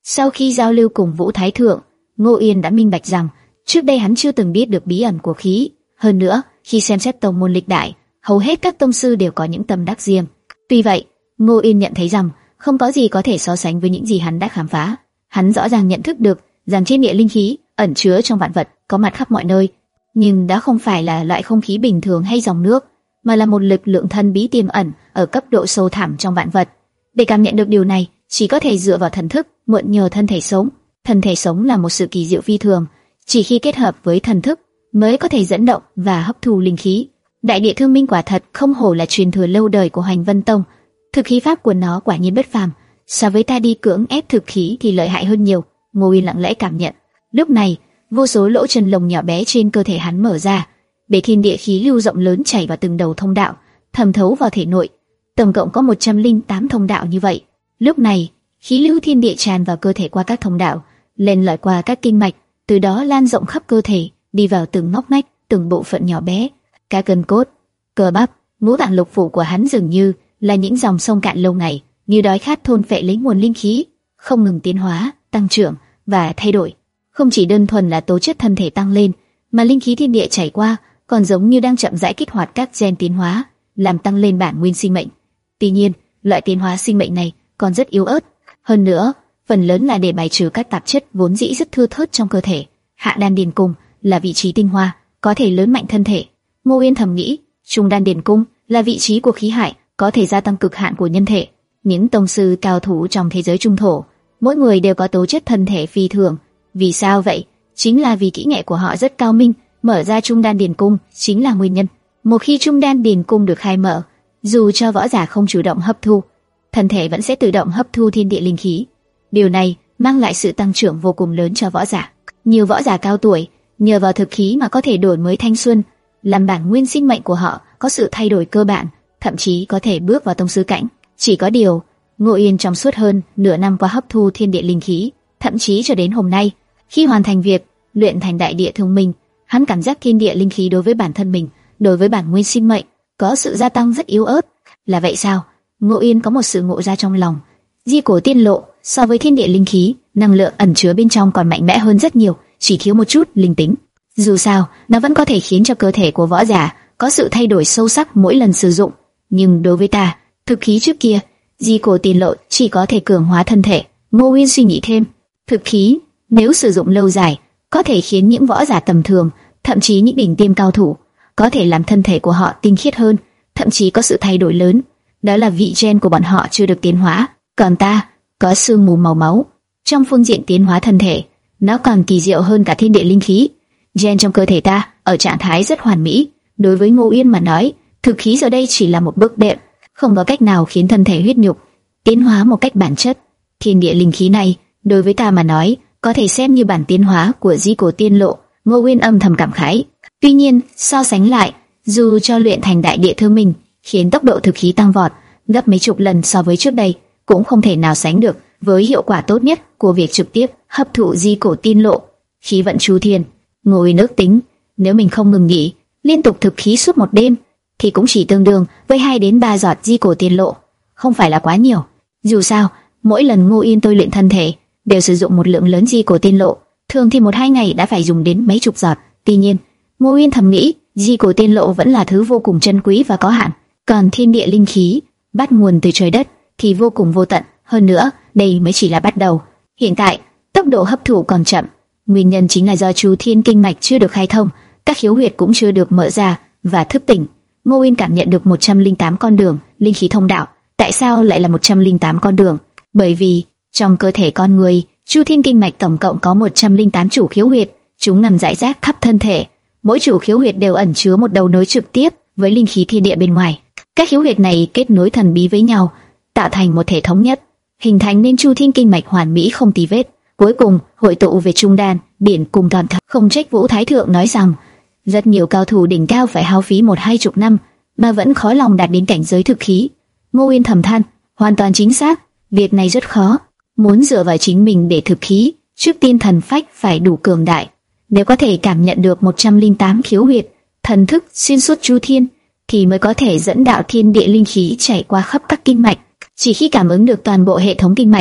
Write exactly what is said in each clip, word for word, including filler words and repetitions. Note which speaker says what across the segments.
Speaker 1: Sau khi giao lưu cùng Vũ Thái Thượng, Ngô Yên đã minh bạch rằng trước đây hắn chưa từng biết được bí ẩn của khí. Hơn nữa, khi xem xét tông môn lịch đại, hầu hết các tông sư đều có những tâm đắc riêng. Tuy vậy, Ngô Yên nhận thấy rằng không có gì có thể so sánh với những gì hắn đã khám phá. Hắn rõ ràng nhận thức được rằng trên địa linh khí ẩn chứa trong vạn vật, có mặt khắp mọi nơi, nhưng đã không phải là loại không khí bình thường hay dòng nước, mà là một lực lượng thần bí tiềm ẩn ở cấp độ sâu thẳm trong vạn vật. Để cảm nhận được điều này, chỉ có thể dựa vào thần thức, mượn nhờ thân thể sống. Thân thể sống là một sự kỳ diệu phi thường, chỉ khi kết hợp với thần thức mới có thể dẫn động và hấp thu linh khí. Đại địa thương minh quả thật không hổ là truyền thừa lâu đời của Hoành Vân Tông. Thực khí pháp của nó quả nhiên bất phàm, so với ta đi cưỡng ép thực khí thì lợi hại hơn nhiều. Ngô Yên lặng lẽ cảm nhận. Lúc này, vô số lỗ chân lông nhỏ bé trên cơ thể hắn mở ra, để thiên địa khí lưu rộng lớn chảy vào từng đầu thông đạo, thẩm thấu vào thể nội. Tổng cộng có một trăm lẻ tám thông đạo như vậy. Lúc này, khí lưu thiên địa tràn vào cơ thể qua các thông đạo, len lỏi qua các kinh mạch, từ đó lan rộng khắp cơ thể, đi vào từng ngóc ngách, từng bộ phận nhỏ bé. Các gân cốt, cơ bắp, ngũ tạng lục phủ của hắn dường như là những dòng sông cạn lâu ngày, như đói khát thôn phệ lấy nguồn linh khí, không ngừng tiến hóa, tăng trưởng và thay đổi. Không chỉ đơn thuần là tố chất thân thể tăng lên, mà linh khí thiên địa chảy qua còn giống như đang chậm rãi kích hoạt các gen tiến hóa, làm tăng lên bản nguyên sinh mệnh. Tuy nhiên, loại tiến hóa sinh mệnh này còn rất yếu ớt. Hơn nữa, phần lớn là để bài trừ các tạp chất vốn dĩ rất thưa thớt trong cơ thể. Hạ đan điền cung là vị trí tinh hoa, có thể lớn mạnh thân thể. Ngô Yên thầm nghĩ, trung đan điền cung là vị trí của khí hải, có thể gia tăng cực hạn của nhân thể. Những tông sư cao thủ trong thế giới trung thổ, mỗi người đều có tố chất thân thể phi thường. Vì sao vậy? Chính là vì kỹ nghệ của họ rất cao minh. Mở ra trung đan điền cung chính là nguyên nhân. Một khi trung đan điền cung được khai mở, dù cho võ giả không chủ động hấp thu, thân thể vẫn sẽ tự động hấp thu thiên địa linh khí. Điều này mang lại sự tăng trưởng vô cùng lớn cho võ giả. Nhiều võ giả cao tuổi nhờ vào thực khí mà có thể đổi mới thanh xuân, làm bản nguyên sinh mệnh của họ có sự thay đổi cơ bản, thậm chí có thể bước vào tông sư cảnh. Chỉ có điều, Ngô Yên trong suốt hơn nửa năm qua hấp thu thiên địa linh khí, thậm chí cho đến hôm nay, khi hoàn thành việc luyện thành đại địa thương minh, hắn cảm giác thiên địa linh khí đối với bản thân mình, đối với bản nguyên sinh mệnh có sự gia tăng rất yếu ớt. Là vậy sao? Ngô Yên có một sự ngộ ra trong lòng. Di cổ tiên lộ so với thiên địa linh khí, năng lượng ẩn chứa bên trong còn mạnh mẽ hơn rất nhiều, chỉ thiếu một chút linh tính. Dù sao, nó vẫn có thể khiến cho cơ thể của võ giả có sự thay đổi sâu sắc mỗi lần sử dụng. Nhưng đối với ta, thực khí trước kia, di cổ tiên lộ chỉ có thể cường hóa thân thể. Ngô Yên suy nghĩ thêm, thực khí nếu sử dụng lâu dài, có thể khiến những võ giả tầm thường, thậm chí những đỉnh tiêm cao thủ, có thể làm thân thể của họ tinh khiết hơn, thậm chí có sự thay đổi lớn. Đó là vị gen của bọn họ chưa được tiến hóa. Còn ta, có sương mù màu máu. Trong phương diện tiến hóa thân thể, nó còn kỳ diệu hơn cả thiên địa linh khí. Gen trong cơ thể ta ở trạng thái rất hoàn mỹ. Đối với Ngô Yên mà nói, thực khí giờ đây chỉ là một bước đệm, không có cách nào khiến thân thể huyết nhục tiến hóa một cách bản chất. Thiên địa linh khí này, đối với ta mà nói, có thể xem như bản tiến hóa của di cổ tiên lộ. Ngô Yên âm thầm cảm khái. Tuy nhiên, so sánh lại, dù cho luyện thành đại địa thương minh, khiến tốc độ thực khí tăng vọt gấp mấy chục lần so với trước đây, cũng không thể nào sánh được với hiệu quả tốt nhất của việc trực tiếp hấp thụ di cổ tiên lộ. Khí vận chu thiên. Ngô Yên ước tính, nếu mình không ngừng nghỉ, liên tục thực khí suốt một đêm, thì cũng chỉ tương đương với hai đến ba giọt di cổ tiên lộ, không phải là quá nhiều. Dù sao, mỗi lần Ngô Yên tôi luyện thân thể đều sử dụng một lượng lớn di cổ tiên lộ, thường thì một hai ngày đã phải dùng đến mấy chục giọt. Tuy nhiên, Ngô Yên thầm nghĩ, di cổ tiên lộ vẫn là thứ vô cùng chân quý và có hạn, còn thiên địa linh khí bắt nguồn từ trời đất thì vô cùng vô tận. Hơn nữa, đây mới chỉ là bắt đầu. Hiện tại, tốc độ hấp thụ còn chậm. Nguyên nhân chính là do chu thiên kinh mạch chưa được khai thông, các khiếu huyệt cũng chưa được mở ra và thức tỉnh. Ngô Yên cảm nhận được một trăm lẻ tám con đường linh khí thông đạo. Tại sao lại là một trăm lẻ tám con đường? Bởi vì trong cơ thể con người, chu thiên kinh mạch tổng cộng có một trăm lẻ tám chủ khiếu huyệt, chúng nằm rải rác khắp thân thể. Mỗi chủ khiếu huyệt đều ẩn chứa một đầu nối trực tiếp với linh khí thiên địa bên ngoài. Các khiếu huyệt này kết nối thần bí với nhau, tạo thành một thể thống nhất, hình thành nên chu thiên kinh mạch hoàn mỹ không tì vết. Cuối cùng hội tụ về trung đan điển cùng toàn thân. Không trách Vũ Thái Thượng nói rằng rất nhiều cao thủ đỉnh cao phải hao phí một hai chục năm mà vẫn khó lòng đạt đến cảnh giới thực khí. Ngô Yên thầm than, hoàn toàn chính xác, việc này rất khó. Muốn dựa vào chính mình để thực khí, trước tiên thần phách phải đủ cường đại. Nếu có thể cảm nhận được một trăm lẻ tám khiếu huyệt, thần thức xuyên suốt chu thiên, thì mới có thể dẫn đạo thiên địa linh khí chảy qua khắp các kinh mạch. Chỉ khi cảm ứng được toàn bộ hệ thống kinh mạch,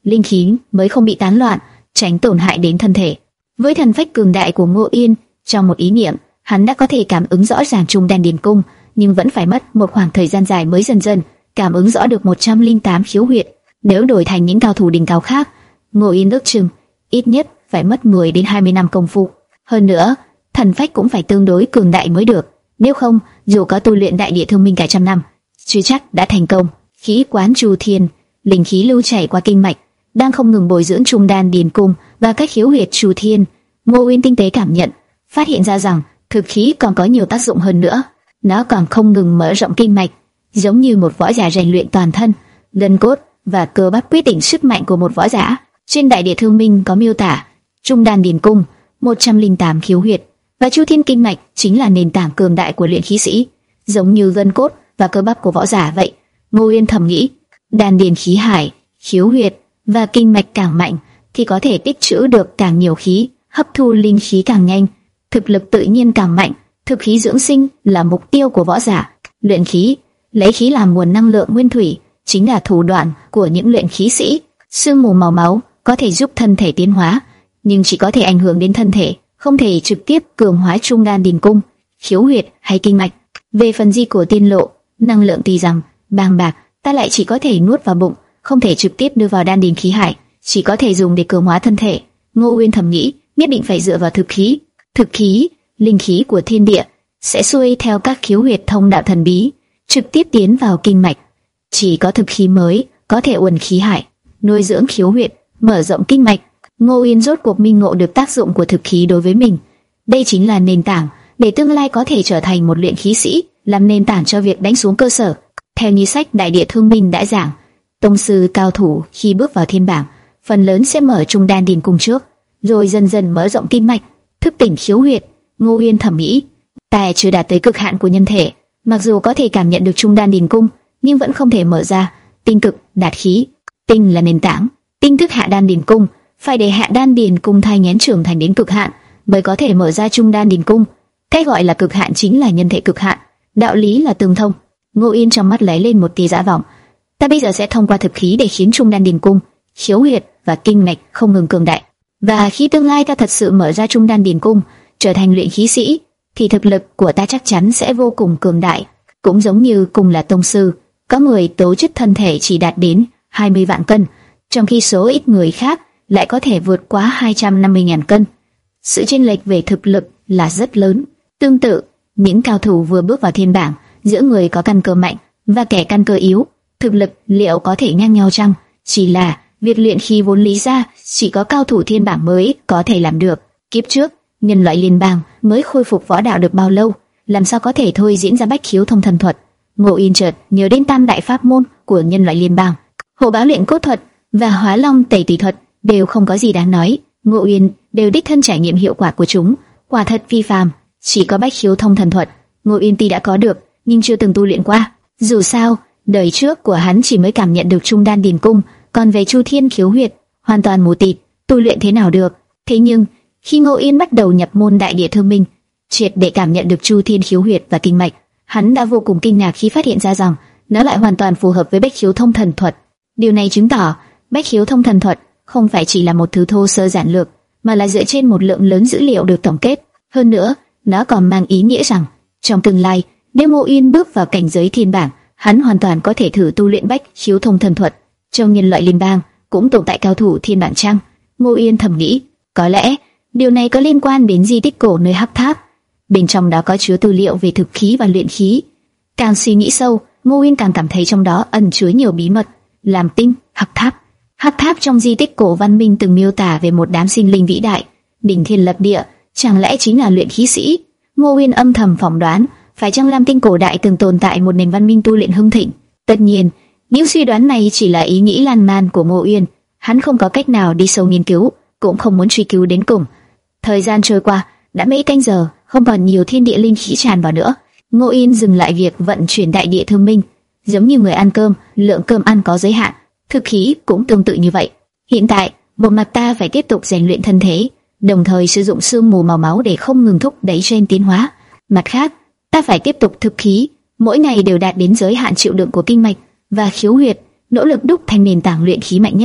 Speaker 1: linh khí mới không bị tán loạn, tránh tổn hại đến thân thể. Với thần phách cường đại của Ngô Yên, trong một ý niệm, hắn đã có thể cảm ứng rõ ràng trung đan điền cung, nhưng vẫn phải mất một khoảng thời gian dài mới dần dần cảm ứng rõ được một trăm lẻ tám khiếu huyệt. Nếu đổi thành những cao thủ đỉnh cao khác, Ngô Yên ước chừng ít nhất phải mất mười đến hai mươi năm công phu. Hơn nữa, thần phách cũng phải tương đối cường đại mới được, nếu không, dù có tu luyện đại địa thương minh cả trăm năm, chưa chắc đã thành công. Khí quán Chu Thiên, linh khí lưu chảy qua kinh mạch, đang không ngừng bồi dưỡng trung đan điền cung và các khiếu huyệt Chu Thiên. Ngô Uyên tinh tế cảm nhận, phát hiện ra rằng thực khí còn có nhiều tác dụng hơn nữa. Nó còn không ngừng mở rộng kinh mạch, giống như một võ giả rèn luyện toàn thân, gân cốt và cơ bắp quyết định sức mạnh của một võ giả. Trên đại địa thương minh có miêu tả, trung đan điền cung, một trăm lẻ tám khiếu huyệt và Chu Thiên kinh mạch chính là nền tảng cường đại của luyện khí sĩ, giống như gân cốt và cơ bắp của võ giả vậy. Ngô Uyên thầm nghĩ, đan điền khí hải, khiếu huyệt và kinh mạch càng mạnh thì có thể tích trữ được càng nhiều khí, hấp thu linh khí càng nhanh, thực lực tự nhiên càng mạnh. Thực khí dưỡng sinh là mục tiêu của võ giả. Luyện khí, lấy khí làm nguồn năng lượng nguyên thủy, chính là thủ đoạn của những luyện khí sĩ. Sương mù màu máu có thể giúp thân thể tiến hóa, nhưng chỉ có thể ảnh hưởng đến thân thể, không thể trực tiếp cường hóa trung đan điền cung, khiếu huyệt hay kinh mạch. Về phần di của tiên lộ, năng lượng tuy rằng bàng bạc, ta lại chỉ có thể nuốt vào bụng, không thể trực tiếp đưa vào đan điền khí hải, chỉ có thể dùng để cường hóa thân thể. Ngô Uyên thầm nghĩ, nhất định phải dựa vào thực khí. Thực khí, linh khí của thiên địa sẽ xuôi theo các khiếu huyệt thông đạo thần bí, trực tiếp tiến vào kinh mạch. Chỉ có thực khí mới có thể uẩn khí hải, nuôi dưỡng khiếu huyệt, mở rộng kinh mạch. Ngô Uyên rốt cuộc minh ngộ được tác dụng của thực khí đối với mình. Đây chính là nền tảng để tương lai có thể trở thành một luyện khí sĩ, làm nền tảng cho việc đánh xuống cơ sở. Theo như sách Đại Địa Thương Minh đã giảng, tông sư cao thủ khi bước vào thiên bảng, phần lớn sẽ mở trung đan điền cung trước, rồi dần dần mở rộng kinh mạch, thức tỉnh khiếu huyệt. Ngô Uyên thẩm mỹ, ta chưa đạt tới cực hạn của nhân thể, mặc dù có thể cảm nhận được trung đan điền cung, nhưng vẫn không thể mở ra. Tinh cực đạt khí, tinh là nền tảng, tinh thức hạ đan điền cung, phải để hạ đan điền cung thai nghén trưởng thành đến cực hạn mới có thể mở ra trung đan điền cung. Cái gọi là cực hạn chính là nhân thể cực hạn, đạo lý là tương thông. Ngô Uyên trong mắt lóe lên một tia dã vọng. Ta bây giờ sẽ thông qua thực khí để khiến trung đan điền cung, khiếu huyệt và kinh mạch không ngừng cường đại. Và khi tương lai ta thật sự mở ra trung đan điền cung, trở thành luyện khí sĩ, thì thực lực của ta chắc chắn sẽ vô cùng cường đại. Cũng giống như cùng là tông sư, có người tố chất thân thể chỉ đạt đến hai mươi vạn cân, trong khi số ít người khác lại có thể vượt quá hai trăm năm mươi nghìn cân. Sự chênh lệch về thực lực là rất lớn. Tương tự, những cao thủ vừa bước vào thiên bảng, giữa người có căn cơ mạnh và kẻ căn cơ yếu, thực lực liệu có thể ngang nhau chăng? Chỉ là việc luyện khí vốn lý ra chỉ có cao thủ thiên bảng mới có thể làm được. Kiếp trước, nhân loại liên bang mới khôi phục võ đạo được bao lâu, làm sao có thể thôi diễn ra bách khiếu thông thần thuật? Ngô Uyên chợt nhớ đến tam đại pháp môn của nhân loại liên bang, Hổ Báo luyện cốt thuật và Hóa Long tẩy tùy thuật đều không có gì đáng nói. Ngô Uyên đều đích thân trải nghiệm hiệu quả của chúng, quả thật phi phàm. Chỉ có bách khiếu thông thần thuật, Ngô Uyên tuy đã có được, nhưng chưa từng tu luyện qua. Dù sao, đời trước của hắn chỉ mới cảm nhận được trung đan điền cung, còn về Chu Thiên khiếu huyệt, hoàn toàn mù tịt, tu luyện thế nào được? Thế nhưng khi Ngô Uyên bắt đầu nhập môn Đại Địa Thương Minh, triệt để cảm nhận được Chu Thiên khiếu huyệt và kinh mạch, hắn đã vô cùng kinh ngạc khi phát hiện ra rằng nó lại hoàn toàn phù hợp với bách khiếu thông thần thuật. Điều này chứng tỏ bách khiếu thông thần thuật không phải chỉ là một thứ thô sơ giản lược, mà là dựa trên một lượng lớn dữ liệu được tổng kết. Hơn nữa, nó còn mang ý nghĩa rằng trong tương lai, nếu Ngô Uyên bước vào cảnh giới thiên bảng, hắn hoàn toàn có thể thử tu luyện bách khiếu thông thần thuật. Trong nhân loại liên bang cũng tồn tại cao thủ thiên bảng chăng? Ngô Uyên thầm nghĩ, có lẽ điều này có liên quan đến di tích cổ nơi Hắc Tháp. Bên trong đó có chứa tư liệu về thực khí và luyện khí. Càng suy nghĩ sâu, Ngô Uyên càng cảm thấy trong đó ẩn chứa nhiều bí mật. Làm tinh, Hắc Tháp. Hắc Tháp trong di tích cổ văn minh từng miêu tả về một đám sinh linh vĩ đại, đỉnh thiên lập địa, chẳng lẽ chính là luyện khí sĩ? Ngô Uyên âm thầm phỏng đoán, phải chăng Lam Tinh cổ đại từng tồn tại một nền văn minh tu luyện hưng thịnh? Tất nhiên, những suy đoán này chỉ là ý nghĩ lan man của Ngô Uyên, hắn không có cách nào đi sâu nghiên cứu, cũng không muốn truy cứu đến cùng. Thời gian trôi qua, đã mấy canh giờ, không còn nhiều thiên địa linh khí tràn vào nữa. Ngô Uyên dừng lại việc vận chuyển Đại Địa Thương Minh, giống như người ăn cơm, lượng cơm ăn có giới hạn, thực khí cũng tương tự như vậy. Hiện tại, một mặt ta phải tiếp tục rèn luyện thân thể, đồng thời sử dụng sương mù màu máu để không ngừng thúc đẩy gen tiến hóa. Mặt khác, ta phải tiếp tục thực khí, mỗi ngày đều đạt đến giới hạn chịu đựng của kinh mạch và khiếu huyệt, nỗ lực đúc thành nền tảng luyện khí mạnh nhất.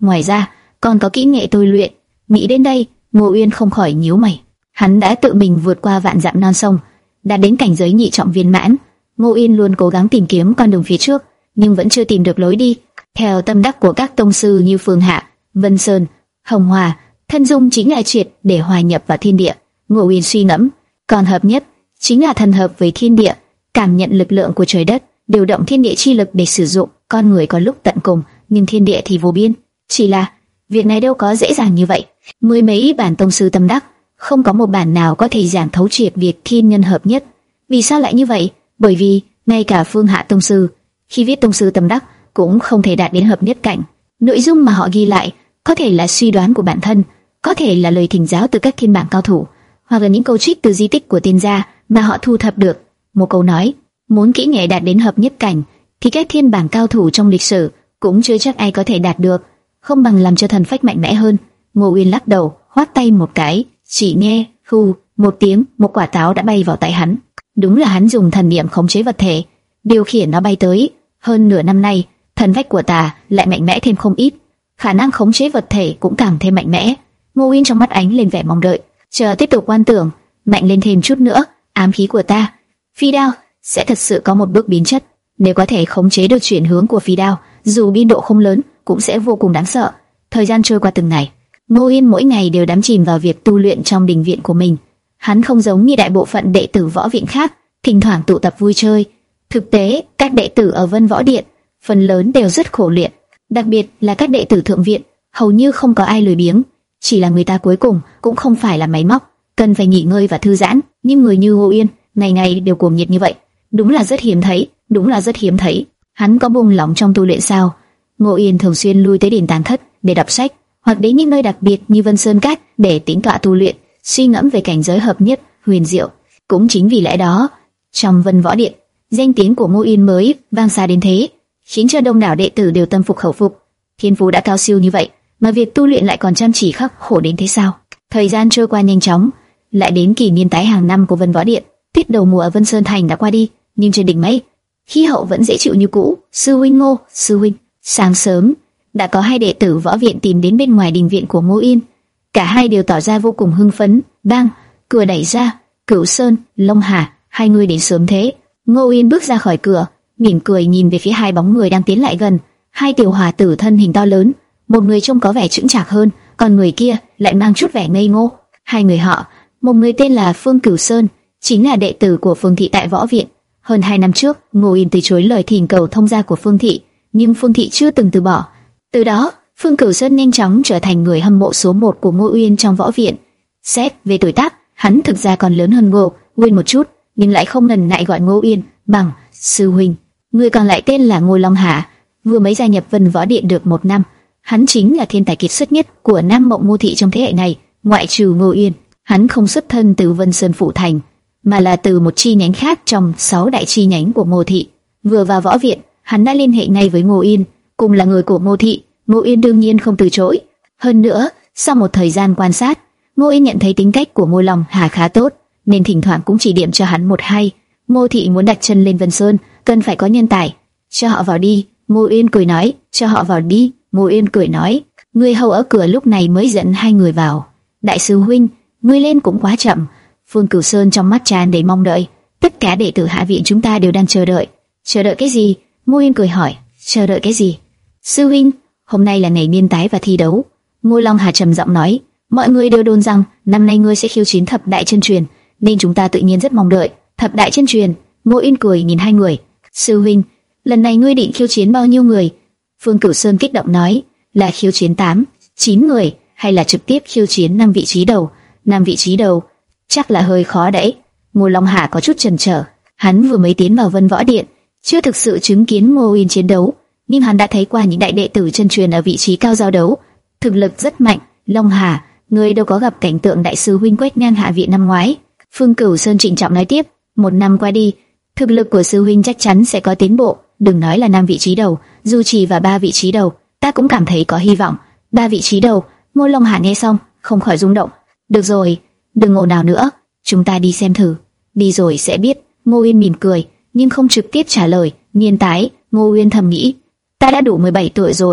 Speaker 1: Ngoài ra, còn có kỹ nghệ tôi luyện. Nghĩ đến đây, Ngô Uyên không khỏi nhíu mày. Hắn đã tự mình vượt qua vạn dặm non sông, đã đến cảnh giới nhị trọng viên mãn. Ngô Uyên luôn cố gắng tìm kiếm con đường phía trước, nhưng vẫn chưa tìm được lối đi. Theo tâm đắc của các tông sư như Phương Hạ, Vân Sơn, Hồng Hòa, thân dung chính là triệt để hòa nhập vào thiên địa. Ngô Uyên suy ngẫm, còn hợp nhất chính là thần hợp với thiên địa, cảm nhận lực lượng của trời đất, điều động thiên địa chi lực để sử dụng. Con người có lúc tận cùng, nhưng thiên địa thì vô biên. Chỉ là việc này đâu có dễ dàng như vậy. Mười mấy bản tông sư tâm đắc, không có một bản nào có thể giảng thấu triệt việc thiên nhân hợp nhất. Vì sao lại như vậy? Bởi vì ngay cả Phương Hạ tông sư, khi viết tông sư tâm đắc, cũng không thể đạt đến hợp nhất cảnh. Nội dung mà họ ghi lại có thể là suy đoán của bản thân, có thể là lời thỉnh giáo từ các thiên bảng cao thủ, hoặc là những câu trích từ di tích của tiên gia mà họ thu thập được. Một câu nói, muốn kỹ nghệ đạt đến hợp nhất cảnh, thì các thiên bảng cao thủ trong lịch sử cũng chưa chắc ai có thể đạt được, không bằng làm cho thần phách mạnh mẽ hơn. Ngô Uyên lắc đầu, khoát tay một cái, chỉ nghe hù một tiếng, một quả táo đã bay vào tay hắn. Đúng là hắn dùng thần niệm khống chế vật thể, điều khiển nó bay tới. Hơn nửa năm nay, thần phách của ta lại mạnh mẽ thêm không ít, khả năng khống chế vật thể cũng càng thêm mạnh mẽ. Ngô Uyên trong mắt ánh lên vẻ mong đợi, chờ tiếp tục quan tưởng, mạnh lên thêm chút nữa, ám khí của ta, phi đao sẽ thật sự có một bước biến chất. Nếu có thể khống chế được chuyển hướng của phi đao, dù biên độ không lớn cũng sẽ vô cùng đáng sợ. Thời gian trôi qua từng ngày, Ngô Uyên mỗi ngày đều đắm chìm vào việc tu luyện trong đình viện của mình. Hắn không giống như đại bộ phận đệ tử võ viện khác, thỉnh thoảng tụ tập vui chơi. Thực tế, các đệ tử ở Vân Võ Điện phần lớn đều rất khổ luyện, đặc biệt là các đệ tử thượng viện, hầu như không có ai lười biếng. Chỉ là người ta cuối cùng cũng không phải là máy móc, cần phải nghỉ ngơi và thư giãn. Nhưng người như Ngô Uyên, ngày ngày đều cuồng nhiệt như vậy, đúng là rất hiếm thấy, đúng là rất hiếm thấy. Hắn có buông lỏng trong tu luyện sao? Ngô Uyên thường xuyên lui tới đền Tàn Thất để đọc sách, hoặc đến những nơi đặc biệt như Vân Sơn Các để tĩnh tọa tu luyện, suy ngẫm về cảnh giới hợp nhất huyền diệu. Cũng chính vì lẽ đó, trong Vân Võ Điện, danh tiếng của Ngô Uyên mới vang xa đến thế, khiến cho đông đảo đệ tử đều tâm phục khẩu phục. Thiên phú đã cao siêu như vậy, mà việc tu luyện lại còn chăm chỉ khắc khổ đến thế sao? Thời gian trôi qua nhanh chóng, lại đến kỳ niên tái hàng năm của Vân Võ Điện. Tuyết đầu mùa ở Vân Sơn Thành đã qua đi, nhưng trên đỉnh mây, khí hậu vẫn dễ chịu như cũ. Sư huynh Ngô, sư huynh. Sáng sớm, đã có hai đệ tử võ viện tìm đến bên ngoài đình viện của Ngô Uyên. Cả hai đều tỏ ra vô cùng hưng phấn. Bang, cửa đẩy ra, Cửu Sơn, Long Hà, hai người đến sớm thế. Ngô Uyên bước ra khỏi cửa, mỉm cười nhìn về phía hai bóng người đang tiến lại gần. Hai tiểu hòa tử thân hình to lớn, một người trông có vẻ chững chạc hơn, còn người kia lại mang chút vẻ ngây ngô. Hai người họ, một người tên là Phương Cửu Sơn, chính là đệ tử của Phương thị tại võ viện. Hơn hai năm trước, Ngô Uyên từ chối lời thỉnh cầu thông gia của Phương thị, nhưng Phương thị chưa từng từ bỏ. Từ đó, Phương Cửu Sơn nhanh chóng trở thành người hâm mộ số một của Ngô Uyên trong võ viện. Xét về tuổi tác, hắn thực ra còn lớn hơn Ngô Uyên một chút, nhưng lại không ngần ngại gọi Ngô Uyên bằng sư huynh. Người còn lại tên là Ngô Long Hà, vừa mới gia nhập Vân Võ Điện được một năm. Hắn chính là thiên tài kiệt xuất nhất của Nam Mộng Ngô thị trong thế hệ này. Ngoại trừ Ngô Uyên, hắn không xuất thân từ Vân Sơn Phủ Thành, mà là từ một chi nhánh khác trong sáu đại chi nhánh của Ngô thị. Vừa vào võ viện, hắn đã liên hệ ngay với Ngô Uyên, cùng là người của Ngô thị. Ngô Uyên đương nhiên không từ chối. Hơn nữa, sau một thời gian quan sát, Ngô Uyên nhận thấy tính cách của Ngô Long Hà khá tốt, nên thỉnh thoảng cũng chỉ điểm cho hắn một hai. Ngô thị muốn đặt chân lên Vân Sơn, cần phải có nhân tài. Cho họ vào đi, Ngô Uyên cười nói. Cho họ vào đi, Ngô Uyên cười nói. Người hầu ở cửa lúc này mới dẫn hai người vào. Đại sư huynh, ngươi lên cũng quá chậm. Phương Cửu Sơn trong mắt tràn đầy mong đợi. Tất cả đệ tử hạ viện chúng ta đều đang chờ đợi. Chờ đợi cái gì? Ngô Uyên cười hỏi. Chờ đợi cái gì? Sư huynh, hôm nay là ngày niên tái và thi đấu. Ngô Long Hà trầm giọng nói. Mọi người đều đồn rằng năm nay ngươi sẽ khiêu chiến thập đại chân truyền, nên chúng ta tự nhiên rất mong đợi. Thập đại chân truyền? Ngô Uyên cười nhìn hai người. Sư huynh, lần này ngươi định khiêu chiến bao nhiêu người? Phương Cửu Sơn kích động nói. Là khiêu chiến tám, chín người, hay là trực tiếp khiêu chiến năm vị trí đầu? Năm vị trí đầu chắc là hơi khó đấy. Ngô Long Hà có chút chần chờ. Hắn vừa mới tiến vào Vân Võ Điện, chưa thực sự chứng kiến Ngô Uyên chiến đấu, nhưng hắn đã thấy qua những đại đệ tử chân truyền ở vị trí cao giao đấu, thực lực rất mạnh. Long Hà, ngươi đâu có gặp cảnh tượng đại sư huynh quét ngang hạ viện năm ngoái? Phương Cửu Sơn trịnh trọng nói tiếp. Một năm qua đi, thực lực của sư huynh chắc chắn sẽ có tiến bộ. Đừng nói là năm vị trí đầu, dù chỉ và ba vị trí đầu, ta cũng cảm thấy có hy vọng. Ba vị trí đầu? Ngô Long Hà nghe xong không khỏi rung động. Được rồi, đừng ồn ào nữa, chúng ta đi xem thử. Đi rồi sẽ biết. Ngô Uyên mỉm cười, nhưng không trực tiếp trả lời. Niên tái, Ngô Uyên thầm nghĩ, ta đã đủ mười bảy tuổi rồi,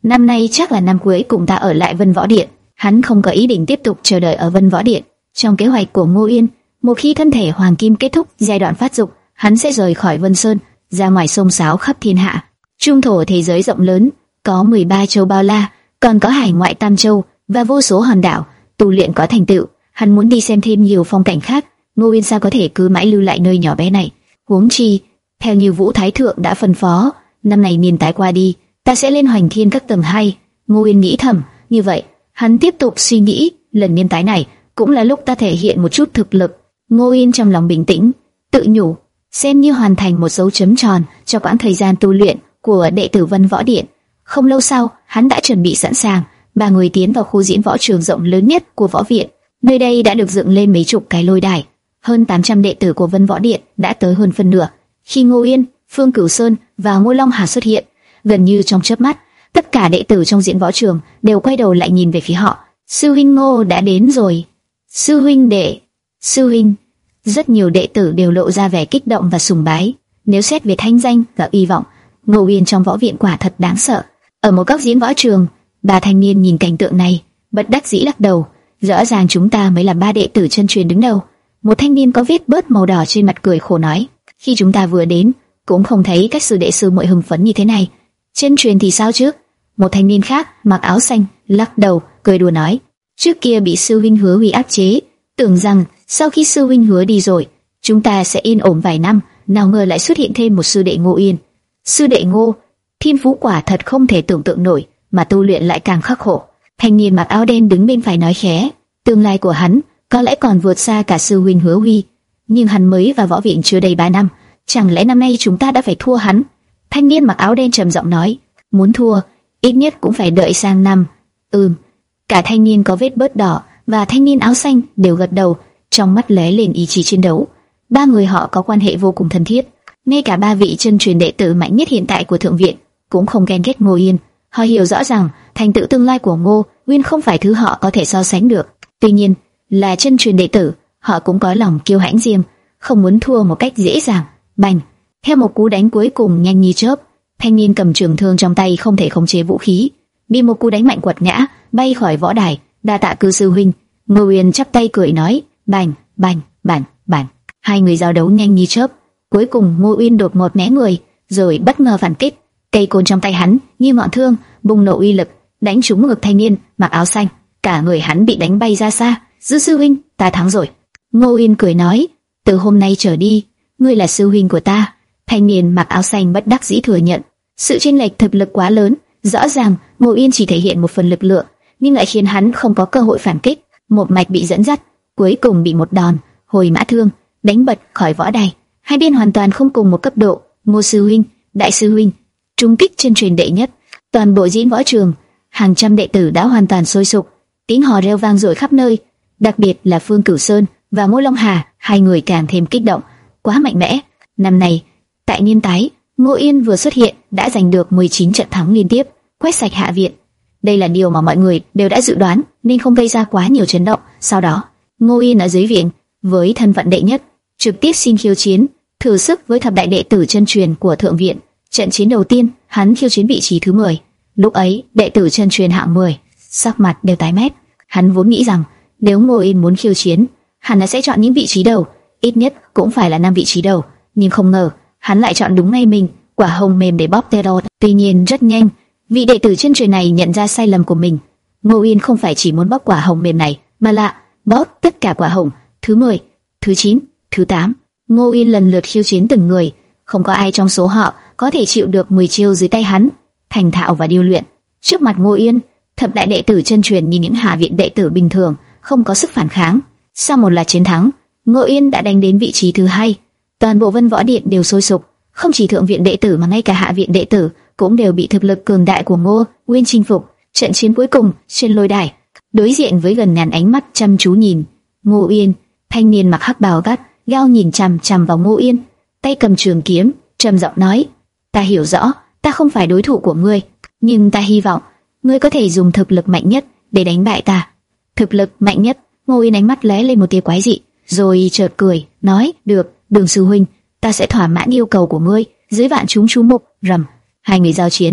Speaker 1: năm nay chắc là năm cuối cùng ta ở lại Vân Võ Điện. Hắn không có ý định tiếp tục chờ đợi ở Vân Võ Điện. Trong kế hoạch của Ngô Yên, một khi thân thể Hoàng Kim kết thúc giai đoạn phát dục, hắn sẽ rời khỏi Vân Sơn, ra ngoài xông xáo khắp thiên hạ. Trung thổ thế giới rộng lớn, có mười ba châu bao la, còn có hải ngoại tam châu và vô số hòn đảo. Tu luyện có thành tựu, hắn muốn đi xem thêm nhiều phong cảnh khác. Ngô Yên sao có thể cứ mãi lưu lại nơi nhỏ bé này? Huống chi, theo như Vũ Thái Thượng đã phân phó, năm này niên tái qua đi, ta sẽ lên Hoành Thiên các tầng hai. Ngô Yên nghĩ thầm. Như vậy, hắn tiếp tục suy nghĩ, lần niên tái này cũng là lúc ta thể hiện một chút thực lực. Ngô Yên trong lòng bình tĩnh, tự nhủ, xem như hoàn thành một dấu chấm tròn cho quãng thời gian tu luyện của đệ tử Vân Võ Điện. Không lâu sau, hắn đã chuẩn bị sẵn sàng, ba người tiến vào khu diễn võ trường rộng lớn nhất của võ viện. Nơi đây đã được dựng lên mấy chục cái lôi đài, hơn tám trăm đệ tử của Vân Võ Điện đã tới hơn phân nửa. Khi Ngô Yên, Phương Cửu Sơn và Ngô Long Hà xuất hiện, gần như trong chớp mắt, tất cả đệ tử trong diễn võ trường đều quay đầu lại nhìn về phía họ. Sư huynh Ngô đã đến rồi. Sư huynh đệ, sư huynh. Rất nhiều đệ tử đều lộ ra vẻ kích động và sùng bái. Nếu xét về thanh danh và uy vọng, Ngô Yên trong võ viện quả thật đáng sợ. Ở một góc diễn võ trường, ba thanh niên nhìn cảnh tượng này, bất đắc dĩ lắc đầu. Rõ ràng chúng ta mới là ba đệ tử chân truyền đứng đầu. Một thanh niên có vết bớt màu đỏ trên mặt cười khổ nói, khi chúng ta vừa đến, cũng không thấy các sư đệ sư muội hưng phấn như thế này. Chân truyền thì sao chứ? Một thanh niên khác mặc áo xanh lắc đầu cười đùa nói, trước kia bị sư huynh Hứa Huy áp chế, tưởng rằng sau khi sư huynh Hứa đi rồi, chúng ta sẽ yên ổn vài năm, nào ngờ lại xuất hiện thêm một sư đệ Ngô Yên. Sư đệ Ngô, thiên phú quả thật không thể tưởng tượng nổi, mà tu luyện lại càng khắc khổ. Thanh niên mặc áo đen đứng bên phải nói khẽ, tương lai của hắn có lẽ còn vượt xa cả sư huynh Hứa Huy, nhưng hắn mới vào võ viện chưa đầy ba năm, chẳng lẽ năm nay chúng ta đã phải thua hắn? Thanh niên mặc áo đen trầm giọng nói, muốn thua, ít nhất cũng phải đợi sang năm. Ừm. Cả thanh niên có vết bớt đỏ và thanh niên áo xanh đều gật đầu, trong mắt lóe lên ý chí chiến đấu. Ba người họ có quan hệ vô cùng thân thiết, ngay cả ba vị chân truyền đệ tử mạnh nhất hiện tại của thượng viện cũng không ghen ghét Ngô Yên. Họ hiểu rõ rằng thành tựu tương lai của Ngô Uyên không phải thứ họ có thể so sánh được. Tuy nhiên, là chân truyền đệ tử, họ cũng có lòng kiêu hãnh riêng, không muốn thua một cách dễ dàng. Bành! Theo một cú đánh cuối cùng nhanh như chớp, thanh niên cầm trường thương trong tay không thể khống chế vũ khí, bị một cú đánh mạnh quật ngã, bay khỏi võ đài. Đa tạ cư sư huynh. Ngô Uyên chắp tay cười nói, bành, bành, bành, bành. Hai người giao đấu nhanh như chớp. Cuối cùng Ngô Uyên đột ngột né người, rồi bất ngờ phản kích. Cây côn trong tay hắn như ngọn thương bùng nổ uy lực, đánh trúng ngực thanh niên mặc áo xanh. Cả người hắn bị đánh bay ra xa. Dư sư huynh, ta thắng rồi. Ngô Uyên cười nói, từ hôm nay trở đi, ngươi là sư huynh của ta. Thanh niên mặc áo xanh bất đắc dĩ thừa nhận, sự chênh lệch thực lực quá lớn. Rõ ràng Ngô Uyên chỉ thể hiện một phần lực lượng, nhưng lại khiến hắn không có cơ hội phản kích, một mạch bị dẫn dắt, cuối cùng bị một đòn hồi mã thương đánh bật khỏi võ đài. Hai bên hoàn toàn không cùng một cấp độ. Ngô sư huynh, đại sư huynh, trung kích chân truyền đệ nhất. Toàn bộ diễn võ trường, hàng trăm đệ tử đã hoàn toàn sôi sục, tiếng hò reo vang dội khắp nơi. Đặc biệt là Phương Cửu Sơn và Ngô Long Hà, hai người càng thêm kích động, quá mạnh mẽ. Năm nay, tại niên tái, Ngô Yên vừa xuất hiện đã giành được mười chín trận thắng liên tiếp, quét sạch hạ viện. Đây là điều mà mọi người đều đã dự đoán, nên không gây ra quá nhiều chấn động. Sau đó, Ngô Yên ở dưới viện với thân phận đệ nhất, trực tiếp xin khiêu chiến, thử sức với thập đại đệ tử chân truyền của thượng viện. Trận chiến đầu tiên, hắn khiêu chiến vị trí thứ mười. Lúc ấy, đệ tử chân truyền hạng mười, sắc mặt đều tái mét. Hắn vốn nghĩ rằng nếu Ngô Yên muốn khiêu chiến, hắn sẽ chọn những vị trí đầu, ít nhất cũng phải là năm vị trí đầu, nhưng không ngờ hắn lại chọn đúng ngay mình, quả hồng mềm để bóp tero. Tuy nhiên rất nhanh, vị đệ tử chân truyền này nhận ra sai lầm của mình. Ngô Yên không phải chỉ muốn bóp quả hồng mềm này, mà là bóp tất cả quả hồng, thứ mười, thứ chín, thứ tám. Ngô Yên lần lượt khiêu chiến từng người, không có ai trong số họ có thể chịu được mười chiêu dưới tay hắn. Thành thạo và điêu luyện, trước mặt Ngô Yên, thập đại đệ tử chân truyền như những hạ viện đệ tử bình thường, không có sức phản kháng. Sau một loạt chiến thắng, Ngô Yên đã đánh đến vị trí thứ hai. Toàn bộ Vân Võ Điện đều sôi sục, không chỉ thượng viện đệ tử mà ngay cả hạ viện đệ tử cũng đều bị thực lực cường đại của Ngô Uyên chinh phục. Trận chiến cuối cùng trên lôi đài, đối diện với gần ngàn ánh mắt chăm chú nhìn Ngô Uyên, thanh niên mặc hắc bào gắt gao nhìn chằm chằm vào Ngô Uyên, tay cầm trường kiếm, trầm giọng nói: "Ta hiểu rõ, ta không phải đối thủ của ngươi, nhưng ta hy vọng ngươi có thể dùng thực lực mạnh nhất để đánh bại ta." Thực lực mạnh nhất? Ngô Uyên ánh mắt lóe lên một tia quái dị, rồi chợt cười, nói: "Được, Đường sư huynh, ta sẽ thỏa mãn yêu cầu của ngươi." Dưới vạn chúng chú mục, rầm, hai người giao chiến,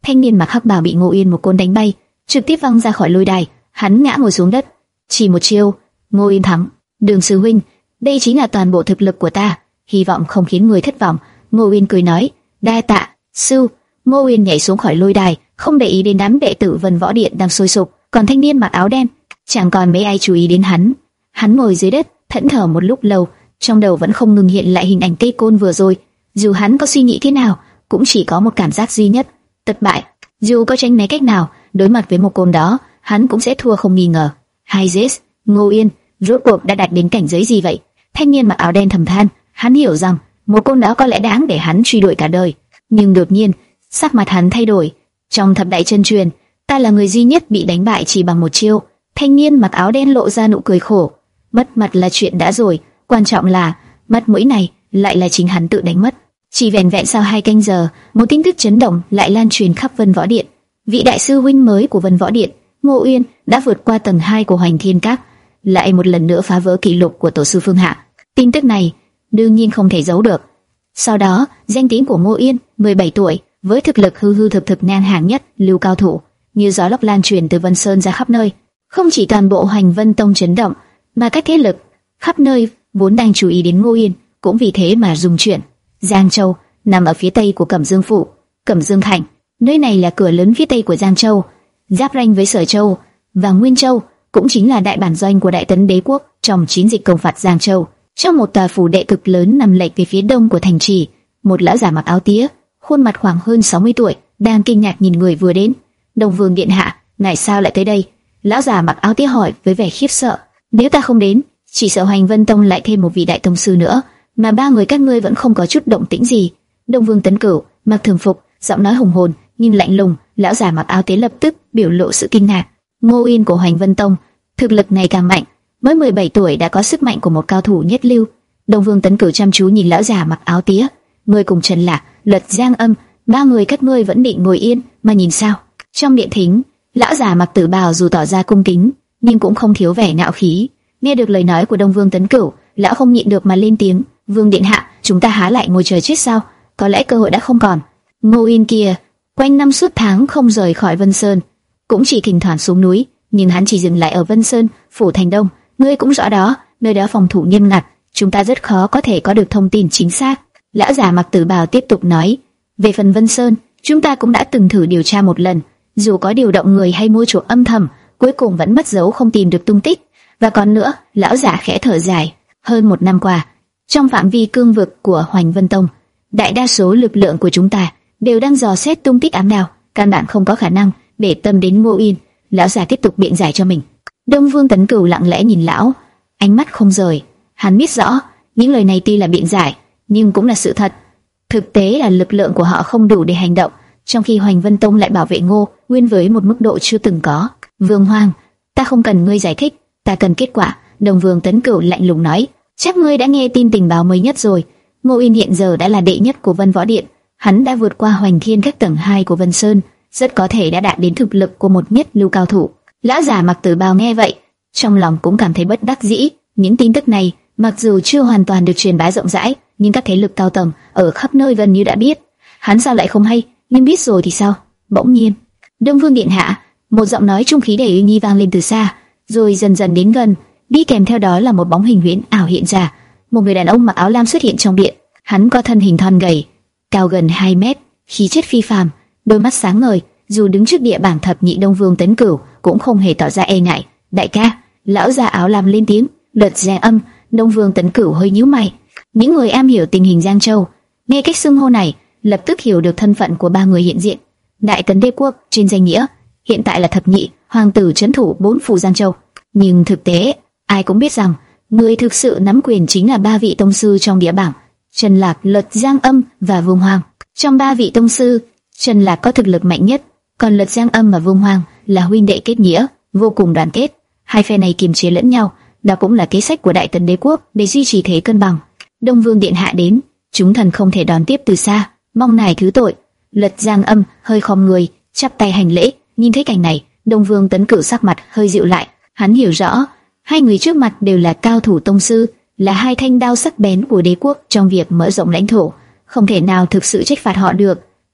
Speaker 1: Thanh niên mặc hắc bào bị Ngô Yên một côn đánh bay, trực tiếp văng ra khỏi lôi đài, hắn ngã ngồi xuống đất. Chỉ một chiêu, Ngô Yên thắng. Đường sư huynh, đây chính là toàn bộ thực lực của ta, hy vọng không khiến người thất vọng. Ngô Yên cười nói, đa tạ, sư. Ngô Yên nhảy xuống khỏi lôi đài, không để ý đến đám đệ tử Vân Võ Điện đang sôi sục, còn thanh niên mặc áo đen, chẳng còn mấy ai chú ý đến hắn. Hắn ngồi dưới đất, thẫn thờ một lúc lâu, trong đầu vẫn không ngừng hiện lại hình ảnh cây côn vừa rồi. Dù hắn có suy nghĩ thế nào, cũng chỉ có một cảm giác duy nhất, thất bại. Dù có tránh né cách nào, đối mặt với một côn đó, hắn cũng sẽ thua không nghi ngờ. Hai Zis, Ngô Yên, rốt cuộc đã đạt đến cảnh giới gì vậy? Thanh niên mặc áo đen thầm than, hắn hiểu rằng một côn đó có lẽ đáng để hắn truy đuổi cả đời. Nhưng đột nhiên, sắc mặt hắn thay đổi. Trong thập đại chân truyền, ta là người duy nhất bị đánh bại chỉ bằng một chiêu. Thanh niên mặc áo đen lộ ra nụ cười khổ. Mất mặt là chuyện đã rồi, quan trọng là mặt mũi này lại là chính hắn tự đánh mất. Chỉ vẻn vẹn sau hai canh giờ, một tin tức chấn động lại lan truyền khắp Vân Võ Điện. Vị đại sư huynh mới của Vân Võ Điện, Ngô Uyên, đã vượt qua tầng hai của Hoành Thiên Các, lại một lần nữa phá vỡ kỷ lục của tổ sư Phương Hạ. Tin tức này đương nhiên không thể giấu được. Sau đó, danh tiếng của Ngô Uyên, mười bảy tuổi, với thực lực hư hư thực thực ngang hàng nhất lưu cao thủ, như gió lốc lan truyền từ Vân Sơn ra khắp nơi. Không chỉ toàn bộ Hoành Vân Tông chấn động, mà các thế lực khắp nơi vốn đang chú ý đến Ngô Uyên cũng vì thế mà rung chuyển. Giang Châu nằm ở phía tây của Cẩm Dương Phủ, Cẩm Dương Thành, nơi này là cửa lớn phía tây của Giang Châu, giáp ranh với Sở Châu và Nguyên Châu, cũng chính là đại bản doanh của Đại Tấn Đế quốc trong chiến dịch công phạt Giang Châu. Trong một tòa phủ đệ cực lớn nằm lệch về phía đông của thành trì, một lão giả mặc áo tía, khuôn mặt khoảng hơn sáu mươi tuổi, đang kinh ngạc nhìn người vừa đến. Đông Vương điện hạ, ngài sao lại tới đây? Lão giả mặc áo tía hỏi với vẻ khiếp sợ. Nếu ta không đến, chỉ sợ Hoành Vân Tông lại thêm một vị đại tông sư nữa, mà ba người các ngươi vẫn không có chút động tĩnh gì. Đông Vương Tấn Cửu mặc thường phục, giọng nói hùng hồn nhưng lạnh lùng. Lão giả mặc áo tía lập tức biểu lộ sự kinh ngạc. Ngô Uyên của Hoành Vân Tông, thực lực ngày càng mạnh, mới mười bảy tuổi đã có sức mạnh của một cao thủ nhất lưu. Đông Vương Tấn Cửu chăm chú nhìn lão giả mặc áo tía. Ngươi cùng Trần Lạc, Luật Giang Âm, ba người các ngươi vẫn định ngồi yên mà nhìn sao? Trong điện thính, lão giả mặc tử bào dù tỏ ra cung kính, nhưng cũng không thiếu vẻ ngạo khí. Nghe được lời nói của Đông Vương Tấn Cửu, lão không nhịn được mà lên tiếng. Vương điện hạ, chúng ta há lại ngồi chờ chết sao? Có lẽ cơ hội đã không còn. Ngô Uyên kia, quanh năm suốt tháng không rời khỏi Vân Sơn, cũng chỉ thỉnh thoảng xuống núi, nhưng hắn chỉ dừng lại ở Vân Sơn, phủ thành Đông. Ngươi cũng rõ đó, nơi đó phòng thủ nghiêm ngặt, chúng ta rất khó có thể có được thông tin chính xác. Lão giả mặc tử bào tiếp tục nói, về phần Vân Sơn, chúng ta cũng đã từng thử điều tra một lần, dù có điều động người hay mua chuộc âm thầm, cuối cùng vẫn mất dấu không tìm được tung tích. Và còn nữa, lão giả khẽ thở dài, hơn một năm qua, trong phạm vi cương vực của Hoành Vân Tông, đại đa số lực lượng của chúng ta đều đang dò xét tung tích ám đạo, căn bản không có khả năng để tâm đến Ngô Uyên. Lão giả tiếp tục biện giải cho mình. Đông Vương Tấn Cửu lặng lẽ nhìn lão, ánh mắt không rời. Hắn biết rõ, những lời này tuy là biện giải, nhưng cũng là sự thật. Thực tế là lực lượng của họ không đủ để hành động, trong khi Hoành Vân Tông lại bảo vệ Ngô Uyên với một mức độ chưa từng có. Vương Hoàng, ta không cần ngươi giải thích, ta cần kết quả. Đông Vương Tấn Cửu lạnh lùng nói. Chắc ngươi đã nghe tin tình báo mới nhất rồi. Ngô Uyên hiện giờ đã là đệ nhất của Vân Võ Điện, hắn đã vượt qua Hoành Thiên Các tầng hai của Vân Sơn, rất có thể đã đạt đến thực lực của một nhất lưu cao thủ. Lão giả mặc tử bào nghe vậy, trong lòng cũng cảm thấy bất đắc dĩ. Những tin tức này, mặc dù chưa hoàn toàn được truyền bá rộng rãi, nhưng các thế lực cao tầng ở khắp nơi gần như đã biết. Hắn sao lại không hay? Nhưng biết rồi thì sao? Bỗng nhiên, Đông Vương điện hạ, một giọng nói trung khí đầy uy nghi vang lên từ xa, rồi dần dần đến gần, đi kèm theo đó là một bóng hình huyễn ảo hiện ra. Một người đàn ông mặc áo lam xuất hiện trong điện. Hắn có thân hình thon gầy, cao gần hai mét, khí chất phi phàm, đôi mắt sáng ngời, dù đứng trước địa bảng thập nhị Đông Vương Tấn Cửu cũng không hề tỏ ra e ngại. Đại ca, lão già áo lam lên tiếng. Luật Giang Âm. Đông Vương Tấn Cửu hơi nhíu mày. Những người am hiểu tình hình Giang Châu nghe cách xưng hô này, lập tức hiểu được thân phận của ba người hiện diện. Đại Tấn Đế quốc trên danh nghĩa hiện tại là thập nhị hoàng tử trấn thủ bốn phủ Giang Châu, nhưng thực tế ai cũng biết rằng người thực sự nắm quyền chính là ba vị tông sư trong địa bảng: Trần Lạc, Luật Giang Âm và Vương Hoàng. Trong ba vị tông sư, Trần Lạc có thực lực mạnh nhất, còn Luật Giang Âm và Vương Hoàng là huynh đệ kết nghĩa, vô cùng đoàn kết. Hai phe này kiềm chế lẫn nhau, đó cũng là kế sách của Đại Tấn Đế quốc để duy trì thế cân bằng. Đông Vương điện hạ đến, chúng thần không thể đón tiếp từ xa, mong ngài thứ tội. Luật Giang Âm hơi khom người, chắp tay hành lễ. Nhìn thấy cảnh này, Đông Vương Tấn Cửu sắc mặt hơi dịu lại. Hắn hiểu rõ, hai người trước mặt đều là cao thủ tông sư, là hai thanh đao sắc bén của đế quốc trong việc mở rộng lãnh thổ, không thể nào thực sự trách phạt họ được.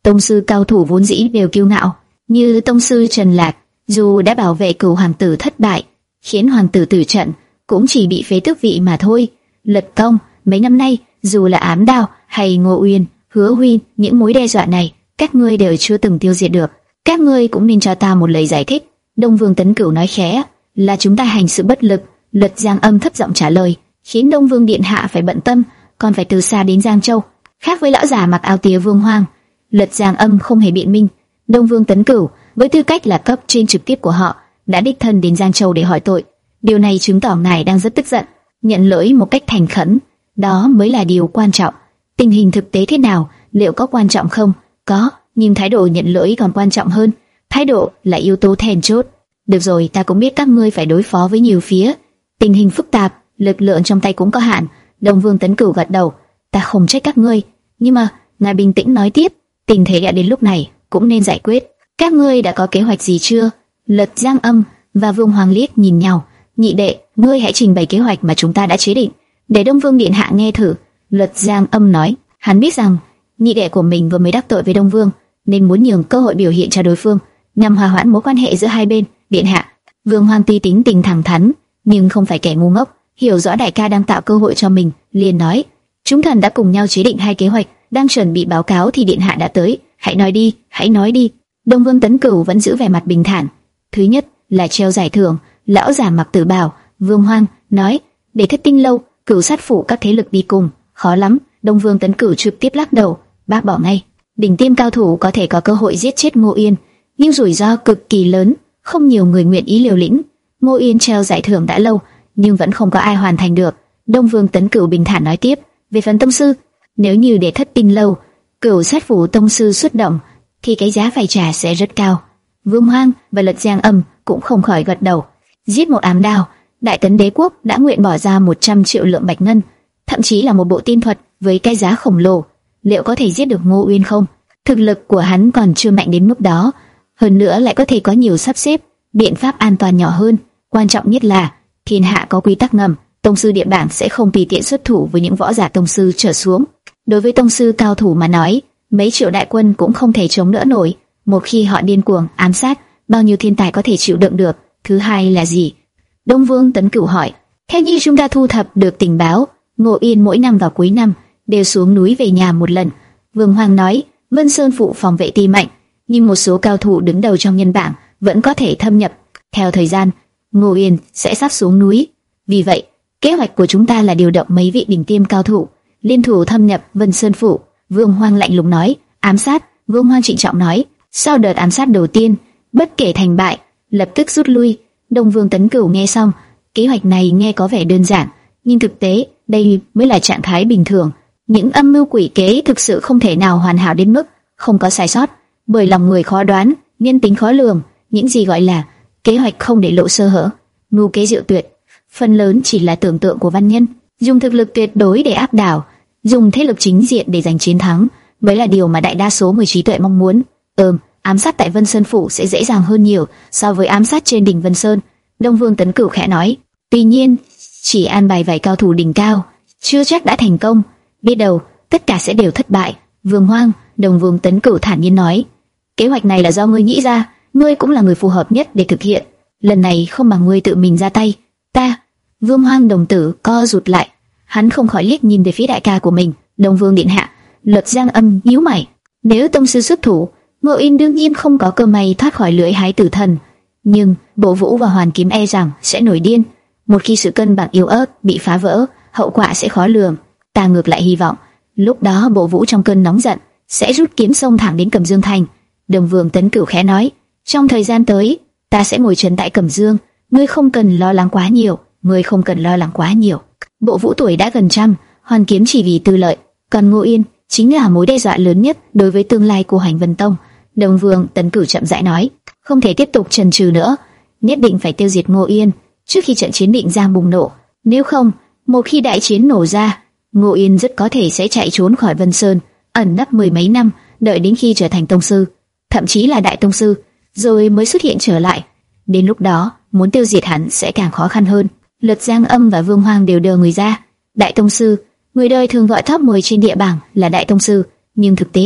Speaker 1: Tông sư cao thủ vốn dĩ đều kiêu ngạo, như tông sư Trần Lạc, dù đã bảo vệ cửu hoàng tử thất bại, khiến hoàng tử tử trận, cũng chỉ bị phế tước vị mà thôi. Lật Công, mấy năm nay, dù là Ám Đao hay Ngô Uyên, Hứa Huy, những mối đe dọa này, các ngươi đều chưa từng tiêu diệt được. Các ngươi cũng nên cho ta một lời giải thích. Đông Vương Tấn Cửu nói khẽ, là chúng ta hành sự bất lực. Lật Giang Âm thấp giọng trả lời, khiến Đông Vương điện hạ phải bận tâm, còn phải từ xa đến Giang Châu. Khác với lão già mặc áo tía Vương Hoang, Lật Giang Âm không hề biện minh. Đông Vương Tấn Cửu, với tư cách là cấp trên trực tiếp của họ, đã đích thân đến Giang Châu để hỏi tội. Điều này chứng tỏ ngài đang rất tức giận, nhận lỗi một cách thành khẩn. Đó mới là điều quan trọng. Tình hình thực tế thế nào, liệu có quan trọng không? Có, nhưng thái độ nhận lỗi còn quan trọng hơn. Thái độ là yếu tố then chốt. Được rồi, ta cũng biết các ngươi phải đối phó với nhiều phía, tình hình phức tạp, lực lượng trong tay cũng có hạn. Đông Vương Tấn Cửu gật đầu, ta không trách các ngươi, nhưng mà ngài bình tĩnh nói tiếp, tình thế đã đến lúc này cũng nên giải quyết. Các ngươi đã có kế hoạch gì chưa? Lật Giang Âm và Vương Hoàng liếc nhìn nhau. Nhị đệ, ngươi hãy trình bày kế hoạch mà chúng ta đã chế định, để Đông Vương điện hạ nghe thử. Lật Giang Âm nói, hắn biết rằng nhị đệ của mình vừa mới đắc tội với Đông Vương, nên muốn nhường cơ hội biểu hiện cho đối phương, nhằm hòa hoãn mối quan hệ giữa hai bên. Điện hạ, Vương Hoàng tuy tính tình thẳng thắn, nhưng không phải kẻ ngu ngốc, hiểu rõ đại ca đang tạo cơ hội cho mình, liền nói, chúng thần đã cùng nhau chế định hai kế hoạch, đang chuẩn bị báo cáo thì điện hạ đã tới, hãy nói đi, hãy nói đi. Đông Vương Tấn Cửu vẫn giữ vẻ mặt bình thản. Thứ nhất là treo giải thưởng. Lão già mặc tử bào Vương Hoang nói, để Thất Tinh lâu, Cửu sát phủ các thế lực đi cùng, khó lắm. Đông Vương Tấn Cửu trực tiếp lắc đầu, bác bỏ ngay. Đỉnh tiêm cao thủ có thể có cơ hội giết chết Ngô Yên, nhưng rủi ro cực kỳ lớn, không nhiều người nguyện ý liều lĩnh. Ngô Yên treo giải thưởng đã lâu, nhưng vẫn không có ai hoàn thành được. Đông Vương Tấn Cửu bình thản nói tiếp, về phần tông sư, nếu như để Thất Tinh lâu, Cửu sát phủ tông sư xuất động, thì cái giá phải trả sẽ rất cao. Vương Hoang và Lật Giang Âm cũng không khỏi gật đầu. Giết một Ám Đao, Đại Tấn Đế quốc đã nguyện bỏ ra một trăm triệu lượng bạch ngân, thậm chí là một bộ tiên thuật với cái giá khổng lồ. Liệu có thể giết được Ngô Uyên không? Thực lực của hắn còn chưa mạnh đến mức đó, hơn nữa lại có thể có nhiều sắp xếp, biện pháp an toàn nhỏ hơn. Quan trọng nhất là thiên hạ có quy tắc ngầm, tông sư địa bảng sẽ không tùy tiện xuất thủ với những võ giả tông sư trở xuống. Đối với tông sư cao thủ mà nói, mấy triệu đại quân cũng không thể chống đỡ nổi. Một khi họ điên cuồng ám sát, bao nhiêu thiên tài có thể chịu đựng được? Thứ hai là gì? Đông Vương Tấn Cửu hỏi. Theo như chúng ta thu thập được tình báo, Ngô Yên mỗi năm vào cuối năm đều xuống núi về nhà một lần. Vương Hoàng nói, Vân Sơn phụ phòng vệ tuy mạnh, nhưng một số cao thủ đứng đầu trong nhân bảng vẫn có thể thâm nhập. Theo thời gian, Ngô Yên sẽ sắp xuống núi. Vì vậy, kế hoạch của chúng ta là điều động mấy vị đỉnh tiêm cao thủ, liên thủ thâm nhập Vân Sơn phủ. Vương Hoàng lạnh lùng nói. Ám sát? Vương Hoàng trịnh trọng nói. Sau đợt ám sát đầu tiên, bất kể thành bại, lập tức rút lui. Đông Vương Tấn Cửu nghe xong, kế hoạch này nghe có vẻ đơn giản, nhưng thực tế đây mới là trạng thái bình thường. Những âm mưu quỷ kế thực sự không thể nào hoàn hảo đến mức không có sai sót, bởi lòng người khó đoán, nhân tính khó lường. Những gì gọi là kế hoạch không để lộ sơ hở, mưu kế diệu tuyệt, phần lớn chỉ là tưởng tượng của văn nhân. Dùng thực lực tuyệt đối để áp đảo, dùng thế lực chính diện để giành chiến thắng, mới là điều mà đại đa số người trí tuệ mong muốn. Ừm, ám sát tại Vân Sơn phủ sẽ dễ dàng hơn nhiều so với ám sát trên đỉnh Vân Sơn. Đông Vương Tấn Cửu khẽ nói. Tuy nhiên, chỉ an bài vài cao thủ đỉnh cao, chưa chắc đã thành công. Biết đâu, tất cả sẽ đều thất bại. Vương Hoang, Đông Vương Tấn Cửu thản nhiên nói. Kế hoạch này là do ngươi nghĩ ra, ngươi cũng là người phù hợp nhất để thực hiện. Lần này không bằng ngươi tự mình ra tay. Ta. Vương Hoang đồng tử co rụt lại, hắn không khỏi liếc nhìn về phía đại ca của mình. Đông Vương điện hạ. Lật Giang Âm nhíu mày. Nếu tông sư xuất thủ, Ngô Yên đương nhiên không có cơ may thoát khỏi lưỡi hái tử thần, nhưng Bộ Vũ và Hoàn Kiếm e rằng sẽ nổi điên. Một khi sự cân bằng yếu ớt bị phá vỡ, hậu quả sẽ khó lường. Ta ngược lại hy vọng lúc đó Bộ Vũ trong cơn nóng giận sẽ rút kiếm xông thẳng đến Cẩm Dương thành. Đông Vương Tấn Cửu khẽ nói, trong thời gian tới ta sẽ ngồi trấn tại Cẩm Dương, ngươi không cần lo lắng quá nhiều, ngươi không cần lo lắng quá nhiều. Bộ Vũ tuổi đã gần trăm, Hoàn Kiếm chỉ vì tư lợi, còn Ngô Yên chính là mối đe dọa lớn nhất đối với tương lai của Hành Vân Tông. Đông Vương Tấn Cửu chậm rãi nói, không thể tiếp tục chần chừ nữa, nhất định phải tiêu diệt Ngô Yên trước khi trận chiến định Giang bùng nổ. Nếu không, một khi đại chiến nổ ra, Ngô Yên rất có thể sẽ chạy trốn khỏi Vân Sơn, ẩn nấp mười mấy năm, đợi đến khi trở thành tông sư, thậm chí là đại tông sư, rồi mới xuất hiện trở lại. Đến lúc đó, muốn tiêu diệt hắn sẽ càng khó khăn hơn. Lật Giang Âm và Vương Hoang đều đờ người ra. Đại tông sư, người đời thường gọi top mười trên địa bảng là đại tông sư, nhưng thực tế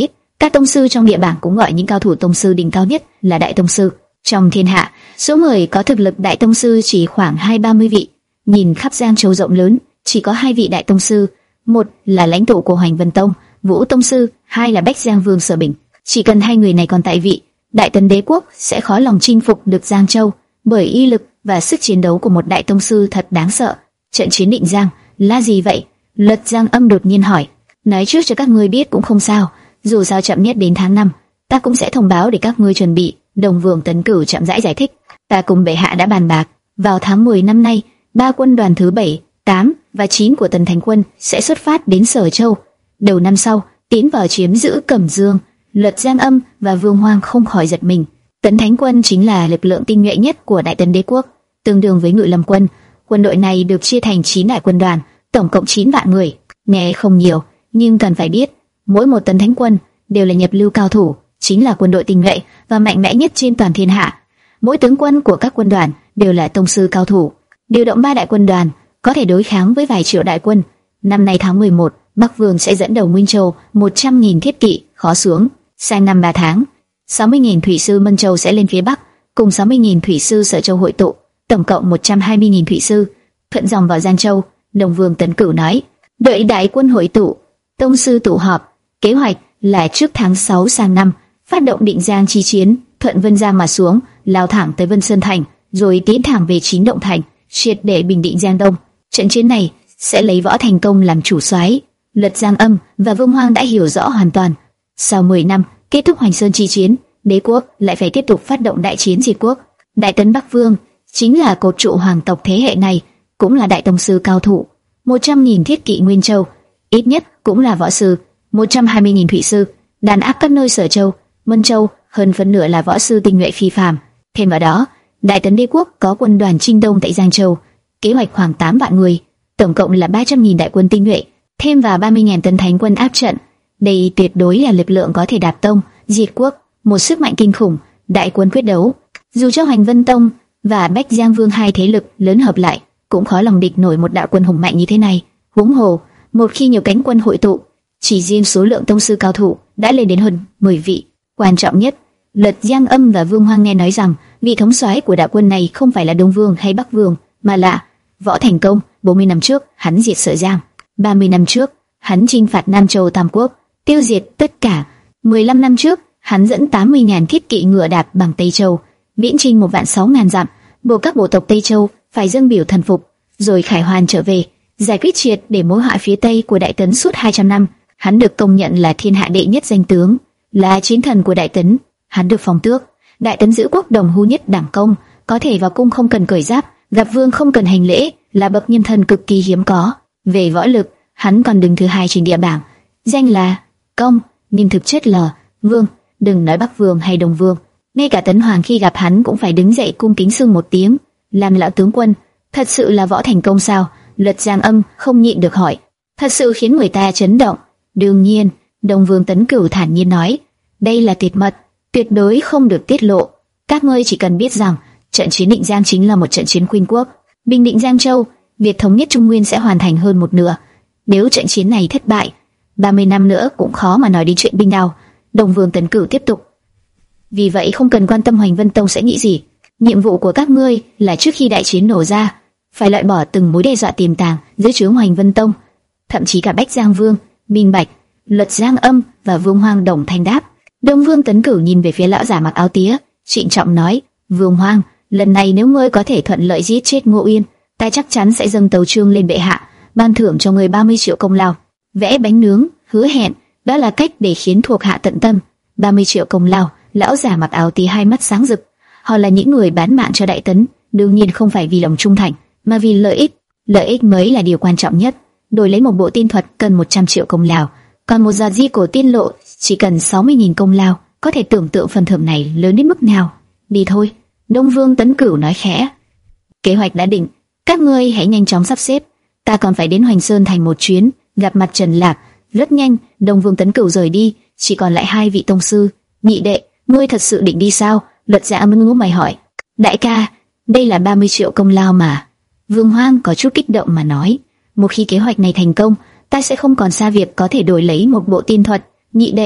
Speaker 1: Các tông sư trong địa bảng cũng gọi những cao thủ tông sư đỉnh cao nhất là đại tông sư. Trong thiên hạ, số người có thực lực đại tông sư chỉ khoảng hai ba mươi vị. Nhìn khắp Giang Châu rộng lớn, chỉ có hai vị đại tông sư, một là lãnh tụ của Hoành Vân Tông, Vũ Tông sư, hai là Bách Giang Vương Sở Bình. Chỉ cần hai người này còn tại vị, Đại Tấn Đế quốc sẽ khó lòng chinh phục được Giang Châu, bởi y lực và sức chiến đấu của một đại tông sư thật đáng sợ. Trận chiến Định Giang là gì vậy? Lật Giang Âm đột nhiên hỏi. Nói trước cho các ngươi biết cũng không sao, dù sao chậm nhất đến tháng năm, ta cũng sẽ thông báo để các ngươi chuẩn bị. Đồng Vương Tấn Cửu chậm rãi giải thích. Ta cùng bệ hạ đã bàn bạc, vào tháng mười năm nay, ba quân đoàn thứ bảy, tám và chín của Tần Thánh quân sẽ xuất phát đến Sở Châu. Đầu năm sau, tiến vào chiếm giữ Cẩm Dương. Lật Giang Âm và Vương Hoang không khỏi giật mình. Tấn Thánh quân chính là lực lượng tinh nhuệ nhất của Đại Tấn Đế quốc, tương đương với Ngự Lâm quân. Quân đội này được chia thành chín đại quân đoàn, tổng cộng chín vạn người. Nghe không nhiều, nhưng cần phải biết, mỗi một Tấn Thánh quân đều là nhập lưu cao thủ, chính là quân đội tinh nhuệ và mạnh mẽ nhất trên toàn thiên hạ. Mỗi tướng quân của các quân đoàn đều là tông sư cao thủ. Điều động ba đại quân đoàn có thể đối kháng với vài triệu đại quân. Năm nay tháng mười một, Bắc Vương sẽ dẫn đầu Nguyên Châu một trăm nghìn thiết kỵ khó xuống. Sang năm ba tháng, sáu mươi nghìn thủy sư Mân Châu sẽ lên phía Bắc, cùng sáu mươi nghìn thủy sư Sở Châu hội tụ, tổng cộng một trăm hai mươi nghìn thủy sư thuận dòng vào Giang Châu. Đồng Vương Tấn Cửu nói, đợi đại quân hội tụ, tông sư tụ họp, kế hoạch là trước tháng sáu sang năm phát động Định Giang chi chiến, thuận Vân Giang mà xuống, lao thẳng tới Vân Sơn thành, rồi tiến thẳng về Chín Động thành, triệt để bình định Giang Đông. Trận chiến này sẽ lấy Võ Thành Công làm chủ soái. Lật Giang Âm và Vương Hoang đã hiểu rõ hoàn toàn. Sau mười năm kết thúc Hoành Sơn chi chiến, đế quốc lại phải tiếp tục phát động đại chiến diệt quốc. Đại Tấn Bắc Vương chính là cột trụ hoàng tộc thế hệ này, cũng là đại tông sư cao thủ. một trăm nghìn thiết kỵ Nguyên Châu, ít nhất cũng là võ sư. một trăm hai mươi nghìn thủy sư, đàn áp các nơi Sở Châu, Mân Châu, hơn phân nửa là võ sư tinh nhuệ phi phàm. Thêm vào đó, Đại Tấn Đế quốc có quân đoàn Trinh Đông tại Giang Châu, kế hoạch khoảng tám vạn người, tổng cộng là ba trăm nghìn đại quân tinh nhuệ, thêm vào ba mươi nghìn Tấn Thánh quân áp trận. Đây tuyệt đối là lực lượng có thể đạp tông, diệt quốc, một sức mạnh kinh khủng. Đại quân quyết đấu, dù cho Hoành Vân Tông và Bách Giang Vương hai thế lực lớn hợp lại, cũng khó lòng địch nổi một đạo quân hùng mạnh như thế này. Huống hồ, một khi nhiều cánh quân hội tụ, chỉ riêng số lượng tông sư cao thủ đã lên đến hơn mười vị. Quan trọng nhất, Lật Giang Âm và Vương Hoang nghe nói rằng vị thống soái của đạo quân này không phải là Đông Vương hay Bắc Vương, mà là Võ Thành Công. bốn mươi năm trước, hắn diệt Sở Giang; ba mươi năm trước, hắn chinh phạt Nam Châu Tam Quốc, tiêu diệt tất cả. mười lăm năm trước, hắn dẫn tám mươi nghìn thiết kỵ ngựa đạp bằng Tây Châu, viễn chinh một vạn sáu ngàn dặm, buộc các bộ tộc Tây Châu phải dâng biểu thần phục, rồi khải hoàn trở về, giải quyết triệt để mối họa phía Tây của Đại Tấn suốt hai trăm năm. Hắn được công nhận là thiên hạ đệ nhất danh tướng, là chiến thần của Đại Tấn. Hắn được phong tước Đại Tấn giữ quốc đồng hưu nhất đẳng công, có thể vào cung không cần cởi giáp, gặp vương không cần hành lễ, là bậc nhân thần cực kỳ hiếm có. Về võ lực, hắn còn đứng thứ hai trên địa bảng, danh là Công, nhưng thực chất là Vương. Đừng nói Bắc Vương hay Đông Vương, ngay cả Tấn Hoàng khi gặp hắn cũng phải đứng dậy cung kính xưng một tiếng, làm lão tướng quân. Thật sự là Võ Thành Công sao? Lật Giang Âm không nhịn được hỏi. Thật sự khiến người ta chấn động. Đương nhiên, Đông Vương Tấn Cửu thản nhiên nói, đây là tuyệt mật, tuyệt đối không được tiết lộ. Các ngươi chỉ cần biết rằng trận chiến Định Giang chính là một trận chiến khuynh quốc, bình định Giang Châu, việc thống nhất Trung Nguyên sẽ hoàn thành hơn một nửa. Nếu trận chiến này thất bại, ba mươi năm nữa cũng khó mà nói đến chuyện binh đao. Đông Vương Tấn Cửu tiếp tục. Vì vậy không cần quan tâm Hoành Vân Tông sẽ nghĩ gì. Nhiệm vụ của các ngươi là trước khi đại chiến nổ ra, phải loại bỏ từng mối đe dọa tiềm tàng dưới trướng Hoành Vân Tông, thậm chí cả Bách Giang Vương. Minh bạch. Lật Giang Âm và Vương Hoang đồng thanh đáp. Đông Vương Tấn Cửu nhìn về phía lão giả mặc áo tía, trịnh trọng nói, Vương Hoang, lần này nếu ngươi có thể thuận lợi giết chết Ngô Uyên, ta chắc chắn sẽ dâng tấu chương lên bệ hạ, ban thưởng cho ngươi ba mươi triệu công lao. Vẽ bánh nướng, hứa hẹn, đó là cách để khiến thuộc hạ tận tâm. ba mươi triệu công lao. Lão giả mặc áo tía hai mắt sáng rực. Họ là những người bán mạng cho Đại Tấn, đương nhiên không phải vì lòng trung thành, mà vì lợi ích. Lợi ích mới là điều quan trọng nhất. Đổi lấy một bộ tiên thuật cần một trăm triệu công lao, còn một giọt di cổ tiên lộ chỉ cần sáu mươi nghìn công lao. Có thể tưởng tượng phần thưởng này lớn đến mức nào. Đi thôi. Đông Vương Tấn Cửu nói khẽ. Kế hoạch đã định, các ngươi hãy nhanh chóng sắp xếp. Ta còn phải đến Hoành Sơn thành một chuyến, gặp mặt Trần Lạc. Rất nhanh, Đông Vương Tấn Cửu rời đi, chỉ còn lại hai vị tông sư. Nhị đệ, ngươi thật sự định đi sao? Lật Dạ Âm ngước mày hỏi. Đại ca, đây là ba mươi triệu công lao mà. Vương Hoang có chút kích động mà nói. Một khi kế hoạch này thành công, ta sẽ không còn xa việc có thể đổi lấy một bộ tiên thuật. Nhị đệ,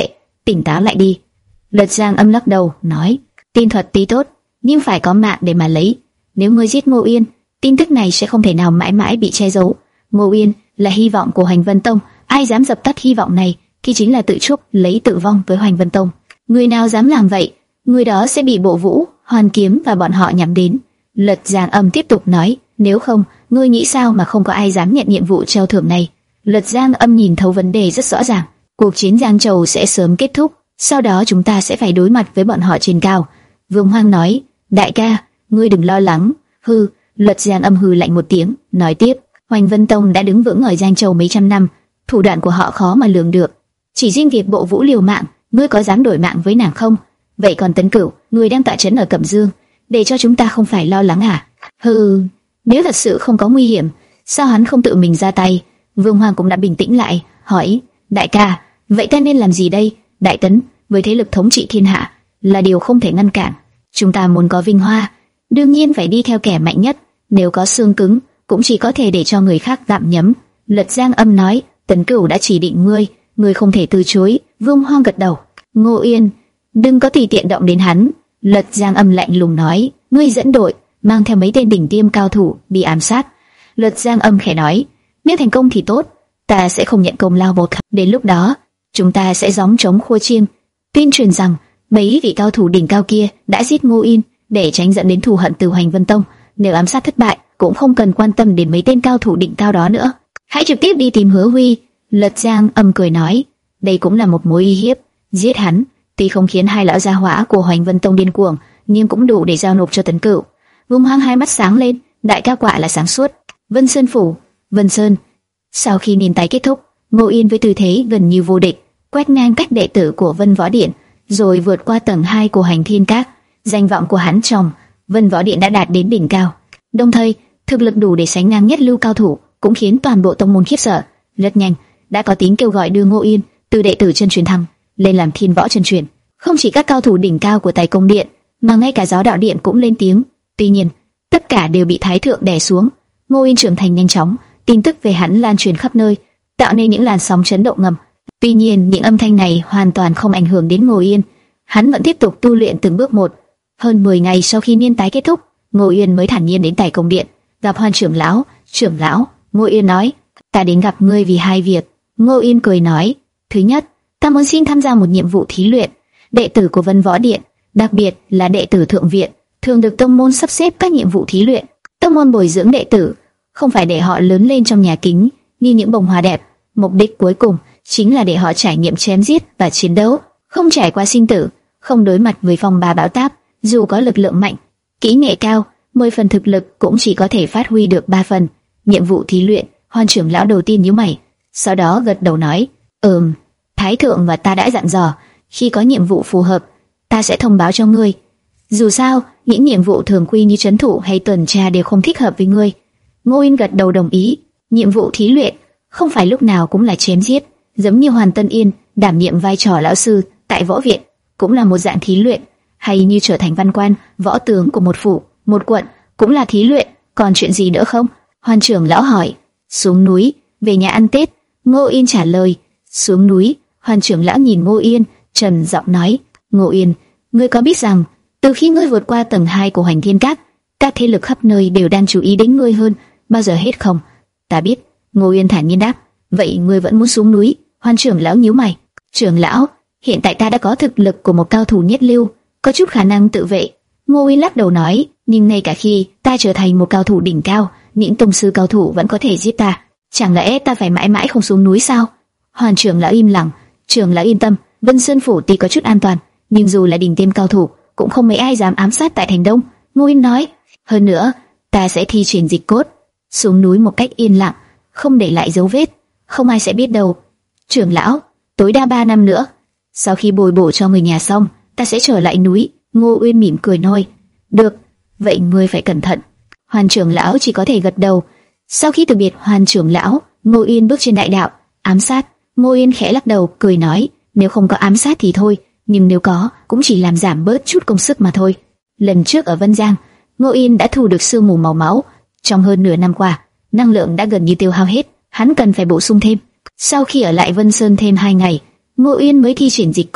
Speaker 1: tỉnh táo lại đi. Lật Giang Âm lắc đầu, nói, tin thuật tí tốt, nhưng phải có mạng để mà lấy. Nếu ngươi giết Ngô Uyên, tin tức này sẽ không thể nào mãi mãi bị che giấu. Ngô Uyên là hy vọng của Hoành Vân Tông, ai dám dập tắt hy vọng này, khi chính là tự chuốc lấy tử vong với Hoành Vân Tông. Người nào dám làm vậy, người đó sẽ bị Bộ Vũ, Hoàn Kiếm và bọn họ nhắm đến. Lật Giang Âm tiếp tục nói, nếu không, ngươi nghĩ sao mà không có ai dám nhận nhiệm vụ treo thưởng này? Lật Giang Âm nhìn thấu vấn đề rất rõ ràng, cuộc chiến Giang Trầu sẽ sớm kết thúc, sau đó chúng ta sẽ phải đối mặt với bọn họ trên cao. Vương Hoang nói, đại ca, ngươi đừng lo lắng. Hừ. Lật Giang Âm hừ lạnh một tiếng, nói tiếp, Hoành Vân Tông đã đứng vững ở Giang Châu mấy trăm năm, thủ đoạn của họ khó mà lường được. Chỉ riêng việc Bộ Vũ liều mạng, ngươi có dám đổi mạng với nàng không? Vậy còn Tấn Cửu, ngươi đang tọa trấn ở Cẩm Dương, để cho chúng ta không phải lo lắng à? Hừ, nếu thật sự không có nguy hiểm, sao hắn không tự mình ra tay? Vương Hoàng cũng đã bình tĩnh lại, hỏi, đại ca, vậy ta nên làm gì đây? Đại Tấn, với thế lực thống trị thiên hạ, là điều không thể ngăn cản. Chúng ta muốn có vinh hoa, đương nhiên phải đi theo kẻ mạnh nhất. Nếu có xương cứng, cũng chỉ có thể để cho người khác gặm nhấm. Lật Giang Âm nói, Tấn Cửu đã chỉ định ngươi, ngươi không thể từ chối. Vương Hoang gật đầu. Ngô Yên, đừng có tùy tiện động đến hắn. Lật Giang Âm lạnh lùng nói, ngươi dẫn đội, mang theo mấy tên đỉnh tiêm cao thủ bị ám sát. Lật Giang Âm khẽ nói, nếu thành công thì tốt, ta sẽ không nhận công lao vô thật. Đến lúc đó, chúng ta sẽ gióng trống khua chiêng, tuyên truyền rằng mấy vị cao thủ đỉnh cao kia đã giết Ngô Yên, để tránh dẫn đến thù hận từ Hoành Vân Tông. Nếu ám sát thất bại, cũng không cần quan tâm đến mấy tên cao thủ đỉnh cao đó nữa. Hãy trực tiếp đi tìm Hứa Huy. Lật Giang Âm cười nói, đây cũng là một mối uy hiếp. Giết hắn, tuy không khiến hai lão gia hỏa của Hoành Vân Tông điên cuồng, nhưng cũng đủ để giao nộp cho Tấn Cửu. Vương Hoang hai mắt sáng lên, đại ca quả là sáng suốt. Vân Sơn phủ, Vân Sơn. Sau khi niên tái kết thúc, Ngô Yên với tư thế gần như vô địch, quét ngang các đệ tử của Vân Võ Điện, rồi vượt qua tầng hai của Hành Thiên Các. Danh vọng của hắn trong Vân Võ Điện đã đạt đến đỉnh cao, đồng thời thực lực đủ để sánh ngang nhất lưu cao thủ, cũng khiến toàn bộ tông môn khiếp sợ. Rất nhanh, đã có tiếng kêu gọi đưa Ngô Yên từ đệ tử chân truyền thăng lên làm thiên võ chân truyền. Không chỉ các cao thủ đỉnh cao của Tài Công Điện, mà ngay cả Giáo Đạo Điện cũng lên tiếng. Tuy nhiên, tất cả đều bị Thái thượng đè xuống. Ngô Yên trưởng thành nhanh chóng, tin tức về hắn lan truyền khắp nơi, tạo nên những làn sóng chấn động ngầm. Tuy nhiên, những âm thanh này hoàn toàn không ảnh hưởng đến Ngô Yên. Hắn vẫn tiếp tục tu luyện từng bước một. Hơn mười ngày sau khi niên tái kết thúc, Ngô Yên mới thản nhiên đến Tài Công Điện, gặp Hoan trưởng lão. Trưởng lão, Ngô Yên nói, ta đến gặp ngươi vì hai việc. Ngô Yên cười nói, thứ nhất, ta muốn xin tham gia một nhiệm vụ thí luyện. Đệ tử của Vân Võ Điện, đặc biệt là đệ tử thượng viện, thường được tông môn sắp xếp các nhiệm vụ thí luyện. Tông môn bồi dưỡng đệ tử, không phải để họ lớn lên trong nhà kính như những bông hoa đẹp. Mục đích cuối cùng chính là để họ trải nghiệm chém giết và chiến đấu, không trải qua sinh tử, không đối mặt với phong ba bão táp. Dù có lực lượng mạnh, kỹ nghệ cao, mười phần thực lực cũng chỉ có thể phát huy được ba phần. Nhiệm vụ thí luyện, Hoan trưởng lão đầu tiên nhíu mày, sau đó gật đầu nói, ừm, Thái thượng và ta đã dặn dò, khi có nhiệm vụ phù hợp, ta sẽ thông báo cho ngươi. Dù sao, những nhiệm vụ thường quy như trấn thủ hay tuần tra đều không thích hợp với ngươi. Ngô Yên gật đầu đồng ý. Nhiệm vụ thí luyện không phải lúc nào cũng là chém giết, giống như Hoàn Tân Yên đảm nhiệm vai trò lão sư tại võ viện cũng là một dạng thí luyện, hay như trở thành văn quan, võ tướng của một phủ, một quận cũng là thí luyện. Còn chuyện gì nữa không? Hoan trưởng lão hỏi. Xuống núi, về nhà ăn Tết. Ngô Yên trả lời. Xuống núi. Hoan trưởng lão nhìn Ngô Yên, trầm giọng nói, Ngô Yên, ngươi có biết rằng từ khi ngươi vượt qua tầng hai của Hành Thiên Các, các thế lực khắp nơi đều đang chú ý đến ngươi hơn bao giờ hết không? Ta biết. Ngô Yên thản nhiên đáp. Vậy ngươi vẫn muốn xuống núi? Hoan trưởng lão nhíu mày. Trưởng lão, hiện tại ta đã có thực lực của một cao thủ nhất lưu, có chút khả năng tự vệ. Ngô Yên lắc đầu nói, nhưng ngay cả khi ta trở thành một cao thủ đỉnh cao, những tông sư cao thủ vẫn có thể giết ta. Chẳng lẽ ta phải mãi mãi không xuống núi sao? Hoàn trưởng lão im lặng. Trưởng lão yên tâm, Vân Sơn phủ tuy có chút an toàn, nhưng dù là đỉnh tiêm cao thủ, cũng không mấy ai dám ám sát tại thành Đông. Ngô Yên nói, hơn nữa, ta sẽ thi triển dịch cốt, xuống núi một cách yên lặng, không để lại dấu vết, không ai sẽ biết đâu. Trưởng lão, tối đa ba năm nữa, sau khi bồi bổ cho người nhà xong, ta sẽ trở lại núi. Ngô Uyên mỉm cười nói, được, vậy ngươi phải cẩn thận. Hoàn trưởng lão chỉ có thể gật đầu. Sau khi từ biệt Hoàn trưởng lão, Ngô Uyên bước trên đại đạo. Ám sát. Ngô Uyên khẽ lắc đầu, cười nói, nếu không có ám sát thì thôi, nhưng nếu có, cũng chỉ làm giảm bớt chút công sức mà thôi. Lần trước ở Vân Giang, Ngô Uyên đã thu được sương mù màu máu. Trong hơn nửa năm qua, năng lượng đã gần như tiêu hao hết, hắn cần phải bổ sung thêm. Sau khi ở lại Vân Sơn thêm hai ngày, Ngô Uyên mới thi triển dịch cốt.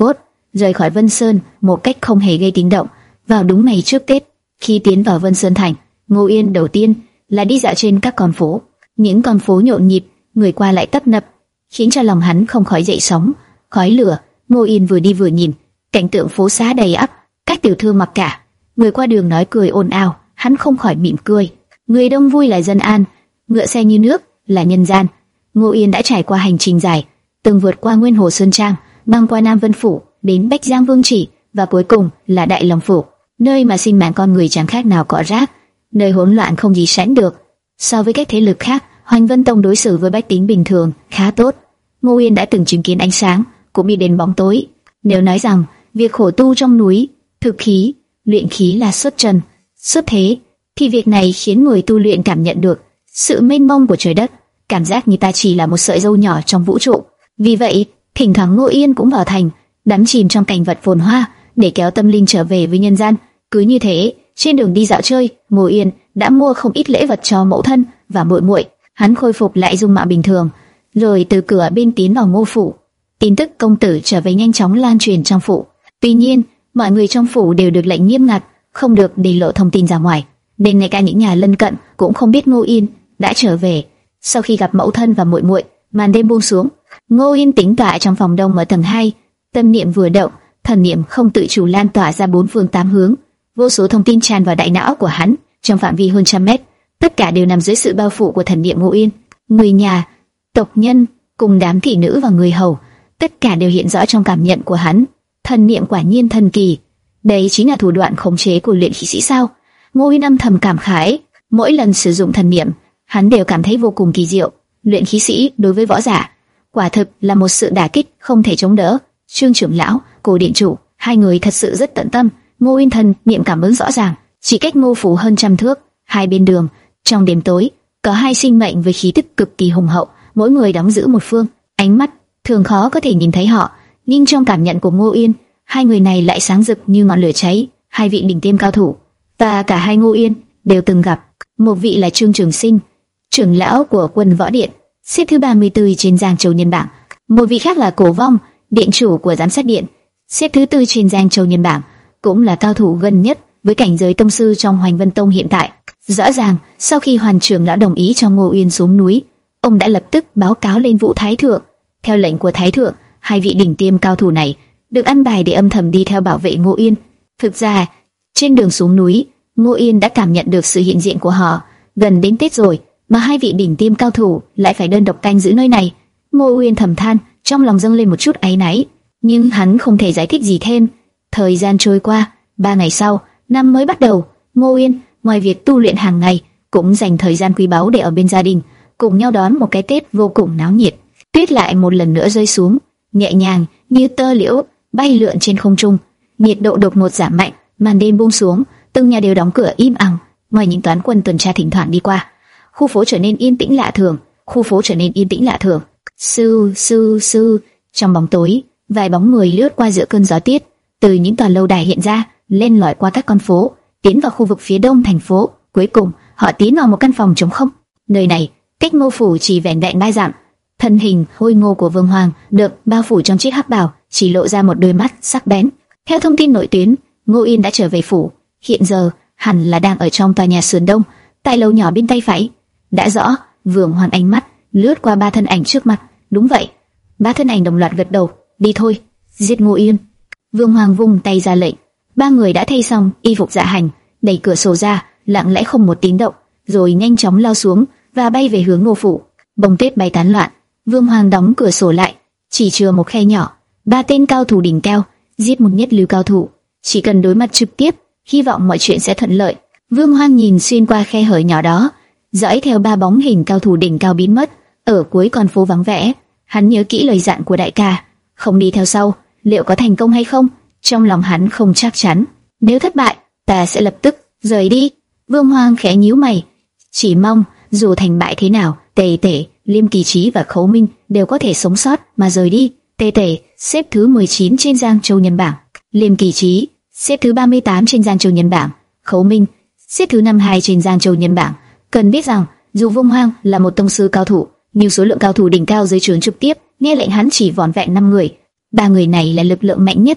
Speaker 1: rời khỏi Vân Sơn một cách không hề gây tiếng động. Vào đúng ngày trước Tết, khi tiến vào Vân Sơn thành, Ngô Yên đầu tiên là đi dạo trên các con phố. Những con phố nhộn nhịp, người qua lại tấp nập, khiến cho lòng hắn không khỏi dậy sóng, khói lửa. Ngô Yên vừa đi vừa nhìn, cảnh tượng phố xá đầy ắp, các tiểu thư mặc cả, người qua đường nói cười ồn ào, hắn không khỏi mỉm cười. Người đông vui là dân an, ngựa xe như nước là nhân gian. Ngô Yên đã trải qua hành trình dài, từng vượt qua Nguyên Hồ Sơn Trang, băng qua Nam Vân Phủ, đến Bách Giang Vương Chỉ, và cuối cùng là Đại Long Phủ, nơi mà sinh mạng con người chẳng khác nào cỏ rác, nơi hỗn loạn không gì sánh được. So với các thế lực khác, Hoành Vân Tông đối xử với bách tính bình thường khá tốt. Ngô Yên đã từng chứng kiến ánh sáng, cũng bị đến bóng tối. Nếu nói rằng việc khổ tu trong núi, thực khí, luyện khí là xuất trần, xuất thế, thì việc này khiến người tu luyện cảm nhận được sự mênh mông của trời đất, cảm giác như ta chỉ là một sợi dâu nhỏ trong vũ trụ. Vì vậy, thỉnh thoảng Ngô Yên cũng vào thành, đắm chìm trong cảnh vật phồn hoa để kéo tâm linh trở về với nhân gian. Cứ như thế, trên đường đi dạo chơi, Ngô Yên đã mua không ít lễ vật cho mẫu thân và muội muội. Hắn khôi phục lại dung mạo bình thường, rồi từ cửa bên tiến vào Ngô phủ. Tin tức công tử trở về nhanh chóng lan truyền trong phủ. Tuy nhiên, mọi người trong phủ đều được lệnh nghiêm ngặt, không được để lộ thông tin ra ngoài, nên ngay cả những nhà lân cận cũng không biết Ngô Yên đã trở về. Sau khi gặp mẫu thân và muội muội, màn đêm buông xuống. Ngô Yên tĩnh tọa trong phòng đông ở tầng hai, tâm niệm vừa động, thần niệm không tự chủ lan tỏa ra bốn phương tám hướng. Vô số thông tin tràn vào đại não của hắn, trong phạm vi hơn trăm mét, tất cả đều nằm dưới sự bao phủ của thần niệm Ngô Yên. Người nhà, tộc nhân, cùng đám thị nữ và người hầu, tất cả đều hiện rõ trong cảm nhận của hắn. Thần niệm quả nhiên thần kỳ, đây chính là thủ đoạn khống chế của luyện khí sĩ sao? Ngô Yên âm thầm cảm khái, mỗi lần sử dụng thần niệm, hắn đều cảm thấy vô cùng kỳ diệu. Luyện khí sĩ đối với võ giả, quả thực là một sự đả kích không thể chống đỡ. Trương trưởng lão, Cổ điện chủ, hai người thật sự rất tận tâm. Ngô Yên thần niệm cảm ứng rõ ràng, chỉ cách Ngô phủ hơn trăm thước, hai bên đường, trong đêm tối, có hai sinh mệnh với khí tức cực kỳ hùng hậu, mỗi người đóng giữ một phương, ánh mắt thường khó có thể nhìn thấy họ, nhưng trong cảm nhận của Ngô Yên, hai người này lại sáng rực như ngọn lửa cháy. Hai vị đỉnh tiêm cao thủ, và cả hai Ngô Yên đều từng gặp. Một vị là Trương Trường Sinh, trưởng lão của Quân Võ Điện, xếp thứ ba mươi tư trên Giang Châu Nhân bảng. Một vị khác là Cổ Vong, điện chủ của Giám sát Điện, xếp thứ tư trên Giang Châu Nhân bảng, cũng là cao thủ gần nhất với cảnh giới tông sư trong Hoành Vân Tông hiện tại. Rõ ràng, sau khi Hoàn trưởng lão đồng ý cho Ngô Yên xuống núi, ông đã lập tức báo cáo lên Vũ Thái thượng. Theo lệnh của Thái thượng, hai vị đỉnh tiêm cao thủ này được ăn bài để âm thầm đi theo bảo vệ Ngô Yên. Thực ra, trên đường xuống núi, Ngô Yên đã cảm nhận được sự hiện diện của họ. Gần đến Tết rồi, mà hai vị đỉnh tiêm cao thủ lại phải đơn độc canh giữ nơi này. Ngô Yên thầm than, trong lòng dâng lên một chút áy náy, nhưng hắn không thể giải thích gì thêm. Thời gian trôi qua, ba ngày sau, năm mới bắt đầu. Ngô Yên, ngoài việc tu luyện hàng ngày, cũng dành thời gian quý báu để ở bên gia đình, cùng nhau đón một cái Tết vô cùng náo nhiệt. Tuyết lại một lần nữa rơi xuống, nhẹ nhàng như tơ liễu bay lượn trên không trung. Nhiệt độ đột ngột giảm mạnh, màn đêm buông xuống, từng nhà đều đóng cửa im ắng, ngoài những toán quân tuần tra thỉnh thoảng đi qua. Khu phố trở nên yên tĩnh lạ thường, khu phố trở nên yên tĩnh lạ thường. Sư sư sư, trong bóng tối, vài bóng người lướt qua giữa cơn gió tuyết, từ những tòa lâu đài hiện ra, len lỏi qua các con phố, tiến vào khu vực phía đông thành phố. Cuối cùng, họ tiến vào một căn phòng trống không. Nơi này cách Ngô phủ chỉ vẻn vẹn ba dặm. Thân hình hôi ngô của Vương Hoàng được bao phủ trong chiếc hắc bào, chỉ lộ ra một đôi mắt sắc bén. Theo thông tin nội tuyến, Ngô Yên đã trở về phủ, hiện giờ hẳn là đang ở trong tòa nhà sườn đông, tại lầu nhỏ bên tay phải. Đã rõ. Vương Hoàng ánh mắt lướt qua ba thân ảnh trước mặt. Đúng vậy. Ba thân ảnh đồng loạt gật đầu. Đi thôi, giết Ngô Yên. Vương Hoàng vung tay ra lệnh. Ba người đã thay xong y phục dạ hành, đẩy cửa sổ ra, lặng lẽ không một tiếng động, rồi nhanh chóng lao xuống và bay về hướng Ngô phủ. Bông tuyết bay tán loạn. Vương Hoàng đóng cửa sổ lại, chỉ chừa một khe nhỏ. Ba tên cao thủ đỉnh cao giết một nhất lưu cao thủ, chỉ cần đối mặt trực tiếp, hy vọng mọi chuyện sẽ thuận lợi. Vương Hoàng nhìn xuyên qua khe hở nhỏ đó, dõi theo ba bóng hình cao thủ đỉnh cao biến mất ở cuối con phố vắng vẻ. Hắn nhớ kỹ lời dặn của đại ca, không đi theo sau, liệu có thành công hay không? Trong lòng hắn không chắc chắn. Nếu thất bại, ta sẽ lập tức rời đi. Vương Hoàng khẽ nhíu mày, chỉ mong dù thành bại thế nào, Tề Tể, Liêm Kỳ Chí và Khấu Minh đều có thể sống sót mà rời đi. Tề Tể xếp thứ mười chín trên Giang Châu Nhân bảng, Liêm Kỳ Chí xếp thứ ba mươi tám trên Giang Châu Nhân bảng, Khấu Minh xếp thứ năm mươi hai trên Giang Châu Nhân bảng. Cần biết rằng, dù Vương Hoàng là một tông sư cao thủ, nhưng số lượng cao thủ đỉnh cao dưới trướng trực tiếp nghe lệnh hắn chỉ vỏn vẹn năm người. Ba người này là lực lượng mạnh nhất,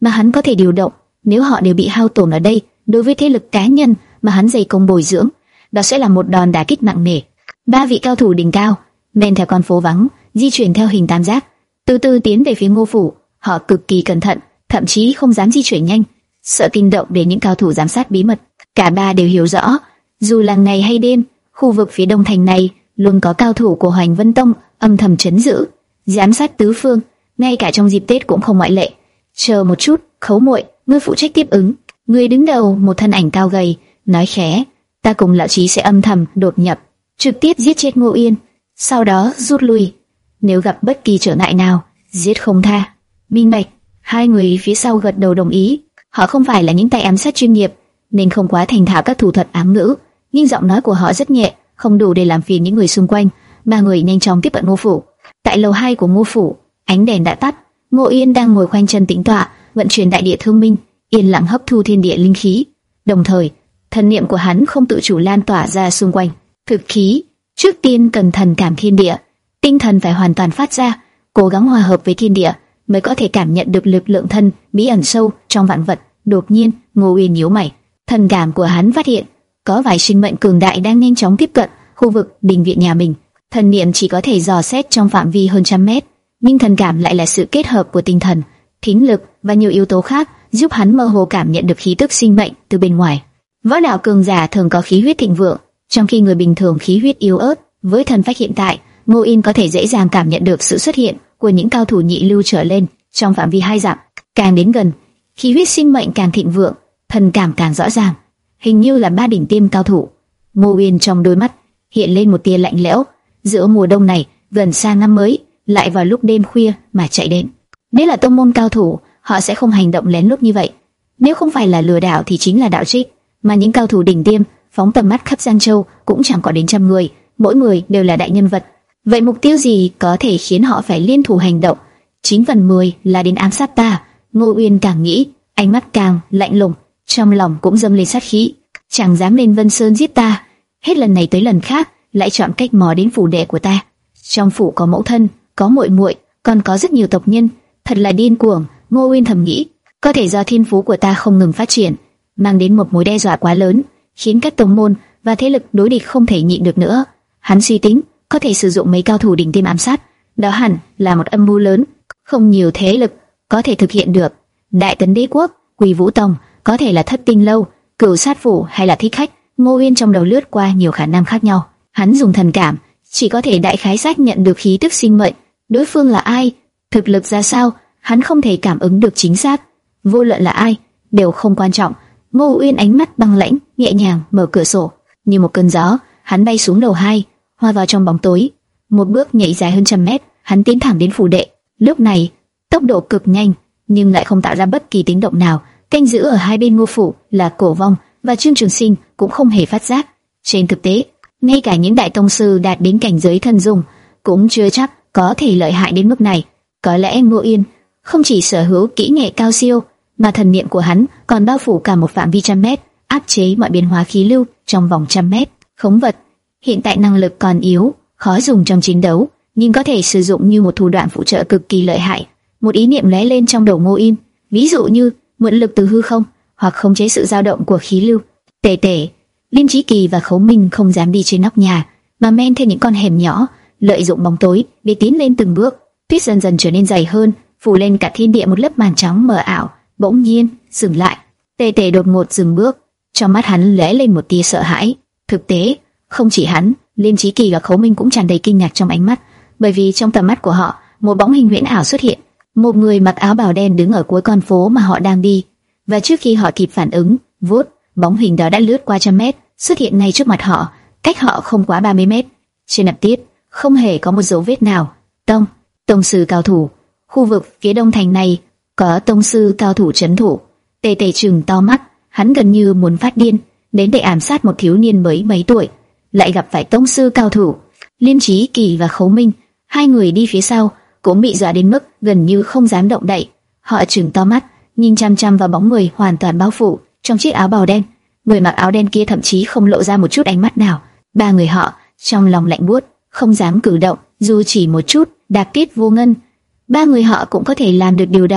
Speaker 1: mà hắn có thể điều động. Nếu họ đều bị hao tổn ở đây, đối với thế lực cá nhân mà hắn dày công bồi dưỡng, đó sẽ là một đòn đả kích nặng nề. Ba vị cao thủ đỉnh cao men theo con phố vắng, di chuyển theo hình tam giác, từ từ tiến về phía Ngô phủ. Họ cực kỳ cẩn thận, thậm chí không dám di chuyển nhanh, sợ kinh động đến những cao thủ giám sát bí mật. Cả ba đều hiểu rõ, dù là ngày hay đêm, khu vực phía đông thành này luôn có cao thủ của Hoành Vân Tông âm thầm trấn giữ, giám sát tứ phương, ngay cả trong dịp Tết cũng không ngoại lệ. Chờ một chút, Khấu muội, ngươi phụ trách tiếp ứng. Người đứng đầu, một thân ảnh cao gầy, nói khẽ, ta cùng lão Chí sẽ âm thầm đột nhập, trực tiếp giết chết Ngô Yên, sau đó rút lui. Nếu gặp bất kỳ trở ngại nào, giết không tha. Minh bạch. Hai người phía sau gật đầu đồng ý. Họ không phải là những tay ám sát chuyên nghiệp, nên không quá thành thạo các thủ thuật ám ngữ, nhưng giọng nói của họ rất nhẹ, không đủ để làm phiền những người xung quanh. Ba người nhanh chóng tiếp cận Ngô phủ. Tại lầu hai của Ngô phủ, ánh đèn đã tắt. Ngô Yên đang ngồi khoanh chân tĩnh tọa, vận chuyển đại địa thương minh, yên lặng hấp thu thiên địa linh khí. Đồng thời, thần niệm của hắn không tự chủ lan tỏa ra xung quanh. Thực khí, trước tiên cần thần cảm thiên địa, tinh thần phải hoàn toàn phát ra, cố gắng hòa hợp với thiên địa mới có thể cảm nhận được lực lượng thân bí ẩn sâu trong vạn vật. Đột nhiên, Ngô Uyên nhíu mày, thần cảm của hắn phát hiện có vài sinh mệnh cường đại đang nhanh chóng tiếp cận khu vực đình viện nhà mình. Thần niệm chỉ có thể dò xét trong phạm vi hơn trăm mét, nhưng thần cảm lại là sự kết hợp của tinh thần, thính lực và nhiều yếu tố khác, giúp hắn mơ hồ cảm nhận được khí tức sinh mệnh từ bên ngoài. Võ đạo cường giả thường có khí huyết thịnh vượng, trong khi người bình thường khí huyết yếu ớt. Với thần phách hiện tại, Ngô Yên có thể dễ dàng cảm nhận được sự xuất hiện của những cao thủ nhị lưu trở lên trong phạm vi hai dặm. Càng đến gần, khí huyết sinh mệnh càng thịnh vượng, thần cảm càng rõ ràng, hình như là ba đỉnh tiêm cao thủ. Ngô Yên trong đôi mắt hiện lên một tia lạnh lẽo. Giữa mùa đông này, gần sang năm mới, lại vào lúc đêm khuya mà chạy đến. Nếu là tông môn cao thủ, họ sẽ không hành động lén lút như vậy. Nếu không phải là lừa đảo thì chính là đạo trích. Mà những cao thủ đỉnh tiêm phóng tầm mắt khắp Giang Châu cũng chẳng có đến trăm người, mỗi người đều là đại nhân vật. Vậy mục tiêu gì có thể khiến họ phải liên thủ hành động? Chín phần mười là đến ám sát ta. Ngô Uyên càng nghĩ, ánh mắt càng lạnh lùng, trong lòng cũng dâng lên sát khí. Chẳng dám lên Vân Sơn giết ta, hết lần này tới lần khác lại chọn cách mò đến phủ đệ của ta. Trong phủ có mẫu thân, có muội muội, còn có rất nhiều tộc nhân, thật là điên cuồng. Ngô Uyên thầm nghĩ, có thể do thiên phú của ta không ngừng phát triển, mang đến một mối đe dọa quá lớn, khiến các tông môn và thế lực đối địch không thể nhịn được nữa. Hắn suy tính, có thể sử dụng mấy cao thủ đỉnh tiêm ám sát, đó hẳn là một âm mưu lớn, không nhiều thế lực có thể thực hiện được. Đại Tấn Đế quốc, Quỳ Vũ Tông, có thể là Thất Tinh lâu, Cửu Sát phủ hay là Thích Khách. Ngô Uyên trong đầu lướt qua nhiều khả năng khác nhau. Hắn dùng thần cảm, chỉ có thể đại khái xác nhận được khí tức sinh mệnh. Đối phương là ai, thực lực ra sao, hắn không thể cảm ứng được chính xác. Vô luận là ai, đều không quan trọng. Ngô Uyên ánh mắt băng lãnh, nhẹ nhàng mở cửa sổ, như một cơn gió, hắn bay xuống lầu hai, hòa vào trong bóng tối. Một bước nhảy dài hơn trăm mét, hắn tiến thẳng đến phủ đệ. Lúc này, tốc độ cực nhanh, nhưng lại không tạo ra bất kỳ tiếng động nào. Canh giữ ở hai bên Ngô phủ là Cổ Vong và Trương Trường Sinh cũng không hề phát giác. Trên thực tế, ngay cả những đại tông sư đạt đến cảnh giới thần dung cũng chưa chắc có thể lợi hại đến mức này. Có lẽ Ngô Yên không chỉ sở hữu kỹ nghệ cao siêu, mà thần niệm của hắn còn bao phủ cả một phạm vi trăm mét, áp chế mọi biến hóa khí lưu trong vòng trăm mét. Khống vật, hiện tại năng lực còn yếu, khó dùng trong chiến đấu, nhưng có thể sử dụng như một thủ đoạn phụ trợ cực kỳ lợi hại. Một ý niệm lóe lên trong đầu Ngô Yên, ví dụ như mượn lực từ hư không, hoặc khống chế sự dao động của khí lưu. Tề Tề, Liêm Chí Kỳ và Khấu Minh không dám đi trên nóc nhà, mà men theo những con hẻm nhỏ, lợi dụng bóng tối để tiến lên từng bước. Tuyết dần dần trở nên dày hơn, phủ lên cả thiên địa một lớp màn trắng mờ ảo. Bỗng nhiên dừng lại. Tề Tề đột ngột dừng bước, trong mắt hắn lóe lên một tia sợ hãi. Thực tế, không chỉ hắn, Liêm Chí Kỳ và Khấu Minh cũng tràn đầy kinh ngạc trong ánh mắt, bởi vì trong tầm mắt của họ, một bóng hình huyễn ảo xuất hiện. Một người mặc áo bào đen đứng ở cuối con phố mà họ đang đi, và trước khi họ kịp phản ứng, vút, bóng hình đó đã lướt qua trăm mét, xuất hiện ngay trước mặt họ, cách họ không quá ba mươi mét. Trên nạp tiết, không hề có một dấu vết nào. Tông, tông sư cao thủ. Khu vực phía đông thành này có tông sư cao thủ trấn thủ. Tề Tề trừng to mắt, hắn gần như muốn phát điên, đến để ám sát một thiếu niên mới mấy tuổi, lại gặp phải tông sư cao thủ. Liêm Chí Kỳ và Khấu Minh, hai người đi phía sau, cũng bị dọa đến mức gần như không dám động đậy. Họ trừng to mắt, nhìn chăm chăm vào bóng người hoàn toàn bao phủ trong chiếc áo bào đen. Người mặc áo đen kia thậm chí không lộ ra một chút ánh mắt nào. Ba người họ trong lòng lạnh buốt, không dám cử động, dù chỉ một chút. Đạp Tiết Vô Ngân, ba người họ cũng có thể làm được điều đó,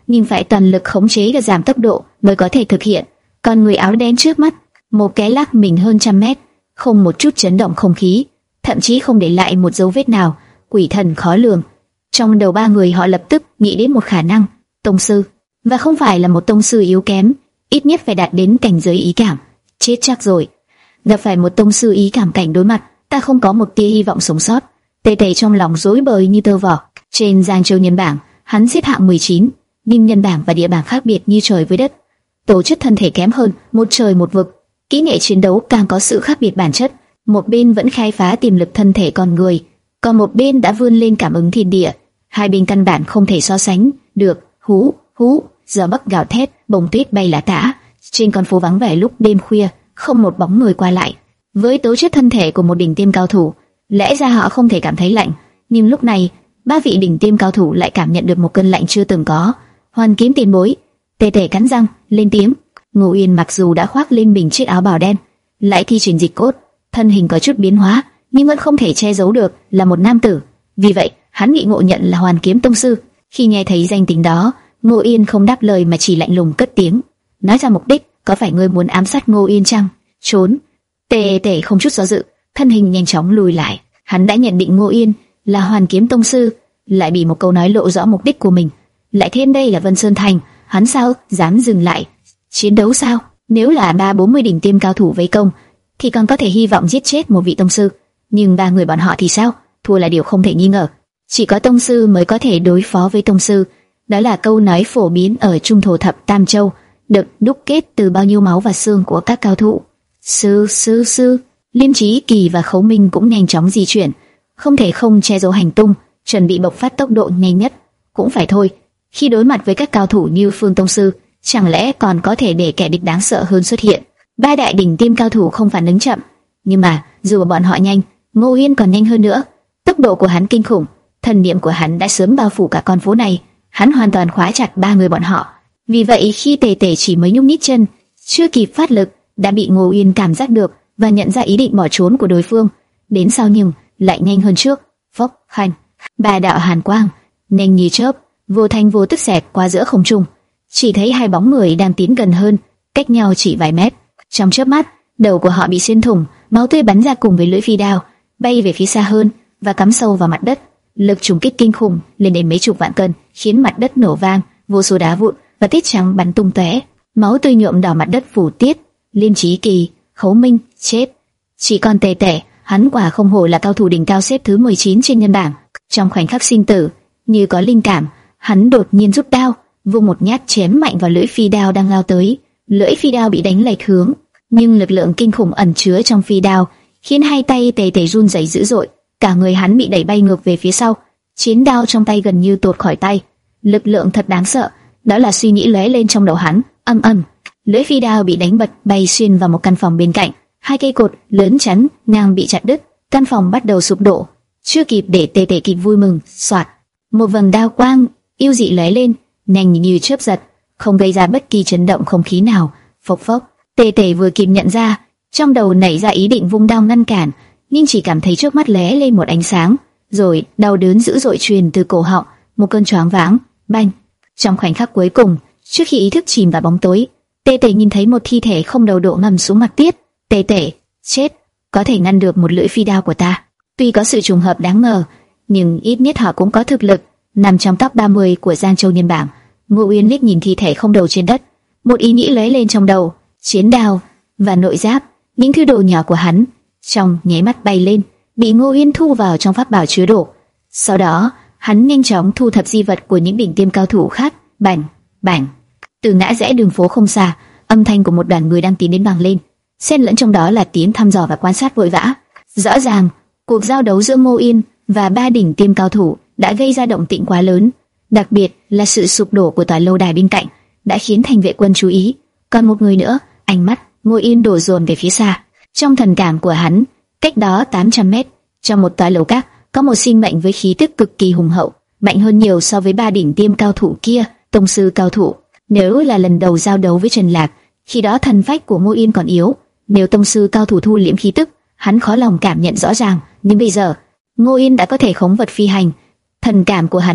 Speaker 1: nhưng phải toàn lực khống chế và giảm tốc độ mới có thể thực hiện. Còn người áo đen trước mắt, một cái lắc mình hơn trăm mét, không một chút chấn động không khí, thậm chí không để lại một dấu vết nào. Quỷ thần khó lường. Trong đầu ba người họ lập tức nghĩ đến một khả năng, tông sư, và không phải là một tông sư yếu kém, ít nhất phải đạt đến cảnh giới ý cảm. Chết chắc rồi. Gặp phải một tông sư ý cảm cảnh đối mặt, ta không có một tia hy vọng sống sót. Tê Tê trong lòng rối bời như tơ vò. Trên Giang Châu nhân bảng, hắn xếp hạng mười chín, nhưng nhân bảng và địa bảng khác biệt như trời với đất. Tổ chức thân thể kém hơn, một trời một vực. Kỹ nghệ chiến đấu càng có sự khác biệt bản chất. Một bên vẫn khai phá tiềm lực thân thể con người, còn một bên đã vươn lên cảm ứng thiên địa. Hai bên căn bản không thể so sánh được. Hú hú, giờ bắc gào thét, bông tuyết bay lá tả. Trên con phố vắng vẻ lúc đêm khuya, không một bóng người qua lại. Với tố chất thân thể của một đỉnh tiêm cao thủ, lẽ ra họ không thể cảm thấy lạnh, nhưng lúc này ba vị đỉnh tiêm cao thủ lại cảm nhận được một cơn lạnh chưa từng có. Hoàn Kiếm tiền bối. Tê Tê cắn răng lên tiếng. Ngô Uyên mặc dù đã khoác lên mình chiếc áo bào đen, lại thi triển dịch cốt, thân hình có chút biến hóa, nhưng vẫn không thể che giấu được là một nam tử. Vì vậy, hắn bị ngộ nhận là Hoàn Kiếm tông sư. Khi nghe thấy danh tính đó, Ngô Uyên không đáp lời mà chỉ lạnh lùng cất tiếng, nói ra mục đích. Có phải ngươi muốn ám sát Ngô Uyên chăng? Trốn. Tê Tê không chút do dự, thân hình nhanh chóng lùi lại. Hắn đã nhận định Ngô Uyên là Hoàn Kiếm tông sư, lại bị một câu nói lộ rõ mục đích của mình. Lại thêm đây là Vân Sơn Thành, hắn sao dám dừng lại chiến đấu sao? Nếu là ba bốn mươi đỉnh tiêm cao thủ vây công, thì còn có thể hy vọng giết chết một vị tông sư, nhưng ba người bọn họ thì sao? Thua là điều không thể nghi ngờ. Chỉ có tông sư mới có thể đối phó với tông sư. Đó là câu nói phổ biến ở Trung Thổ Thập Tam Châu, được đúc kết từ bao nhiêu máu và xương của các cao thủ. Sư sư sư, Liên Chí Kỳ và Khấu Minh cũng nhanh chóng di chuyển, không thể không che giấu hành tung, chuẩn bị bộc phát tốc độ nhanh nhất. Cũng phải thôi, khi đối mặt với các cao thủ như Phương tông sư, chẳng lẽ còn có thể để kẻ địch đáng sợ hơn xuất hiện? Ba đại đỉnh tiêm cao thủ không phản ứng chậm, nhưng mà dù bọn họ nhanh, Ngô Uyên còn nhanh hơn nữa. Tốc độ của hắn kinh khủng, thần niệm của hắn đã sớm bao phủ cả con phố này. Hắn hoàn toàn khóa chặt ba người bọn họ. Vì vậy khi Tề Tề chỉ mới nhúc nhích chân, chưa kịp phát lực, đã bị Ngô Uyên cảm giác được và nhận ra ý định bỏ trốn của đối phương. Đến sau nhưng lại nhanh hơn trước. Phốc khanh, ba đạo hàn quang nhanh như chớp, vô thanh vô tức xẹt qua giữa không trung. Chỉ thấy hai bóng người đang tiến gần hơn, cách nhau chỉ vài mét. Trong chớp mắt, đầu của họ bị xuyên thủng, máu tươi bắn ra cùng với lưỡi phi đao, bay về phía xa hơn và cắm sâu vào mặt đất. Lực trùng kích kinh khủng lên đến mấy chục vạn cân, khiến mặt đất nổ vang, vô số đá vụn và tiết trắng bắn tung tóe, máu tươi nhuộm đỏ mặt đất phủ tiết. Liên Chí Kỳ, Khấu Minh chết, chỉ còn Tề Tề. Hắn quả không hổ là cao thủ đỉnh cao xếp thứ mười chín trên nhân bảng. Trong khoảnh khắc sinh tử, như có linh cảm, hắn đột nhiên rút đao, vung một nhát chém mạnh vào lưỡi phi đao đang lao tới. Lưỡi phi đao bị đánh lệch hướng, nhưng lực lượng kinh khủng ẩn chứa trong phi đao khiến hai tay Tề Tề run rẩy dữ dội, cả người hắn bị đẩy bay ngược về phía sau. Chiến đao trong tay gần như tuột khỏi tay. Lực lượng thật đáng sợ, đó là suy nghĩ lóe lên trong đầu hắn. Âm ầm, lưỡi phi đao bị đánh bật bay xuyên vào một căn phòng bên cạnh. Hai cây cột lớn chắn ngang bị chặt đứt, căn phòng bắt đầu sụp đổ. Chưa kịp để Tề Tề kịp vui mừng, xoạt, một vầng đao quang yêu dị lóe lên, nhanh như chớp giật, không gây ra bất kỳ chấn động không khí nào. Phốc phốc, Tề Tề vừa kịp nhận ra, trong đầu nảy ra ý định vung đao ngăn cản, nhưng chỉ cảm thấy trước mắt lóe lên một ánh sáng, rồi đau đớn dữ dội truyền từ cổ họng, một cơn choáng váng. Banh! Trong khoảnh khắc cuối cùng, trước khi ý thức chìm vào bóng tối, Tề Tề nhìn thấy một thi thể không đầu độ nằm xuống mặt tiết. Tề Tề, chết, có thể ngăn được một lưỡi phi đao của ta. Tuy có sự trùng hợp đáng ngờ, nhưng ít nhất họ cũng có thực lực, nằm trong top ba mươi của Giang Châu nhân bảng. Ngô Uyên liếc nhìn thi thể không đầu trên đất, một ý nghĩ lóe lên trong đầu, chiến đao và nội giáp, những thứ đồ nhỏ của hắn, trong nháy mắt bay lên, bị Ngô Uyên thu vào trong pháp bảo chứa đồ. Sau đó, hắn nhanh chóng thu thập di vật của những đỉnh tiêm cao thủ khác. Bành, bành, từ ngã rẽ đường phố không xa, âm thanh của một đoàn người đang tiến đến vang lên, xen lẫn trong đó là tiếng thăm dò và quan sát vội vã. Rõ ràng, cuộc giao đấu giữa Ngô Uyên và ba đỉnh tiêm cao thủ đã gây ra động tĩnh quá lớn, đặc biệt là sự sụp đổ của tòa lâu đài bên cạnh đã khiến thành vệ quân chú ý. Còn một người nữa, ánh mắt Ngô Uyên đổ dồn về phía xa. Trong thần cảm của hắn, cách đó tám trăm mét, trong một tòa lầu các, có một sinh mệnh với khí tức cực kỳ hùng hậu, mạnh hơn nhiều so với ba đỉnh tiêm cao thủ kia, tông sư cao thủ. Nếu là lần đầu giao đấu với Trần Lạc, khi đó thần phách của Ngô Uyên còn yếu, nếu tông sư cao thủ thu liễm khí tức, hắn khó lòng cảm nhận rõ ràng. Nhưng bây giờ, Ngô Uyên đã có thể khống vật phi hành, thần cảm của hắn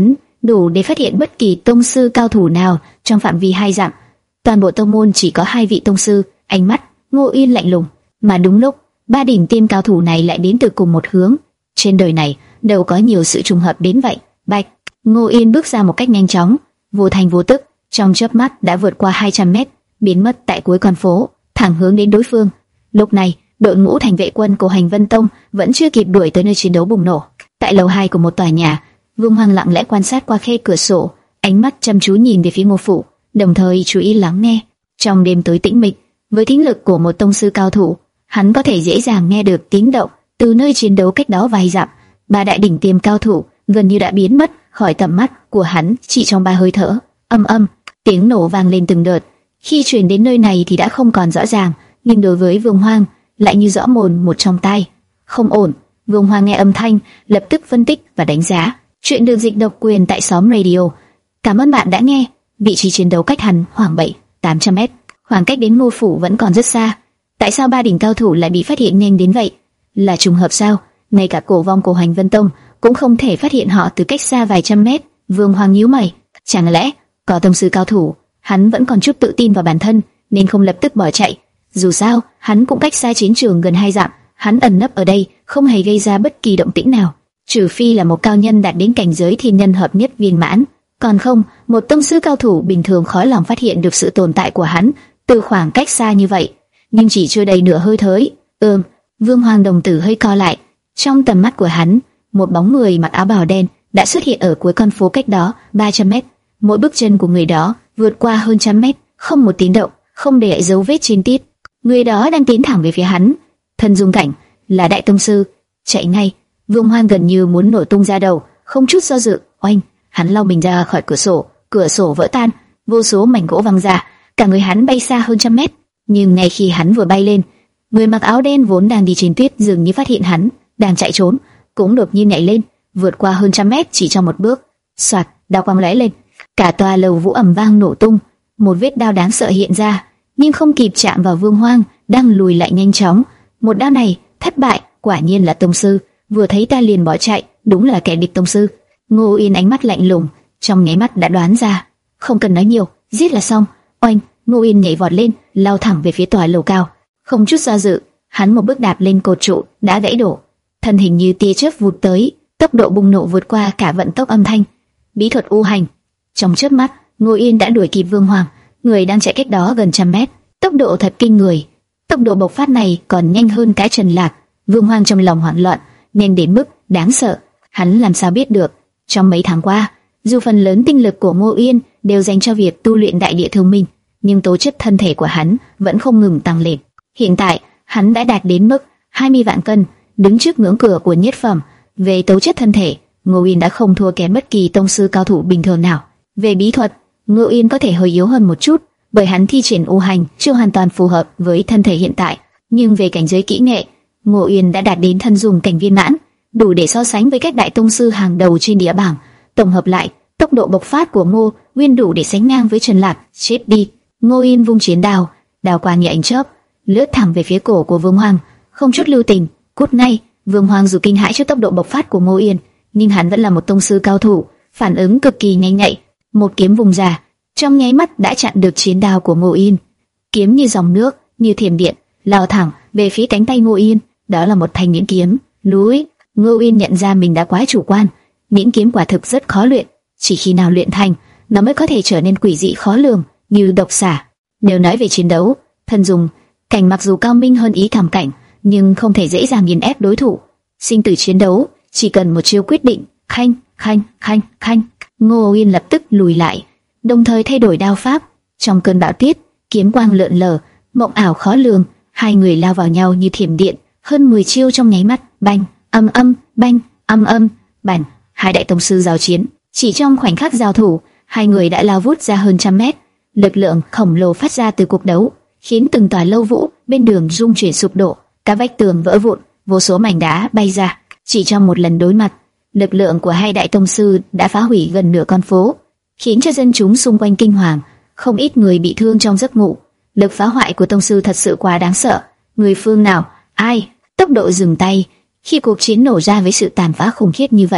Speaker 1: đủ để phát hiện bất kỳ tông sư cao thủ nào trong phạm vi hai dặm. Toàn bộ tông môn chỉ có hai vị tông sư. Ánh mắt Ngô Yên lạnh lùng, mà đúng lúc ba đỉnh tiêm cao thủ này lại đến từ cùng một hướng. Trên đời này đâu có nhiều sự trùng hợp đến vậy. Bạch, Ngô Yên bước ra một cách nhanh chóng, vô thành vô tức, trong chớp mắt đã vượt qua hai trăm mét, biến mất tại cuối con phố, thẳng hướng đến đối phương. Lúc này, đội ngũ thành vệ quân của Hành Vân Tông vẫn chưa kịp đuổi tới nơi chiến đấu bùng nổ. Tại lầu hai của một tòa nhà, Vương Hoàng lặng lẽ quan sát qua khe cửa sổ, ánh mắt chăm chú nhìn về phía Ngô phủ, đồng thời chú ý lắng nghe. Trong đêm tối tĩnh mịch, với thính lực của một tông sư cao thủ, hắn có thể dễ dàng nghe được tiếng động từ nơi chiến đấu cách đó vài dặm. Ba đại đỉnh tiêm cao thủ gần như đã biến mất khỏi tầm mắt của hắn chỉ trong ba hơi thở. Âm âm, tiếng nổ vang lên từng đợt. Khi truyền đến nơi này thì đã không còn rõ ràng, nhưng đối với Vương Hoàng lại như rõ mồn một trong tai. Không ổn. Vương Hoàng nghe âm thanh, lập tức phân tích và đánh giá. Chuyện được dịch độc quyền tại xóm radio. Cảm ơn bạn đã nghe. Vị trí chiến đấu cách hắn khoảng bảy tám trăm mét, khoảng cách đến Ngô phủ vẫn còn rất xa. Tại sao ba đỉnh cao thủ lại bị phát hiện nhanh đến vậy? Là trùng hợp sao? Ngay cả cổ vong của Hành Vân Tông cũng không thể phát hiện họ từ cách xa vài trăm mét. Vương Hoàng nhíu mày, chẳng lẽ có tông sư cao thủ? Hắn vẫn còn chút tự tin vào bản thân nên không lập tức bỏ chạy. Dù sao, hắn cũng cách xa chiến trường gần hai dặm, hắn ẩn nấp ở đây, không hề gây ra bất kỳ động tĩnh nào. Trừ phi là một cao nhân đạt đến cảnh giới thiên nhân hợp nhất viên mãn, còn không, một tông sư cao thủ bình thường khó lòng phát hiện được sự tồn tại của hắn từ khoảng cách xa như vậy. Nhưng chỉ chưa đầy nửa hơi thở, ừm, Vương Hoàng đồng tử hơi co lại. Trong tầm mắt của hắn, một bóng người mặc áo bào đen đã xuất hiện ở cuối con phố cách đó ba trăm mét. Mỗi bước chân của người đó vượt qua hơn trăm mét, không một tiếng động, không để lại dấu vết trên tiết. Người đó đang tiến thẳng về phía hắn. Thần dung cảnh, là đại tông sư. Chạy ngay. Vương Hoàng gần như muốn nổ tung ra đầu, không chút do dự. Oanh, hắn lao mình ra khỏi cửa sổ, cửa sổ vỡ tan, vô số mảnh gỗ văng ra, cả người hắn bay xa hơn trăm mét. Nhưng ngay khi hắn vừa bay lên, người mặc áo đen vốn đang đi trên tuyết dường như phát hiện hắn đang chạy trốn, cũng đột nhiên nhảy lên, vượt qua hơn trăm mét chỉ trong một bước. Soạt, đao quang lóe lên, cả tòa lầu vũ ầm vang nổ tung, một vết đao đáng sợ hiện ra, nhưng không kịp chạm vào Vương Hoàng đang lùi lại nhanh chóng. Một đao này thất bại, quả nhiên là tông sư, vừa thấy ta liền bỏ chạy, đúng là kẻ địch tông sư. Ngô Yên ánh mắt lạnh lùng, trong nháy mắt đã đoán ra, không cần nói nhiều, giết là xong. Oanh, Ngô Yên nhảy vọt lên, lao thẳng về phía tòa lầu cao, không chút do dự, hắn một bước đạp lên cột trụ đã gãy đổ, thân hình như tia chớp vụt tới, tốc độ bùng nổ vượt qua cả vận tốc âm thanh. Bí thuật u hành. Trong chớp mắt, Ngô Yên đã đuổi kịp Vương Hoàng, người đang chạy cách đó gần trăm mét, tốc độ thật kinh người. Tốc độ bộc phát này còn nhanh hơn cái Trần Lạc. Vương Hoàng trong lòng hoảng loạn, nhanh đến mức đáng sợ. Hắn làm sao biết được? Trong mấy tháng qua, dù phần lớn tinh lực của Ngô Yên đều dành cho việc tu luyện đại địa thương minh, nhưng tố chất thân thể của hắn vẫn không ngừng tăng lên. Hiện tại, hắn đã đạt đến mức hai mươi vạn cân, đứng trước ngưỡng cửa của nhất phẩm. Về tố chất thân thể, Ngô Yên đã không thua kém bất kỳ tông sư cao thủ bình thường nào. Về bí thuật, Ngô Yên có thể hơi yếu hơn một chút, bởi hắn thi triển u hành chưa hoàn toàn phù hợp với thân thể hiện tại. Nhưng về cảnh giới kỹ nghệ, Ngô Yên đã đạt đến thân dùng cảnh viên mãn, đủ để so sánh với các đại tông sư hàng đầu trên địa bảng. Tổng hợp lại, tốc độ bộc phát của Ngô Yên đủ để sánh ngang với Trần Lạc. Chết đi! Ngô Yên vung chiến đao, đao quang như ánh chớp, lướt thẳng về phía cổ của Vương Hoàng, không chút lưu tình. Cút ngay! Vương Hoàng dù kinh hãi trước tốc độ bộc phát của Ngô Yên, nhưng hắn vẫn là một tông sư cao thủ, phản ứng cực kỳ nhanh nhạy. Một kiếm vùng ra, trong nháy mắt đã chặn được chiến đao của Ngô Yên. Kiếm như dòng nước, như thiểm điện, lao thẳng về phía cánh tay Ngô Yên. Đó là một thanh miễn kiếm. Núi. Ngô Yên nhận ra mình đã quá chủ quan. Miễn kiếm quả thực rất khó luyện, chỉ khi nào luyện thành, nó mới có thể trở nên quỷ dị khó lường, như độc xả. Nếu nói về chiến đấu, thần dùng cảnh mặc dù cao minh hơn ý cảm cảnh, nhưng không thể dễ dàng nghiền ép đối thủ. Sinh tử chiến đấu chỉ cần một chiêu quyết định. Khanh, khanh, khanh, khanh. Ngô Yên lập tức lùi lại, đồng thời thay đổi đao pháp. Trong cơn bão tuyết, kiếm quang lượn lờ, mộng ảo khó lường, hai người lao vào nhau như thiểm điện, hơn mười chiêu trong nháy mắt. Bành, âm âm, bành, âm âm, bành. Hai đại tông sư giao chiến, chỉ trong khoảnh khắc giao thủ, hai người đã lao vút ra hơn trăm mét. Lực lượng khổng lồ phát ra từ cuộc đấu, khiến từng tòa lâu vũ bên đường rung chuyển sụp đổ, các vách tường vỡ vụn, vô số mảnh đá bay ra. Chỉ trong một lần đối mặt, lực lượng của hai đại tông sư đã phá hủy gần nửa con phố, khiến cho dân chúng xung quanh kinh hoàng, không ít người bị thương trong giấc ngủ. Lực phá hoại của tông sư thật sự quá đáng sợ. Người phương nào, ai? Tốc độ dừng tay khi cuộc chiến nổ ra với sự tàn phá khủng khiếp như vậy,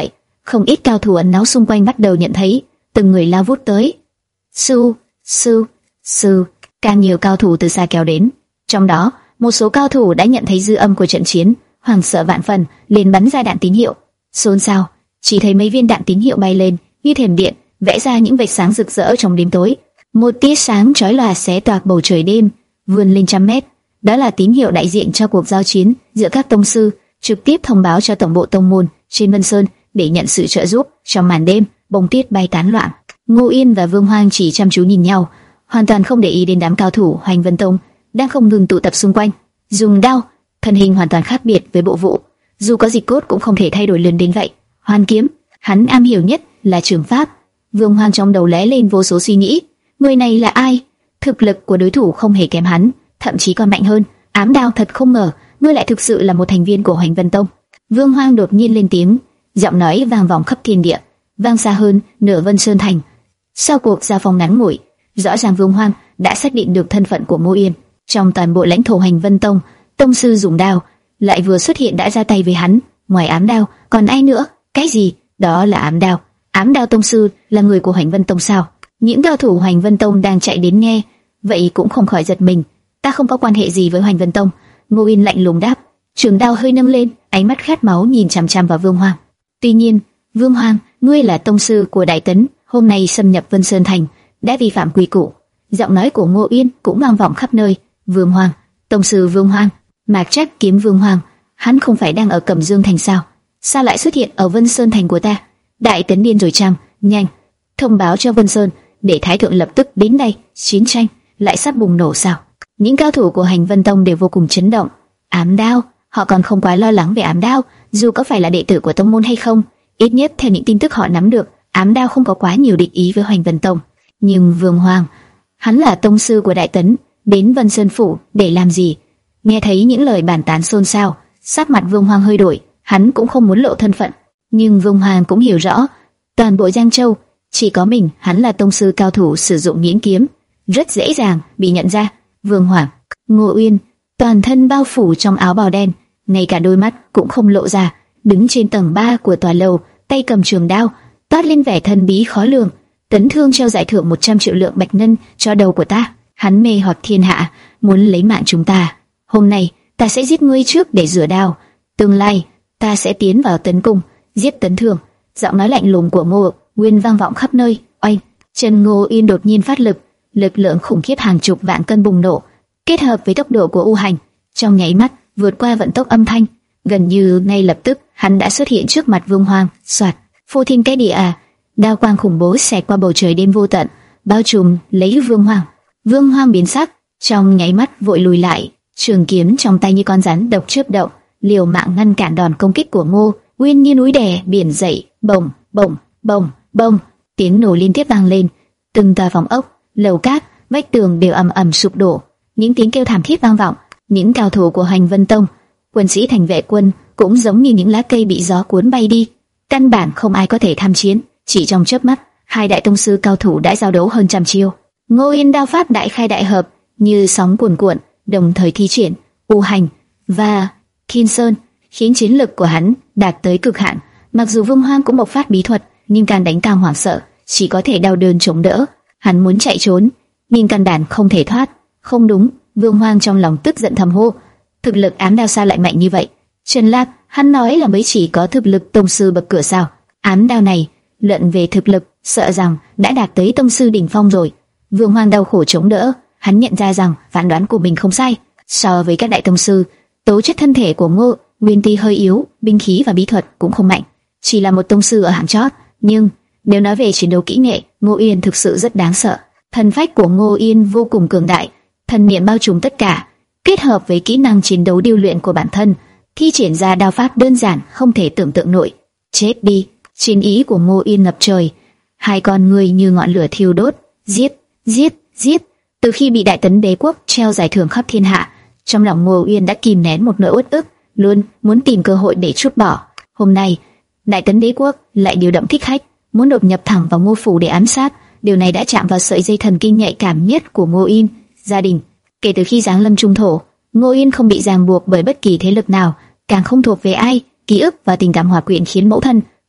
Speaker 1: không ít cao thủ ẩn náu xung quanh bắt đầu nhận thấy, từng người lao vút tới. Sư, sư, sư, càng nhiều cao thủ từ xa kéo đến. Trong đó, một số cao thủ đã nhận thấy dư âm của trận chiến, hoảng sợ vạn phần, liền bắn ra đạn tín hiệu. Xôn xao, chỉ thấy mấy viên đạn tín hiệu bay lên như thiểm điện, vẽ ra những vệt sáng rực rỡ trong đêm tối. Một tia sáng chói lòa xé toạc bầu trời đêm, vươn lên trăm mét. Đó là tín hiệu đại diện cho cuộc giao chiến giữa các tông sư, trực tiếp thông báo cho tổng bộ tông môn trên Vân Sơn để nhận sự trợ giúp. Trong màn đêm, bông tuyết bay tán loạn. Ngô Yên và Vương Hoang chỉ chăm chú nhìn nhau, hoàn toàn không để ý đến đám cao thủ Hoành Vân Tông đang không ngừng tụ tập xung quanh. Dùng đao, thân hình hoàn toàn khác biệt với Bộ Vũ, dù có dịch cốt cũng không thể thay đổi lớn đến vậy. Hoan kiếm, hắn am hiểu nhất là trường pháp. Vương Hoang trong đầu lóe lên vô số suy nghĩ, người này là ai? Thực lực của đối thủ không hề kém hắn, thậm chí còn mạnh hơn. Ám đao, thật không ngờ, ngươi lại thực sự là một thành viên của Hoành Vân Tông. Vương Hoang đột nhiên lên tiếng, giọng nói vang vọng khắp thiên địa, vang xa hơn nửa Vân Sơn thành. Sau cuộc giao phong ngắn ngủi, rõ ràng Vương Hoang đã xác định được thân phận của Ngô Yên. Trong toàn bộ lãnh thổ Hoành Vân Tông, tông sư dùng đao lại vừa xuất hiện đã ra tay với hắn. Ngoài ám đao, còn ai nữa? Cái gì? Đó là ám đao. Ám đao tông sư là người của Hoành Vân Tông sao? Những cao thủ Hoành Vân Tông đang chạy đến nghe, vậy cũng không khỏi giật mình. Ta không có quan hệ gì với Hoành Vân Tông. Ngô Yên lạnh lùng đáp. Trường đao hơi nâng lên, ánh mắt khát máu nhìn chằm chằm vào Vương Hoang. Tuy nhiên, Vương Hoang, ngươi là tông sư của Đại Tấn, hôm nay xâm nhập Vân Sơn thành, đã vi phạm quy củ. Giọng nói của Ngô Yên cũng vang vọng khắp nơi. Vương Hoang, tông sư Vương Hoang, Mạc Trác kiếm Vương Hoang, hắn không phải đang ở Cẩm Dương thành sao? Sao lại xuất hiện ở Vân Sơn thành của ta? Đại Tấn điên rồi chăng? Nhanh, thông báo cho Vân Sơn, để Thái thượng lập tức đến đây. Chiến tranh lại sắp bùng nổ sao? Những cao thủ của Hành Vân Tông đều vô cùng chấn động. Ám đao, họ còn không quá lo lắng về ám đao, dù có phải là đệ tử của tông môn hay không. Ít nhất theo những tin tức họ nắm được, ám đao không có quá nhiều địch ý với Hoành Vân Tông. Nhưng Vương Hoang, hắn là tông sư của Đại Tấn, đến Vân Sơn phủ để làm gì? Nghe thấy những lời bàn tán xôn xao, sắc mặt Vương Hoang hơi đổi. Hắn cũng không muốn lộ thân phận, nhưng Vương Hoang cũng hiểu rõ, toàn bộ Giang Châu chỉ có mình hắn là tông sư cao thủ sử dụng nghiễn kiếm, rất dễ dàng bị nhận ra. Vương Hoàng, Ngô Uyên, toàn thân bao phủ trong áo bào đen, ngay cả đôi mắt cũng không lộ ra, đứng trên tầng ba của tòa lầu, tay cầm trường đao, toát lên vẻ thần bí khó lường. Tấn Thương treo giải thưởng một trăm triệu lượng bạch ngân cho đầu của ta. Hắn mê hoặc thiên hạ, muốn lấy mạng chúng ta. Hôm nay ta sẽ giết ngươi trước để rửa đao, tương lai ta sẽ tiến vào Tấn Cung giết Tấn Thương. Giọng nói lạnh lùng của Ngô Uyên vang vọng khắp nơi. Oanh! Chân Ngô Uyên đột nhiên phát lực, lực lượng khủng khiếp hàng chục vạn cân bùng nổ, kết hợp với tốc độ của U Hành, trong nháy mắt vượt qua vận tốc âm thanh, gần như ngay lập tức hắn đã xuất hiện trước mặt Vương Hoang. Soạt! Phô thiên cái địa à! Đao quang khủng bố xẹt qua bầu trời đêm vô tận, bao trùm lấy Vương Hoang. Vương Hoang biến sắc, trong nháy mắt vội lùi lại, trường kiếm trong tay như con rắn độc chớp động, liều mạng ngăn cản đòn công kích của Ngô Uyên như núi đè biển dậy. Bồng, bồng, bồng, bồng, tiếng nổ liên tiếp vang lên, từng tòa phòng ốc, lầu cát, vách tường đều ầm ầm sụp đổ, những tiếng kêu thảm thiết vang vọng. Những cao thủ của Hành Vân Tông, quân sĩ thành vệ quân cũng giống như những lá cây bị gió cuốn bay đi, căn bản không ai có thể tham chiến. Chỉ trong chớp mắt, hai đại tông sư cao thủ đã giao đấu hơn trăm chiêu. Ngô Yên đao pháp đại khai đại hợp, như sóng cuồn cuộn, đồng thời thi triển U Hành và Thiên Sơn, khiến chiến lực của hắn đạt tới cực hạn. Mặc dù Vương Hoang cũng bộc phát bí thuật, nhưng càng đánh càng hoảng sợ, chỉ có thể đau đớn chống đỡ. Hắn muốn chạy trốn, nhưng căn bản không thể thoát. Không đúng, Vương Hoang trong lòng tức giận thầm hô, thực lực ám đao sao lại mạnh như vậy? Trần Lạc, hắn nói là mới chỉ có thực lực tông sư bậc cửa sao? Ám đao này, luận về thực lực, sợ rằng đã đạt tới tông sư đỉnh phong rồi. Vương Hoang đau khổ chống đỡ, hắn nhận ra rằng phán đoán của mình không sai. So với các đại tông sư, tố chất thân thể của Ngô Uyên tuy hơi yếu, binh khí và bí thuật cũng không mạnh, chỉ là một tông sư ở hạng chót. Nhưng nếu nói về chiến đấu kỹ nghệ, Ngô Uyên thực sự rất đáng sợ. Thần phách của Ngô Uyên vô cùng cường đại, thần niệm bao trùm tất cả, kết hợp với kỹ năng chiến đấu điêu luyện của bản thân, thi triển ra đao pháp đơn giản không thể tưởng tượng nổi. Chết đi! Chiến ý của Ngô Uyên ngập trời, hai con người như ngọn lửa thiêu đốt, giết, giết, giết. Từ khi bị Đại Tấn Đế quốc treo giải thưởng khắp thiên hạ, trong lòng Ngô Uyên đã kìm nén một nỗi uất ức, luôn muốn tìm cơ hội để trút bỏ. Hôm nay, Đại Tấn Đế quốc lại điều động thích khách, muốn đột nhập thẳng vào Ngô phủ để ám sát. Điều này đã chạm vào sợi dây thần kinh nhạy cảm nhất của Ngô Uyên, gia đình. Kể từ khi giáng lâm trung thổ, Ngô Uyên không bị ràng buộc bởi bất kỳ thế lực nào, càng không thuộc về ai. Ký ức và tình cảm hòa quyện khiến mẫu thân và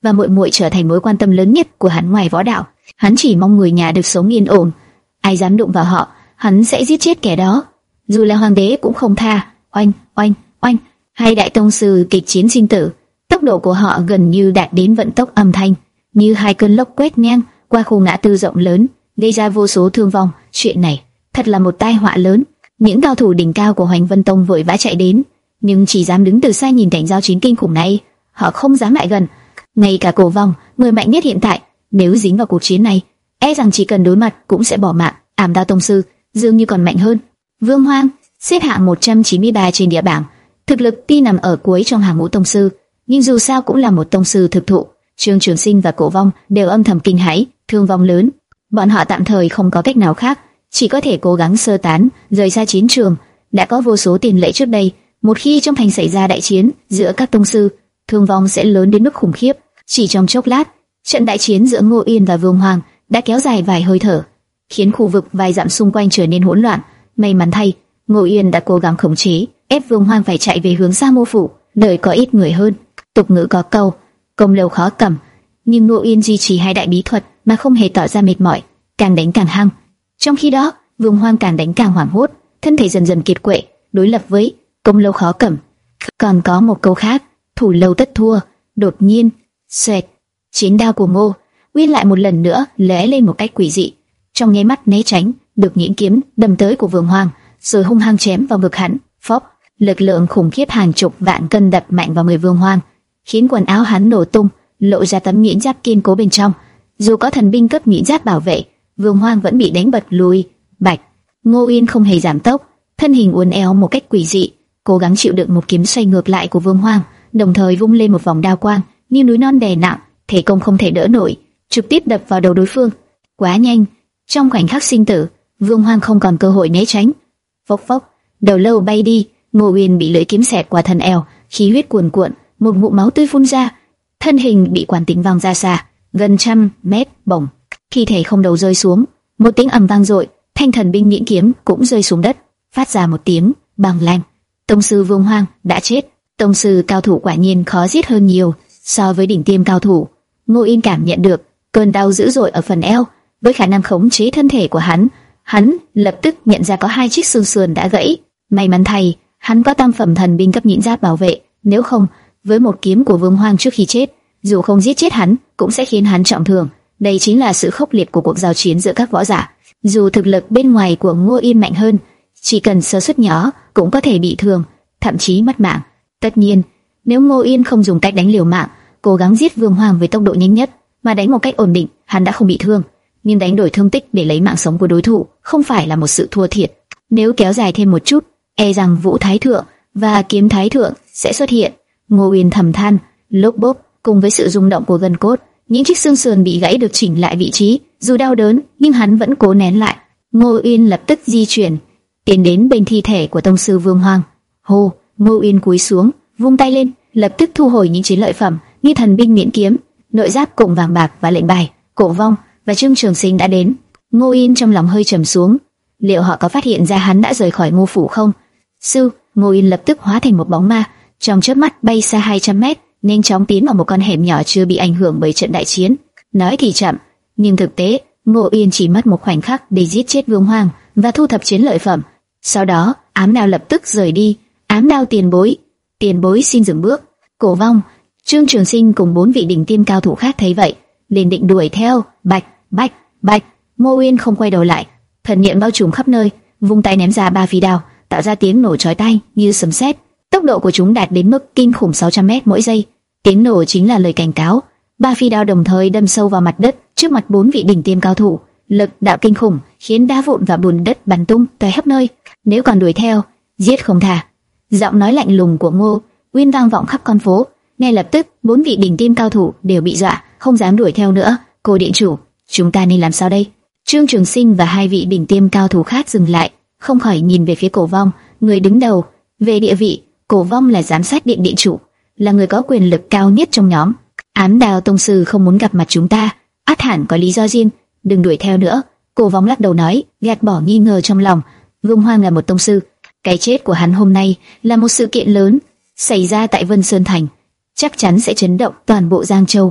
Speaker 1: và muội muội trở thành mối quan tâm lớn nhất của hắn ngoài võ đạo. Hắn chỉ mong người nhà được sống yên ổn, ai dám đụng vào họ, hắn sẽ giết chết kẻ đó. Dù là hoàng đế cũng không tha. Oanh, oanh, oanh, hai đại tông sư kịch chiến sinh tử. Tốc độ của họ gần như đạt đến vận tốc âm thanh, như hai cơn lốc quét ngang qua khu ngã tư rộng lớn, gây ra vô số thương vong. Chuyện này thật là một tai họa lớn. Những cao thủ đỉnh cao của Hoành Vân Tông vội vã chạy đến, nhưng chỉ dám đứng từ xa nhìn cảnh giao chiến kinh khủng này, họ không dám lại gần. Ngay cả Cổ Vong, người mạnh nhất hiện tại, nếu dính vào cuộc chiến này, e rằng chỉ cần đối mặt cũng sẽ bỏ mạng. Ảm Đao tông sư dường như còn mạnh hơn. Vương Hoang xếp hạng một trăm chín mươi ba trên địa bảng, thực lực tuy nằm ở cuối trong hàng ngũ tông sư, nhưng dù sao cũng là một tông sư thực thụ. Trương Trường Sinh và Cổ Vong đều âm thầm kinh hãi, thương vong lớn. Bọn họ tạm thời không có cách nào khác, chỉ có thể cố gắng sơ tán, rời xa chiến trường. Đã có vô số tiền lệ trước đây, một khi trong thành xảy ra đại chiến giữa các tông sư, thương vong sẽ lớn đến mức khủng khiếp. Chỉ trong chốc lát, trận đại chiến giữa Ngô Yên và Vương Hoàng đã kéo dài vài hơi thở, khiến khu vực vài dặm xung quanh trở nên hỗn loạn. May mắn thay, Ngô Yên đã cố gắng khống chế, ép Vương Hoàng phải chạy về hướng Sa Mô Phủ, nơi có ít người hơn. Tục ngữ có câu, công lâu khó cầm, nhưng Ngô Yên duy trì hai đại bí thuật mà không hề tỏ ra mệt mỏi, càng đánh càng hăng. Trong khi đó, Vương Hoàng càng đánh càng hoảng hốt, thân thể dần dần kiệt quệ, đối lập với công lâu khó cầm. Còn có một câu khác, thủ lâu tất thua. Đột nhiên, xoẹt, chiến đao của Ngô Uyên lại một lần nữa lóe lên một cách quỷ dị, trong nháy mắt né tránh được những kiếm đâm tới của Vương Hoàng, rồi hung hăng chém vào ngực hắn. Phốc, lực lượng khủng khiếp hàng chục vạn cân đập mạnh vào người Vương Hoàng, khiến quần áo hắn nổ tung, lộ ra tấm nhuyễn giáp kiên cố bên trong. Dù có thần binh cấp nhuyễn giáp bảo vệ, Vương Hoàng vẫn bị đánh bật lùi. Bạch, Ngô Uyên không hề giảm tốc, thân hình uốn éo một cách quỷ dị, cố gắng chịu đựng một kiếm xoay ngược lại của Vương Hoàng, đồng thời vung lên một vòng đao quang như núi non đè nặng, thể công không thể đỡ nổi, trực tiếp đập vào đầu đối phương. Quá nhanh, trong khoảnh khắc sinh tử, Vương Hoàng không còn cơ hội né tránh. Phốc phốc, đầu lâu bay đi, Ngô Uyên bị lưỡi kiếm xẹt qua thân eo, khí huyết cuồn cuộn, một ngụm máu tươi phun ra, thân hình bị quán tính văng ra xa, gần trăm mét, bổng. Khi thể không đầu rơi xuống, một tiếng ầm vang dội, thanh thần binh nhuyễn kiếm cũng rơi xuống đất, phát ra một tiếng bang lanh. Tông sư Vương Hoàng đã chết. Tông sư cao thủ quả nhiên khó giết hơn nhiều so với đỉnh tiêm cao thủ. Ngô Yên cảm nhận được cơn đau dữ dội ở phần eo, với khả năng khống chế thân thể của hắn, hắn lập tức nhận ra có hai chiếc xương sườn đã gãy. May mắn thay, hắn có tam phẩm thần binh cấp nhuyễn giáp bảo vệ, nếu không, với một kiếm của Vương Hoàng trước khi chết, dù không giết chết hắn, cũng sẽ khiến hắn trọng thương. Đây chính là sự khốc liệt của cuộc giao chiến giữa các võ giả. Dù thực lực bên ngoài của Ngô Yên mạnh hơn, chỉ cần sơ suất nhỏ cũng có thể bị thương, thậm chí mất mạng. Tất nhiên, nếu Ngô Yên không dùng cách đánh liều mạng, cố gắng giết Vương Hoàng với tốc độ nhanh nhất, mà đánh một cách ổn định, hắn đã không bị thương. Nhưng đánh đổi thương tích để lấy mạng sống của đối thủ không phải là một sự thua thiệt. Nếu kéo dài thêm một chút, e rằng Vũ Thái Thượng và Kiếm Thái Thượng sẽ xuất hiện. Ngô Uyên thầm than, lốp bốp, cùng với sự rung động của gân cốt, những chiếc xương sườn bị gãy được chỉnh lại vị trí. Dù đau đớn, nhưng hắn vẫn cố nén lại. Ngô Uyên lập tức di chuyển, tiến đến bên thi thể của tông sư Vương Hoàng. Hô, Ngô Uyên cúi xuống, vung tay lên, lập tức thu hồi những chiến lợi phẩm như thần binh miễn kiếm, nội giáp cùng vàng bạc và lệnh bài. Cổ Vong và Trương Trường Sinh đã đến. Ngô Uyên trong lòng hơi trầm xuống, liệu họ có phát hiện ra hắn đã rời khỏi Ngô phủ không? Sư, Ngô Uyên lập tức hóa thành một bóng ma, trong chớp mắt bay xa hai trăm mét, nhanh chóng tiến vào một con hẻm nhỏ chưa bị ảnh hưởng bởi trận đại chiến. Nói thì chậm, nhưng thực tế, Ngô Uyên chỉ mất một khoảnh khắc để giết chết Vương Hoàng và thu thập chiến lợi phẩm. Sau đó, ám đao lập tức rời đi. Ám đao tiền bối, tiền bối xin dừng bước. Cổ Vong, Trương Trường Sinh cùng bốn vị đỉnh tiêm cao thủ khác thấy vậy, liền định đuổi theo. Bạch, bạch, bạch. Ngô Uyên không quay đầu lại, thần niệm bao trùm khắp nơi, vung tay ném ra ba phi đao, tạo ra tiếng nổ chói tai như sấm sét. Tốc độ của chúng đạt đến mức kinh khủng sáu trăm mét mỗi giây. Tiếng nổ chính là lời cảnh cáo. Ba phi đao đồng thời đâm sâu vào mặt đất trước mặt bốn vị đỉnh tiêm cao thủ, lực đạo kinh khủng khiến đá vụn và bùn đất bắn tung tóe khắp nơi. Nếu còn đuổi theo, giết không tha. Giọng nói lạnh lùng của Ngô Uyên vang vọng khắp con phố. Ngay lập tức, bốn vị đỉnh tiêm cao thủ đều bị dọa, không dám đuổi theo nữa. Cô điện chủ, chúng ta nên làm sao đây? Trương Trường Sinh và hai vị đỉnh tiêm cao thủ khác dừng lại, không khỏi nhìn về phía Cổ Vong, người đứng đầu. Về địa vị, Cổ Vong là giám sát điện điện chủ, là người có quyền lực cao nhất trong nhóm. Ám Đao tông sư không muốn gặp mặt chúng ta, ắt hẳn có lý do riêng, đừng đuổi theo nữa. Cổ Vong lắc đầu nói, gạt bỏ nghi ngờ trong lòng. Vương Hoàng là một tông sư, cái chết của hắn hôm nay là một sự kiện lớn xảy ra tại Vân Sơn Thành, chắc chắn sẽ chấn động toàn bộ Giang Châu.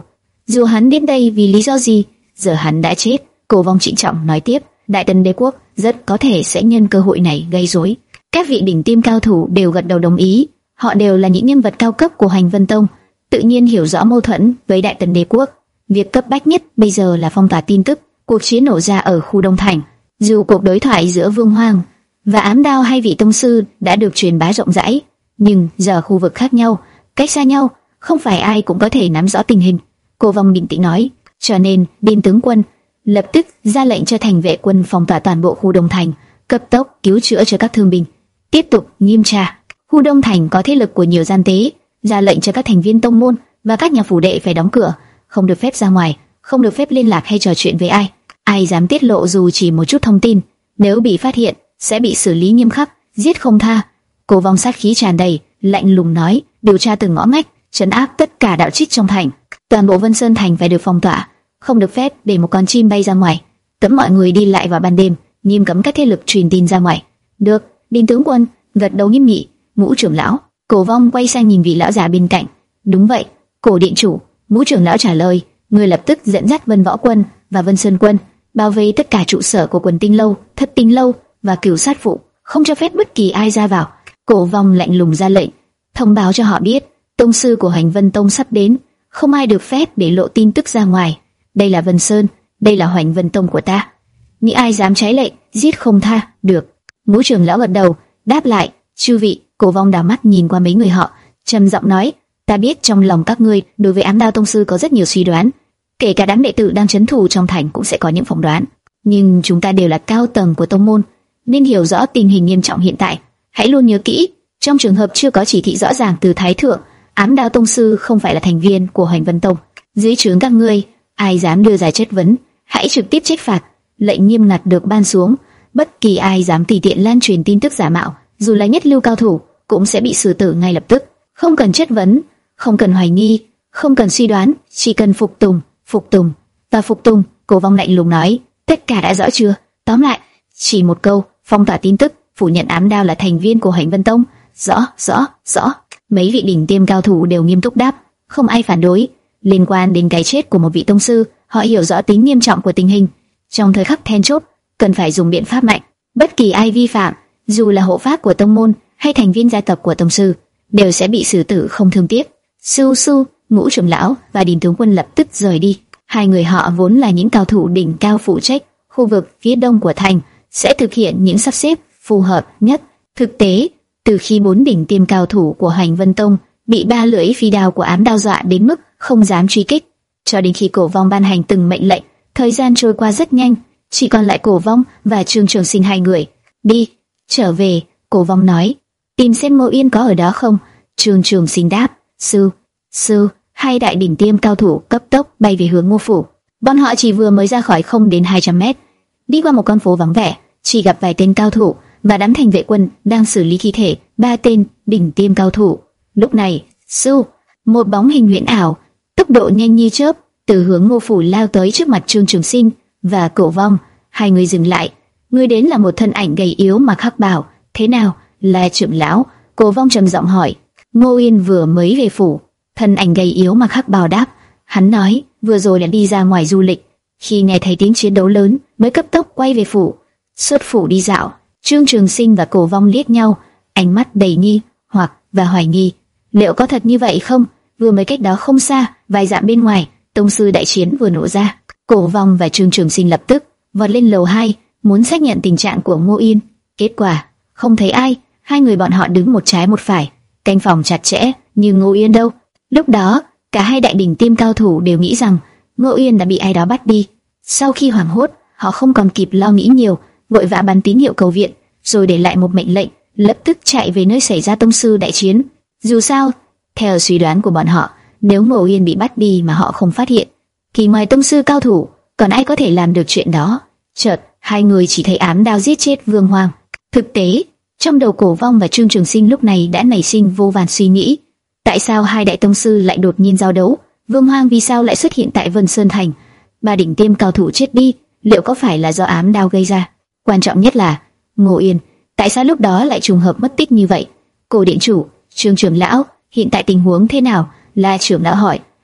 Speaker 1: Dù hắn đến đây vì lý do gì, giờ hắn đã chết. Cổ Vong trịnh trọng nói tiếp, Đại Tần đế quốc rất có thể sẽ nhân cơ hội này gây rối. Các vị đỉnh tiêm cao thủ đều gật đầu đồng ý. Họ đều là những nhân vật cao cấp của Hành Vân Tông, tự nhiên hiểu rõ mâu thuẫn với Đại Tần đế quốc. Việc cấp bách nhất bây giờ là phong tỏa tin tức. Cuộc chiến nổ ra ở khu Đông Thành. Dù cuộc đối thoại giữa Vương Hoàng và Ám Đao hai vị tông sư đã được truyền bá rộng rãi, nhưng giờ khu vực khác nhau, cách xa nhau, không phải ai cũng có thể nắm rõ tình hình. Cô Vong bình tĩnh nói, cho nên Biên tướng quân lập tức ra lệnh cho thành vệ quân phong tỏa toàn bộ khu Đông Thành, cấp tốc cứu chữa cho các thương binh, tiếp tục nghiêm tra. Khu Đông Thành có thế lực của nhiều gian tế, ra lệnh cho các thành viên tông môn và các nhà phủ đệ phải đóng cửa, không được phép ra ngoài, không được phép liên lạc hay trò chuyện với ai. Ai dám tiết lộ dù chỉ một chút thông tin, nếu bị phát hiện sẽ bị xử lý nghiêm khắc, giết không tha. Cô Vong sát khí tràn đầy, lạnh lùng nói, điều tra từng ngõ ngách, trấn áp tất cả đạo trích trong thành. Toàn bộ Vân Sơn thành phải được phong tỏa, không được phép để một con chim bay ra ngoài. Cấm mọi người đi lại vào ban đêm, nghiêm cấm các thế lực truyền tin ra ngoài. Được, Biên tướng quân gật đầu nghiêm nghị. Ngũ trưởng lão. Cổ Vong quay sang nhìn vị lão già bên cạnh. Đúng vậy, Cổ điện chủ. Ngũ trưởng lão trả lời. Người lập tức dẫn dắt Vân Võ quân và Vân Sơn quân bao vây tất cả trụ sở của Quần Tinh lâu, Thất Tinh lâu và Cửu Sát phụ, không cho phép bất kỳ ai ra vào. Cổ Vong lạnh lùng ra lệnh, thông báo cho họ biết tông sư của Hành Vân Tông sắp đến, không ai được phép để lộ tin tức ra ngoài. Đây là Vân Sơn, đây là Hành Vân Tông của ta. Những ai dám trái lệnh, giết không tha. Được. Ngũ trưởng lão gật đầu, đáp lại. Chư vị. Cổ Vong đảo mắt nhìn qua mấy người họ, trầm giọng nói, ta biết trong lòng các ngươi đối với Ám Đao tông sư có rất nhiều suy đoán, kể cả đám đệ tử đang trấn thủ trong thành cũng sẽ có những phỏng đoán, nhưng chúng ta đều là cao tầng của tông môn, nên hiểu rõ tình hình nghiêm trọng hiện tại. Hãy luôn nhớ kỹ, trong trường hợp chưa có chỉ thị rõ ràng từ Thái thượng, Ám Đao tông sư không phải là thành viên của Hành Vân Tông. Dưới trướng các ngươi, ai dám đưa ra chất vấn, hãy trực tiếp trách phạt. Lệnh nghiêm ngặt được ban xuống, bất kỳ ai dám tùy tiện lan truyền tin tức giả mạo, dù là nhất lưu cao thủ, cũng sẽ bị xử tử ngay lập tức. Không cần chất vấn, không cần hoài nghi, không cần suy đoán, chỉ cần phục tùng, phục tùng và phục tùng. Cổ Vong lạnh lùng nói, tất cả đã rõ chưa? Tóm lại, chỉ một câu, phong tỏa tin tức, phủ nhận Ám Đao là thành viên của Hành Vân Tông. Rõ, rõ, rõ. Mấy vị đỉnh tiêm cao thủ đều nghiêm túc đáp, không ai phản đối. Liên quan đến cái chết của một vị tông sư, họ hiểu rõ tính nghiêm trọng của tình hình. Trong thời khắc then chốt, cần phải dùng biện pháp mạnh. Bất kỳ ai vi phạm, dù là hộ pháp của tông môn hay thành viên gia tộc của tông sư, đều sẽ bị xử tử không thương tiếc. Su Su, Ngũ trưởng lão và Điền tướng quân lập tức rời đi. Hai người họ vốn là những cao thủ đỉnh cao phụ trách khu vực phía đông của thành, sẽ thực hiện những sắp xếp phù hợp nhất. Thực tế, từ khi bốn đỉnh tiêm cao thủ của Hành Vân Tông bị ba lưỡi phi đao của Ám Đao dọa đến mức không dám truy kích, cho đến khi Cổ Vong ban hành từng mệnh lệnh, thời gian trôi qua rất nhanh, chỉ còn lại Cổ Vong và Trương Trường Sinh hai người. Đi, trở về. Cổ Vong nói, tìm xem Ngô Yên có ở đó không. Trương Trường Sinh đáp, sư, sư. Hai đại đỉnh tiêm cao thủ cấp tốc bay về hướng Ngô phủ. Bọn họ chỉ vừa mới ra khỏi không đến hai trăm mét, đi qua một con phố vắng vẻ, chỉ gặp vài tên cao thủ và đám thành vệ quân đang xử lý thi thể ba tên đỉnh tiêm cao thủ. Lúc này, sư, một bóng hình huyễn ảo, tốc độ nhanh như chớp, từ hướng Ngô phủ lao tới trước mặt Trương Trường Sinh và Cổ Vong. Hai người dừng lại. Người đến là một thân ảnh gầy yếu mặc hắc bào. Thế nào, là trưởng lão? Cổ Vong trầm giọng hỏi. Ngô Yên vừa mới về phủ. Thân ảnh gầy yếu mặc hắc bào đáp. Hắn nói, vừa rồi đã đi ra ngoài du lịch, khi nghe thấy tiếng chiến đấu lớn mới cấp tốc quay về phủ. Xuất phủ đi dạo. Trương Trường Sinh và Cổ Vong liếc nhau, ánh mắt đầy nghi hoặc và hoài nghi. Liệu có thật như vậy không? Vừa mới cách đó không xa, vài dặm bên ngoài, tông sư đại chiến vừa nổ ra. Cổ Vong và Trương Trường Sinh lập tức vọt lên lầu hai, muốn xác nhận tình trạng của Ngô Yên. Kết quả, không thấy ai. Hai người bọn họ đứng một trái một phải, canh phòng chặt chẽ, nhưng Ngô Yên đâu? Lúc đó, cả hai đại đỉnh tiêm cao thủ đều nghĩ rằng Ngô Yên đã bị ai đó bắt đi. Sau khi hoảng hốt, họ không còn kịp lo nghĩ nhiều, vội vã bắn tín hiệu cầu viện, rồi để lại một mệnh lệnh, lập tức chạy về nơi xảy ra tông sư đại chiến. Dù sao, theo suy đoán của bọn họ, nếu Ngô Yên bị bắt đi mà họ không phát hiện, thì ngoài tông sư cao thủ, còn ai có thể làm được chuyện đó? Chợt, hai người chỉ thấy Ám Đao giết chết Vương Hoàng. Thực tế, trong đầu Cổ Vong và Trương Trường Sinh lúc này đã nảy sinh vô vàn suy nghĩ. Tại sao hai đại tông sư lại đột nhiên giao đấu? Vương Hoàng vì sao lại xuất hiện tại Vân Sơn Thành? Ba đỉnh tiêm cao thủ chết đi, liệu có phải là do Ám Đao gây ra? Quan trọng nhất là Ngô Yên, tại sao lúc đó lại trùng hợp mất tích như vậy? Cổ điện chủ, Trương trưởng lão, hiện tại tình huống thế nào? La trưởng lão hỏi.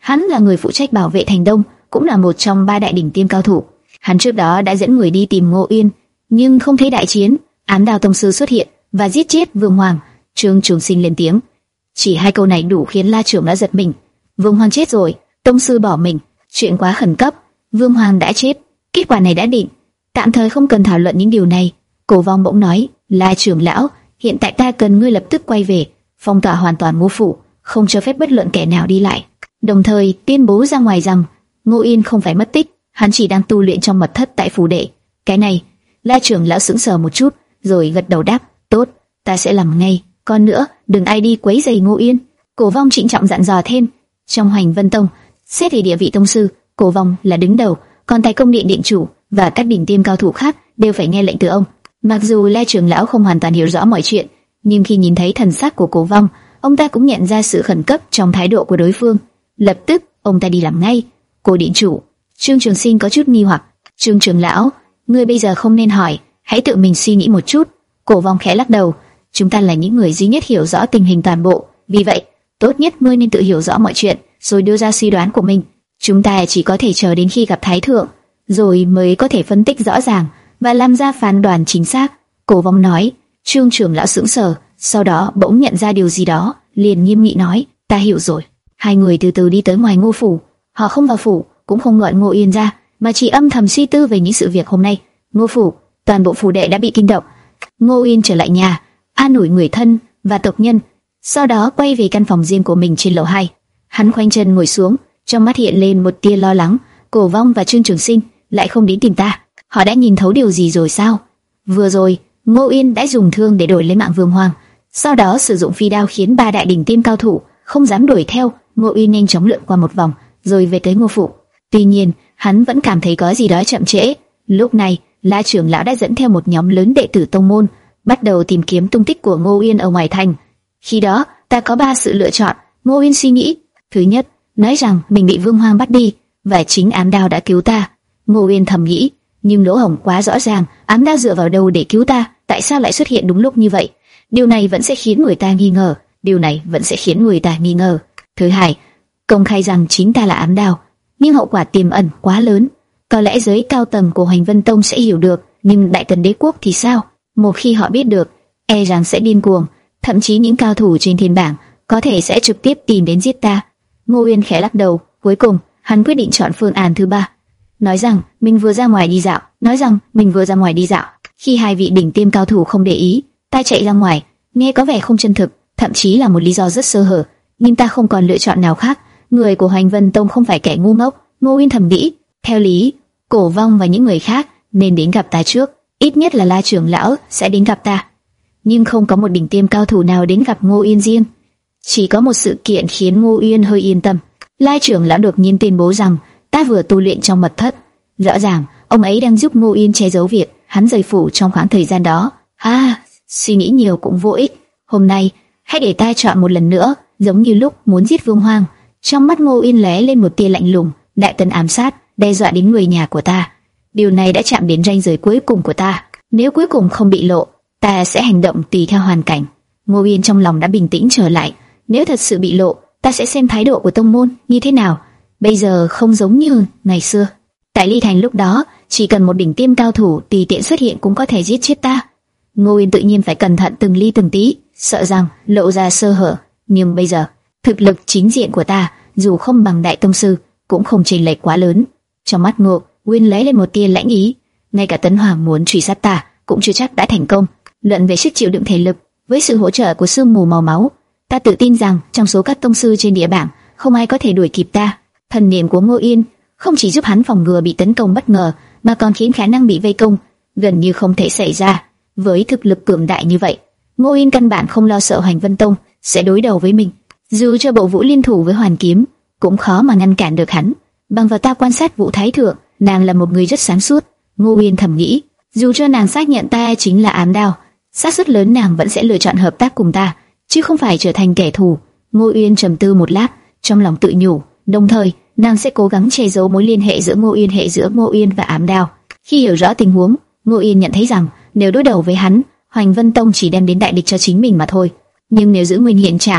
Speaker 1: Hắn là người phụ trách bảo vệ thành Đông, cũng là một trong ba đại đỉnh tiêm cao thủ. Hắn trước đó đã dẫn người đi tìm Ngô Uyên, nhưng không thấy đại chiến. Ám Đao tông sư xuất hiện và giết chết Vương Hoàng. Trương Trường Sinh lên tiếng. Chỉ hai câu này đủ khiến La trưởng đã giật mình. Vương Hoàng chết rồi, tông sư bỏ mình, chuyện quá khẩn cấp. Vương Hoàng đã chết, kết quả này đã định, tạm thời không cần thảo luận những điều này. Cổ Vong bỗng nói, La trưởng lão, hiện tại ta cần ngươi lập tức quay về, phong tỏa hoàn toàn Ngô phủ, không cho phép bất luận kẻ nào đi lại. Đồng thời tuyên bố ra ngoài rằng Ngô Yên không phải mất tích, hắn chỉ đang tu luyện trong mật thất tại phủ đệ. Cái này, La trưởng lão sững sờ một chút, rồi gật đầu đáp, tốt, ta sẽ làm ngay. Còn nữa, đừng ai đi quấy rầy Ngô Yên. Cổ Vong trịnh trọng dặn dò thêm. Trong Hoành Vân Tông, xét về địa vị tông sư, Cổ Vong là đứng đầu, còn Thái Công Điện điện chủ và các đỉnh tiêm cao thủ khác đều phải nghe lệnh từ ông. Mặc dù La trưởng lão không hoàn toàn hiểu rõ mọi chuyện, nhưng khi nhìn thấy thần sắc của Cổ Vong, ông ta cũng nhận ra sự khẩn cấp trong thái độ của đối phương. Lập tức, ông ta đi làm ngay. Cổ điện chủ. Trương Trường Sinh có chút nghi hoặc. Trương trưởng lão, ngươi bây giờ không nên hỏi, hãy tự mình suy nghĩ một chút. Cổ Vong khẽ lắc đầu. Chúng ta là những người duy nhất hiểu rõ tình hình toàn bộ, vì vậy tốt nhất ngươi nên tự hiểu rõ mọi chuyện rồi đưa ra suy đoán của mình. Chúng ta chỉ có thể chờ đến khi gặp Thái thượng, rồi mới có thể phân tích rõ ràng và làm ra phán đoán chính xác. Cổ Vong nói. Trương trưởng lão sững sờ, sau đó bỗng nhận ra điều gì đó, liền nghiêm nghị nói, ta hiểu rồi. Hai người từ từ đi tới ngoài Ngô phủ. Họ không vào phủ, cũng không gọi Ngô Yên ra, mà chỉ âm thầm suy tư về những sự việc hôm nay. Ngô phủ, toàn bộ phủ đệ đã bị kinh động. Ngô Yên trở lại nhà, an ủi người thân và tộc nhân, sau đó quay về căn phòng riêng của mình trên lầu hai. Hắn khoanh chân ngồi xuống, trong mắt hiện lên một tia lo lắng. Cổ Vong và Trương Trường Sinh lại không đến tìm ta, họ đã nhìn thấu điều gì rồi sao? Vừa rồi, Ngô Yên đã dùng thương để đổi lấy mạng Vương Hoàng, sau đó sử dụng phi đao khiến ba đại đỉnh tiêm cao thủ không dám đuổi theo. Ngô Yên nhanh chóng lượn qua một vòng, rồi về tới Ngô phủ. Tuy nhiên, hắn vẫn cảm thấy có gì đó chậm trễ. Lúc này, La trưởng lão đã dẫn theo một nhóm lớn đệ tử tông môn, bắt đầu tìm kiếm tung tích của Ngô Yên ở ngoài thành. Khi đó, ta có ba sự lựa chọn. Ngô Yên suy nghĩ. Thứ nhất, nói rằng mình bị Vương Hoàng bắt đi, và chính Ám Đao đã cứu ta. Ngô Yên thầm nghĩ, nhưng lỗ hổng quá rõ ràng, Ám Đao dựa vào đâu để cứu ta? Tại sao lại xuất hiện đúng lúc như vậy? Điều này vẫn sẽ khiến người ta nghi ngờ. Điều này vẫn sẽ khiến người ta nghi ngờ. Thứ hai, công khai rằng chính ta là Ám Đao, nhưng hậu quả tiềm ẩn quá lớn. Có lẽ giới cao tầng của Hoành Vân Tông sẽ hiểu được, nhưng Đại Tần Đế quốc thì sao? Một khi họ biết được, e rằng sẽ điên cuồng, thậm chí những cao thủ trên thiên bảng có thể sẽ trực tiếp tìm đến giết ta. Ngô Uyên khẽ lắc đầu, cuối cùng hắn quyết định chọn phương án thứ ba, nói rằng mình vừa ra ngoài đi dạo, nói rằng mình vừa ra ngoài đi dạo. Khi hai vị đỉnh tiêm cao thủ không để ý, ta chạy ra ngoài, nghe có vẻ không chân thực, thậm chí là một lý do rất sơ hở, nhưng ta không còn lựa chọn nào khác. Người của Hoành Vân Tông không phải kẻ ngu ngốc. Ngô Uyên thầm nghĩ, theo lý, Cổ Vong và những người khác nên đến gặp ta trước, ít nhất là La trưởng lão sẽ đến gặp ta. Nhưng không có một đỉnh tiêm cao thủ nào đến gặp Ngô Uyên riêng. Chỉ có một sự kiện khiến Ngô Uyên hơi yên tâm. La trưởng lão đột nhiên tuyên bố rằng ta vừa tu luyện trong mật thất. Rõ ràng, ông ấy đang giúp Ngô Uyên che giấu việc hắn rời phủ trong khoảng thời gian đó. À, suy nghĩ nhiều cũng vô ích. Hôm nay, hãy để ta chọn một lần nữa, giống như lúc muốn giết Vương Hoàng. Trong mắt Ngô Uyên lóe lên một tia lạnh lùng. Đại Tần ám sát, đe dọa đến người nhà của ta. Điều này đã chạm đến ranh giới cuối cùng của ta. Nếu cuối cùng không bị lộ, ta sẽ hành động tùy theo hoàn cảnh. Ngô Uyên trong lòng đã bình tĩnh trở lại. Nếu thật sự bị lộ, ta sẽ xem thái độ của tông môn như thế nào. Bây giờ không giống như ngày xưa. Tại Ly Thành lúc đó, chỉ cần một đỉnh tiêm cao thủ tùy tiện xuất hiện cũng có thể giết chết ta. Ngô Uyên tự nhiên phải cẩn thận từng ly từng tí, sợ rằng lộ ra sơ hở. Nhưng bây giờ, thực lực chính diện của ta, dù không bằng đại tông sư, cũng không chênh lệch quá lớn. Trong mắt Ngô Uyên lấy lên một tia lãnh ý. Ngay cả Tấn Hoàng muốn truy sát ta, cũng chưa chắc đã thành công. Luận về sức chịu đựng thể lực, với sự hỗ trợ của sương mù màu máu, ta tự tin rằng trong số các tông sư trên địa bảng, không ai có thể đuổi kịp ta. Thần niệm của Ngô Uyên không chỉ giúp hắn phòng ngừa bị tấn công bất ngờ, mà còn khiến khả năng bị vây công gần như không thể xảy ra. Với thực lực cường đại như vậy, Ngô Uyên căn bản không lo sợ Hoành Vân Tông sẽ đối đầu với mình. Dù cho Bộ Vũ liên thủ với Hoàn Kiếm, cũng khó mà ngăn cản được hắn. Bằng vào ta quan sát Vũ Thái thượng, nàng là một người rất sáng suốt. Ngô Uyên thầm nghĩ, dù cho nàng xác nhận ta chính là Ám Đao, xác suất lớn nàng vẫn sẽ lựa chọn hợp tác cùng ta, chứ không phải trở thành kẻ thù. Ngô Uyên trầm tư một lát, trong lòng tự nhủ, đồng thời nàng sẽ cố gắng che giấu mối liên hệ giữa Ngô Uyên hệ giữa Ngô Uyên và Ám Đao. Khi hiểu rõ tình huống, Ngô Uyên nhận thấy rằng nếu đối đầu với hắn, Hoành Vân Tông chỉ đem đến đại địch cho chính mình mà thôi. Nhưng nếu giữ nguyên hiện trạng,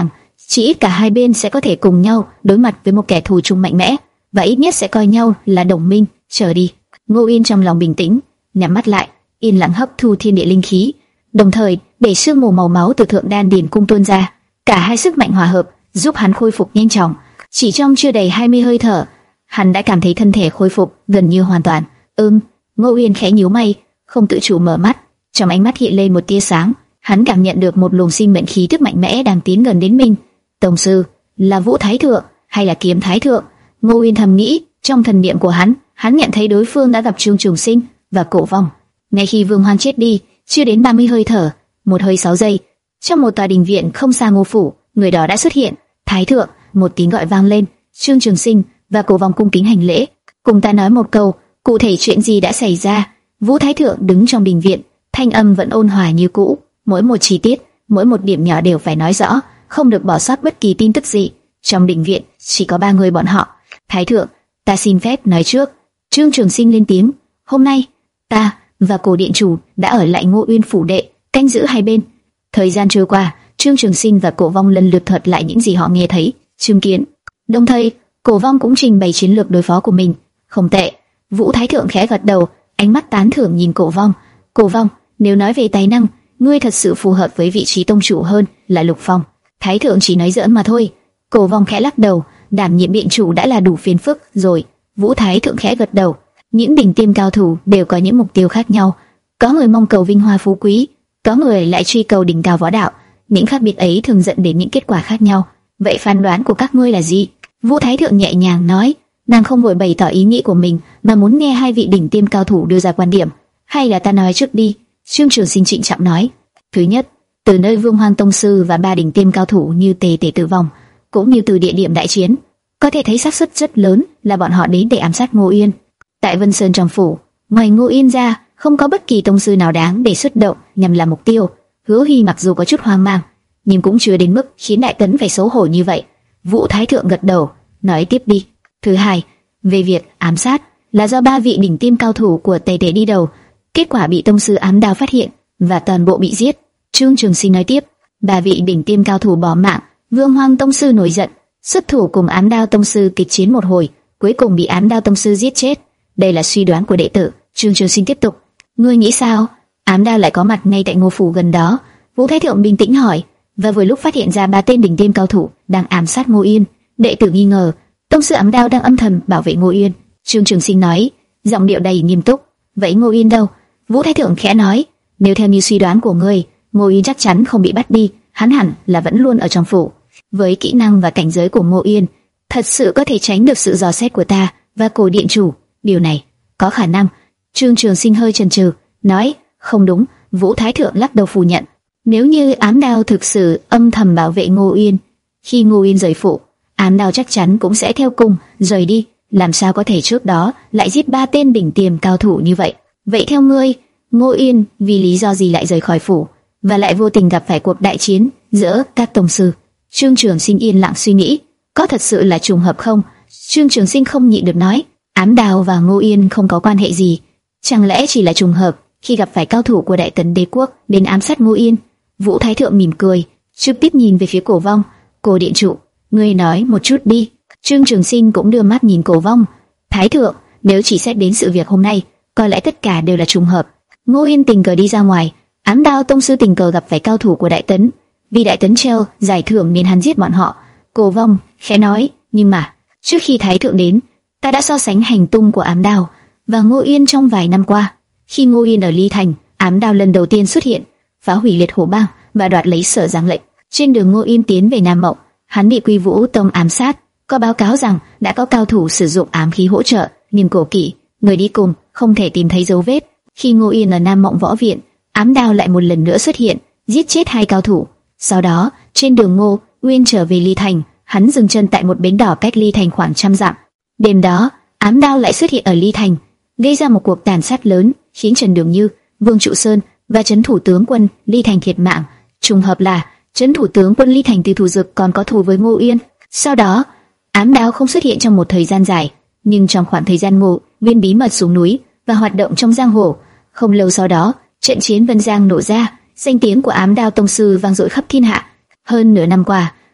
Speaker 1: chỉ ít cả hai bên sẽ có thể cùng nhau đối mặt với một kẻ thù chung mạnh mẽ, và ít nhất sẽ coi nhau là đồng minh. Chờ đi. Ngô Yên trong lòng bình tĩnh, nhắm mắt lại, yên lặng hấp thu thiên địa linh khí, đồng thời để sương mù màu máu từ thượng đan điền cung tuôn ra. Cả hai sức mạnh hòa hợp giúp hắn khôi phục nhanh chóng. Chỉ trong chưa đầy hai mươi hơi thở, hắn đã cảm thấy thân thể khôi phục gần như hoàn toàn. Ừm, Ngô Yên khẽ nhíu mày, không tự chủ mở mắt, trong ánh mắt hiện lên một tia sáng. Hắn cảm nhận được một luồng sinh mệnh khí tức mạnh mẽ đang tiến gần đến mình. Tông sư, là Vũ Thái Thượng hay là Kiếm Thái Thượng? Ngô Yên thầm nghĩ. Trong thần niệm của hắn, hắn nhận thấy đối phương đã gặp Trương Trường Sinh và Cổ Vong. Ngay khi Vương Hoan chết đi, chưa đến ba mươi hơi thở, một hơi sáu giây, trong một tòa đình viện không xa Ngô phủ, người đó đã xuất hiện. Thái Thượng, một tiếng gọi vang lên. Trương Trường Sinh và Cổ Vong cung kính hành lễ. Cùng ta nói một câu, cụ thể chuyện gì đã xảy ra? Vũ Thái Thượng đứng trong đình viện, thanh âm vẫn ôn hòa như cũ. Mỗi một chi tiết, mỗi một điểm nhỏ đều phải nói rõ, không được bỏ sót bất kỳ tin tức gì. Trong đình viện chỉ có ba người bọn họ. Thái Thượng, ta xin phép nói trước. Trương Trường Sinh lên tiếng. Hôm nay ta và Cổ điện chủ đã ở lại Ngô Uyên phủ đệ, canh giữ hai bên. Thời gian trôi qua, Trương Trường Sinh và Cổ Vong lần lượt thuật lại những gì họ nghe thấy, chứng kiến. Đồng thời, Cổ Vong cũng trình bày chiến lược đối phó của mình. Không tệ. Vũ Thái Thượng khẽ gật đầu, ánh mắt tán thưởng nhìn Cổ Vong. Cổ Vong, nếu nói về tài năng, ngươi thật sự phù hợp với vị trí tông chủ hơn là Lục Phong. Thái Thượng chỉ nói giỡn mà thôi. Cổ Vong khẽ lắc đầu, đảm nhiệm biện chủ đã là đủ phiền phức rồi. Vũ Thái Thượng khẽ gật đầu. Những đỉnh tiêm cao thủ đều có những mục tiêu khác nhau. Có người mong cầu vinh hoa phú quý, có người lại truy cầu đỉnh cao võ đạo. Những khác biệt ấy thường dẫn đến những kết quả khác nhau. Vậy phán đoán của các ngươi là gì? Vũ Thái Thượng nhẹ nhàng nói. Nàng không vội bày tỏ ý nghĩ của mình, mà muốn nghe hai vị đỉnh tiêm cao thủ đưa ra quan điểm. Hay là ta nói trước đi? Trương Trường Sinh trịnh trọng nói. Thứ nhất, từ nơi Vương Hoang tông sư và ba đỉnh tiêm cao thủ như Tề Tề tử vong, cũng như từ địa điểm đại chiến, có thể thấy xác suất rất lớn là bọn họ đến để ám sát Ngô Yên. Tại Vân Sơn trong phủ, ngoài Ngô Yên ra, không có bất kỳ tông sư nào đáng để xuất động nhằm làm mục tiêu. Hứa Huy mặc dù có chút hoang mang, nhưng cũng chưa đến mức khiến Đại Tấn phải xấu hổ như vậy. Vũ Thái Thượng gật đầu, nói tiếp đi. Thứ hai, về việc ám sát là do ba vị đỉnh tiêm cao thủ của Tề Tề đi đầu, kết quả bị tông sư ám đao phát hiện và toàn bộ bị giết. Trương Trường Sinh nói tiếp, ba vị đỉnh tiêm cao thủ bỏ mạng, Vương Hoang tông sư nổi giận, xuất thủ cùng ám đao tông sư kịch chiến một hồi, cuối cùng bị ám đao tông sư giết chết. Đây là suy đoán của đệ tử. Trương Trường Sinh tiếp tục, ngươi nghĩ sao? Ám đao lại có mặt ngay tại Ngô phủ gần đó. Vũ Thái Thượng bình tĩnh hỏi. Và vừa lúc phát hiện ra ba tên đỉnh tiêm cao thủ đang ám sát Ngô Yên, đệ tử nghi ngờ tông sư ám đao đang âm thầm bảo vệ Ngô Yên. Trương Trường Sinh nói, giọng điệu đầy nghiêm túc. Vậy Ngô Yên đâu? Vũ Thái Thượng khẽ nói, nếu theo như suy đoán của ngươi, Ngô Yên chắc chắn không bị bắt đi, hắn hẳn là vẫn luôn ở trong phủ. Với kỹ năng và cảnh giới của Ngô Yên, thật sự có thể tránh được sự dò xét của ta và Cổ điện chủ. Điều này có khả năng. Trương Trường Sinh hơi chần chừ, nói, không đúng. Vũ Thái Thượng lắc đầu phủ nhận. Nếu như ám đao thực sự âm thầm bảo vệ Ngô Yên, khi Ngô Yên rời phủ, ám đao chắc chắn cũng sẽ theo cùng rời đi. Làm sao có thể trước đó lại giết ba tên đỉnh tiêm cao thủ như vậy? Vậy theo ngươi, Ngô Yên vì lý do gì lại rời khỏi phủ và lại vô tình gặp phải cuộc đại chiến giữa các tông sư? Trương Trường Sinh yên lặng suy nghĩ, có thật sự là trùng hợp không? Trương Trường Sinh không nhịn được nói, ám đao và Ngô Yên không có quan hệ gì, chẳng lẽ chỉ là trùng hợp khi gặp phải cao thủ của Đại Tấn Đế quốc đến ám sát Ngô Yên? Vũ Thái Thượng mỉm cười, trực tiếp nhìn về phía Cổ Vong. Cổ điện chủ, ngươi nói một chút đi. Trương Trường Sinh cũng đưa mắt nhìn Cổ Vong. Thái Thượng, nếu chỉ xét đến sự việc hôm nay, có lẽ tất cả đều là trùng hợp. Ngô Yên tình cờ đi ra ngoài, ám đao tông sư tình cờ gặp phải cao thủ của Đại Tấn, vì Đại Tấn treo giải thưởng nên hắn giết bọn họ. Cổ Vong khẽ nói, nhưng mà trước khi Thái Thượng đến, ta đã so sánh hành tung của ám đao và Ngô Yên trong vài năm qua. Khi Ngô Yên ở Ly Thành, ám đao lần đầu tiên xuất hiện, phá hủy Liệt Hổ Bang và đoạt lấy Sở Giang lệnh. Trên đường Ngô Yên tiến về Nam Mộng, hắn bị Quy Vũ Tông ám sát. Có báo cáo rằng đã có cao thủ sử dụng ám khí hỗ trợ, nhưng Cổ Kỵ, người đi cùng, không thể tìm thấy dấu vết. Khi Ngô Yên ở Nam Mộng võ viện, ám đao lại một lần nữa xuất hiện, giết chết hai cao thủ. Sau đó, trên đường Ngô Uyên trở về Ly Thành, hắn dừng chân tại một bến đỏ cách Ly Thành khoảng trăm dặm. Đêm đó, ám đao lại xuất hiện ở Ly Thành, gây ra một cuộc tàn sát lớn, khiến Trần Đường Như, Vương Trụ Sơn và Trấn thủ tướng quân Ly Thành thiệt mạng. Trùng hợp là Trấn thủ tướng quân Ly Thành Từ Thủ Dực còn có thù với Ngô Uyên. Sau đó, ám đao không xuất hiện trong một thời gian dài, nhưng trong khoảng thời gian Ngô Uyên bí mật xuống núi và hoạt động trong giang hồ, không lâu sau đó, trận chiến Vân Giang nổ ra, danh tiếng của ám đao tông sư vang dội khắp thiên hạ. Hơn nửa năm qua,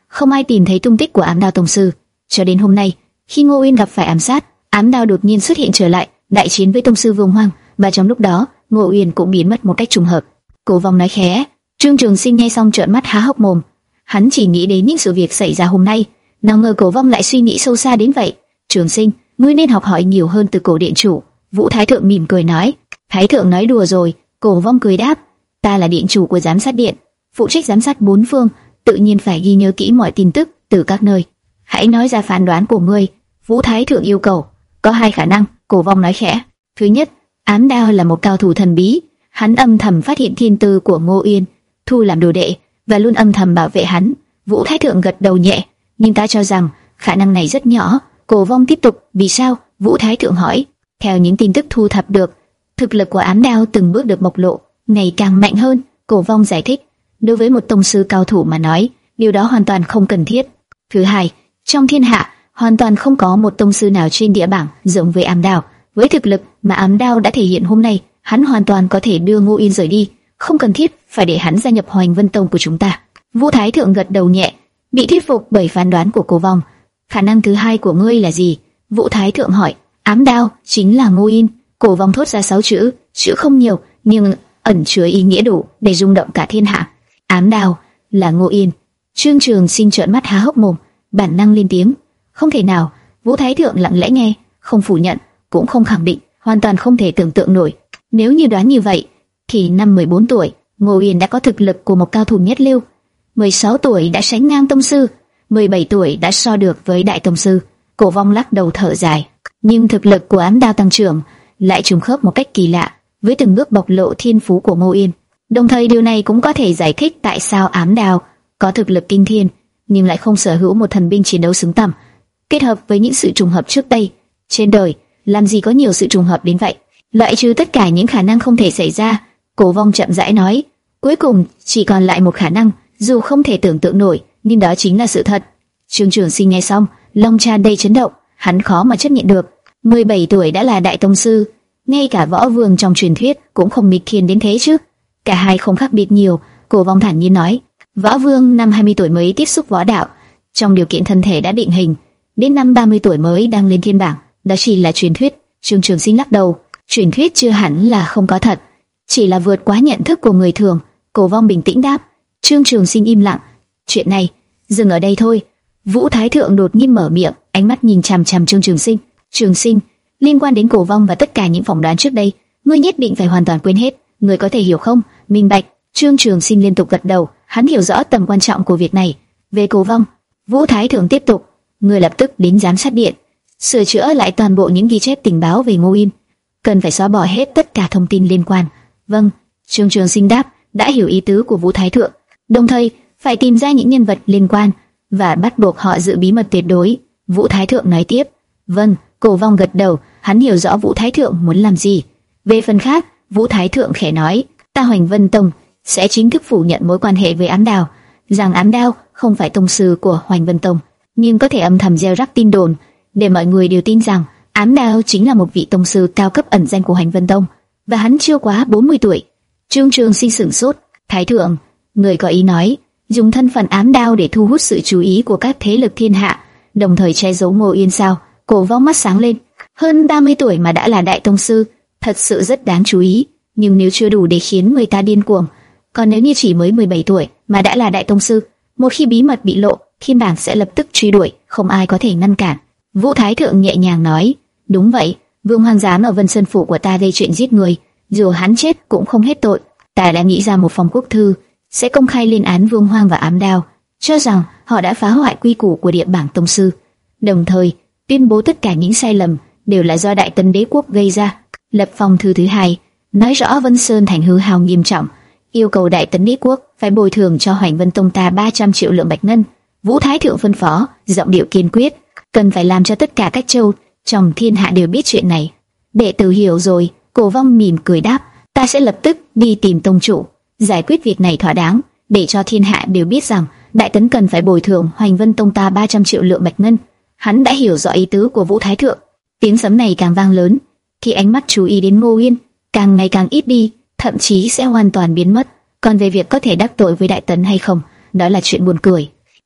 Speaker 1: không ai tìm thấy tung tích của Ám Đao tông sư. Cho đến hôm nay, khi Ngô Uyên gặp phải ám sát, Ám Đao đột nhiên xuất hiện trở lại, đại chiến với tông sư Vương Hoang, và trong lúc đó, Ngô Uyên cũng biến mất một cách trùng hợp. Cổ Vong nói khẽ. Trương Trường Sinh nghe xong trợn mắt há hốc mồm. Hắn chỉ nghĩ đến những sự việc xảy ra hôm nay, nào ngờ Cổ Vong lại suy nghĩ sâu xa đến vậy. Trường Sinh, ngươi nên học hỏi nhiều hơn từ Cổ điện chủ. Vũ Thái Thượng mỉm cười nói. Thái Thượng nói đùa rồi. Cổ Vong cười đáp. Ta là điện chủ của giám sát điện, phụ trách giám sát bốn phương, tự nhiên phải ghi nhớ kỹ mọi tin tức từ các nơi. Hãy nói ra phán đoán của ngươi. Vũ Thái Thượng yêu cầu. Có hai khả năng. Cổ Vong nói khẽ. Thứ nhất, Ám Đao là một cao thủ thần bí. Hắn âm thầm phát hiện thiên tư của Ngô Uyên, thu làm đồ đệ và luôn âm thầm bảo vệ hắn. Vũ Thái Thượng gật đầu nhẹ, nhưng ta cho rằng khả năng này rất nhỏ. Cổ Vong tiếp tục. Vì sao? Vũ Thái Thượng hỏi. Theo những tin tức thu thập được, thực lực của Ám Đao từng bước được bộc lộ, ngày càng mạnh hơn. Cổ Vong giải thích. Đối với một tông sư cao thủ mà nói, điều đó hoàn toàn không cần thiết. Thứ hai, trong thiên hạ hoàn toàn không có một tông sư nào trên địa bảng giống với Ám Đao. Với thực lực mà Ám Đao đã thể hiện hôm nay, hắn hoàn toàn có thể đưa Ngô Uyên rời đi, không cần thiết phải để hắn gia nhập Hoành Vân Tông của chúng ta. Vũ Thái Thượng gật đầu nhẹ, bị thuyết phục bởi phán đoán của Cổ Vong. Khả năng thứ hai của ngươi là gì? Vũ Thái Thượng hỏi. Ám Đao chính là Ngô Uyên. Cổ Vong thốt ra sáu chữ, chữ không nhiều nhưng ẩn chứa ý nghĩa đủ để rung động cả thiên hạ. Ám Đao là Ngô Uyên. Trương Trường Sinh trợn mắt há hốc mồm, bản năng lên tiếng. Không thể nào. Vũ Thái Thượng lặng lẽ nghe, không phủ nhận, cũng không khẳng định, hoàn toàn không thể tưởng tượng nổi. Nếu như đoán như vậy, thì năm mười bốn tuổi, Ngô Uyên đã có thực lực của một cao thủ nhất lưu. mười sáu tuổi đã sánh ngang tông sư, mười bảy tuổi đã so được với đại tông sư. Cổ Vong lắc đầu thở dài. Nhưng thực lực của Ám Đao tăng trưởng lại trùng khớp một cách kỳ lạ với từng bước bộc lộ thiên phú của Ngô Uyên. Đồng thời điều này cũng có thể giải thích tại sao Ám Đao có thực lực kinh thiên nhưng lại không sở hữu một thần binh chiến đấu xứng tầm. Kết hợp với những sự trùng hợp trước đây, trên đời làm gì có nhiều sự trùng hợp đến vậy. Loại trừ tất cả những khả năng không thể xảy ra, Cổ Vong chậm rãi nói. Cuối cùng chỉ còn lại một khả năng, dù không thể tưởng tượng nổi, nhưng đó chính là sự thật. Trương Trường Sinh nghe xong, lòng tràn đầy chấn động, hắn khó mà chấp nhận được. mười bảy tuổi đã là đại tông sư, ngay cả võ vương trong truyền thuyết cũng không nghịch thiên đến thế chứ. Cả hai không khác biệt nhiều. Cổ Vong thản nhiên nói. Võ vương năm hai mươi tuổi mới tiếp xúc võ đạo, trong điều kiện thân thể đã định hình, đến năm ba mươi tuổi mới đăng lên thiên bảng, đó chỉ là truyền thuyết. Trương Trường Sinh lắc đầu. Truyền thuyết chưa hẳn là không có thật, chỉ là vượt quá nhận thức của người thường. Cổ Vong bình tĩnh đáp. Trương Trường Sinh im lặng. Chuyện này dừng ở đây thôi. Vũ Thái Thượng đột nhiên mở miệng, ánh mắt nhìn chằm chằm Trương Trường Sinh. Trường Sinh, liên quan đến Cổ Vong và tất cả những phỏng đoán trước đây, ngươi nhất định phải hoàn toàn quên hết. Ngươi có thể hiểu không? Minh bạch. Trương Trường Sinh liên tục gật đầu, hắn hiểu rõ tầm quan trọng của việc này. Về Cổ Vong, Vũ Thái Thượng tiếp tục. Ngươi lập tức đến giám sát điện, sửa chữa lại toàn bộ những ghi chép tình báo về Ngô Uyên, cần phải xóa bỏ hết tất cả thông tin liên quan. Vâng. Trương Trường Sinh đáp, đã hiểu ý tứ của Vũ Thái Thượng. Đồng thời phải tìm ra những nhân vật liên quan và bắt buộc họ giữ bí mật tuyệt đối. Vũ Thái Thượng nói tiếp. Vâng. Cổ Vong gật đầu, hắn hiểu rõ Vũ Thái Thượng muốn làm gì. Về phần khác, Vũ Thái Thượng khẽ nói, ta Hoành Vân Tông sẽ chính thức phủ nhận mối quan hệ với Ám Đao, rằng Ám Đao không phải tông sư của Hoành Vân Tông, nhưng có thể âm thầm gieo rắc tin đồn để mọi người đều tin rằng Ám Đao chính là một vị tông sư cao cấp ẩn danh của Hoành Vân Tông, và hắn chưa quá bốn mươi tuổi. Trương Trường Sinh sửng sốt. Thái Thượng, người có ý nói dùng thân phận Ám Đao để thu hút sự chú ý của các thế lực thiên hạ, đồng thời che giấu Ngô Uyên sao? Cổ Vong mắt sáng lên. Hơn ba mươi tuổi mà đã là đại tông sư, thật sự rất đáng chú ý, nhưng nếu chưa đủ để khiến người ta điên cuồng, còn nếu như chỉ mới mười bảy tuổi mà đã là đại tông sư, một khi bí mật bị lộ, thiên bảng sẽ lập tức truy đuổi, không ai có thể ngăn cản. Vũ Thái Thượng nhẹ nhàng nói. Đúng vậy, Vương Hoang dám ở Vân Sơn phủ của ta gây chuyện giết người, dù hắn chết cũng không hết tội. Ta đã nghĩ ra một phong quốc thư sẽ công khai lên án Vương Hoang và Ám Đao, cho rằng họ đã phá hoại quy củ của địa bảng tông sư, đồng thời tuyên bố tất cả những sai lầm đều là do Đại Tấn Đế quốc gây ra. Lập phong thư thứ hai nói rõ Vân Sơn thành hư hao nghiêm trọng, yêu cầu Đại Tấn Đế quốc phải bồi thường cho Hoành Vân Tông ta ba trăm triệu lượng bạch ngân. Vũ Thái Thượng phân phó, giọng điệu kiên quyết, cần phải làm cho tất cả các châu trong thiên hạ đều biết chuyện này. Đệ tử hiểu rồi. Cổ Vong mỉm cười đáp, ta sẽ lập tức đi tìm tông chủ, giải quyết việc này thỏa đáng, để cho thiên hạ đều biết rằng Đại Tấn cần phải bồi thường Hoành Vân Tông ta ba trăm triệu lượng bạch ngân. Hắn đã hiểu rõ ý tứ của Vũ Thái Thượng. Tiếng sấm này càng vang lớn, thì ánh mắt chú ý đến Ngô Uyên càng ngày càng ít đi, thậm chí sẽ hoàn toàn biến mất. Còn về việc có thể đắc tội với Đại Tấn hay không, đó là chuyện buồn cười.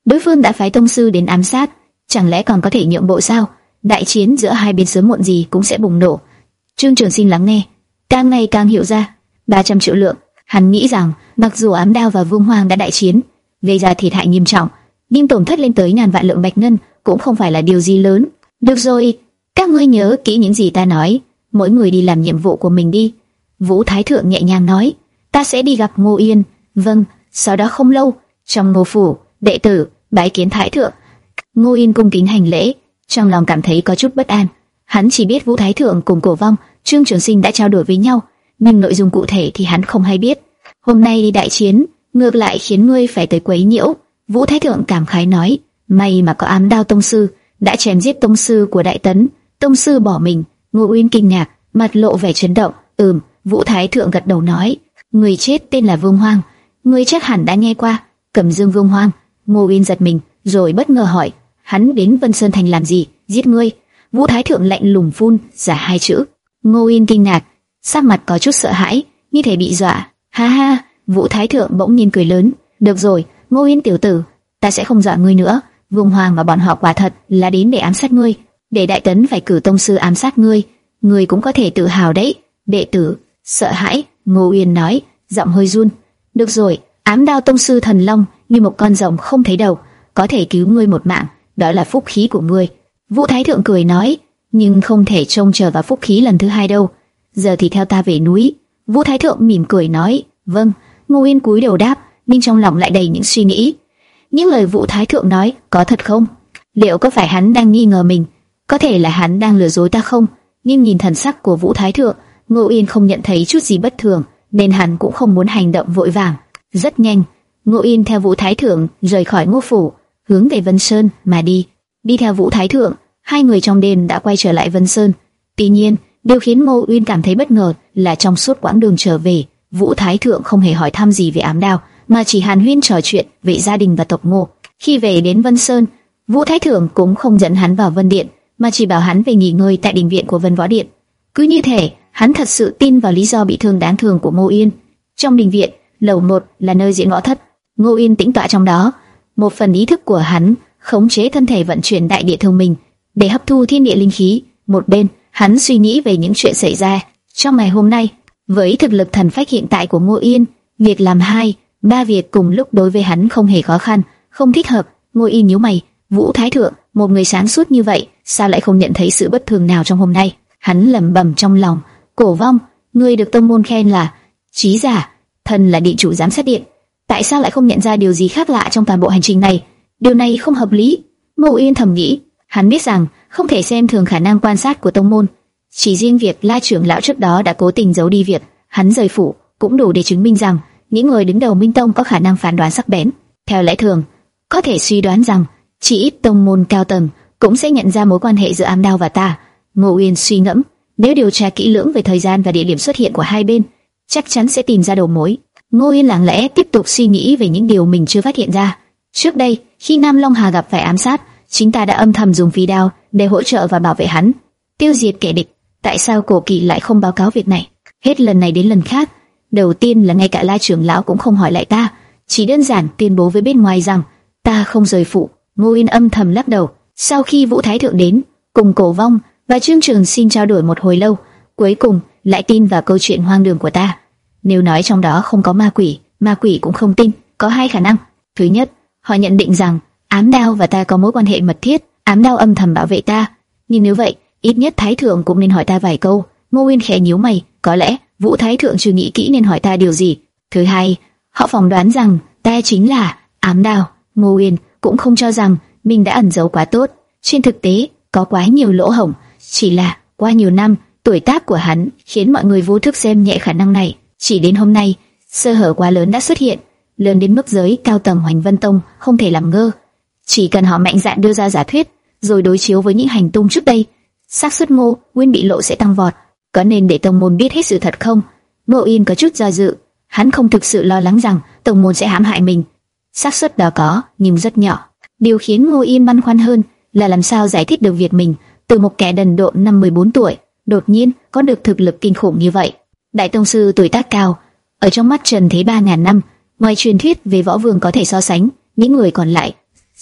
Speaker 1: Đối phương đã phái tông sư đến ám sát, chẳng lẽ còn có thể nhượng bộ sao? Đại chiến giữa hai bên sớm muộn gì cũng sẽ bùng nổ. Trương Trường Sinh lắng nghe, càng ngày càng hiểu ra. ba trăm triệu lượng, hắn nghĩ rằng mặc dù Ám Đao và Vương Hoang đã đại chiến, gây ra thiệt hại nghiêm trọng, nhưng tổn thất lên tới ngàn vạn lượng bạch ngân cũng không phải là điều gì lớn. Được rồi, các ngươi nhớ kỹ những gì ta nói, mỗi người đi làm nhiệm vụ của mình đi. Vũ Thái Thượng nhẹ nhàng nói, ta sẽ đi gặp Ngô Yên. Vâng. Sau đó không lâu, trong Ngô phủ, đệ tử bái kiến Thái Thượng. Ngô Yên cung kính hành lễ, trong lòng cảm thấy có chút bất an. Hắn chỉ biết Vũ Thái Thượng cùng Cổ Vong, Trương Trường Sinh đã trao đổi với nhau, nhưng nội dung cụ thể thì hắn không hay biết. Hôm nay đi đại chiến, ngược lại khiến ngươi phải tới quấy nhiễu. Vũ Thái Thượng cảm khái nói, may mà có Ám Đao tông sư đã chém giết tông sư của Đại Tấn. Tông sư bỏ mình. Ngô Uyên kinh ngạc, mặt lộ vẻ chấn động. Ừm. Vũ Thái Thượng gật đầu nói, người chết tên là Vương Hoang, ngươi chắc hẳn đã nghe qua. Cẩm Dương Vương Hoang. Ngô Uyên giật mình, rồi bất ngờ hỏi, hắn đến Vân Sơn Thành làm gì? Giết ngươi. Vũ Thái Thượng lạnh lùng phun ra hai chữ. Ngô Uyên kinh ngạc, sắc mặt có chút sợ hãi, như thể bị dọa. Ha ha. Vũ Thái Thượng bỗng nhiên cười lớn, được rồi, Ngô Uyên tiểu tử, ta sẽ không dọa ngươi nữa. Vương Hoàng và bọn họ quả thật là đến để ám sát ngươi, để Đại Tấn phải cử tông sư ám sát ngươi, ngươi cũng có thể tự hào đấy. Đệ tử sợ hãi. Ngô Uyên nói, giọng hơi run. Được rồi, Ám Đao tông sư thần long như một con rồng không thấy đầu, có thể cứu ngươi một mạng, đó là phúc khí của ngươi. Vũ Thái Thượng cười nói, nhưng không thể trông chờ vào phúc khí lần thứ hai đâu. Giờ thì theo ta về núi. Vũ Thái Thượng mỉm cười nói, vâng. Ngô Uyên cúi đầu đáp, nhưng trong lòng lại đầy những suy nghĩ. Những lời Vũ Thái Thượng nói có thật không? Liệu có phải hắn đang nghi ngờ mình? Có thể là hắn đang lừa dối ta không? Nhưng nhìn thần sắc của Vũ Thái Thượng, Ngô Uyên không nhận thấy chút gì bất thường, nên hắn cũng không muốn hành động vội vàng. Rất nhanh, Ngô Uyên theo Vũ Thái Thượng rời khỏi Ngô phủ, hướng về Vân Sơn mà đi. Đi theo Vũ Thái Thượng, hai người trong đêm đã quay trở lại Vân Sơn. Tuy nhiên, điều khiến Ngô Uyên cảm thấy bất ngờ là trong suốt quãng đường trở về, Vũ Thái Thượng không hề hỏi thăm gì về Ám Đao, mà chỉ hàn huyên trò chuyện về gia đình và tộc Ngô. Khi về đến Vân Sơn, Vũ Thái Thượng cũng không dẫn hắn vào Vân Điện, mà chỉ bảo hắn về nghỉ ngơi tại đình viện của Vân Võ Điện. Cứ như thể hắn thật sự tin vào lý do bị thương đáng thương của Ngô Uyên. Trong đình viện, lầu một là nơi diễn võ thất. Ngô Uyên tĩnh tọa trong đó, một phần ý thức của hắn khống chế thân thể vận chuyển đại địa thông minh để hấp thu thiên địa linh khí. Một bên, hắn suy nghĩ về những chuyện xảy ra trong ngày hôm nay. Với thực lực thần phách hiện tại của Ngô Uyên, việc làm hai, ba việc cùng lúc đối với hắn không hề khó khăn, không thích hợp. Ngô Uyên nhíu mày, Vũ Thái Thượng, một người sáng suốt như vậy, sao lại không nhận thấy sự bất thường nào trong hôm nay? Hắn lẩm bẩm trong lòng, Cổ Vong, ngươi được tông môn khen là trí giả, thân là điện chủ giám sát điện, tại sao lại không nhận ra điều gì khác lạ trong toàn bộ hành trình này? Điều này không hợp lý. Ngô Uyên thầm nghĩ, hắn biết rằng không thể xem thường khả năng quan sát của tông môn. Chỉ riêng việc La trưởng lão trước đó đã cố tình giấu đi việc hắn rời phủ cũng đủ để chứng minh rằng những người đứng đầu Minh Tông có khả năng phán đoán sắc bén. Theo lẽ thường, có thể suy đoán rằng chỉ ít tông môn cao tầng cũng sẽ nhận ra mối quan hệ giữa Ám Đao và ta. Ngô Uyên suy ngẫm, nếu điều tra kỹ lưỡng về thời gian và địa điểm xuất hiện của hai bên, chắc chắn sẽ tìm ra đầu mối. Ngô Uyên lặng lẽ tiếp tục suy nghĩ về những điều mình chưa phát hiện ra. Trước đây, khi Nam Long Hà gặp phải ám sát, chính ta đã âm thầm dùng phi đao để hỗ trợ và bảo vệ hắn, tiêu diệt kẻ địch. Tại sao Cổ Kỳ lại không báo cáo việc này? Hết lần này đến lần khác, đầu tiên là ngay cả La trưởng lão cũng không hỏi lại ta, chỉ đơn giản tuyên bố với bên ngoài rằng ta không rời phủ. Ngô Uyên âm thầm lắc đầu. Sau khi Vũ Thái Thượng đến, cùng Cổ Vong và Trương Trường Sinh trao đổi một hồi lâu, cuối cùng lại tin vào câu chuyện hoang đường của ta. Nếu nói trong đó không có ma quỷ, ma quỷ cũng không tin. Có hai khả năng. Thứ nhất, họ nhận định rằng Ám Đao và ta có mối quan hệ mật thiết, Ám Đao âm thầm bảo vệ ta. Nhưng nếu vậy, ít nhất Thái Thượng cũng nên hỏi ta vài câu. Ngô Uyên khẽ nhíu mày, có lẽ Vũ Thái Thượng chưa nghĩ kỹ nên hỏi ta điều gì. Thứ hai, họ phỏng đoán rằng ta chính là Ám Đao. Ngô Uyên cũng không cho rằng mình đã ẩn giấu quá tốt. Trên thực tế, có quá nhiều lỗ hổng. Chỉ là qua nhiều năm, tuổi tác của hắn khiến mọi người vô thức xem nhẹ khả năng này. Chỉ đến hôm nay, sơ hở quá lớn đã xuất hiện, lớn đến mức giới cao tầng Hoành Vân Tông không thể làm ngơ. Chỉ cần họ mạnh dạn đưa ra giả thuyết, rồi đối chiếu với những hành tung trước đây, xác suất Ngô Uyên bị lộ sẽ tăng vọt. Có nên để tông môn biết hết sự thật không? Ngô Uyên có chút do dự. Hắn không thực sự lo lắng rằng tông môn sẽ hãm hại mình. Xác suất đó có, nhưng rất nhỏ. Điều khiến Ngô Uyên băn khoăn hơn là làm sao giải thích được việc mình từ một kẻ đần độn năm mười bốn tuổi đột nhiên có được thực lực kinh khủng như vậy. Đại tông sư tuổi tác cao, ở trong mắt Trần Thế ba ngàn năm, ngoài truyền thuyết về võ vương có thể so sánh, những người còn lại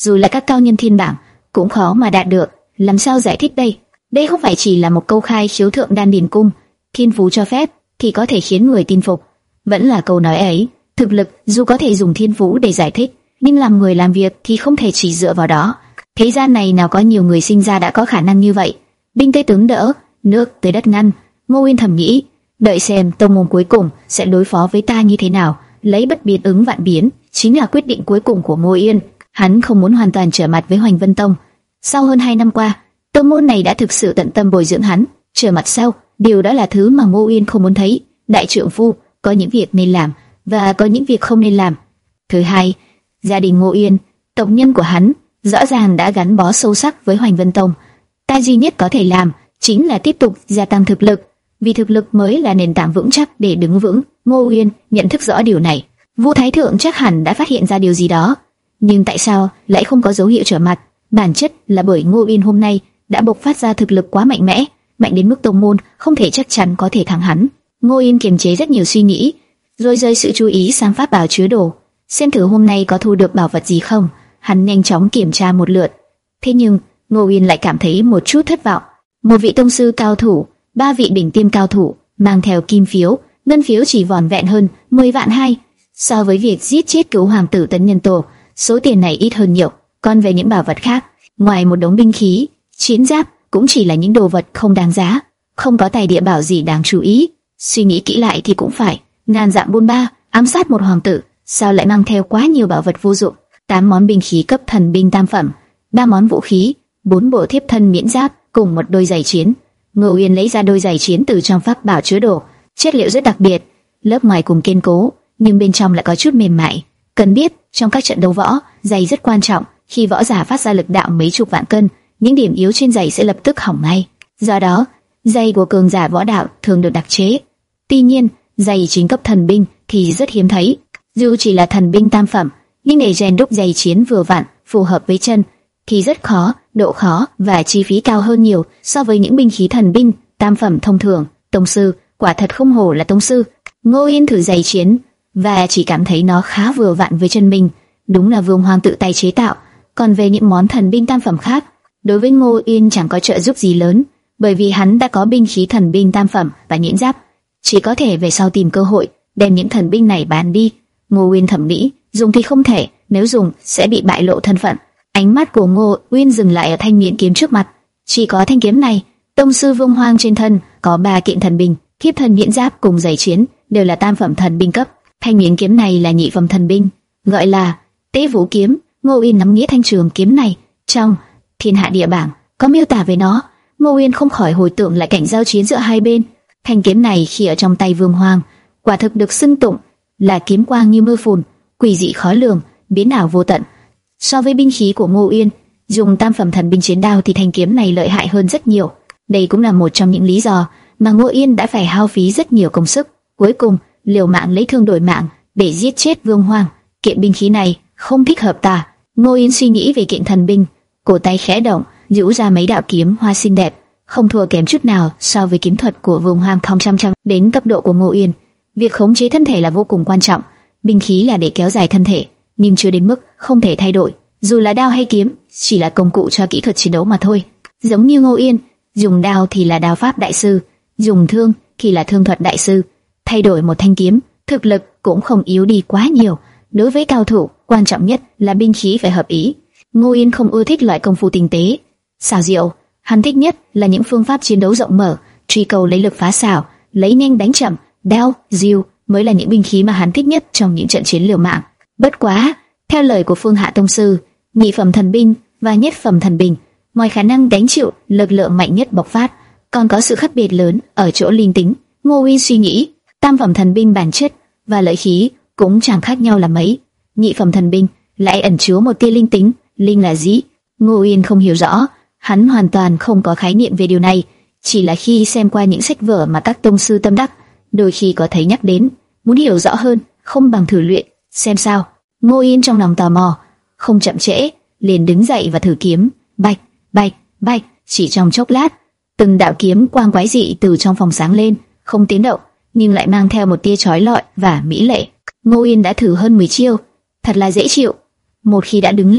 Speaker 1: dù là các cao nhân thiên bảng cũng khó mà đạt được. Làm sao giải thích đây? Đây không phải chỉ là một câu khai khiếu thượng đan điền cung, thiên phú cho phép thì có thể khiến người tin phục. Vẫn là câu nói ấy, thực lực dù có thể dùng thiên phú để giải thích, nhưng làm người làm việc thì không thể chỉ dựa vào đó. Thế gian này nào có nhiều người sinh ra đã có khả năng như vậy. Binh tới tướng đỡ, nước tới đất ngăn. Ngô Uyên thầm nghĩ, đợi xem tông môn cuối cùng sẽ đối phó với ta như thế nào. Lấy bất biến ứng vạn biến chính là quyết định cuối cùng của Ngô Uyên. Hắn không muốn hoàn toàn trở mặt với Hoành Vân Tông. Sau hơn hai năm qua, tông môn này đã thực sự tận tâm bồi dưỡng hắn. Trở mặt sau, điều đó là thứ mà Ngô Uyên không muốn thấy. Đại trượng phu có những việc nên làm và có những việc không nên làm. Thứ hai, gia đình Ngô Uyên, tộc nhân của hắn rõ ràng đã gắn bó sâu sắc với Hoành Vân Tông. Ta duy nhất có thể làm chính là tiếp tục gia tăng thực lực, vì thực lực mới là nền tảng vững chắc để đứng vững. Ngô Uyên nhận thức rõ điều này. Vu Thái Thượng chắc hẳn đã phát hiện ra điều gì đó, nhưng tại sao lại không có dấu hiệu trở mặt? Bản chất là bởi Ngô Uyên hôm nay đã bộc phát ra thực lực quá mạnh mẽ, mạnh đến mức tông môn không thể chắc chắn có thể thắng hắn. Ngô Uyên kiềm chế rất nhiều suy nghĩ, rồi rơi sự chú ý sang pháp bảo chứa đồ, xem thử hôm nay có thu được bảo vật gì không. Hắn nhanh chóng kiểm tra một lượt, thế nhưng Ngô Uyên lại cảm thấy một chút thất vọng. Một vị tông sư cao thủ, ba vị đỉnh tiêm cao thủ mang theo kim phiếu, ngân phiếu chỉ vỏn vẹn hơn mười vạn hai. So với việc giết chết cứu hoàng tử Tấn Nhân Tổ, số tiền này ít hơn nhiều. Còn về những bảo vật khác, ngoài một đống binh khí, chiến giáp, cũng chỉ là những đồ vật không đáng giá, không có tài địa bảo gì đáng chú ý. Suy nghĩ kỹ lại thì cũng phải, ngàn dặm buôn ba, ám sát một hoàng tử, sao lại mang theo quá nhiều bảo vật vô dụng? Tám món binh khí cấp thần binh tam phẩm, ba món vũ khí, bốn bộ thiếp thân miễn giáp, cùng một đôi giày chiến. Ngô Uyên lấy ra đôi giày chiến từ trong pháp bảo chứa đồ, chất liệu rất đặc biệt, lớp ngoài cùng kiên cố, nhưng bên trong lại có chút mềm mại. Cần biết, trong các trận đấu võ, giày rất quan trọng. Khi võ giả phát ra lực đạo mấy chục vạn cân, những điểm yếu trên giày sẽ lập tức hỏng ngay. Do đó, giày của cường giả võ đạo thường được đặc chế. Tuy nhiên, giày chính cấp thần binh thì rất hiếm thấy. Dù chỉ là thần binh tam phẩm, nhưng để rèn đúc giày chiến vừa vặn, phù hợp với chân thì rất khó, độ khó và chi phí cao hơn nhiều so với những binh khí thần binh tam phẩm thông thường. Tông sư, quả thật không hổ là tông sư. Ngô Uyên thử giày chiến và chỉ cảm thấy nó khá vừa vặn với chân mình, đúng là Vương Hoàng tự tay chế tạo. Còn về những món thần binh tam phẩm khác, đối với Ngô Uyên chẳng có trợ giúp gì lớn, bởi vì hắn đã có binh khí thần binh tam phẩm và nhuyễn giáp, chỉ có thể về sau tìm cơ hội đem những thần binh này bán đi. Ngô Uyên thẩm nghĩ, dùng thì không thể, nếu dùng sẽ bị bại lộ thân phận. Ánh mắt của Ngô Uyên dừng lại ở thanh nhuyễn kiếm trước mặt. Chỉ có thanh kiếm này, tông sư Vương Hoang trên thân có ba kiện thần binh, thiếp thân nhuyễn giáp cùng giày chiến đều là tam phẩm thần binh cấp. Thanh nhuyễn kiếm này là nhị phẩm thần binh, gọi là Tế Vũ kiếm. Ngô Uyên nắm nghĩa thanh trường kiếm này, trong Thiên Hạ Địa Bảng có miêu tả về nó. Ngô Uyên không khỏi hồi tưởng lại cảnh giao chiến giữa hai bên. Thanh kiếm này khi ở trong tay Vương Hoang, quả thực được xưng tụng là kiếm quang như mưa phùn, quỷ dị khó lường, biến ảo vô tận. So với binh khí của Ngô Uyên, dùng tam phẩm thần binh chiến đao thì thanh kiếm này lợi hại hơn rất nhiều. Đây cũng là một trong những lý do mà Ngô Uyên đã phải hao phí rất nhiều công sức, cuối cùng liều mạng lấy thương đổi mạng để giết chết Vương Hoang. Kiện binh khí này không thích hợp ta. Ngô Uyên suy nghĩ về kiện thần binh, cổ tay khẽ động, rũ ra mấy đạo kiếm hoa xinh đẹp, không thua kém chút nào so với kiếm thuật của Vương Hoang. Không chăm chăm đến cấp độ của Ngô Uyên, việc khống chế thân thể là vô cùng quan trọng. Binh khí là để kéo dài thân thể, nhưng chưa đến mức không thể thay đổi. Dù là đao hay kiếm, chỉ là công cụ cho kỹ thuật chiến đấu mà thôi. Giống như Ngô Uyên, dùng đao thì là đao pháp đại sư, dùng thương thì là thương thuật đại sư. Thay đổi một thanh kiếm, thực lực cũng không yếu đi quá nhiều. Đối với cao thủ, quan trọng nhất là binh khí phải hợp ý. Ngô Uyên không ưa thích loại công phu tinh tế, xảo diệu. Hắn thích nhất là những phương pháp chiến đấu rộng mở, truy cầu lấy lực phá xảo, lấy nhanh đánh chậm. Đao, diêu mới là những binh khí mà hắn thích nhất trong những trận chiến liều mạng. Bất quá, theo lời của Phương Hạ tông sư, nhị phẩm thần binh và nhất phẩm thần binh, ngoài khả năng đánh chịu lực lượng mạnh nhất bộc phát, còn có sự khác biệt lớn ở chỗ linh tính. Ngô Uyên suy nghĩ, tam phẩm thần binh bản chất và lợi khí cũng chẳng khác nhau là mấy, nhị phẩm thần binh lại ẩn chứa một tia linh tính. Linh là gì? Ngô Uyên không hiểu rõ, hắn hoàn toàn không có khái niệm về điều này, chỉ là khi xem qua những sách vở mà các tông sư tâm đắc đôi khi có thấy nhắc đến. Muốn hiểu rõ hơn, không bằng thử luyện xem sao. Ngô Uyên trong lòng tò mò, không chậm trễ, liền đứng dậy và thử kiếm. Bạch, bạch, bạch, chỉ trong chốc lát, từng đạo kiếm quang quái dị từ trong phòng sáng lên, không tiếng động, nhưng lại mang theo một tia chói lọi và mỹ lệ. Ngô Uyên đã thử hơn mười chiêu, thật là dễ chịu. Một khi đã đứng lên,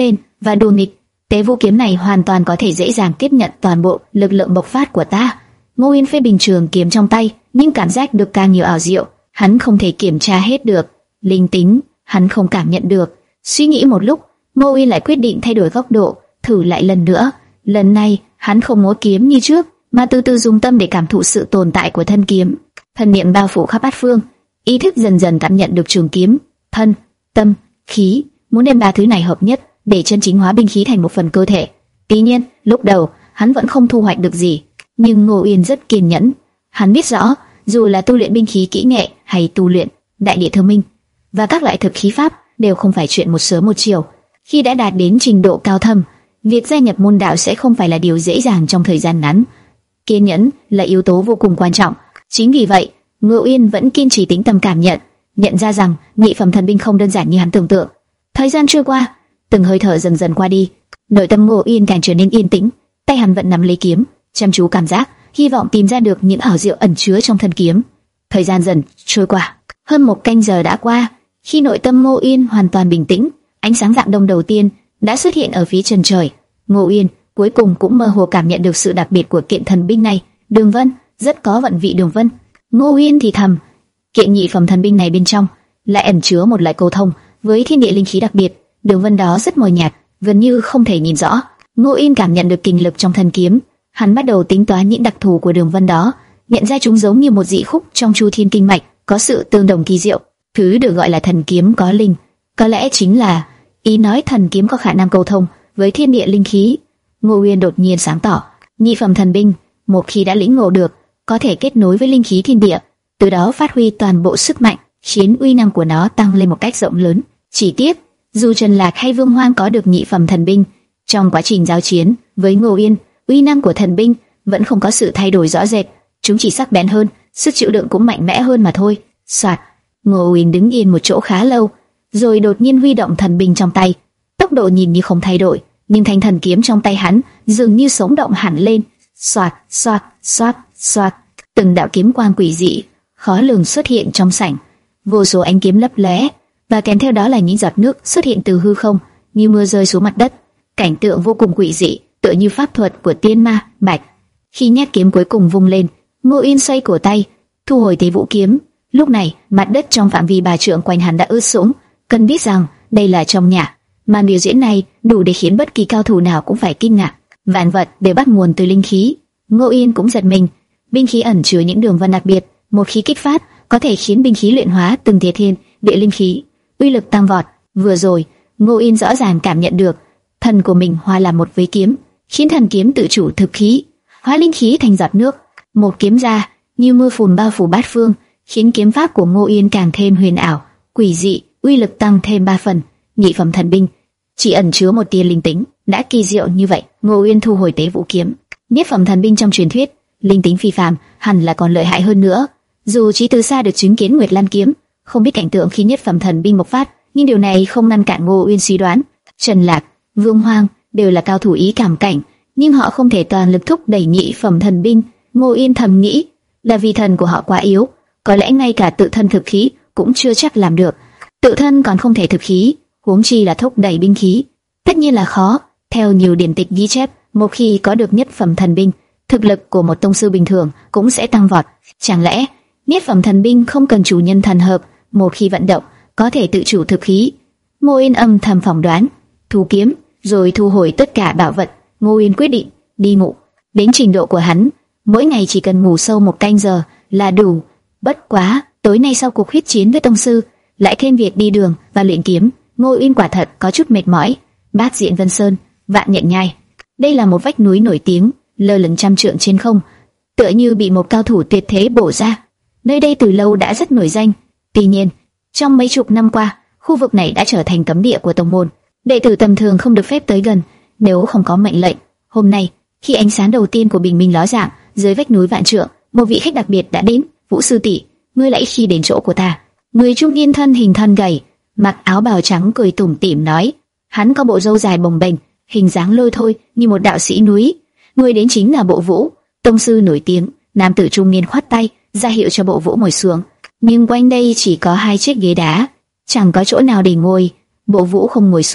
Speaker 1: và đùa nghịch. Tế vũ kiếm này hoàn toàn có thể dễ dàng tiếp nhận toàn bộ lực lượng bộc phát của ta. Ngô Yên phê bình trường kiếm trong tay, nhưng cảm giác được càng nhiều ảo diệu, hắn không thể kiểm tra hết được. Linh tính, hắn không cảm nhận được. Suy nghĩ một lúc, Ngô Yên lại quyết định thay đổi góc độ, thử lại lần nữa. Lần này, hắn không múa kiếm như trước, mà từ từ dùng tâm để cảm thụ sự tồn tại của thân kiếm. Thần niệm bao phủ khắp bát phương, ý thức dần dần cảm nhận được trường kiếm, thân, tâm, khí, muốn đem ba thứ này hợp nhất để chân chính hóa binh khí thành một phần cơ thể. Tuy nhiên, lúc đầu hắn vẫn không thu hoạch được gì, nhưng Ngô Yên rất kiên nhẫn. Hắn biết rõ, dù là tu luyện binh khí kỹ nghệ hay tu luyện đại địa thương minh và các loại thực khí pháp đều không phải chuyện một sớm một chiều. Khi đã đạt đến trình độ cao thâm, việc gia nhập môn đạo sẽ không phải là điều dễ dàng trong thời gian ngắn. Kiên nhẫn là yếu tố vô cùng quan trọng. Chính vì vậy, Ngô Yên vẫn kiên trì tĩnh tâm cảm nhận, nhận ra rằng nhị phẩm thần binh không đơn giản như hắn tưởng tượng. Thời gian trôi qua, từng hơi thở dần dần qua đi, nội tâm Ngô Yên càng trở nên yên tĩnh, tay hắn vẫn nắm lấy kiếm, chăm chú cảm giác, hy vọng tìm ra được những ảo diệu ẩn chứa trong thân kiếm. Thời gian dần trôi qua, hơn một canh giờ đã qua. Khi nội tâm Ngô Yên hoàn toàn bình tĩnh, ánh sáng dạng đông đầu tiên đã xuất hiện ở phía chân trời. Ngô Yên cuối cùng cũng mơ hồ cảm nhận được sự đặc biệt của kiện thần binh này. Đường vân, rất có vận vị đường vân. Ngô Yên thì thầm, kiện nhị phẩm thần binh này bên trong lại ẩn chứa một loại cầu thông với thiên địa linh khí đặc biệt. Đường vân đó rất mờ nhạt, gần như không thể nhìn rõ. Ngô Yên cảm nhận được kinh lực trong thân kiếm, hắn bắt đầu tính toán những đặc thù của đường vân đó, nhận ra chúng giống như một dị khúc trong chu thiên kinh mạch, có sự tương đồng kỳ diệu. Thứ được gọi là thần kiếm có linh, có lẽ chính là ý nói thần kiếm có khả năng cầu thông với thiên địa linh khí. Ngô Yên đột nhiên sáng tỏ, nhị phẩm thần binh một khi đã lĩnh ngộ được, có thể kết nối với linh khí thiên địa, từ đó phát huy toàn bộ sức mạnh, khiến uy năng của nó tăng lên một cách rộng lớn. Chỉ tiếc, dù Trần Lạc hay Vương Hoang có được nhị phẩm thần binh, trong quá trình giao chiến với Ngô Yên, uy năng của thần binh vẫn không có sự thay đổi rõ rệt, chúng chỉ sắc bén hơn, sức chịu đựng cũng mạnh mẽ hơn mà thôi. Soạt, Ngô Yên đứng yên một chỗ khá lâu, rồi đột nhiên huy động thần binh trong tay. Tốc độ nhìn như không thay đổi, nhưng thanh thần kiếm trong tay hắn dường như sống động hẳn lên. Soạt, soạt, soạt, soạt, từng đạo kiếm quang quỷ dị, khó lường xuất hiện trong sảnh. Vô số ánh kiếm lấp lóe, và kèm theo đó là những giọt nước xuất hiện từ hư không, như mưa rơi xuống mặt đất. Cảnh tượng vô cùng quỷ dị, tựa như pháp thuật của tiên ma bạch. Khi nhát kiếm cuối cùng vung lên, Ngô Yên xoay cổ tay, thu hồi Tế Vũ kiếm. Lúc này, mặt đất trong phạm vi bà trượng quanh hắn đã ướt sũng. Cần biết rằng đây là trong nhà, màn biểu diễn này đủ để khiến bất kỳ cao thủ nào cũng phải kinh ngạc. Vạn vật đều bắt nguồn từ linh khí. Ngô Yên cũng giật mình, binh khí ẩn chứa những đường vân đặc biệt, một khi kích phát có thể khiến binh khí luyện hóa từng tia thiên địa linh khí, uy lực tăng vọt. Vừa rồi, Ngô Yên rõ ràng cảm nhận được thần của mình hòa làm một với kiếm, khiến thần kiếm tự chủ thực khí, hóa linh khí thành giọt nước. Một kiếm ra, như mưa phùn bao phủ bát phương, khiến kiếm pháp của Ngô Yên càng thêm huyền ảo, quỷ dị, uy lực tăng thêm ba phần. Nhị phẩm thần binh chỉ ẩn chứa một tia linh tính, đã kỳ diệu như vậy. Ngô Yên thu hồi Tế Vũ kiếm. Nhất phẩm thần binh trong truyền thuyết, linh tính phi phàm, hẳn là còn lợi hại hơn nữa. Dù chỉ từ xa được chứng kiến Nguyệt Lan kiếm, không biết cảnh tượng khi nhất phẩm thần binh bộc phát, nhưng điều này không ngăn cản Ngô Uyên suy đoán. Trần Lạc, Vương Hoang đều là cao thủ ý cảm cảnh, nhưng họ không thể toàn lực thúc đẩy nhị phẩm thần binh. Ngô Uyên thầm nghĩ, là vì thần của họ quá yếu, có lẽ ngay cả tự thân thực khí cũng chưa chắc làm được. Tự thân còn không thể thực khí, huống chi là thúc đẩy binh khí, tất nhiên là khó. Theo nhiều điển tịch ghi chép, một khi có được nhất phẩm thần binh, thực lực của một tông sư bình thường cũng sẽ tăng vọt. Chẳng lẽ nhất phẩm thần binh không cần chủ nhân thần hợp, một khi vận động có thể tự chủ thực khí? Ngô Yên âm thầm phỏng đoán, thu kiếm rồi thu hồi tất cả bảo vật. Ngô Yên quyết định đi ngủ. Đến trình độ của hắn, mỗi ngày chỉ cần ngủ sâu một canh giờ là đủ. Bất quá, tối nay sau cuộc huyết chiến với tông sư, lại thêm việc đi đường và luyện kiếm, Ngô Yên quả thật có chút mệt mỏi. Bát Diện Vân Sơn, Vạn Nhận Nhai, đây là một vách núi nổi tiếng, lơ lửng trăm trượng trên không, tựa như bị một cao thủ tuyệt thế bổ ra. Nơi đây từ lâu đã rất nổi danh. Tuy nhiên, trong mấy chục năm qua, khu vực này đã trở thành cấm địa của tông môn, đệ tử tầm thường không được phép tới gần nếu không có mệnh lệnh. Hôm nay, khi ánh sáng đầu tiên của bình minh ló dạng dưới vách núi vạn trượng, một vị khách đặc biệt đã đến. Vũ sư tỷ, ngươi lại khi đến chỗ của ta. Người trung niên thân hình thon gầy, mặc áo bào trắng cười tủm tỉm nói. Hắn có bộ râu dài bồng bềnh, hình dáng lôi thôi như một đạo sĩ núi. Người đến chính là Bộ Vũ, tông sư nổi tiếng. Nam tử trung niên khoát tay ra hiệu cho Bộ Vũ ngồi xuống, nhưng quanh đây chỉ có hai chiếc ghế đá, chẳng có chỗ nào để ngồi. Bộ Vũ không ngồi xuống,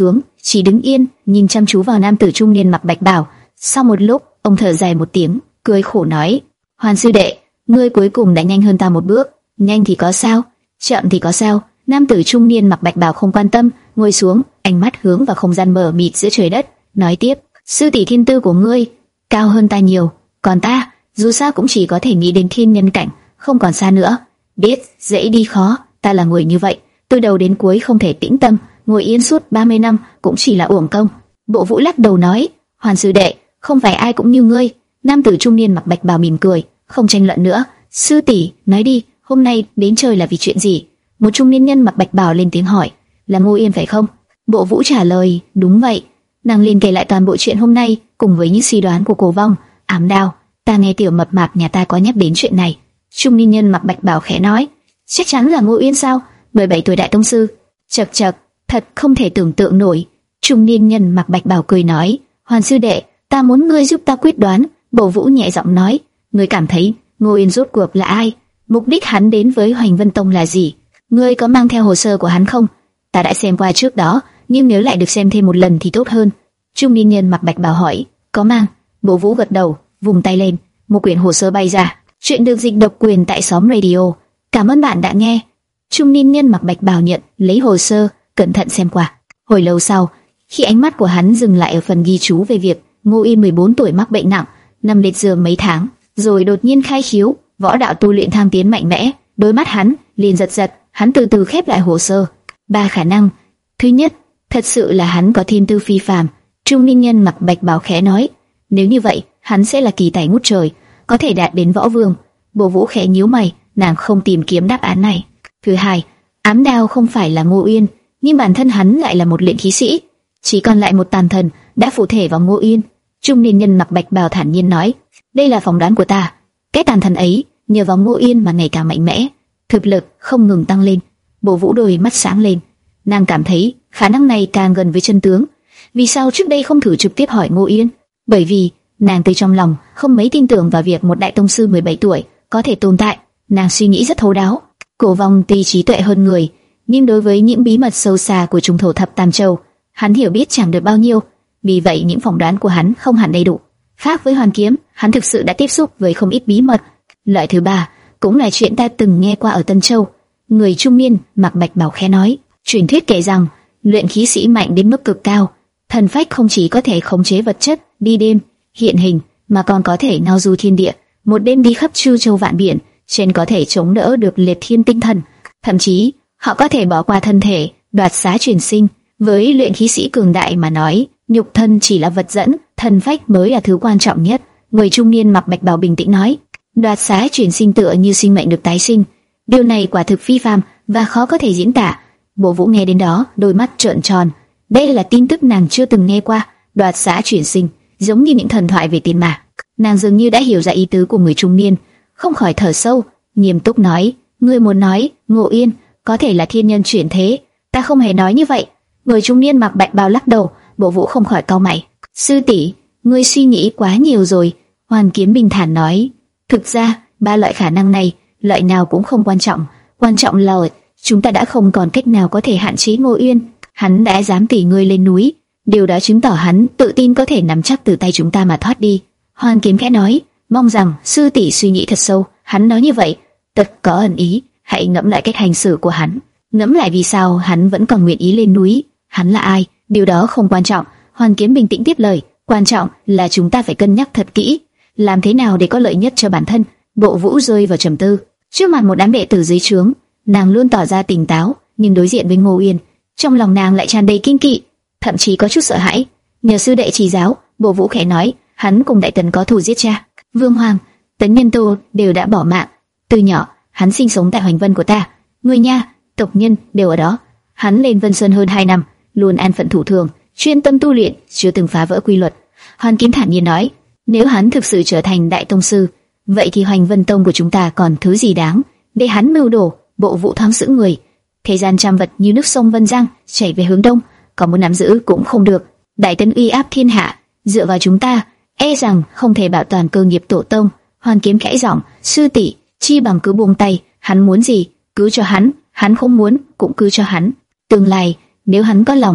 Speaker 1: chỉ đứng yên, nhìn chăm chú vào nam tử trung niên mặc bạch bào. Sau một lúc, ông thở dài một tiếng, cười khổ nói: Hoàn sư đệ, ngươi cuối cùng đã nhanh hơn ta một bước. Nhanh thì có sao, chậm thì có sao? Nam tử trung niên mặc bạch bào không quan tâm, ngồi xuống, ánh mắt hướng vào không gian mờ mịt giữa trời đất, nói tiếp: sư tỷ thiên tư của ngươi cao hơn ta nhiều, còn ta dù sao cũng chỉ có thể nghĩ đến thiên nhân cảnh, không còn xa nữa. Biết dễ đi khó, ta là người như vậy, từ đầu đến cuối không thể tĩnh tâm, ngồi yên suốt ba mươi năm cũng chỉ là uổng công. Bộ Vũ lắc đầu nói: Hoàn sư đệ, không phải ai cũng như ngươi. Nam tử trung niên mặc bạch bào mỉm cười, không tranh luận nữa. Sư tỷ, nói đi, hôm nay đến chơi là vì chuyện gì? Một trung niên nhân mặc bạch bào lên tiếng hỏi. Là Ngô Yên phải không? Bộ Vũ trả lời: đúng vậy. Nàng liền kể lại toàn bộ chuyện hôm nay, cùng với những suy đoán của Cổ Vong. Ám Đao, ta nghe tiểu mập mạp nhà ta có nhắc đến chuyện này. Trung niên nhân mặc bạch bào khẽ nói: chắc chắn là Ngô Yên sao? mười bảy tuổi đại tông sư. Chậc chậc, thật không thể tưởng tượng nổi. Trung niên nhân mặc bạch bào cười nói: Hoàn sư đệ, ta muốn ngươi giúp ta quyết đoán. Bộ Vũ nhẹ giọng nói: ngươi cảm thấy Ngô Yên rốt cuộc là ai? Mục đích hắn đến với Hoành Vân Tông là gì? Ngươi có mang theo hồ sơ của hắn không? Ta đã xem qua trước đó, nhưng nếu lại được xem thêm một lần thì tốt hơn. Trung niên nhân mặc bạch bào hỏi: có mang? Bộ Vũ gật đầu, vùng tay lên, một quyển hồ sơ bay ra. Chuyện được dịch độc quyền tại xóm radio. Cảm ơn bạn đã nghe. Trung niên nhân mặc bạch bào nhận lấy hồ sơ, cẩn thận xem qua. Hồi lâu sau, khi ánh mắt của hắn dừng lại ở phần ghi chú về việc Ngô Yên mười bốn tuổi mắc bệnh nặng, nằm liệt giường mấy tháng, rồi đột nhiên khai khiếu, võ đạo tu luyện thăng tiến mạnh mẽ, đôi mắt hắn liền giật giật. Hắn từ từ khép lại hồ sơ. Ba khả năng. Thứ nhất, thật sự là hắn có thiên tư phi phàm. Trung niên nhân mặc bạch bào khẽ nói: nếu như vậy, hắn sẽ là kỳ tài ngút trời, có thể đạt đến võ vương. Bộ Vũ khẽ nhíu mày, nàng không tìm kiếm đáp án này. Thứ hai, Ám Đao không phải là Ngô Yên, nhưng bản thân hắn lại là một luyện khí sĩ, chỉ còn lại một tàn thần đã phụ thể vào Ngô Yên. Trung niên nhân mặc bạch bào thản nhiên nói: đây là phỏng đoán của ta. Cái tàn thần ấy nhờ vào Ngô Yên mà ngày càng mạnh mẽ, thực lực không ngừng tăng lên. Bộ Vũ đôi mắt sáng lên, nàng cảm thấy khả năng này càng gần với chân tướng. Vì sao trước đây không thử trực tiếp hỏi Ngô Yên? Bởi vì nàng từ trong lòng không mấy tin tưởng vào việc một đại tông sư mười bảy tuổi có thể tồn tại. Nàng suy nghĩ rất thấu đáo. Cổ Vong tuy trí tuệ hơn người, nhưng đối với những bí mật sâu xa của trung thổ thập tam châu, hắn hiểu biết chẳng được bao nhiêu. Vì vậy những phỏng đoán của hắn không hẳn đầy đủ. Khác với Hoàn Kiếm, hắn thực sự đã tiếp xúc với không ít bí mật. Loại thứ ba cũng là chuyện ta từng nghe qua ở Tân Châu. Người trung niên mặc bạch bào khẽ nói: truyền thuyết kể rằng luyện khí sĩ mạnh đến mức cực cao, thần phách không chỉ có thể khống chế vật chất, đi đêm, hiện hình, mà còn có thể ngao du thiên địa, một đêm đi khắp chư châu vạn biển, trên có thể chống đỡ được liệt thiên tinh thần. Thậm chí họ có thể bỏ qua thân thể, đoạt xá truyền sinh. Với luyện khí sĩ cường đại mà nói, nhục thân chỉ là vật dẫn, thần phách mới là thứ quan trọng nhất. Người trung niên mặc bạch bào bình tĩnh nói: đoạt xá truyền sinh tựa như sinh mệnh được tái sinh, điều này quả thực phi phàm và khó có thể diễn tả. Bộ Vũ nghe đến đó, đôi mắt trợn tròn. Đây là tin tức nàng chưa từng nghe qua. Đoạt xá chuyển sinh, giống như những thần thoại về tiền mạc. Nàng dường như đã hiểu ra ý tứ của người trung niên, không khỏi thở sâu, nghiêm túc nói: ngươi muốn nói Ngô Yên có thể là thiên nhân chuyển thế? Ta không hề nói như vậy. Người trung niên mặc bạch bào lắc đầu. Bộ Vũ không khỏi cau mày: sư tỷ, ngươi suy nghĩ quá nhiều rồi. Hoàn Kiếm bình thản nói: thực ra ba loại khả năng này, loại nào cũng không quan trọng. Quan trọng là chúng ta đã không còn cách nào có thể hạn chế Ngô Yên. Hắn đã dám tỉ ngươi lên núi, điều đó chứng tỏ hắn tự tin có thể nắm chắc từ tay chúng ta mà thoát đi. Hoàn Kiếm khẽ nói: mong rằng sư tỷ suy nghĩ thật sâu. Hắn nói như vậy tất có ẩn ý, hãy ngẫm lại cách hành xử của hắn, ngẫm lại vì sao hắn vẫn còn nguyện ý lên núi. Hắn là ai, điều đó không quan trọng. Hoàn Kiếm bình tĩnh tiếp lời: quan trọng là chúng ta phải cân nhắc thật kỹ, làm thế nào để có lợi nhất cho bản thân. Bộ Vũ rơi vào trầm tư. Trước mặt một đám đệ tử dưới trướng, nàng luôn tỏ ra tỉnh táo, nhưng đối diện với Ngô Yên, trong lòng nàng lại tràn đầy kinh kỵ, thậm chí có chút sợ hãi. Nhờ sư đệ chỉ giáo, Bộ Vũ khẽ nói: hắn cùng Đại Tần có thù giết cha, Vương Hoàng, Tấn Nhân Tô đều đã bỏ mạng. Từ nhỏ, hắn sinh sống tại Hoành Vân của ta, người nha, tộc nhân đều ở đó. Hắn lên Vân Sơn hơn hai năm, luôn an phận thủ thường, chuyên tâm tu luyện, chưa từng phá vỡ quy luật. Hoàn Kiếm thản nhiên nói: nếu hắn thực sự trở thành đại tông sư, vậy thì Hoành Vân Tông của chúng ta còn thứ gì đáng để hắn mưu đồ? Bộ Vũ thoáng sững người. Thế gian trăm vật như nước sông Vân Giang chảy về hướng đông, có muốn nắm giữ cũng không được. Đại Tấn uy áp thiên hạ, dựa vào chúng ta, e rằng không thể bảo toàn cơ nghiệp tổ tông. Hoàn Kiếm khẽ giọng: sư tỷ, chi bằng cứ buông tay, hắn muốn gì cứ cho hắn, hắn không muốn cũng cứ cho hắn. Tương lai nếu hắn có lòng, Hoàn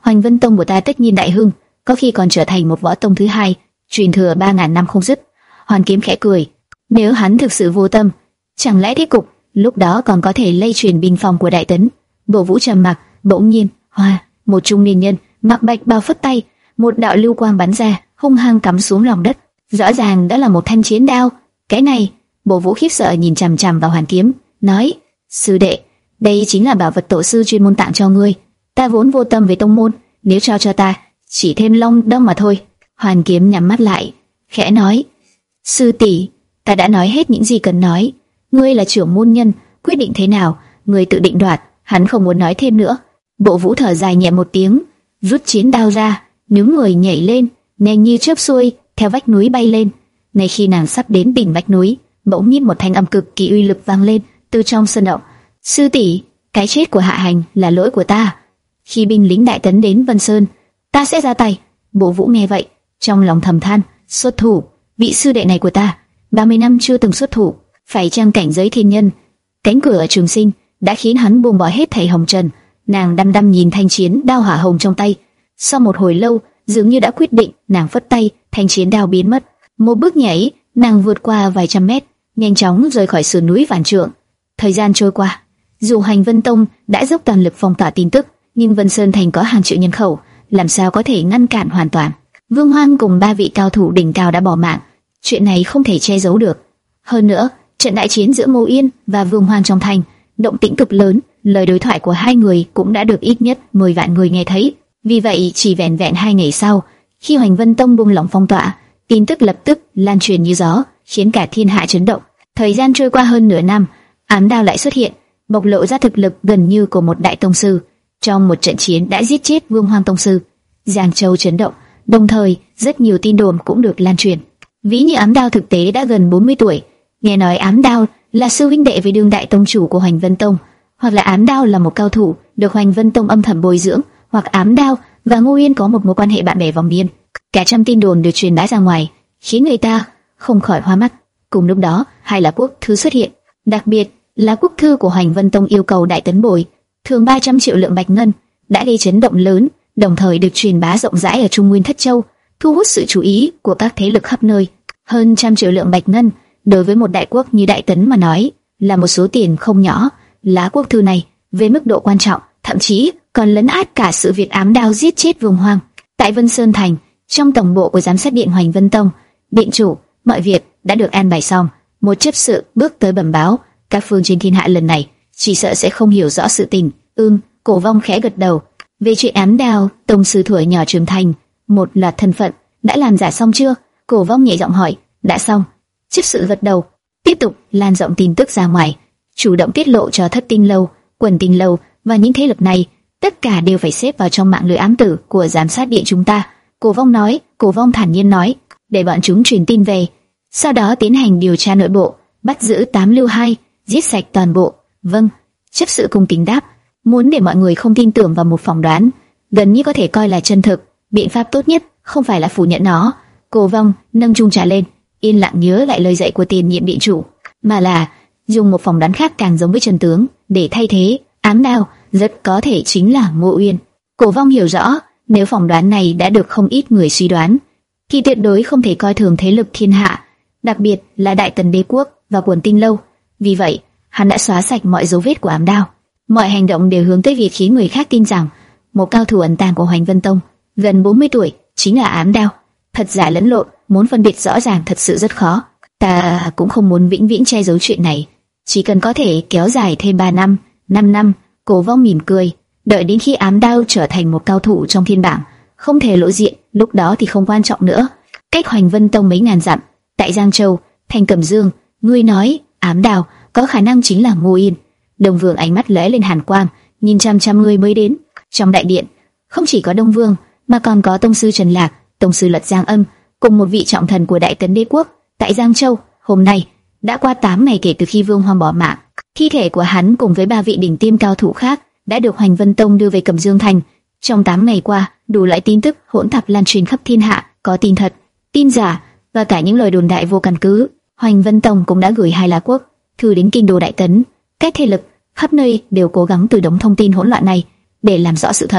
Speaker 1: Hoành Vân Tông của ta tất nhiên đại hưng, có khi còn trở thành một võ tông thứ hai, truyền thừa ba ngàn năm không dứt. Hoàn Kiếm khẽ cười, nếu hắn thực sự vô tâm, chẳng lẽ thế cục lúc đó còn có thể lây truyền binh phong của Đại Tấn? Bộ Vũ trầm mặc, bỗng nhiên, hoa, một trung niên nhân mặc bạch bào phất tay, một đạo lưu quang bắn ra, hung hăng cắm xuống lòng đất. Rõ ràng đó là một thanh chiến đao. Cái này, Bộ Vũ khiếp sợ nhìn chằm chằm vào Hoàn Kiếm, nói: sư đệ, đây chính là bảo vật tổ sư chuyên môn tặng cho ngươi. Ta vốn vô tâm về tông môn, nếu trao cho ta, chỉ thêm long đong mà thôi. Hoàn Kiếm nhắm mắt lại, khẽ nói: sư tỷ, ta đã nói hết những gì cần nói. Ngươi là trưởng môn nhân, quyết định thế nào, ngươi tự định đoạt. Hắn không muốn nói thêm nữa. Bộ Vũ thở dài nhẹ một tiếng, rút chiến đao ra, nhướng người nhảy lên, nhanh như chớp xuôi, theo vách núi bay lên. Ngay khi nàng sắp đến đỉnh vách núi, bỗng nhiên một thanh âm cực kỳ uy lực vang lên từ trong sơn động: sư tỷ, cái chết của Hạ Hành là lỗi của ta. Khi binh lính Đại Tấn đến Vân Sơn, ta sẽ ra tay. Bộ Vũ nghe vậy, trong lòng thầm than: xuất thủ, vị sư đệ này của ta, ba mươi năm chưa từng xuất thủ, phải chăng cảnh giới thiên nhân, cánh cửa trường sinh đã khiến hắn buông bỏ hết thảy hồng trần. Nàng đăm đăm nhìn thanh chiến đao hỏa hồng trong tay. Sau một hồi lâu, dường như đã quyết định, nàng phất tay, thanh chiến đao biến mất. Một bước nhảy, nàng vượt qua vài trăm mét, nhanh chóng rời khỏi sườn núi vạn trượng. Thời gian trôi qua, dù Hành Vân Tông đã dốc toàn lực phong tỏa tin tức, nhưng Vân Sơn Thành có hàng triệu nhân khẩu, làm sao có thể ngăn cản hoàn toàn. Vương Hoang cùng ba vị cao thủ đỉnh cao đã bỏ mạng, chuyện này không thể che giấu được. Hơn nữa, trận đại chiến giữa Ngô Yên và Vương Hoang trong thành, động tĩnh cực lớn, lời đối thoại của hai người cũng đã được ít nhất mười vạn người nghe thấy. Vì vậy, chỉ vẹn vẹn hai ngày sau, khi Hoành Vân Tông buông lỏng phong tỏa, tin tức lập tức lan truyền như gió, khiến cả thiên hạ chấn động. Thời gian trôi qua hơn nửa năm, Ám Đao lại xuất hiện, bộc lộ ra thực lực gần như của một đại tông sư. Trong một trận chiến đã giết chết Vương Hoang tông sư, Giang Châu chấn động. Đồng thời, rất nhiều tin đồn cũng được lan truyền. Ví như Ám Đao thực tế đã gần bốn mươi tuổi, nghe nói Ám Đao là sư huynh đệ với đương đại tông chủ của Hoành Vân Tông, hoặc là Ám Đao là một cao thủ được Hoành Vân Tông âm thầm bồi dưỡng, hoặc Ám Đao và Ngô Yên có một mối quan hệ bạn bè vòng biên. Cả trăm tin đồn được truyền bá ra ngoài, khiến người ta không khỏi hoa mắt. Cùng lúc đó, hai lá quốc thư xuất hiện, đặc biệt là quốc thư của Hoành Vân Tông yêu cầu Đại Tấn bồi thường ba trăm triệu lượng bạch ngân, đã gây chấn động lớn, đồng thời được truyền bá rộng rãi ở Trung Nguyên Thất Châu, thu hút sự chú ý của các thế lực khắp nơi. Hơn trăm triệu lượng bạch ngân đối với một đại quốc như Đại Tấn mà nói là một số tiền không nhỏ. Lá quốc thư này về mức độ quan trọng thậm chí còn lấn át cả sự việc Ám Đao giết chết Vương Hoang. Tại Vân Sơn Thành, trong tổng bộ của giám sát điện Hoành Vân Tông, điện chủ, mọi việc đã được an bài xong. Một chấp sự bước tới bẩm báo, các phương trên thiên hạ lần này chỉ sợ sẽ không hiểu rõ sự tình. Ừm, Cổ Vong khẽ gật đầu. Về chuyện Ám Đao, tông sư tuổi nhỏ trưởng thành, một loạt thân phận đã làm giả xong chưa? Cổ Vong nhẹ giọng hỏi. Đã xong. Chấp sự gật đầu. Tiếp tục lan rộng tin tức ra ngoài, chủ động tiết lộ cho Thất Tinh Lâu, Quần Tinh Lâu và những thế lực này, tất cả đều phải xếp vào trong mạng lưới ám tử của giám sát điện chúng ta. Cổ Vong nói. Cổ Vong thản nhiên nói, để bọn chúng truyền tin về, sau đó tiến hành điều tra nội bộ, bắt giữ tám lưu hai, giết sạch toàn bộ. Vâng. Chấp sự cung kính đáp. Muốn để mọi người không tin tưởng vào một phỏng đoán gần như có thể coi là chân thực, biện pháp tốt nhất không phải là phủ nhận nó. Cổ Vong nâng chung trà lên, yên lặng nhớ lại lời dạy của tiền nhiệm điện chủ, mà là dùng một phỏng đoán khác càng giống với chân tướng để thay thế. Ám Đao rất có thể chính là Ngô Uyên. Cổ Vong hiểu rõ, nếu phỏng đoán này đã được không ít người suy đoán, thì tuyệt đối không thể coi thường thế lực thiên hạ, đặc biệt là Đại Tần Đế quốc và Quần Tinh Lâu. Vì vậy, hắn đã xóa sạch mọi dấu vết của Ám Đao. Mọi hành động đều hướng tới việc khiến người khác tin rằng một cao thủ ẩn tàng của Hoành Vân Tông, gần bốn mươi tuổi, chính là Ám Đao. Thật giả lẫn lộn, muốn phân biệt rõ ràng thật sự rất khó. Ta cũng không muốn vĩnh viễn che giấu chuyện này, chỉ cần có thể kéo dài thêm ba năm, năm năm. Cổ Vong mỉm cười, đợi đến khi Ám Đao trở thành một cao thủ trong thiên bảng, không thể lộ diện, lúc đó thì không quan trọng nữa. Cách Hoành Vân Tông mấy ngàn dặm, tại Giang Châu, thành Cẩm Dương, ngươi nói Ám Đao có khả năng chính là Ngô Yên. Đông Vương ánh mắt lóe lên hàn quang, nhìn chăm chăm người mới đến. Trong đại điện, không chỉ có Đông Vương, mà còn có tông sư Trần Lạc, tông sư Lật Giang Âm, cùng một vị trọng thần của Đại Tấn Đế quốc. Tại Giang Châu, hôm nay đã qua tám ngày kể từ khi Vương Hoang bỏ mạng. Thi thể của hắn cùng với ba vị đỉnh tiêm cao thủ khác đã được Hoành Vân Tông đưa về Cẩm Dương thành. Trong tám ngày qua, đủ loại tin tức hỗn tạp lan truyền khắp thiên hạ, có tin thật, tin giả và cả những lời đồn đại vô căn cứ. Hoành Vân Tông cũng đã gửi hai lá quốc thư đến kinh đô Đại Tấn. Các thế lực khắp nơi đều cố gắng từ đống thông tin hỗn loạn này để làm rõ sự thật.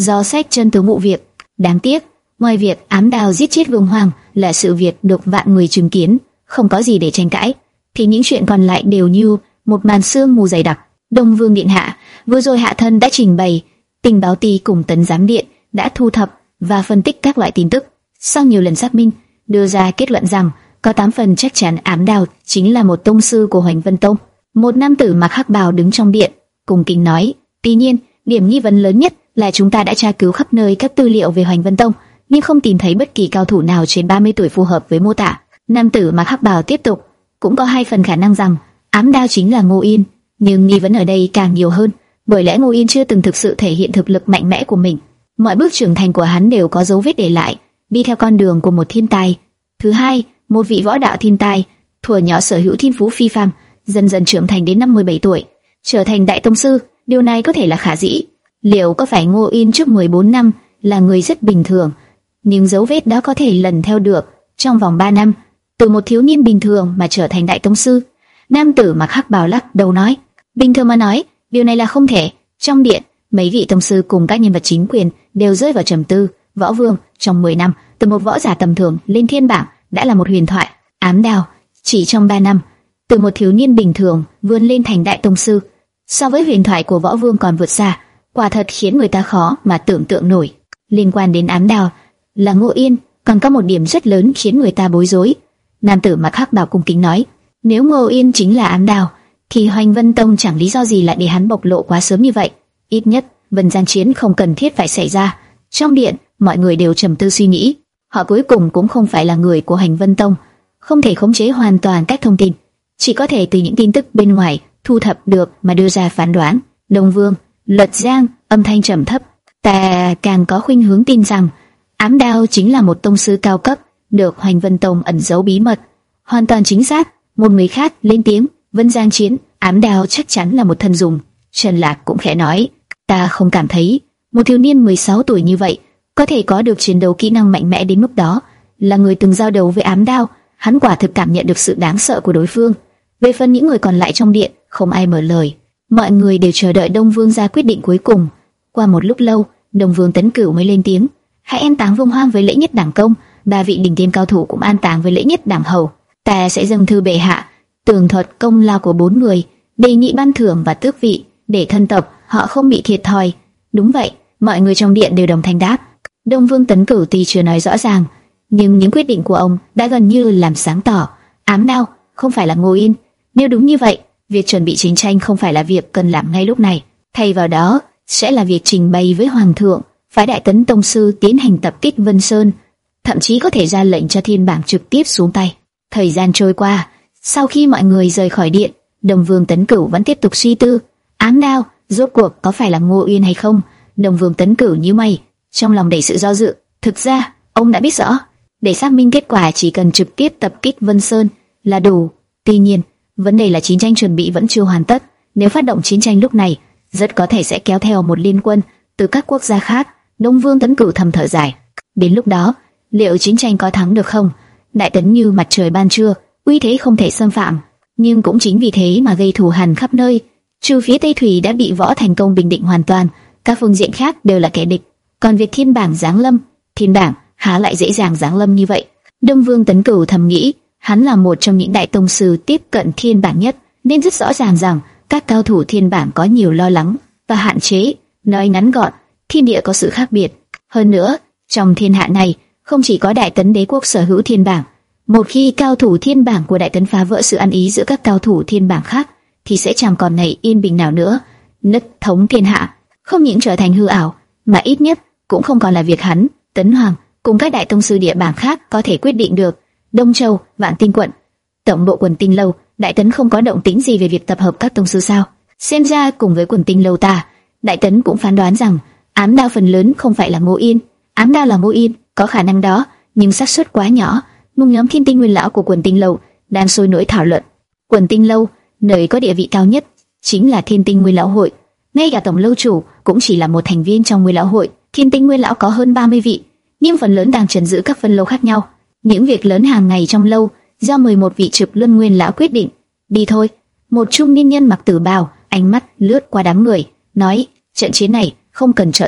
Speaker 1: do sách chân tướng vụ việc. Đáng tiếc, ngoài việc ám đao giết chết Vương Hoàng là sự việc được vạn người chứng kiến, không có gì để tranh cãi, thì những chuyện còn lại đều như một màn sương mù dày đặc. Đông Vương điện hạ, vừa rồi hạ thân đã trình bày, tình báo ty cùng Tấn giám điện đã thu thập và phân tích các loại tin tức. Sau nhiều lần xác minh, đưa ra kết luận rằng có tám phần chắc chắn ám đao chính là một tông sư của Hoành Vân Tông. Một nam tử mặc hắc bào đứng trong điện, cung kính nói: "Tuy nhiên, điểm nghi vấn lớn nhất là chúng ta đã tra cứu khắp nơi các tư liệu về Hoành Vân Tông, nhưng không tìm thấy bất kỳ cao thủ nào trên ba mươi tuổi phù hợp với mô tả." Nam tử mặc hắc bào tiếp tục: "Cũng có hai phần khả năng rằng ám đao chính là Ngô Yên, nhưng nghi vấn ở đây càng nhiều hơn, bởi lẽ Ngô Yên chưa từng thực sự thể hiện thực lực mạnh mẽ của mình. Mọi bước trưởng thành của hắn đều có dấu vết để lại, đi theo con đường của một thiên tài. Thứ hai, một vị võ đạo thiên tài, thuở nhỏ sở hữu thiên phú phi phàm, dần dần trưởng thành đến năm mười bảy tuổi, trở thành đại tông sư, điều này có thể là khả dĩ. Liệu có phải Ngô Yên trước mười bốn năm là người rất bình thường, nhưng dấu vết đó có thể lần theo được trong vòng ba năm, từ một thiếu niên bình thường mà trở thành đại tông sư?" Nam tử mặc hắc bào lắc đầu nói: "Bình thường mà nói, điều này là không thể." Trong điện, mấy vị tông sư cùng các nhân vật chính quyền đều rơi vào trầm tư. Võ Vương trong mười năm từ một võ giả tầm thường lên thiên bảng đã là một huyền thoại. Ám đao chỉ trong ba năm từ một thiếu niên bình thường vươn lên thành đại tông sư, so với huyền thoại của Võ Vương còn vượt xa, quả thật khiến người ta khó mà tưởng tượng nổi. Liên quan đến ám đao là Ngô Yên, còn có một điểm rất lớn khiến người ta bối rối. Nam tử mặc hắc bào cung kính nói: "Nếu Ngô Yên chính là ám đao, thì Hoành Vân Tông chẳng lý do gì lại để hắn bộc lộ quá sớm như vậy. Ít nhất Vân Giang chiến không cần thiết phải xảy ra." Trong điện, mọi người đều trầm tư suy nghĩ. Họ cuối cùng cũng không phải là người của Hoành Vân Tông, không thể khống chế hoàn toàn các thông tin, chỉ có thể từ những tin tức bên ngoài thu thập được mà đưa ra phán đoán. Đông Vương, Luật Giang, âm thanh trầm thấp: "Ta càng có khuynh hướng tin rằng ám đao chính là một tông sư cao cấp, được Hoành Vân Tông ẩn giấu bí mật." Hoàn toàn chính xác. Một người khác lên tiếng: "Vân Giang chiến, ám đao chắc chắn là một thân dùng." Trần Lạc cũng khẽ nói: "Ta không cảm thấy một thiếu niên mười sáu tuổi như vậy có thể có được chiến đấu kỹ năng mạnh mẽ đến mức đó. Là người từng giao đấu với ám đao, hắn quả thực cảm nhận được sự đáng sợ của đối phương." Về phần những người còn lại trong điện, không ai mở lời. Mọi người đều chờ đợi Đông Vương ra quyết định cuối cùng. Qua một lúc lâu, Đông Vương Tấn Cửu mới lên tiếng: "Hãy an táng Vương Hoang với lễ nhất đẳng công, ba vị đỉnh tiêm cao thủ cũng an táng với lễ nhất đẳng hầu. Ta sẽ dâng thư bệ hạ, tường thuật công lao của bốn người, đề nghị ban thưởng và tước vị, để thân tộc họ không bị thiệt thòi." "Đúng vậy." Mọi người trong điện đều đồng thanh đáp. Đông Vương Tấn Cửu tuy chưa nói rõ ràng, nhưng những quyết định của ông đã gần như làm sáng tỏ ám đao không phải là Ngô Yên. Nếu đúng như vậy, việc chuẩn bị chiến tranh không phải là việc cần làm ngay lúc này, thay vào đó sẽ là việc trình bày với hoàng thượng, phái Đại Tấn tông sư tiến hành tập kích Vân Sơn, thậm chí có thể ra lệnh cho thiên bảng trực tiếp xuống tay. Thời gian trôi qua, sau khi mọi người rời khỏi điện, Đông Vương Tấn Cửu vẫn tiếp tục suy tư, ám đao rốt cuộc có phải là Ngô Yên hay không? Đông Vương Tấn Cửu nhíu mày, trong lòng đầy sự do dự. Thực ra, ông đã biết rõ, để xác minh kết quả chỉ cần trực tiếp tập kích Vân Sơn là đủ. Tuy nhiên, vấn đề là chiến tranh chuẩn bị vẫn chưa hoàn tất. Nếu phát động chiến tranh lúc này, rất có thể sẽ kéo theo một liên quân từ các quốc gia khác. Đông Vương Tấn Cửu thầm thở dài. Đến lúc đó, liệu chiến tranh có thắng được không? Đại Tấn như mặt trời ban trưa, uy thế không thể xâm phạm, nhưng cũng chính vì thế mà gây thù hằn khắp nơi. Trừ phía Tây Thủy đã bị Võ thành công bình định hoàn toàn, các phương diện khác đều là kẻ địch. Còn việc thiên bảng giáng lâm, thiên bảng há lại dễ dàng giáng lâm như vậy? Đông Vương Tấn Cửu thầm nghĩ, hắn là một trong những đại tông sư tiếp cận thiên bảng nhất, nên rất rõ ràng rằng các cao thủ thiên bảng có nhiều lo lắng và hạn chế. Nói ngắn gọn, thiên địa có sự khác biệt. Hơn nữa, trong thiên hạ này không chỉ có Đại Tấn đế quốc sở hữu thiên bảng. Một khi cao thủ thiên bảng của Đại Tấn phá vỡ sự ăn ý giữa các cao thủ thiên bảng khác, thì sẽ chẳng còn ngày yên bình nào nữa. Nứt thống thiên hạ không những trở thành hư ảo, mà ít nhất cũng không còn là việc hắn, Tấn Hoàng cùng các đại tông sư địa bảng khác có thể quyết định được. Đông Châu, Vạn Tinh quận, tổng bộ Quần Tinh lâu, Đại Tấn không có động tĩnh gì về việc tập hợp các tông sư sao? Xem ra cùng với Quần Tinh lâu ta, Đại Tấn cũng phán đoán rằng ám đao phần lớn không phải là Ngô Yên. Ám đao là Ngô Yên, có khả năng đó, nhưng xác suất quá nhỏ. Một nhóm Thiên Tinh Nguyên lão của Quần Tinh lâu đang sôi nổi thảo luận. Quần Tinh lâu, nơi có địa vị cao nhất, chính là Thiên Tinh Nguyên lão hội. Ngay cả tổng lâu chủ cũng chỉ là một thành viên trong Nguyên lão hội. Thiên Tinh Nguyên lão có hơn ba mươi vị, nhưng phần lớn đang trấn giữ các phân lâu khác nhau. Những việc lớn hàng ngày trong lâu do mười một vị Trực Luân Nguyên lão quyết định. Đi thôi. Một trung niên nhân mặc tử bào, ánh mắt lướt qua đám người, nói: trận chiến này không cần trợ giúp,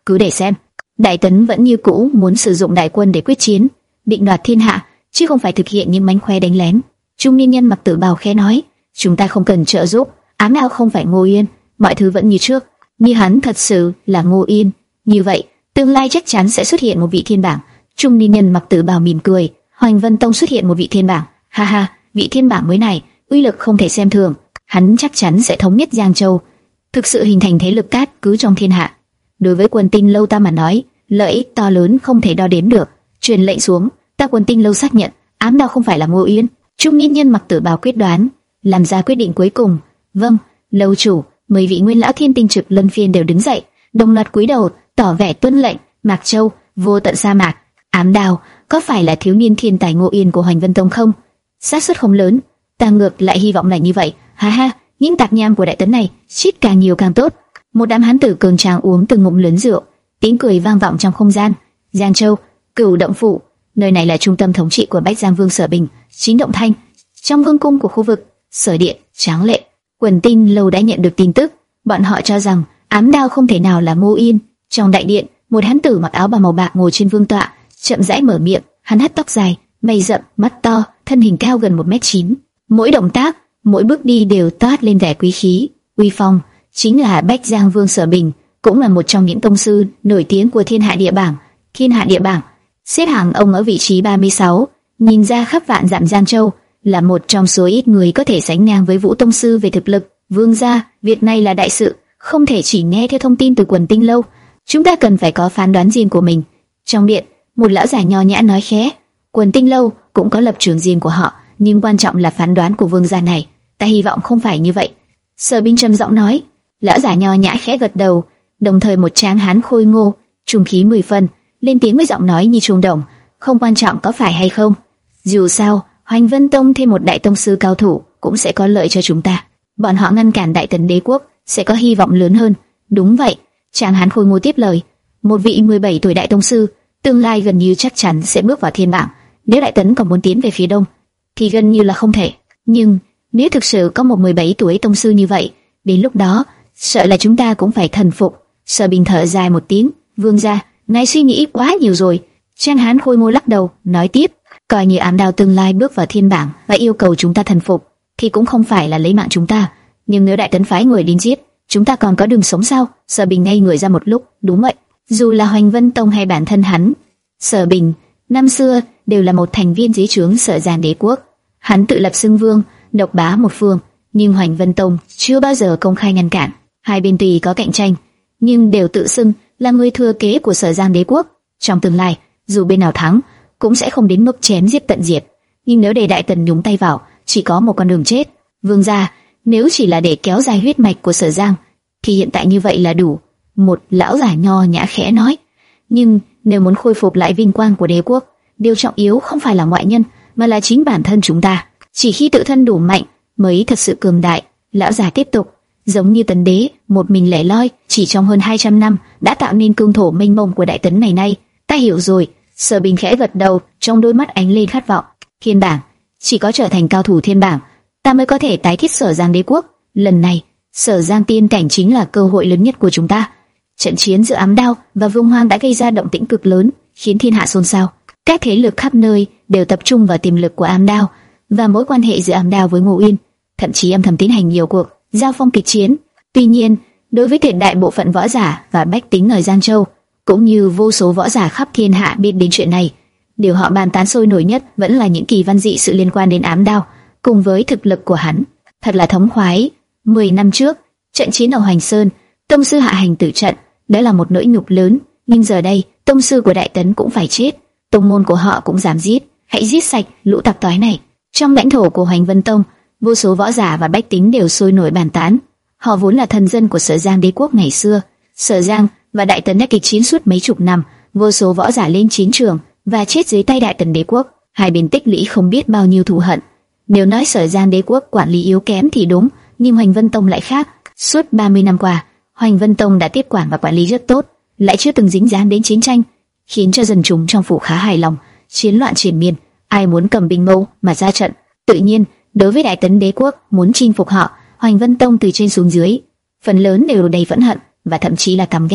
Speaker 1: cứ để xem. Đại Tấn vẫn như cũ muốn sử dụng đại quân để quyết chiến, định đoạt thiên hạ, chứ không phải thực hiện những mánh khóe đánh lén. Trung niên nhân mặc tử bào khẽ nói, chúng ta không cần trợ giúp, ám đạo không phải Ngô Yên, mọi thứ vẫn như trước. Như hắn thật sự là Ngô Yên, như vậy tương lai chắc chắn sẽ xuất hiện một vị thiên bảng. Trung niên nhân mặc tử bào mỉm cười, Hoành Vân Tông xuất hiện một vị thiên bảng, ha ha, vị thiên bảng mới này uy lực không thể xem thường, hắn chắc chắn sẽ thống nhất Giang Châu, thực sự hình thành thế lực cát cứ trong thiên hạ. Đối với Quần Tinh Lâu ta mà nói, lợi ích to lớn không thể đo đếm được. Truyền lệnh xuống, ta Quần Tinh Lâu xác nhận, ám đạo không phải là Ngô Yên. Trung niên nhân mặc tử bào quyết đoán, làm ra quyết định cuối cùng. Vâng, lâu chủ. Mười vị nguyên lão thiên tinh trực luân phiên đều đứng dậy, đồng loạt cúi đầu, tỏ vẻ tuân lệnh. Mạc Châu, vô tận sa mạc, ám đào, có phải là thiếu niên thiên tài Ngô Yên của Hoành Vân Tông không? Xác suất không lớn, ta ngược lại hy vọng là như vậy. Ha ha, những tạp nham của Đại Tấn này, chít càng nhiều càng tốt. Một đám hán tử cường tráng uống từng ngụm lớn rượu, tiếng cười vang vọng trong không gian. Giang Châu, Cửu Động Phủ, nơi này là trung tâm thống trị của Bách Giang Vương Sở Bình, Chính Động Thanh, trong vương cung của khu vực Sở Điện, Tráng Lệ. Quần Tinh Lâu đã nhận được tin tức, bọn họ cho rằng ám đao không thể nào là Ngô Yên. Trong đại điện, một hán tử mặc áo bào màu bạc ngồi trên vương tọa, chậm rãi mở miệng. Hắn hất tóc dài, mày rậm, mắt to, thân hình cao gần một mét chín. Mỗi động tác, mỗi bước đi đều toát lên vẻ quý khí, uy phong. Chính là Bách Giang Vương Sở Bình, cũng là một trong những tông sư nổi tiếng của Thiên Hạ Địa Bảng. Thiên Hạ Địa Bảng xếp hạng ông ở vị trí ba mươi sáu, nhìn ra khắp vạn dặm Giang Châu, là một trong số ít người có thể sánh ngang với Vũ Tông Sư về thực lực. Vương gia, việc này là đại sự, không thể chỉ nghe theo thông tin từ Quần Tinh Lâu. Chúng ta cần phải có phán đoán riêng của mình. Trong điện, một lão giả nho nhã nói khẽ, Quần Tinh Lâu cũng có lập trường riêng của họ, nhưng quan trọng là phán đoán của vương gia này. Ta hy vọng không phải như vậy. Sở Binh trầm giọng nói. Lão giả nho nhã khẽ gật đầu, đồng thời một tráng hán khôi ngô, trung khí mười phần, lên tiếng với giọng nói như chuông đồng, không quan trọng có phải hay không. Dù sao, Hoành Vân Tông thêm một đại tông sư cao thủ cũng sẽ có lợi cho chúng ta. Bọn họ ngăn cản Đại Tấn Đế quốc sẽ có hy vọng lớn hơn. Đúng vậy, tráng hán khôi ngô tiếp lời. Một vị mười bảy tuổi đại tông sư, tương lai gần như chắc chắn sẽ bước vào thiên bảng. Nếu Đại Tấn còn muốn tiến về phía đông, thì gần như là không thể. Nhưng nếu thực sự có một mười bảy tuổi tông sư như vậy, đến lúc đó sợ là chúng ta cũng phải thần phục. Sở Bình thở dài một tiếng, vương gia, ngài suy nghĩ quá nhiều rồi. Tráng hán khôi ngô lắc đầu, nói tiếp, coi như ám đao tương lai bước vào thiên bảng và yêu cầu chúng ta thần phục, thì cũng không phải là lấy mạng chúng ta. Nhưng nếu Đại Tấn phái người đến giết, chúng ta còn có đường sống sao? Sở Bình ngây người ra một lúc, đúng vậy. Dù là Hoành Vân Tông hay bản thân hắn, Sở Bình năm xưa đều là một thành viên dưới trướng Sở Giang Đế quốc. Hắn tự lập xưng vương, độc bá một phương, nhưng Hoành Vân Tông chưa bao giờ công khai ngăn cản. Hai bên tuy có cạnh tranh, nhưng đều tự xưng là người thừa kế của Sở Giang Đế quốc. Trong tương lai, dù bên nào thắng, cũng sẽ không đến mức chém giết tận diệt. Nhưng nếu để Đại Tần nhúng tay vào, chỉ có một con đường chết. Vương gia, nếu chỉ là để kéo dài huyết mạch của Sở Giang, thì hiện tại như vậy là đủ. Một lão giả nho nhã khẽ nói. Nhưng nếu muốn khôi phục lại vinh quang của đế quốc, điều trọng yếu không phải là ngoại nhân, mà là chính bản thân chúng ta. Chỉ khi tự thân đủ mạnh mới thật sự cường đại. Lão già tiếp tục, giống như Tấn Đế, một mình lẻ loi, chỉ trong hơn hai trăm năm đã tạo nên cương thổ mênh mông của Đại Tấn này nay. Ta hiểu rồi. Sở Bình khẽ gật đầu, trong đôi mắt ánh lên khát vọng. Thiên bảng, chỉ có trở thành cao thủ thiên bảng, ta mới có thể tái thiết Sở Giang Đế quốc. Lần này, Sở Giang tiên cảnh chính là cơ hội lớn nhất của chúng ta. Trận chiến giữa ám đao và Vương Hoang đã gây ra động tĩnh cực lớn, khiến thiên hạ xôn xao. Các thế lực khắp nơi đều tập trung vào tiềm lực của ám đao và mối quan hệ giữa ám đao với Ngô Yên, thậm chí âm thầm tiến hành nhiều cuộc giao phong kịch chiến. Tuy nhiên, đối với tuyệt đại bộ phận võ giả và bách tính ở Giang Châu, cũng như vô số võ giả khắp thiên hạ biết đến chuyện này, điều họ bàn tán sôi nổi nhất vẫn là những kỳ văn dị sự liên quan đến ám đao, cùng với thực lực của hắn. Thật là thống khoái. Mười năm trước, trận chiến ở Hoành Sơn, tông sư hạ hành tử trận, đó là một nỗi nhục lớn. Nhưng giờ đây, tông sư của Đại Tấn cũng phải chết, tông môn của họ cũng dám giết. Hãy giết sạch lũ tặc toái này. Trong lãnh thổ của Hoành Vân Tông, vô số võ giả và bách tính đều sôi nổi bàn tán. Họ vốn là thần dân của Sở Giang Đế quốc ngày xưa. Sở Giang và Đại Tấn đã kịch chiến suốt mấy chục năm, vô số võ giả lên chiến trường và chết dưới tay Đại Tấn Đế quốc. Hai bên tích lũy không biết bao nhiêu thù hận. Nếu nói Sở Giang Đế quốc quản lý yếu kém thì đúng, nhưng Hoành Vân Tông lại khác. Suốt ba mươi năm qua, Hoành Vân Tông đã tiếp quản và quản lý rất tốt, lại chưa từng dính dáng đến chiến tranh, khiến cho dân chúng trong phủ khá hài lòng. Chiến loạn triền miên, ai muốn cầm binh mâu mà ra trận. Tự nhiên, đối với Đại Tấn Đế quốc muốn chinh phục họ, Hoành Vân Tông từ trên xuống dưới, phần lớn đều đầy phẫn hận và thậm chí là căm ghét.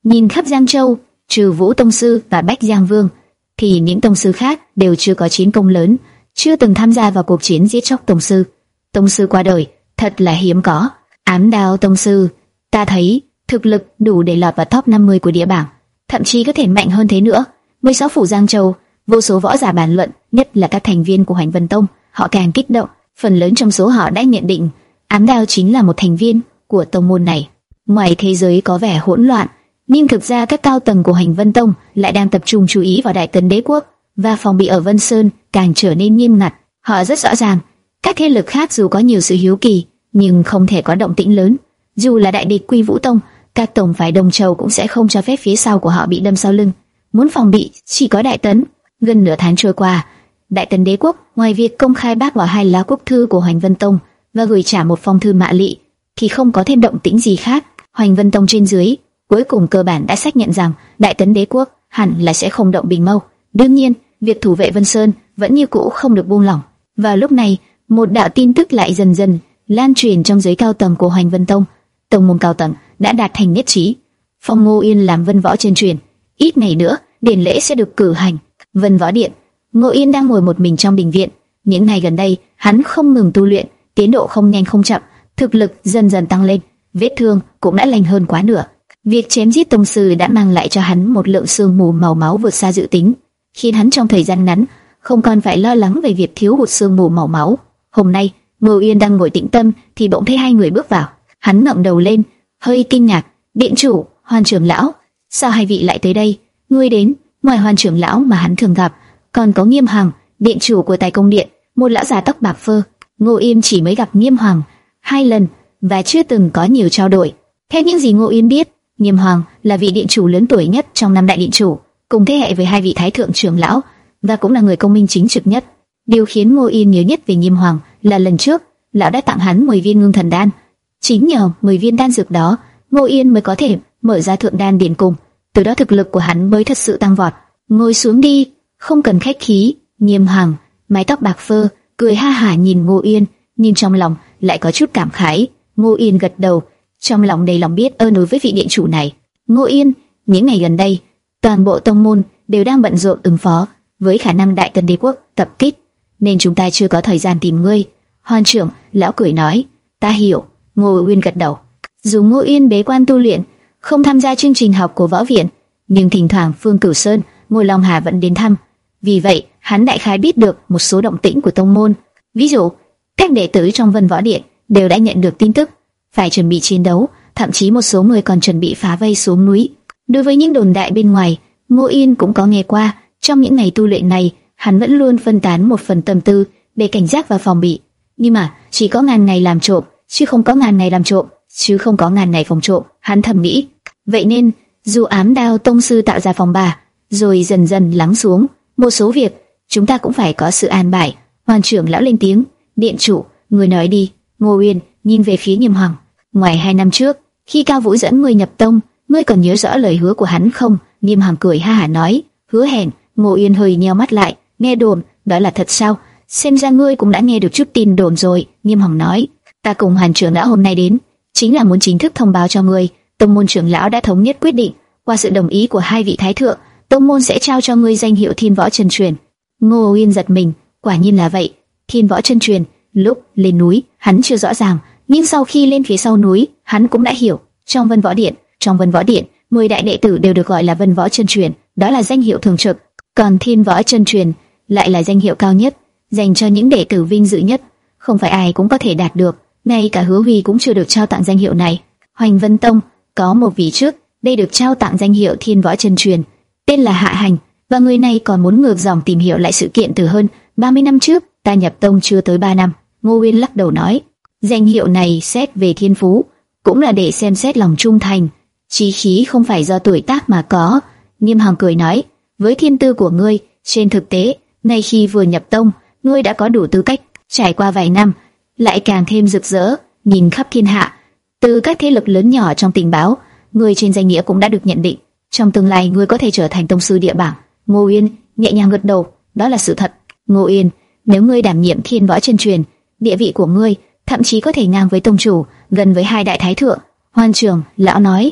Speaker 1: Nhìn khắp Giang Châu, trừ Vũ Tông Sư và Bách Giang Vương, thì những tông sư khác đều chưa có chiến công lớn, chưa từng tham gia vào cuộc chiến giết chóc tông sư. Tông sư qua đời, thật là hiếm có. Ám Đao Tông Sư, ta thấy thực lực đủ để lọt vào top năm mươi của địa bảng, thậm chí có thể mạnh hơn thế nữa. mười sáu phủ Giang Châu, vô số võ giả bàn luận, nhất là các thành viên của Hoành Vân Tông, họ càng kích động. Phần lớn trong số họ đã nhận định Ám Đao chính là một thành viên của tông môn này. Ngoài thế giới có vẻ hỗn loạn, nhưng thực ra các cao tầng của Hoành Vân Tông lại đang tập trung chú ý vào Đại Tấn Đế quốc, và phòng bị ở Vân Sơn càng trở nên nghiêm ngặt. Họ rất rõ ràng, các thế lực khác dù có nhiều sự hiếu kỳ, nhưng không thể có động tĩnh lớn. Dù là đại địch Quy Vũ Tông, các tổng phái Đông Châu cũng sẽ không cho phép phía sau của họ bị đâm sau lưng. Muốn phòng bị chỉ có Đại Tấn. Gần nửa tháng trôi qua, Đại Tấn Đế quốc ngoài việc công khai bác bỏ hai lá quốc thư của Hoành Vân Tông và gửi trả một phong thư mạ lị, thì không có thêm động tĩnh gì khác. Hoành Vân Tông trên dưới cuối cùng cơ bản đã xác nhận rằng Đại Tấn Đế quốc hẳn là sẽ không động Bình Mâu. Đương nhiên, việc thủ vệ Vân Sơn vẫn như cũ không được buông lỏng. Và lúc này, một đạo tin tức lại dần dần lan truyền trong giới cao tầng của Hoành Vân Tông. Tông môn cao tầng đã đạt thành nhất trí, phong Ngô Yên làm Vân Võ chân truyền. Ít ngày nữa, điển lễ sẽ được cử hành. Vân Võ điện, Ngô Yên đang ngồi một mình trong đình viện. Những ngày gần đây, hắn không ngừng tu luyện, tiến độ không nhanh không chậm, thực lực dần dần tăng lên, vết thương cũng đã lành hơn quá nửa. Việc chém giết tông sư đã mang lại cho hắn một lượng sương mù màu máu vượt xa dự tính, khiến hắn trong thời gian ngắn không còn phải lo lắng về việc thiếu hụt sương mù màu máu. Hôm nay, Ngô Yên đang ngồi tĩnh tâm thì bỗng thấy hai người bước vào. Hắn ngẩng đầu lên, hơi kinh ngạc. Điện chủ, Hoan trưởng lão, sao hai vị lại tới đây? Ngươi đến, ngoài Hoan trưởng lão mà hắn thường gặp, còn có Nghiêm Hoàng, điện chủ của Tài Công điện, một lão già tóc bạc phơ. Ngô Yên chỉ mới gặp Nghiêm Hoàng hai lần và chưa từng có nhiều trao đổi. Theo những gì Ngô Yên biết, Nghiêm Hoàng là vị điện chủ lớn tuổi nhất trong năm đại điện chủ, cùng thế hệ với hai vị thái thượng trưởng lão, và cũng là người công minh chính trực nhất. Điều khiến Ngô Yên nhớ nhất về Nghiêm Hoàng là lần trước lão đã tặng hắn mười viên ngưng thần đan. Chính nhờ mười viên đan dược đó, Ngô Yên mới có thể mở ra thượng đan điển cung, từ đó thực lực của hắn mới thật sự tăng vọt. Ngồi xuống đi, không cần khách khí. Nghiêm Hoàng, mái tóc bạc phơ, cười ha hả nhìn Ngô Yên, nhưng trong lòng lại có chút cảm khái. Ngô Yên gật đầu, trong lòng đầy lòng biết ơn đối với vị điện chủ này. Ngô Yên, những ngày gần đây, toàn bộ tông môn đều đang bận rộn ứng phó với khả năng Đại Tấn Đế quốc tập kích, nên chúng ta chưa có thời gian tìm ngươi. Hoan trưởng lão cười nói. Ta hiểu. Ngô Uyên gật đầu. Dù Ngô Uyên bế quan tu luyện, không tham gia chương trình học của võ viện, nhưng thỉnh thoảng Phương Cửu Sơn, Ngô Long Hà vẫn đến thăm. Vì vậy, hắn đại khái biết được một số động tĩnh của tông môn. Ví dụ, các đệ tử trong Vân Võ điện đều đã nhận được tin tức phải chuẩn bị chiến đấu, thậm chí một số người còn chuẩn bị phá vây xuống núi. Đối với những đồn đại bên ngoài, Ngô Yên cũng có nghe qua. Trong những ngày tu luyện này, hắn vẫn luôn phân tán một phần tâm tư để cảnh giác và phòng bị. Nhưng mà chỉ có ngàn ngày làm trộm, chứ không có ngàn ngày làm trộm, chứ không có ngàn ngày phòng trộm. Hắn thầm nghĩ. Vậy nên, dù Ám Đao tông sư tạo ra phòng bà, rồi dần dần lắng xuống, một số việc chúng ta cũng phải có sự an bài. Hoan trưởng lão lên tiếng. Điện chủ, người nói đi. Ngô Uyên nhìn về phía Nghiêm Hoàng. Ngoài hai năm trước, khi Cao Vũ dẫn ngươi nhập tông, ngươi còn nhớ rõ lời hứa của hắn không? Nghiêm Hoàng cười ha hả nói. Hứa hẹn. Ngô Uyên hơi nheo mắt lại. Nghe đồn, đó là thật sao? Xem ra ngươi cũng đã nghe được chút tin đồn rồi. Nghiêm Hoàng nói. Ta cùng Hàn trưởng lão hôm nay đến, chính là muốn chính thức thông báo cho ngươi, tông môn trưởng lão đã thống nhất quyết định, qua sự đồng ý của hai vị thái thượng, tông môn sẽ trao cho ngươi danh hiệu Thiên Võ chân truyền. Ngô Uyên giật mình, quả nhiên là vậy. Thiên Võ chân truyền. Lúc lên núi, hắn chưa rõ ràng, nhưng sau khi lên phía sau núi, hắn cũng đã hiểu. Trong Vân Võ điện, trong Vân Võ điện, mười đại đệ tử đều được gọi là Vân Võ chân truyền, đó là danh hiệu thường trực. Còn Thiên Võ chân truyền lại là danh hiệu cao nhất, dành cho những đệ tử vinh dự nhất, không phải ai cũng có thể đạt được. Ngay cả Hứa Huy cũng chưa được trao tặng danh hiệu này. Hoành Vân Tông có một vị trước đây được trao tặng danh hiệu Thiên Võ chân truyền, tên là Hạ Hành, và người này còn muốn ngược dòng tìm hiểu lại sự kiện từ hơn ba mươi năm trước. Ta nhập tông chưa tới ba năm. Ngô Uyên lắc đầu nói. Danh hiệu này xét về thiên phú, cũng là để xem xét lòng trung thành, chí khí không phải do tuổi tác mà có. Nghiêm Hoàng cười nói. Với thiên tư của ngươi, trên thực tế, ngay khi vừa nhập tông, ngươi đã có đủ tư cách. Trải qua vài năm, lại càng thêm rực rỡ, nhìn khắp thiên hạ. Từ các thế lực lớn nhỏ trong tình báo, ngươi trên danh nghĩa cũng đã được nhận định, trong tương lai ngươi có thể trở thành tông sư địa bảng. Ngô Uyên nhẹ nhàng gật đầu. Đó là sự thật. Ngô Uyên, nếu ngươi đảm nhiệm Thiên Võ chân truyền, địa vị của ngươi thậm chí có thể ngang với tông chủ, gần với hai đại thái thượng. Hoan trưởng lão nói.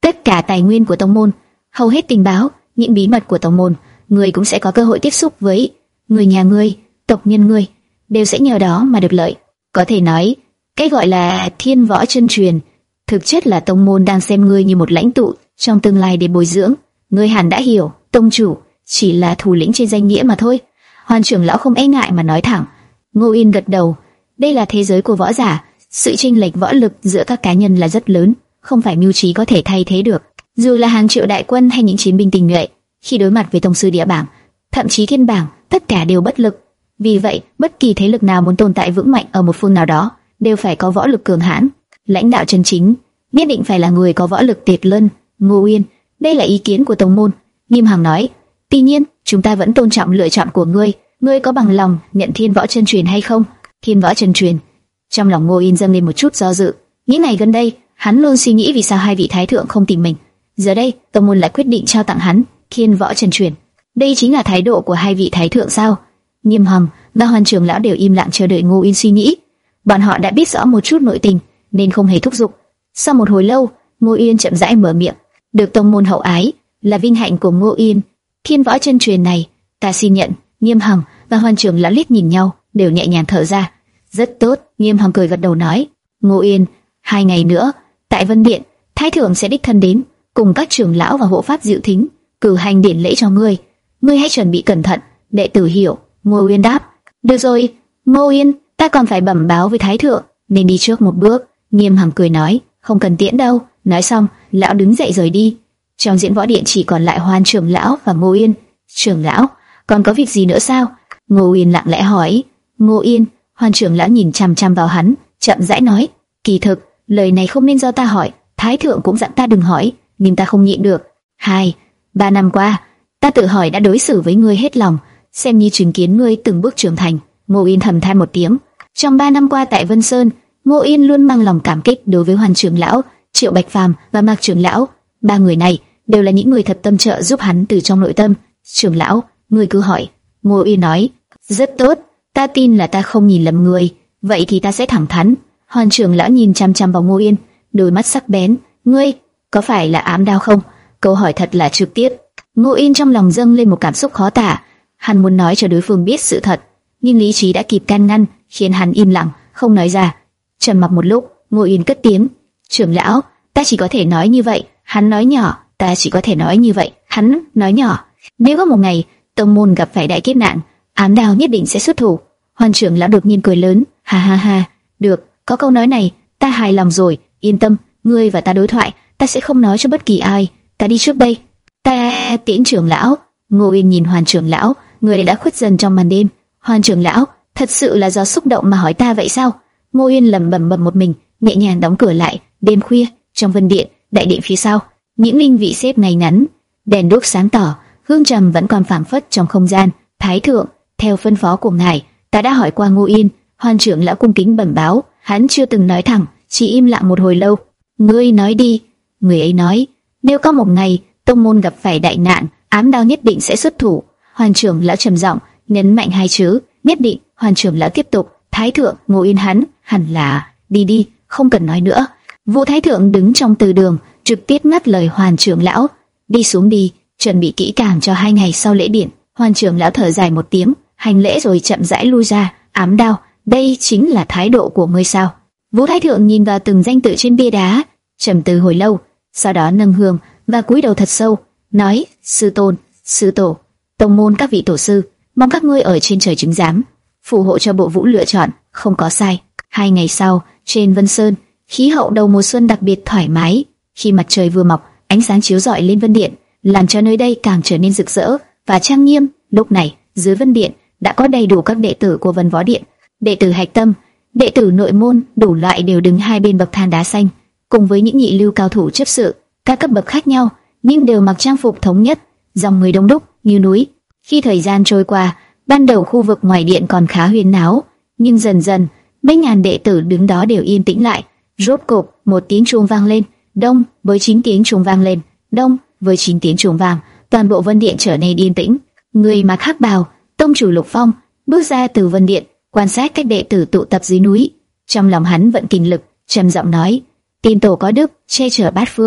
Speaker 1: tất cả tài nguyên của tông môn, hầu hết tình báo, những bí mật của tông môn, ngươi cũng sẽ có cơ hội tiếp xúc với người nhà ngươi, tộc nhân ngươi, đều sẽ nhờ đó mà được lợi. Có thể nói, cái gọi là thiên võ chân truyền, thực chất là tông môn đang xem ngươi như một lãnh tụ trong tương lai để bồi dưỡng. Ngươi hẳn đã hiểu, tông chủ chỉ là thủ lĩnh trên danh nghĩa mà thôi. Hoan trưởng lão không e ngại mà nói thẳng. Ngô Yên gật đầu. Đây là thế giới của võ giả, sự chênh lệch võ lực giữa các cá nhân là rất lớn, không phải mưu trí có thể thay thế được. Dù là hàng triệu đại quân hay những chiến binh tinh nhuệ, khi đối mặt với tông sư địa bảng, thậm chí thiên bảng, tất cả đều bất lực. Vì vậy, bất kỳ thế lực nào muốn tồn tại vững mạnh ở một phương nào đó, đều phải có võ lực cường hãn. Lãnh đạo chân chính nhất định phải là người có võ lực tuyệt luân. Ngô Yên, đây là ý kiến của tông môn. Nghiêm Hằng nói. Tuy nhiên, chúng ta vẫn tôn trọng lựa chọn của ngươi. Ngươi có bằng lòng nhận thiên võ chân truyền hay không? Thiên võ chân truyền. Trong lòng Ngô Yên dâng lên một chút do dự. Những ngày gần đây, hắn luôn suy nghĩ vì sao hai vị thái thượng không tìm mình. Giờ đây, tông môn lại quyết định trao tặng hắn thiên võ chân truyền. Đây chính là thái độ của hai vị thái thượng sao? Nghiêm Hằng và Hoàn trưởng lão đều im lặng chờ đợi Ngô Yên suy nghĩ. Bọn họ đã biết rõ một chút nội tình, nên không hề thúc giục. Sau một hồi lâu, Ngô Yên chậm rãi mở miệng. Được tông môn hậu ái là vinh hạnh của Ngô Yên. Thiên võ chân truyền này, ta xin nhận. Nghiêm Hằng và Hoàn trưởng lão liếc nhìn nhau, đều nhẹ nhàng thở ra. Rất tốt. Nghiêm Hằng cười gật đầu nói. Ngô Yên, hai ngày nữa, tại Vân Điện, thái thượng sẽ đích thân đến, cùng các trưởng lão và hộ pháp diệu thính, cử hành điển lễ cho ngươi. Ngươi hãy chuẩn bị cẩn thận. Đệ tử hiểu. Ngô Yên đáp. Được rồi, Ngô Yên, ta còn phải bẩm báo với thái thượng, nên đi trước một bước. Nghiêm Hằng cười nói. Không cần tiễn đâu. Nói xong, lão đứng dậy rời đi. Trong diễn võ điện chỉ còn lại Hoan trưởng lão và Ngô Yên. Trưởng lão, còn có việc gì nữa sao? Ngô Yên lặng lẽ hỏi. Ngô Yên, Hoan trưởng lão nhìn chằm chằm vào hắn, chậm rãi nói. Kỳ thực, lời này không nên do ta hỏi, thái thượng cũng dặn ta đừng hỏi, nhưng ta không nhịn được. Hai, ba năm qua, ta tự hỏi đã đối xử với ngươi hết lòng, xem như chứng kiến ngươi từng bước trưởng thành. Ngô Yên thầm than một tiếng. Trong ba năm qua tại Vân Sơn, Ngô Yên luôn mang lòng cảm kích đối với Hoàn trưởng lão, Triệu Bạch Phàm và Mạc trưởng lão. Ba người này đều là những người thật tâm trợ giúp hắn từ trong nội tâm. Trưởng lão, ngươi cứ hỏi. Ngô Yên nói. Rất tốt, ta tin là ta không nhìn lầm người, vậy thì ta sẽ thẳng thắn. Hoàn trưởng lão nhìn chăm chăm vào Ngô Yên, đôi mắt sắc bén. Ngươi, có phải là ám đao không? Câu hỏi thật là trực tiếp. Ngô Yên trong lòng dâng lên một cảm xúc khó tả. Hắn muốn nói cho đối phương biết sự thật, nhưng lý trí đã kịp can ngăn, khiến hắn im lặng, không nói ra. Trầm mặc một lúc, Ngô Yên cất tiếng. Trưởng lão, ta chỉ có thể nói như vậy. Hắn nói nhỏ. Ta chỉ có thể nói như vậy. Hắn nói nhỏ. Nếu có một ngày tông môn gặp phải đại kiếp nạn, ám đao nhất định sẽ xuất thủ. Hoàn trưởng lão đột nhiên cười lớn. Ha ha ha. Được, có câu nói này, ta hài lòng rồi. Yên tâm, ngươi và ta đối thoại, ta sẽ không nói cho bất kỳ ai. Ta đi trước đây. Ta tiễn trưởng lão. Ngô Yên nhìn Hoàn trưởng lão, người đã khuất dần trong màn đêm. Hoàn trưởng lão, thật sự là do xúc động mà hỏi ta vậy sao? Ngô Yên lẩm bẩm bẩm một mình, nhẹ nhàng đóng cửa lại. Đêm khuya, trong Vân Điện, đại điện phía sau, những linh vị xếp ngay ngắn, đèn đuốc sáng tỏ, hương trầm vẫn còn phảng phất trong không gian. Thái thượng, theo phân phó của ngài, ta đã hỏi qua Ngô Yên. Hoàn trưởng lão cung kính bẩm báo. Hắn chưa từng nói thẳng, chỉ im lặng một hồi lâu. Ngươi nói đi. Người ấy nói, nếu có một ngày tông môn gặp phải đại nạn, ám đao nhất định sẽ xuất thủ. Hoàn trưởng lão trầm giọng nhấn mạnh hai chữ nhất định. Hoàn trưởng lão tiếp tục. Thái thượng, Ngô Yên hắn hẳn là đi đi, không cần nói nữa. Vũ Thái thượng đứng trong từ đường, trực tiếp ngắt lời Hoàn trưởng lão. Đi xuống đi, chuẩn bị kỹ càng cho hai ngày sau lễ điện. Hoàn trưởng lão thở dài một tiếng, hành lễ rồi chậm rãi lui ra. Ám đao, đây chính là thái độ của ngươi sao? Vũ Thái thượng nhìn vào từng danh tự trên bia đá, trầm tư hồi lâu, sau đó nâng hương và cúi đầu thật sâu, nói: sư tôn, sư tổ, tông môn các vị tổ sư, mong các ngươi ở trên trời chứng giám, phù hộ cho bộ Vũ lựa chọn, không có sai. Hai ngày sau, trên Vân Sơn, khí hậu đầu mùa xuân đặc biệt thoải mái. Khi mặt trời vừa mọc, ánh sáng chiếu rọi lên Vân Điện, làm cho nơi đây càng trở nên rực rỡ và trang nghiêm. Lúc này, dưới Vân Điện đã có đầy đủ các đệ tử của Vân Võ Điện, đệ tử hạch tâm, đệ tử nội môn, đủ loại đều đứng hai bên bậc thang đá xanh, cùng với những nhị lưu cao thủ chấp sự, các cấp bậc khác nhau, nhưng đều mặc trang phục thống nhất, dòng người đông đúc như núi. Khi thời gian trôi qua, ban đầu khu vực ngoài điện còn khá huyên náo, nhưng dần dần, mấy ngàn đệ tử đứng đó đều yên tĩnh lại. Rốt cục, một tiếng chuông vang lên, đông, với chín tiếng chuông vang lên, đông, với chín tiếng chuông vang, toàn bộ Vân Điện trở nên yên tĩnh. Người mặc hắc bào, tông chủ Lục Phong, bước ra từ Vân Điện, quan sát các đệ tử tụ tập dưới núi. Trong lòng hắn vận kinh lực, trầm giọng nói: Tiên tổ có đức, che chở bát phương,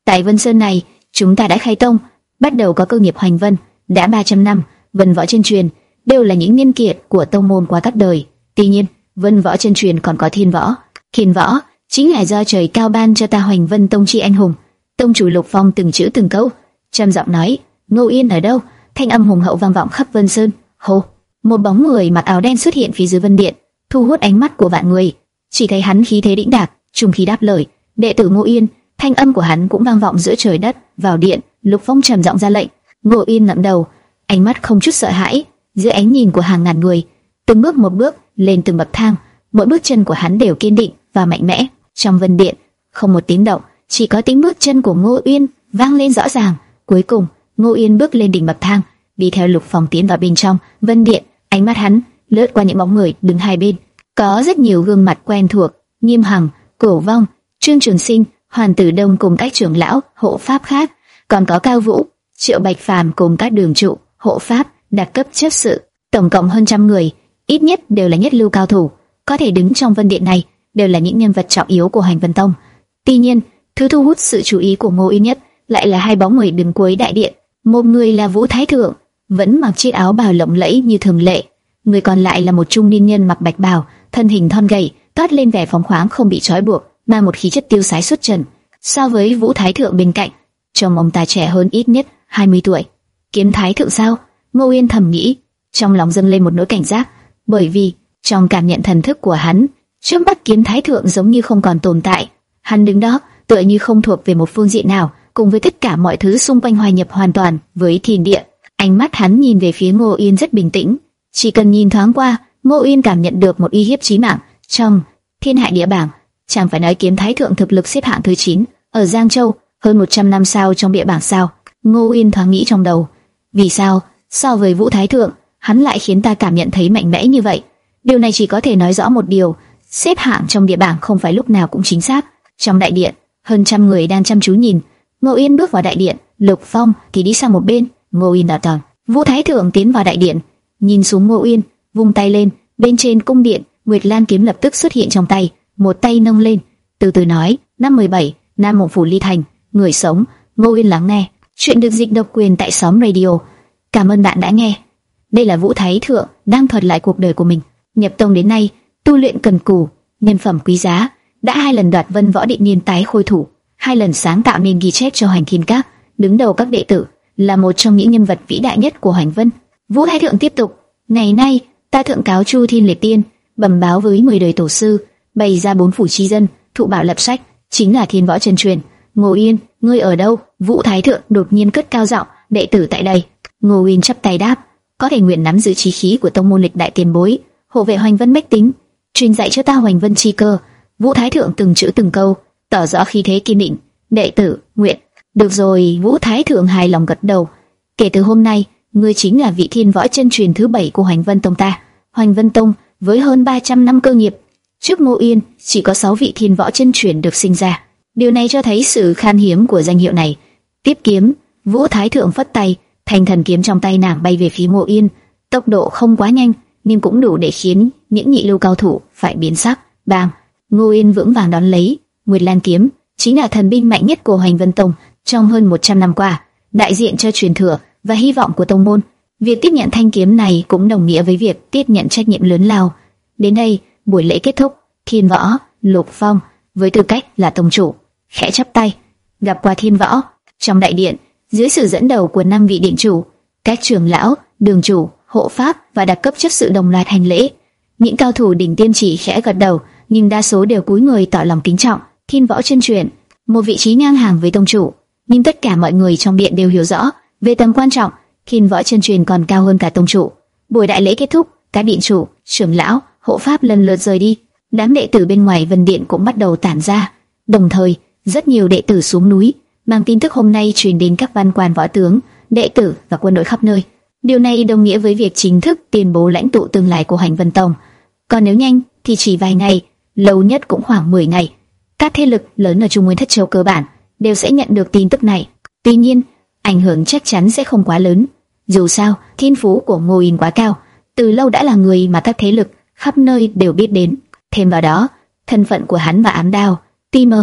Speaker 1: Tại Vân Sơn này, chúng ta đã khai tông, bắt đầu có cơ nghiệp hoành vân, đã ba trăm năm. Vân võ chân truyền đều là những niên kiệt của tông môn qua các đời. Tuy nhiên, Vân võ chân truyền còn có thiên võ. Thiên võ chính là do trời cao ban cho ta Hoành Vân Tông chi anh hùng. Tông chủ Lục Phong từng chữ từng câu trầm giọng nói: Ngô Yên ở đâu? Thanh âm hùng hậu vang vọng khắp Vân Sơn. Hô! Một bóng người mặc áo đen xuất hiện phía dưới Vân Điện, thu hút ánh mắt của vạn người. Chỉ thấy hắn khí thế đĩnh đạc, trung khí đáp lời: đệ tử Ngô Yên. Thanh âm của hắn cũng vang vọng giữa trời đất. Vào điện, Lục Phong trầm giọng ra lệnh. Ngô Yên ngẩng đầu, ánh mắt không chút sợ hãi, dưới ánh nhìn của hàng ngàn người, từng bước một bước lên từng bậc thang. Mỗi bước chân của hắn đều kiên định và mạnh mẽ. Trong Vân Điện không một tiếng động, chỉ có tiếng bước chân của Ngô Yên vang lên rõ ràng. Cuối cùng, Ngô Yên bước lên đỉnh bậc thang, đi theo Lục Phong tiến vào bên trong Vân Điện. Ánh mắt hắn lướt qua những bóng người đứng hai bên, có rất nhiều gương mặt quen thuộc: Nghiêm Hằng, Cổ Vong, Trương Trường Sinh, Hoàn Tử Đông cùng các trưởng lão hộ pháp khác, còn có Cao Vũ, Triệu Bạch Phàm cùng các đường trụ hộ pháp đặc cấp chấp sự, tổng cộng hơn trăm người, ít nhất đều là nhất lưu cao thủ, có thể đứng trong Vân Điện này đều là những nhân vật trọng yếu của Hoành Vân Tông. Tuy nhiên, thứ thu hút sự chú ý của Ngô Yên nhất lại là hai bóng người đứng cuối đại điện. Một người là Vũ Thái Thượng, vẫn mặc chiếc áo bào lộng lẫy như thường lệ; người còn lại là một trung niên nhân mặc bạch bào, thân hình thon gầy, toát lên vẻ phóng khoáng không bị trói buộc, mang một khí chất tiêu sái xuất trần. So với Vũ Thái Thượng bên cạnh, trông ông ta trẻ hơn ít nhất hai mươi tuổi. Kiếm Thái Thượng sao? Ngô Yên thầm nghĩ, trong lòng dâng lên một nỗi cảnh giác, bởi vì trong cảm nhận thần thức của hắn, trước mắt Kiếm Thái Thượng giống như không còn tồn tại. Hắn đứng đó, tựa như không thuộc về một phương diện nào, cùng với tất cả mọi thứ xung quanh hòa nhập hoàn toàn với thiên địa. Ánh mắt hắn nhìn về phía Ngô Yên rất bình tĩnh, chỉ cần nhìn thoáng qua, Ngô Yên cảm nhận được một uy hiếp chí mạng. Trong Thiên Hạ Địa Bảng, chẳng phải nói Kiếm Thái Thượng thực lực xếp hạng thứ chín ở Giang Châu, hơn một trăm năm sao trong địa bảng sao? Ngô Yên thoáng nghĩ trong đầu, vì sao so với Vũ Thái Thượng, hắn lại khiến ta cảm nhận thấy mạnh mẽ như vậy? Điều này chỉ có thể nói rõ một điều: xếp hạng trong địa bảng không phải lúc nào cũng chính xác. Trong đại điện, hơn trăm người đang chăm chú nhìn. Ngô Yên bước vào đại điện, Lục Phong thì đi sang một bên. Ngô Yên đỏ tòn. Vũ Thái Thượng tiến vào đại điện, nhìn xuống Ngô Yên, vung tay lên. Bên trên cung điện, Nguyệt Lan kiếm lập tức xuất hiện trong tay, một tay nâng lên, từ từ nói: năm mười bảy, Nam Mộng Phủ Ly Thành, người sống. Ngô Yên lắng nghe. Chuyện được dịch độc quyền tại xóm radio. Cảm ơn bạn đã nghe. Đây là Vũ Thái Thượng đang thuật lại cuộc đời của mình. Nhập tông đến nay, tu luyện cần cù, nhân phẩm quý giá, đã hai lần đoạt Vân Võ Định Niên tái khôi thủ, hai lần sáng tạo nên ghi chép cho Hoành Thiên Các, đứng đầu các đệ tử, là một trong những nhân vật vĩ đại nhất của Hoành Vân. Vũ Thái Thượng tiếp tục: ngày nay, ta thượng cáo Chu Thiên Liệt Tiên, bẩm báo với mười đời tổ sư, bày ra bốn phủ chi dân, thụ bảo lập sách, chính là Thiên Võ chân truyền. Ngô Yên, ngươi ở đâu? Vũ Thái Thượng đột nhiên cất cao giọng: đệ tử tại đây. Ngô Yên chắp tay đáp: có thể nguyện nắm giữ chí khí của tông môn lịch đại tiền bối, hộ vệ Hoành Vân bách tính, truyền dạy cho ta Hoành Vân chi cơ. Vũ Thái Thượng từng chữ từng câu tỏ rõ khí thế kiên định. Đệ tử nguyện. Được rồi. Vũ Thái Thượng hài lòng gật đầu. Kể từ hôm nay, ngươi chính là vị Thiên Võ chân truyền thứ bảy của Hoành Vân Tông ta. Hoành Vân Tông với hơn ba trăm năm cơ nghiệp, trước Ngô Yên chỉ có sáu vị Thiên Võ chân truyền được sinh ra. Điều này cho thấy sự khan hiếm của danh hiệu này. Tiếp kiếm, Vũ Thái Thượng phất tay, thanh thần kiếm trong tay nàng bay về phía Ngô Yên. Tốc độ không quá nhanh, nhưng cũng đủ để khiến những nhị lưu cao thủ phải biến sắc. Bang! Ngô Yên vững vàng đón lấy. Nguyệt Lan kiếm chính là thần binh mạnh nhất của Hoành Vân Tông trong hơn một trăm năm qua, đại diện cho truyền thừa và hy vọng của tông môn. Việc tiếp nhận thanh kiếm này cũng đồng nghĩa với việc tiếp nhận trách nhiệm lớn lao. Đến đây, buổi lễ kết thúc. Thiên Võ, Lục Phong với tư cách là tông chủ khẽ chắp tay gặp qua Thiên Võ. Trong đại điện, dưới sự dẫn đầu của năm vị điện chủ, các trưởng lão, đường chủ, hộ pháp và đặc cấp chấp sự đồng loạt hành lễ. Những cao thủ đỉnh tiên chỉ khẽ gật đầu, nhưng đa số đều cúi người tỏ lòng kính trọng. Thiên Võ chân truyền, một vị trí ngang hàng với tông chủ, nhưng tất cả mọi người trong điện đều hiểu rõ về tầm quan trọng. Thiên Võ chân truyền còn cao hơn cả tông chủ. Buổi đại lễ kết thúc, các điện chủ, trưởng lão, hộ pháp lần lượt rời đi. Đám đệ tử bên ngoài Vân Điện cũng bắt đầu tản ra. Đồng thời, rất nhiều đệ tử xuống núi, mang tin tức hôm nay truyền đến các văn quan võ tướng, đệ tử và quân đội khắp nơi. Điều này đồng nghĩa với việc chính thức tuyên bố lãnh tụ tương lai của Hoành Vân Tông. Còn nếu nhanh thì chỉ vài ngày, lâu nhất cũng khoảng mười ngày. Các thế lực lớn ở Trung Nguyên Thất Châu cơ bản đều sẽ nhận được tin tức này. Tuy nhiên, ảnh hưởng chắc chắn sẽ không quá lớn. Dù sao, thiên phú của Ngô Yên quá cao, từ lâu đã là người mà các thế lực khắp nơi đều biết đến. Thêm vào đó, thân phận của hắn và Ám Đao tuy mơ hồ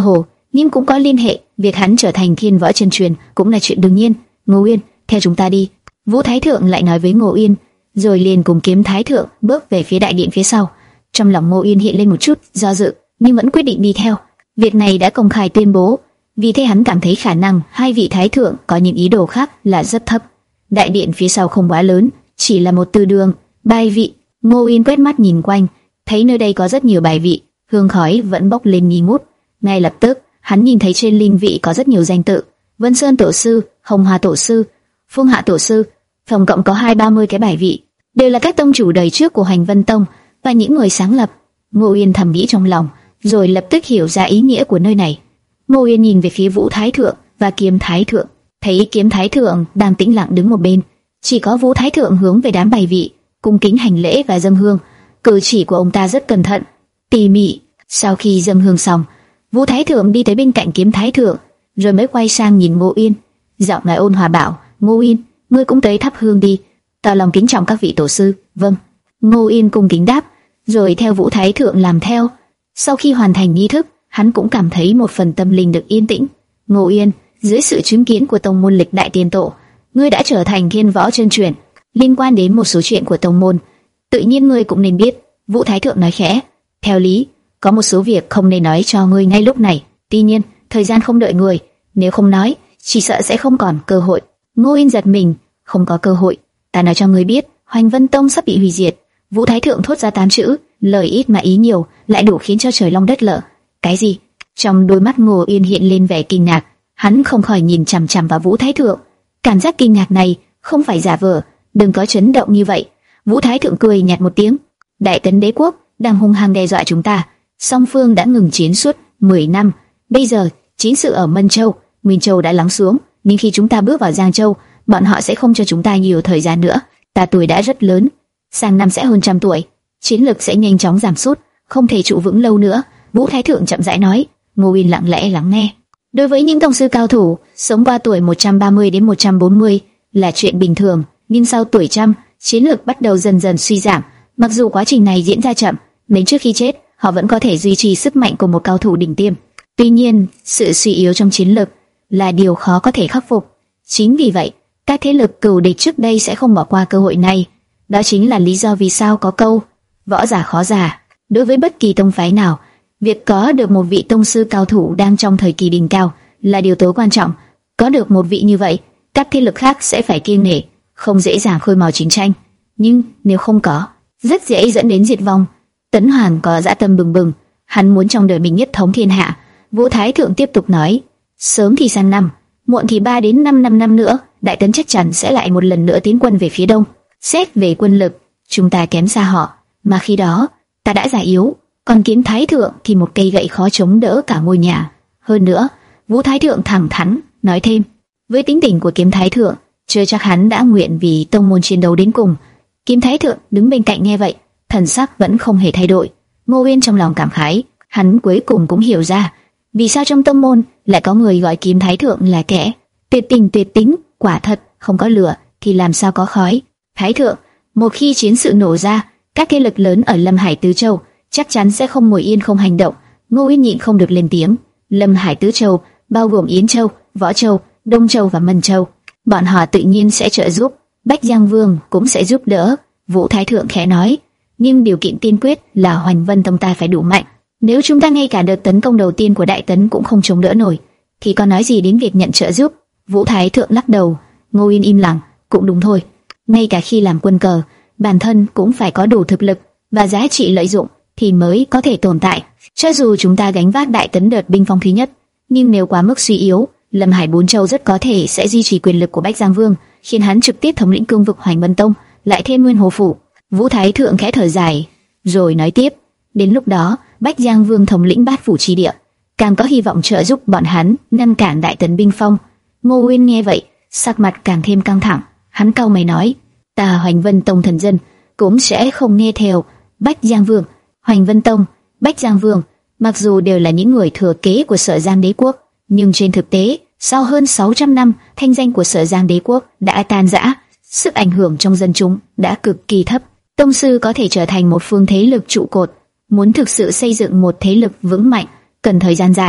Speaker 1: nhưng cũng có liên hệ. Việc hắn trở thành thiên võ chân truyền cũng là chuyện đương nhiên. Ngô Uyên, theo chúng ta đi. Vũ Thái Thượng lại nói với Ngô Uyên, rồi liền cùng Kiếm Thái Thượng bước về phía đại điện phía sau. Trong lòng Ngô Uyên hiện lên một chút do dự, nhưng vẫn quyết định đi theo. Việc này đã công khai tuyên bố, vì thế hắn cảm thấy khả năng hai vị thái thượng có những ý đồ khác là rất thấp. Đại điện phía sau không quá lớn, chỉ là một từ đường, bài vị. Ngô Uyên quét mắt nhìn quanh, thấy nơi đây có rất nhiều bài vị, hương khói vẫn bốc lên nghi ngút. Ngay lập tức, hắn nhìn thấy trên linh vị có rất nhiều danh tự: Vân Sơn Tổ sư, Hồng Hà Tổ sư, Phương Hạ Tổ sư. Tổng cộng có hai ba mươi cái bài vị, đều là các tông chủ đời trước của Hoành Vân Tông và những người sáng lập. Ngô Uyên thầm nghĩ trong lòng, rồi lập tức hiểu ra ý nghĩa của nơi này. Ngô Uyên nhìn về phía Vũ Thái Thượng và Kiếm Thái Thượng, thấy Kiếm Thái Thượng đang tĩnh lặng đứng một bên, chỉ có Vũ Thái Thượng hướng về đám bài vị, cung kính hành lễ và dâng hương. Cử chỉ của ông ta rất cẩn thận, tỉ mỉ. Sau khi dâng hương xong, Vũ Thái Thượng đi tới bên cạnh Kiếm Thái Thượng, rồi mới quay sang nhìn Ngô Uyên, giọng nói ôn hòa bảo: Ngô Uyên, ngươi cũng tới thắp hương đi, tỏ lòng kính trọng các vị tổ sư. Vâng. Ngô Uyên cung kính đáp, rồi theo Vũ Thái Thượng làm theo. Sau khi hoàn thành nghi thức, hắn cũng cảm thấy một phần tâm linh được yên tĩnh. Ngô Uyên, dưới sự chứng kiến của tông môn lịch đại tiên tổ, ngươi đã trở thành thiên võ chân truyền. Liên quan đến một số chuyện của tông môn, tự nhiên ngươi cũng nên biết. Vũ Thái Thượng nói khẽ, theo lý, có một số việc không nên nói cho ngươi ngay lúc này. Tuy nhiên, thời gian không đợi người, nếu không nói, chỉ sợ sẽ không còn cơ hội. Ngô Uyên giật mình, không có cơ hội? Ta nói cho ngươi biết, Hoành Vân Tông sắp bị hủy diệt. Vũ Thái Thượng thốt ra tám chữ, lời ít mà ý nhiều, lại đủ khiến cho trời long đất lở. Cái gì? Trong đôi mắt Ngô Uyên hiện lên vẻ kinh ngạc, hắn không khỏi nhìn chằm chằm vào Vũ Thái Thượng. Cảm giác kinh ngạc này không phải giả vờ, đừng có chấn động như vậy. Vũ Thái Thượng cười nhạt một tiếng, Đại Tấn Đế quốc đang hung hăng đe dọa chúng ta. Song phương đã ngừng chiến suốt mười năm, bây giờ chiến sự ở Mân Châu, Nguyên Châu đã lắng xuống, nhưng khi chúng ta bước vào Giang Châu, bọn họ sẽ không cho chúng ta nhiều thời gian nữa. Ta tuổi đã rất lớn, sang năm sẽ hơn trăm tuổi, chiến lực sẽ nhanh chóng giảm sút, không thể trụ vững lâu nữa. Vũ Thái Thượng chậm rãi nói. Ngô Uyên lặng lẽ lắng nghe. Đối với những tông sư cao thủ, sống qua tuổi một trăm ba mươi đến một trăm bốn mươi là chuyện bình thường, nhưng sau tuổi trăm, chiến lực bắt đầu dần dần suy giảm. Mặc dù quá trình này diễn ra chậm, đến trước khi chết, họ vẫn có thể duy trì sức mạnh của một cao thủ đỉnh tiêm. Tuy nhiên, sự suy yếu trong chiến lực là điều khó có thể khắc phục. Chính vì vậy, các thế lực cừu địch trước đây sẽ không bỏ qua cơ hội này. Đó chính là lý do vì sao có câu võ giả khó già. Đối với bất kỳ tông phái nào, việc có được một vị tông sư cao thủ đang trong thời kỳ đỉnh cao là điều tối quan trọng. Có được một vị như vậy, các thế lực khác sẽ phải kiêng nể, không dễ dàng khơi mào chiến tranh. Nhưng nếu không có, rất dễ dẫn đến diệt vong. Tấn Hoàn có dã tâm bừng bừng, hắn muốn trong đời mình nhất thống thiên hạ. Vũ Thái Thượng tiếp tục nói, sớm thì sang năm, muộn thì ba đến năm năm năm nữa, Đại Tấn chắc chắn sẽ lại một lần nữa tiến quân về phía đông. Xét về quân lực, chúng ta kém xa họ, mà khi đó ta đã già yếu, còn Kiếm Thái Thượng thì một cây gậy khó chống đỡ cả ngôi nhà. Hơn nữa, Vũ Thái Thượng thẳng thắn nói thêm, với tính tình của Kiếm Thái Thượng, chưa chắc hắn đã nguyện vì tông môn chiến đấu đến cùng. Kiếm Thái Thượng đứng bên cạnh nghe vậy, thần sắc vẫn không hề thay đổi. Ngô Uyên trong lòng cảm khái, hắn cuối cùng cũng hiểu ra vì sao trong tông môn lại có người gọi Kiếm Thái Thượng là kẻ tuyệt tình tuyệt tính. Quả thật, không có lửa thì làm sao có khói. Thái Thượng, một khi chiến sự nổ ra, các thế lực lớn ở Lâm Hải Tứ Châu chắc chắn sẽ không ngồi yên không hành động. Ngô Uyên nhịn không được lên tiếng. Lâm Hải Tứ Châu bao gồm Yến Châu, Võ Châu, Đông Châu và Mân Châu, bọn họ tự nhiên sẽ trợ giúp. Bách Giang Vương cũng sẽ giúp đỡ. Vũ Thái Thượng khẽ nói, nhưng điều kiện tiên quyết là Hoành Vân Tông ta phải đủ mạnh. Nếu chúng ta ngay cả đợt tấn công đầu tiên của Đại Tấn cũng không chống đỡ nổi, thì có nói gì đến việc nhận trợ giúp? Vũ Thái Thượng lắc đầu. Ngô Uyên im lặng. Cũng đúng thôi, ngay cả khi làm quân cờ, bản thân cũng phải có đủ thực lực và giá trị lợi dụng thì mới có thể tồn tại. Cho dù chúng ta gánh vác Đại Tấn đợt binh phong thứ nhất, nhưng nếu quá mức suy yếu, Lâm Hải Bốn Châu rất có thể sẽ duy trì quyền lực của Bách Giang Vương, khiến hắn trực tiếp thống lĩnh cương vực Hoành Vân Tông, lại thêm Nguyên Hồ Phủ. Vũ Thái Thượng khẽ thở dài, rồi nói tiếp, đến lúc đó, Bách Giang Vương thống lĩnh Bát Phủ chi địa, càng có hy vọng trợ giúp bọn hắn ngăn cản Đại Tấn binh phong. Ngô Uyên nghe vậy, sắc mặt càng thêm căng thẳng. Hắn cau mày nói, ta Hoành Vân Tông thần dân cũng sẽ không nghe theo Bách Giang Vương. Hoành Vân Tông, Bách Giang Vương, mặc dù đều là những người thừa kế của Sở Giang Đế quốc, nhưng trên thực tế, sau hơn sáu trăm năm, thanh danh của Sở Giang Đế quốc đã tan rã, sức ảnh hưởng trong dân chúng đã cực kỳ thấp. Tông sư có thể trở thành một phương thế lực trụ cột, muốn thực sự xây dựng một thế lực vững mạnh, cần thời gian dài,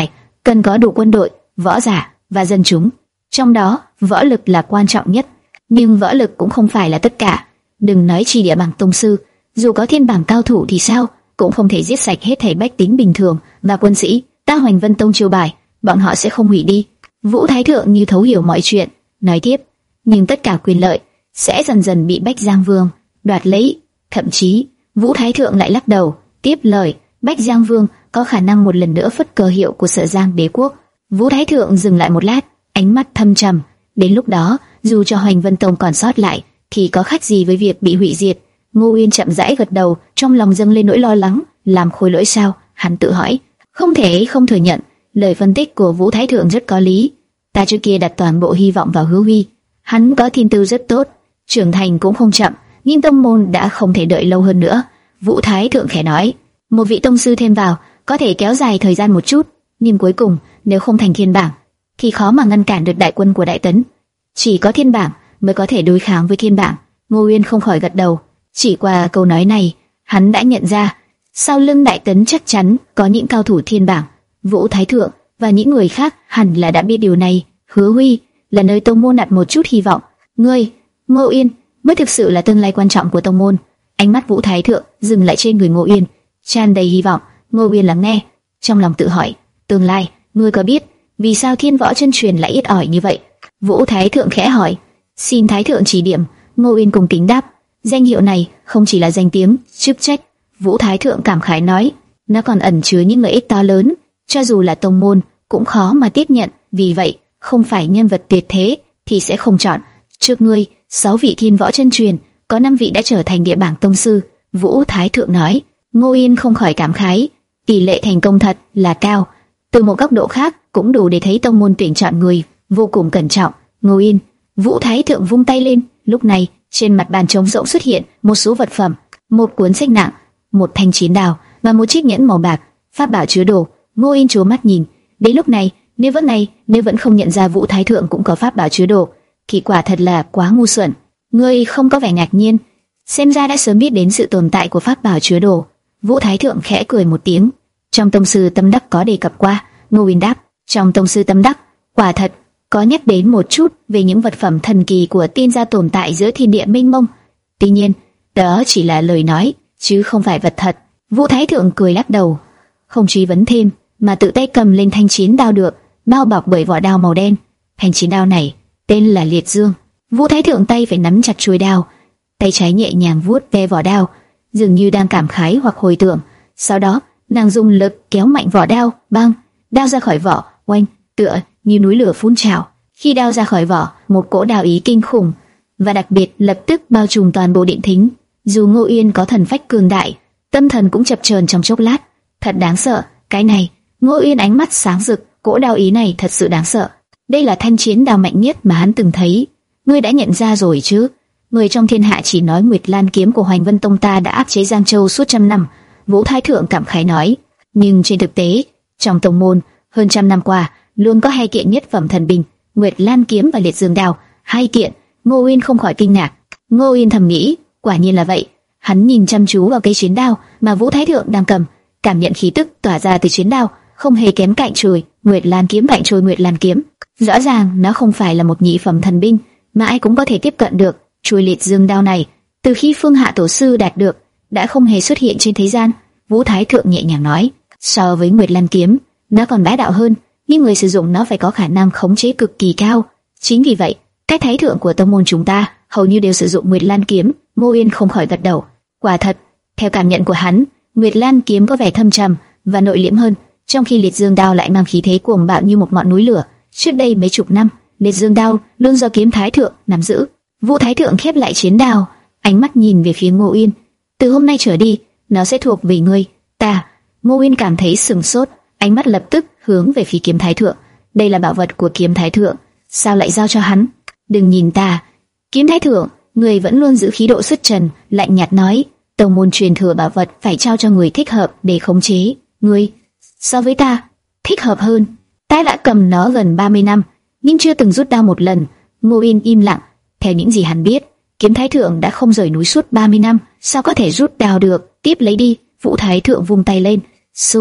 Speaker 1: cần có đủ quân đội, võ giả và dân chúng. Trong đó, võ lực là quan trọng nhất, nhưng võ lực cũng không phải là tất cả. Đừng nói chi địa bảng tông sư, dù có thiên bảng cao thủ thì sao, cũng không thể giết sạch hết thảy bách tính bình thường và quân sĩ. Ta Hoành Vân Tông chiêu bài, bọn họ sẽ không hủy đi. Vũ Thái Thượng như thấu hiểu mọi chuyện, nói tiếp, nhưng tất cả quyền lợi sẽ dần dần bị Bách Giang Vương đoạt lấy. Thậm chí, Vũ Thái Thượng lại lắc đầu, tiếp lời, Bách Giang Vương có khả năng một lần nữa phất cờ hiệu của Sở Giang Đế quốc. Vũ Thái Thượng dừng lại một lát, ánh mắt thâm trầm. Đến lúc đó, dù cho Hoành Vân Tông còn sót lại, thì có khác gì với việc bị hủy diệt? Ngô Uyên chậm rãi gật đầu, trong lòng dâng lên nỗi lo lắng. Làm khôi lỗi sao? Hắn tự hỏi. Không thể không thừa nhận, lời phân tích của Vũ Thái Thượng rất có lý. Ta trước kia đặt toàn bộ hy vọng vào Hứa Huy. Hắn có thiên tư rất tốt, trưởng thành cũng không chậm, nhưng tông môn đã không thể đợi lâu hơn nữa. Vũ Thái Thượng khẽ nói, một vị tông sư thêm vào có thể kéo dài thời gian một chút, nhưng cuối cùng nếu không thành thiên bảng, thì khó mà ngăn cản được đại quân của Đại Tấn. Chỉ có thiên bảng mới có thể đối kháng với thiên bảng. Ngô Uyên không khỏi gật đầu. Chỉ qua câu nói này, hắn đã nhận ra sau lưng Đại Tấn chắc chắn có những cao thủ thiên bảng. Vũ Thái Thượng và những người khác hẳn là đã biết điều này. Hứa Huy là nơi tông môn đặt một chút hy vọng. Ngươi, Ngô Uyên, mới thực sự là tương lai quan trọng của tông môn. Ánh mắt Vũ Thái Thượng dừng lại trên người Ngô Uyên, tràn đầy hy vọng. Ngô Uyên lắng nghe, trong lòng tự hỏi, tương lai, ngươi có biết vì sao thiên võ chân truyền lại ít ỏi như vậy? Vũ Thái Thượng khẽ hỏi, xin Thái Thượng chỉ điểm. Ngô Uyên cùng kính đáp, danh hiệu này không chỉ là danh tiếng, chức trách. Vũ Thái Thượng cảm khái nói, nó còn ẩn chứa những lợi ích to lớn, cho dù là tông môn cũng khó mà tiếp nhận. Vì vậy, không phải nhân vật tuyệt thế thì sẽ không chọn. Trước ngươi, sáu vị thiên võ chân truyền, có năm vị đã trở thành địa bảng tông sư. Vũ Thái Thượng nói. Ngô Uyên không khỏi cảm khái, tỷ lệ thành công thật là cao. Từ một góc độ khác cũng đủ để thấy tông môn tuyển chọn người vô cùng cẩn trọng. Ngô Uyên, Vũ Thái Thượng vung tay lên. Lúc này trên mặt bàn trống rỗng xuất hiện một số vật phẩm, một cuốn sách nặng, một thanh chiến đao và một chiếc nhẫn màu bạc, pháp bảo chứa đồ. Ngô Uyên trố mắt nhìn. Đến lúc này, nếu vẫn này, nếu vẫn không nhận ra Vũ Thái Thượng cũng có pháp bảo chứa đồ, thì quả thật là quá ngu xuẩn. Ngươi không có vẻ ngạc nhiên, xem ra đã sớm biết đến sự tồn tại của pháp bảo chứa đồ. Vũ Thái Thượng khẽ cười một tiếng. Trong tông sư tâm đắc có đề cập qua. Ngô Uyên đáp, trong tông sư tâm đắc, quả thật có nhắc đến một chút về những vật phẩm thần kỳ của tiên gia tồn tại giữa thiên địa mênh mông. Tuy nhiên, đó chỉ là lời nói, chứ không phải vật thật. Vũ Thái Thượng cười lắc đầu, không truy vấn thêm, mà tự tay cầm lên thanh chiến đao được bao bọc bởi vỏ đao màu đen. Thanh chiến đao này tên là Liệt Dương. Vũ Thái Thượng tay phải nắm chặt chuôi đao, tay trái nhẹ nhàng vuốt ve vỏ đao, dường như đang cảm khái hoặc hồi tưởng. Sau đó, nàng dùng lực kéo mạnh vỏ đao, băng, đao ra khỏi vỏ, oanh, tựa như núi lửa phun trào. Khi đao ra khỏi vỏ, một cỗ đao ý kinh khủng và đặc biệt lập tức bao trùm toàn bộ điện thính. Dù Ngô Uyên có thần phách cường đại, tâm thần cũng chập chờn trong chốc lát. Thật đáng sợ, cái này. Ngô Uyên ánh mắt sáng rực, cỗ đao ý này thật sự đáng sợ. Đây là thanh chiến đao mạnh nhất mà hắn từng thấy. Ngươi đã nhận ra rồi chứ? Người trong thiên hạ chỉ nói Nguyệt Lan kiếm của Hoành Vân Tông ta đã áp chế Giang Châu suốt trăm năm. Vũ Thái Thượng cảm khái nói. Nhưng trên thực tế, trong tông môn hơn trăm năm qua luôn có hai kiện nhất phẩm thần binh, Nguyệt Lan kiếm và Liệt Dương đao. Hai kiện. Ngô Uyên không khỏi kinh ngạc. Ngô Uyên thầm nghĩ, quả nhiên là vậy. Hắn nhìn chăm chú vào cây chiến đao mà Vũ Thái Thượng đang cầm, cảm nhận khí tức tỏa ra từ chiến đao không hề kém cạnh trôi Nguyệt Lan kiếm cạnh trôi Nguyệt Lan kiếm. Rõ ràng nó không phải là một nhị phẩm thần binh mà ai cũng có thể tiếp cận được. Chuôi Liệt Dương đao này, từ khi Phương Hạ tổ sư đạt được, đã không hề xuất hiện trên thế gian. Vũ Thái Thượng nhẹ nhàng nói, so với Nguyệt Lan kiếm, nó còn bá đạo hơn, nhưng người sử dụng nó phải có khả năng khống chế cực kỳ cao. Chính vì vậy, các thái thượng của tông môn chúng ta hầu như đều sử dụng Nguyệt Lan kiếm. Ngô Uyên không khỏi gật đầu. Quả thật, theo cảm nhận của hắn, Nguyệt Lan kiếm có vẻ thâm trầm và nội liễm hơn, trong khi Liệt Dương đao lại mang khí thế cuồng bạo như một ngọn núi lửa. Trước đây mấy chục năm, Liệt Dương đao luôn do kiếm thái thượng nắm giữ. Vũ Thái Thượng khép lại chiến đao, ánh mắt nhìn về phía Ngô Uyên. Từ hôm nay trở đi, nó sẽ thuộc về ngươi. Ta. Ngô Uyên cảm thấy sừng sốt, ánh mắt lập tức hướng về phía kiếm thái thượng. Đây là bảo vật của kiếm thái thượng, sao lại giao cho hắn? Đừng nhìn ta. Kiếm thái thượng, người vẫn luôn giữ khí độ xuất trần, lạnh nhạt nói, tông môn truyền thừa bảo vật phải trao cho người thích hợp để khống chế. Ngươi, so với ta, thích hợp hơn. Ta đã cầm nó gần ba mươi năm, nhưng chưa từng rút đao một lần. Ngô Uyên im lặng. Theo những gì hắn biết, kiếm thái thượng đã không rời núi suốt ba mươi năm, sao có thể rút đao được? Tiếp lấy đi. Vũ Thái Thượng vung tay lên, su,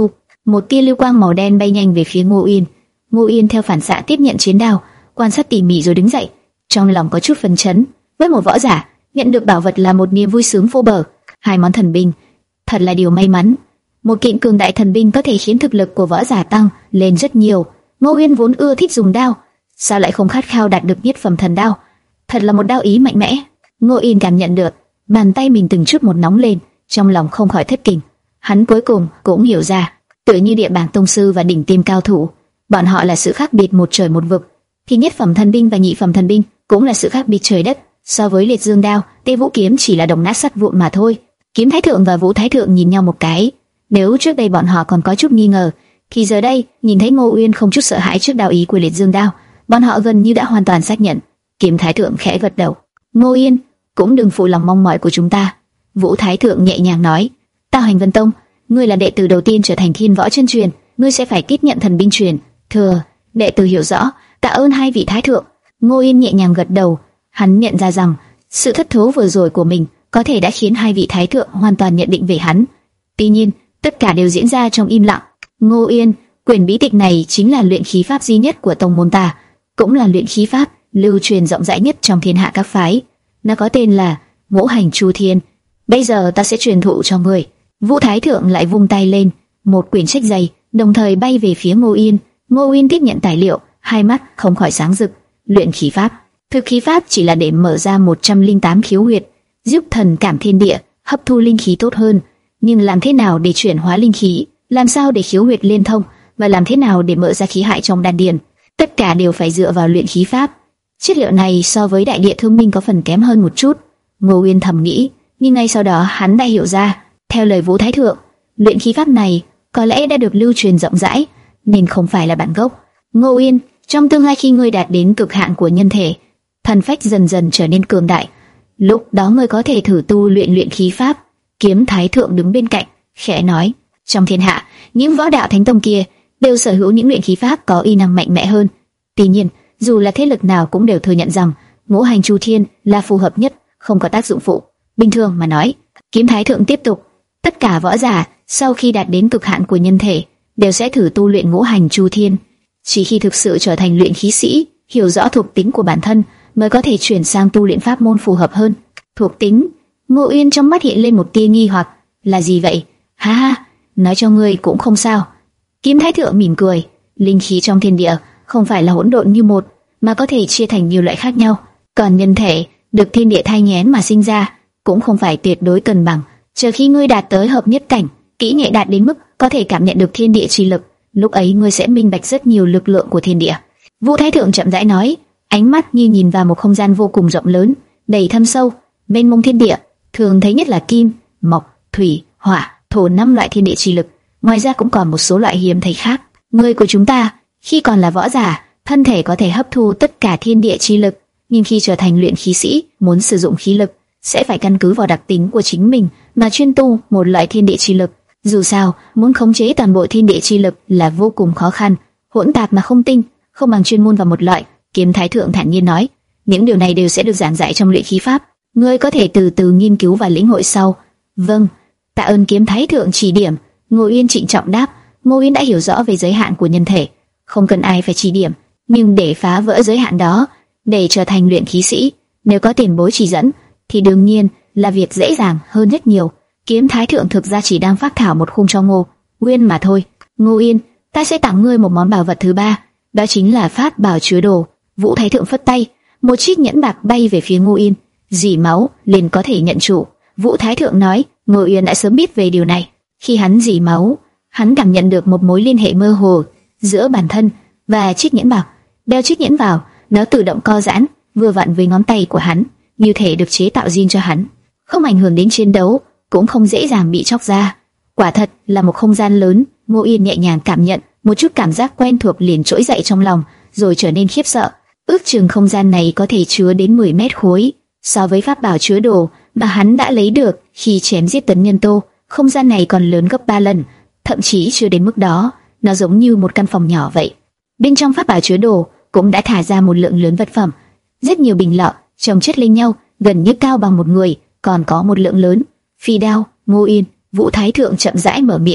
Speaker 1: Một tia lưu quang màu đen bay nhanh về phía Ngô Uyên. Ngô Uyên theo phản xạ tiếp nhận chiến đao, quan sát tỉ mỉ rồi đứng dậy, trong lòng có chút phấn chấn. Với một võ giả, nhận được bảo vật là một niềm vui sướng vô bờ. Hai món thần binh, thật là điều may mắn. Một kiện cường đại thần binh có thể khiến thực lực của võ giả tăng lên rất nhiều. Ngô Uyên vốn ưa thích dùng đao, sao lại không khát khao đạt được nhất phẩm thần đao? Thật là một đao ý mạnh mẽ. Ngô Uyên cảm nhận được, bàn tay mình từng chút một nóng lên, trong lòng không khỏi thất kinh. Hắn cuối cùng cũng hiểu ra, tựa như địa bảng tông sư và đỉnh tiêm cao thủ, bọn họ là sự khác biệt một trời một vực, thì nhất phẩm thần binh và nhị phẩm thần binh cũng là sự khác biệt trời đất. So với liệt dương đao, tê vũ kiếm chỉ là đồng nát sắt vụn mà thôi. Kiếm Thái Thượng và Vũ Thái Thượng nhìn nhau một cái. Nếu trước đây bọn họ còn có chút nghi ngờ, thì giờ đây nhìn thấy Ngô Uyên không chút sợ hãi trước đao ý của liệt dương đao, bọn họ gần như đã hoàn toàn xác nhận. Kiếm Thái Thượng khẽ gật đầu. Ngô Uyên, cũng đừng phụ lòng mong mỏi của chúng ta. Vũ Thái Thượng nhẹ nhàng nói. Ta Hành Vân Tông, ngươi là đệ tử đầu tiên trở thành thiên võ chân truyền, ngươi sẽ phải tiếp nhận thần binh truyền thừa. Đệ tử hiểu rõ, tạ ơn hai vị Thái Thượng. Ngô Uyên nhẹ nhàng gật đầu. Hắn nhận ra rằng sự thất thố vừa rồi của mình có thể đã khiến hai vị Thái Thượng hoàn toàn nhận định về hắn. Tuy nhiên, tất cả đều diễn ra trong im lặng. Ngô Uyên, quyển bí tịch này chính là luyện khí pháp duy nhất của tông môn ta, cũng là luyện khí pháp lưu truyền rộng rãi nhất trong thiên hạ các phái. Nó có tên là Ngũ Hành Chu Thiên. Bây giờ ta sẽ truyền thụ cho ngươi. Vũ Thái Thượng lại vung tay lên, một quyển sách dày đồng thời bay về phía Ngô Uyên. Ngô Uyên tiếp nhận tài liệu, hai mắt không khỏi sáng rực. Luyện khí pháp, thực khí pháp chỉ là để mở ra một trăm lẻ tám khiếu huyệt, giúp thần cảm thiên địa, hấp thu linh khí tốt hơn. Nhưng làm thế nào để chuyển hóa linh khí, làm sao để khiếu huyệt liên thông, và làm thế nào để mở ra khí hải trong đan điền, tất cả đều phải dựa vào luyện khí pháp. Chất liệu này so với đại địa thương minh có phần kém hơn một chút, Ngô Uyên thầm nghĩ, nhưng ngay sau đó hắn đã hiểu ra. Theo lời Vũ Thái Thượng, luyện khí pháp này có lẽ đã được lưu truyền rộng rãi, nên không phải là bản gốc. Ngô Uyên, trong tương lai khi ngươi đạt đến cực hạn của nhân thể, thần phách dần dần trở nên cường đại, lúc đó ngươi có thể thử tu luyện luyện khí pháp. Kiếm Thái Thượng đứng bên cạnh, khẽ nói, trong thiên hạ, những võ đạo thánh tông kia đều sở hữu những luyện khí pháp có uy năng mạnh mẽ hơn. Tuy nhiên, dù là thế lực nào cũng đều thừa nhận rằng Ngũ Hành Chu Thiên là phù hợp nhất, không có tác dụng phụ. Bình thường mà nói, Kiếm Thái Thượng tiếp tục, tất cả võ giả sau khi đạt đến cực hạn của nhân thể đều sẽ thử tu luyện Ngũ Hành Chu Thiên. Chỉ khi thực sự trở thành luyện khí sĩ, hiểu rõ thuộc tính của bản thân, mới có thể chuyển sang tu luyện pháp môn phù hợp hơn. Thuộc tính? Ngô Uyên trong mắt hiện lên một tia nghi hoặc. Là gì vậy? Ha ha, nói cho ngươi cũng không sao. Kiếm Thái Thượng mỉm cười. Linh khí trong thiên địa không phải là hỗn độn như một, mà có thể chia thành nhiều loại khác nhau. Còn nhân thể được thiên địa thai nghén mà sinh ra cũng không phải tuyệt đối cân bằng. Chờ khi ngươi đạt tới hợp nhất cảnh, kỹ nghệ đạt đến mức có thể cảm nhận được thiên địa chi lực, lúc ấy ngươi sẽ minh bạch rất nhiều lực lượng của thiên địa. Vũ Thái Thượng chậm rãi nói, ánh mắt như nhìn vào một không gian vô cùng rộng lớn, đầy thâm sâu. Mênh mông thiên địa thường thấy nhất là kim, mộc, thủy, hỏa, thổ năm loại thiên địa chi lực. Ngoài ra cũng còn một số loại hiếm thấy khác. Người của chúng ta khi còn là võ giả, thân thể có thể hấp thu tất cả thiên địa chi lực, nhưng khi trở thành luyện khí sĩ, muốn sử dụng khí lực sẽ phải căn cứ vào đặc tính của chính mình mà chuyên tu một loại thiên địa chi lực. Dù sao, muốn khống chế toàn bộ thiên địa chi lực là vô cùng khó khăn, hỗn tạp mà không tinh, không bằng chuyên môn vào một loại. Kiếm Thái Thượng thản nhiên nói, những điều này đều sẽ được giảng dạy trong luyện khí pháp, ngươi có thể từ từ nghiên cứu và lĩnh hội sau. Vâng, tạ ơn Kiếm Thái Thượng chỉ điểm. Ngô Uyên trịnh trọng đáp. Ngô Uyên đã hiểu rõ về giới hạn của nhân thể, không cần ai phải chỉ điểm, nhưng để phá vỡ giới hạn đó, để trở thành luyện khí sĩ, nếu có tiền bối chỉ dẫn, thì đương nhiên là việc dễ dàng hơn rất nhiều. Kiếm Thái Thượng thực ra chỉ đang phát thảo một khung cho Ngô Uyên mà thôi. Ngô Uyên, ta sẽ tặng ngươi một món bảo vật thứ ba, đó chính là pháp bảo chứa đồ. Vũ Thái Thượng phất tay, một chiếc nhẫn bạc bay về phía Ngô Uyên. Dỉ máu liền có thể nhận chủ. Vũ Thái Thượng nói, Ngô Uyên đã sớm biết về điều này. Khi hắn dỉ máu, hắn cảm nhận được một mối liên hệ mơ hồ giữa bản thân và chiếc nhẫn bạc. Đeo chiếc nhẫn vào, nó tự động co giãn, vừa vặn với ngón tay của hắn, như thể được chế tạo riêng cho hắn, không ảnh hưởng đến chiến đấu, cũng không dễ dàng bị chóc ra. Quả thật là một không gian lớn. Ngô Uyên nhẹ nhàng cảm nhận, một chút cảm giác quen thuộc liền trỗi dậy trong lòng, rồi trở nên khiếp sợ. Ước chừng không gian này có thể chứa đến mười mét khối. So với pháp bảo chứa đồ mà hắn đã lấy được khi chém giết Tấn Nhân Tô, không gian này còn lớn gấp ba lần, thậm chí chưa đến mức đó. Nó giống như một căn phòng nhỏ vậy. Bên trong pháp bảo chứa đồ cũng đã thả ra một lượng lớn vật phẩm, rất nhiều bình lọ chồng chất lên nhau, gần như cao bằng một người, còn có một lượng lớn phi đao. Ngô Uyên, Vũ Thái Thượng chậm rãi mở miệng.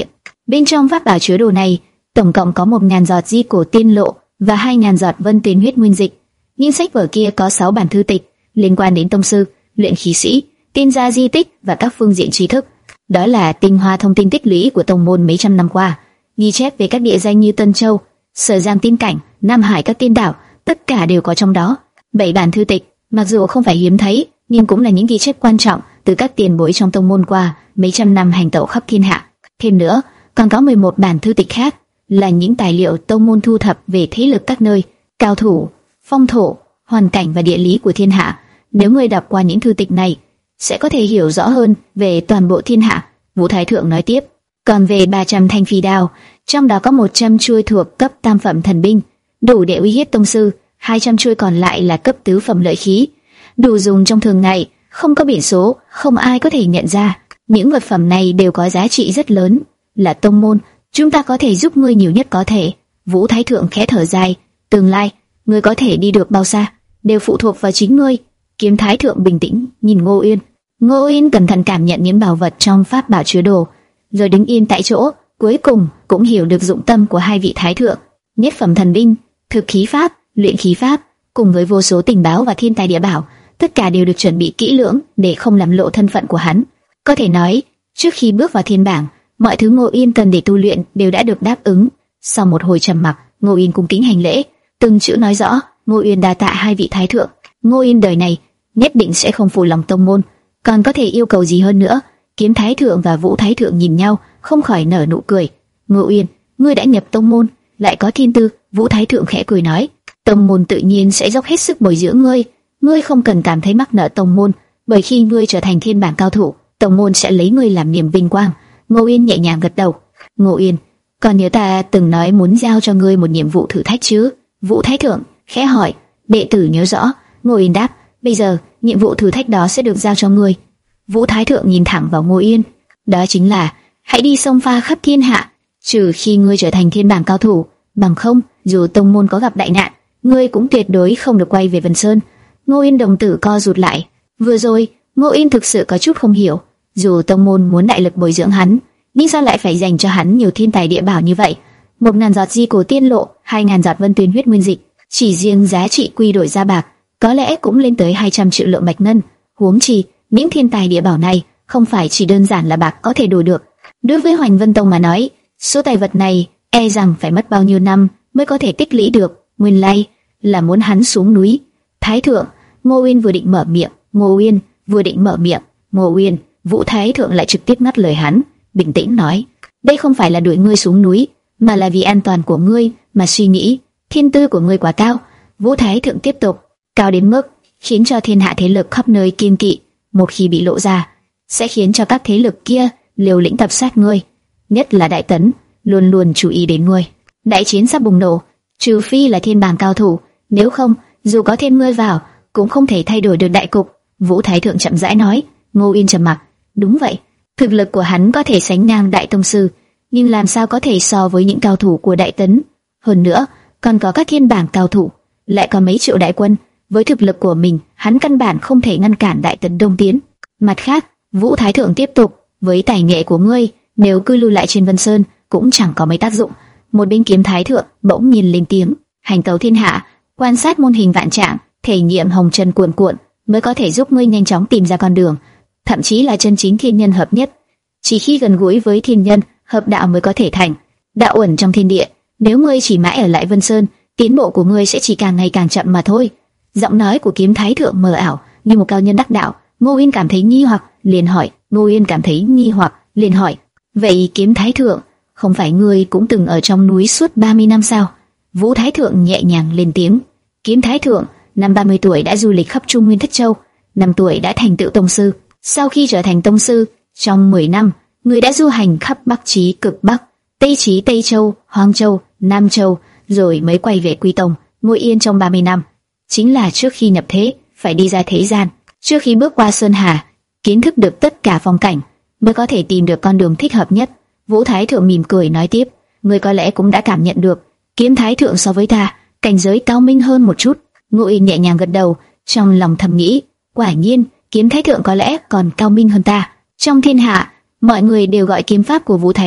Speaker 1: Bên trong pháp bảo chứa đồ này, tổng cộng có một ngàn giọt di cổ tiên lộ và hai ngàn giọt vân tuyến huyết nguyên dịch. Nhưng sách vở kia có sáu bản thư tịch liên quan đến tông sư, luyện khí sĩ, tiên gia di tích và các phương diện trí thức. Đó là tinh hoa thông tin tích lũy của tông môn mấy trăm năm qua, ghi chép về các địa danh như Tân Châu, Sở Giang Tiên Cảnh, Nam Hải các tiên đảo, tất cả đều có trong đó. Bảy bản thư tịch, mặc dù không phải hiếm thấy, nhưng cũng là những ghi chép quan trọng từ các tiền bối trong tông môn qua mấy trăm năm hành tẩu khắp thiên hạ. Thêm nữa, còn có mười một bản thư tịch khác, là những tài liệu tông môn thu thập về thế lực các nơi, cao thủ, phong thổ, hoàn cảnh và địa lý của thiên hạ. Nếu ngươi đọc qua những thư tịch này, sẽ có thể hiểu rõ hơn về toàn bộ thiên hạ. Vũ Thái Thượng nói tiếp. Còn về ba trăm thanh phi đao, trong đó có một trăm chuôi thuộc cấp tam phẩm thần binh, đủ để uy hiếp tông sư, hai trăm chuôi còn lại là cấp tứ phẩm lợi khí, đủ dùng trong thường ngày, không có biển số, không ai có thể nhận ra. Những vật phẩm này đều có giá trị rất lớn, là tông môn, chúng ta có thể giúp ngươi nhiều nhất có thể. Vũ Thái Thượng khẽ thở dài, tương lai, ngươi có thể đi được bao xa, đều phụ thuộc vào chính ngươi. Kiếm Thái Thượng bình tĩnh nhìn Ngô Uyên. Ngô Uyên cẩn thận cảm nhận những bảo vật trong pháp bảo chứa đồ, rồi đứng yên tại chỗ. Cuối cùng cũng hiểu được dụng tâm của hai vị thái thượng. Nhất phẩm thần binh, thực khí pháp, luyện khí pháp, cùng với vô số tình báo và thiên tài địa bảo, tất cả đều được chuẩn bị kỹ lưỡng để không làm lộ thân phận của hắn. Có thể nói, trước khi bước vào thiên bảng, mọi thứ Ngô Uyên cần để tu luyện đều đã được đáp ứng. Sau một hồi trầm mặc, Ngô Uyên cung kính hành lễ, từng chữ nói rõ: Ngô Uyên đa tạ hai vị thái thượng. Ngô Uyên đời này nhất định sẽ không phụ lòng tông môn, còn có thể yêu cầu gì hơn nữa? Kiếm Thái Thượng và Vũ Thái Thượng nhìn nhau, không khỏi nở nụ cười. Ngô Uyên, ngươi đã nhập tông môn, lại có thiên tư. Vũ Thái Thượng khẽ cười nói, tông môn tự nhiên sẽ dốc hết sức bồi dưỡng ngươi. Ngươi không cần cảm thấy mắc nợ tông môn, bởi khi ngươi trở thành thiên bảng cao thủ, tông môn sẽ lấy ngươi làm niềm vinh quang. Ngô Uyên nhẹ nhàng gật đầu. Ngô Uyên, còn nhớ ta từng nói muốn giao cho ngươi một nhiệm vụ thử thách chứ? Vũ Thái Thượng khẽ hỏi. Đệ tử nhớ rõ. Ngô Uyên đáp. Bây giờ nhiệm vụ thử thách đó sẽ được giao cho ngươi. Vũ Thái Thượng nhìn thẳng vào Ngô Uyên. Đó chính là hãy đi xông pha khắp thiên hạ, trừ khi ngươi trở thành thiên bảng cao thủ, bằng không, dù tông môn có gặp đại nạn, ngươi cũng tuyệt đối không được quay về Vân Sơn. Ngô Uyên đồng tử co rụt lại. Vừa rồi, Ngô Uyên thực sự có chút không hiểu, dù tông môn muốn đại lực bồi dưỡng hắn, nhưng sao lại phải dành cho hắn nhiều thiên tài địa bảo như vậy? Một ngàn giọt di cổ tiên lộ, hai ngàn giọt vân tuyến huyết nguyên dịch, chỉ riêng giá trị quy đổi ra bạc, có lẽ cũng lên tới hai trăm triệu lượng bạch ngân. Huống chi, những thiên tài địa bảo này không phải chỉ đơn giản là bạc có thể đổi được. Đối với Hoành Vân Tông mà nói, số tài vật này e rằng phải mất bao nhiêu năm mới có thể tích lũy được. Nguyên lai là muốn hắn xuống núi. Thái Thượng. Ngô Uyên vừa định mở miệng, Ngô Uyên vừa định mở miệng, Ngô Uyên, Vũ Thái Thượng lại trực tiếp ngắt lời hắn, bình tĩnh nói: đây không phải là đuổi ngươi xuống núi, mà là vì an toàn của ngươi mà suy nghĩ. Thiên tư của ngươi quá cao. Vũ Thái Thượng tiếp tục: cao đến mức khiến cho thiên hạ thế lực khắp nơi kiêng kỵ. Một khi bị lộ ra, sẽ khiến cho các thế lực kia liều lĩnh tập sát ngươi. Nhất là Đại Tấn luôn luôn chú ý đến ngươi. Đại chiến sắp bùng nổ, trừ phi là thiên bảng cao thủ, nếu không, dù có thêm ngươi vào, cũng không thể thay đổi được đại cục. Vũ Thái Thượng chậm rãi nói. Ngô Uyên trầm mặc. Đúng vậy, thực lực của hắn có thể sánh ngang đại tông sư, nhưng làm sao có thể so với những cao thủ của Đại Tấn? Hơn nữa, còn có các thiên bảng cao thủ, lại có mấy triệu đại quân. Với thực lực của mình, hắn căn bản không thể ngăn cản Đại Tấn đông tiến. Mặt khác, Vũ Thái Thượng tiếp tục: với tài nghệ của ngươi, nếu cứ lưu lại trên Vân Sơn, cũng chẳng có mấy tác dụng. Một bên Kiếm Thái Thượng bỗng nhìn lên tiếng: hành tẩu thiên hạ, quan sát muôn hình vạn trạng, thể nghiệm hồng trần cuồn cuộn, mới có thể giúp ngươi nhanh chóng tìm ra con đường, thậm chí là chân chính thiên nhân hợp nhất. Chỉ khi gần gũi với thiên nhân, hợp đạo mới có thể thành đạo uẩn trong thiên địa. Nếu ngươi chỉ mãi ở lại Vân Sơn, tiến bộ của ngươi sẽ chỉ càng ngày càng chậm mà thôi. Giọng nói của Kiếm Thái Thượng mờ ảo như một cao nhân đắc đạo. Ngô Uyên cảm thấy nghi hoặc, liền hỏi. Ngô Uyên cảm thấy nghi hoặc, liền hỏi: vậy Kiếm Thái Thượng, không phải ngươi cũng từng ở trong núi suốt ba mươi năm sao? Vũ Thái Thượng nhẹ nhàng lên tiếng: Kiếm Thái Thượng, năm ba mươi tuổi đã du lịch khắp Trung Nguyên Thất Châu, năm tuổi đã thành tựu tông sư. Sau khi trở thành tông sư, trong mười năm, người đã du hành khắp Bắc chí cực Bắc, Tây chí Tây Châu, Hoang Châu, Nam Châu, rồi mới quay về Quy Tông. Ngồi yên trong ba mươi năm, chính là trước khi nhập thế, phải đi ra thế gian, trước khi bước qua sơn hà, kiến thức được tất cả phong cảnh, mới có thể tìm được con đường thích hợp nhất. Vũ Thái Thượng mỉm cười nói tiếp: ngươi có lẽ cũng đã cảm nhận được, Kiếm Thái Thượng so với ta, cảnh giới cao minh hơn một chút. Ngô Uyên nhẹ nhàng gật đầu, trong lòng thầm nghĩ: quả nhiên, Kiếm Thái Thượng có lẽ còn cao minh hơn ta. Trong thiên hạ, mọi người đều gọi kiếm pháp của Vũ Thái Thượng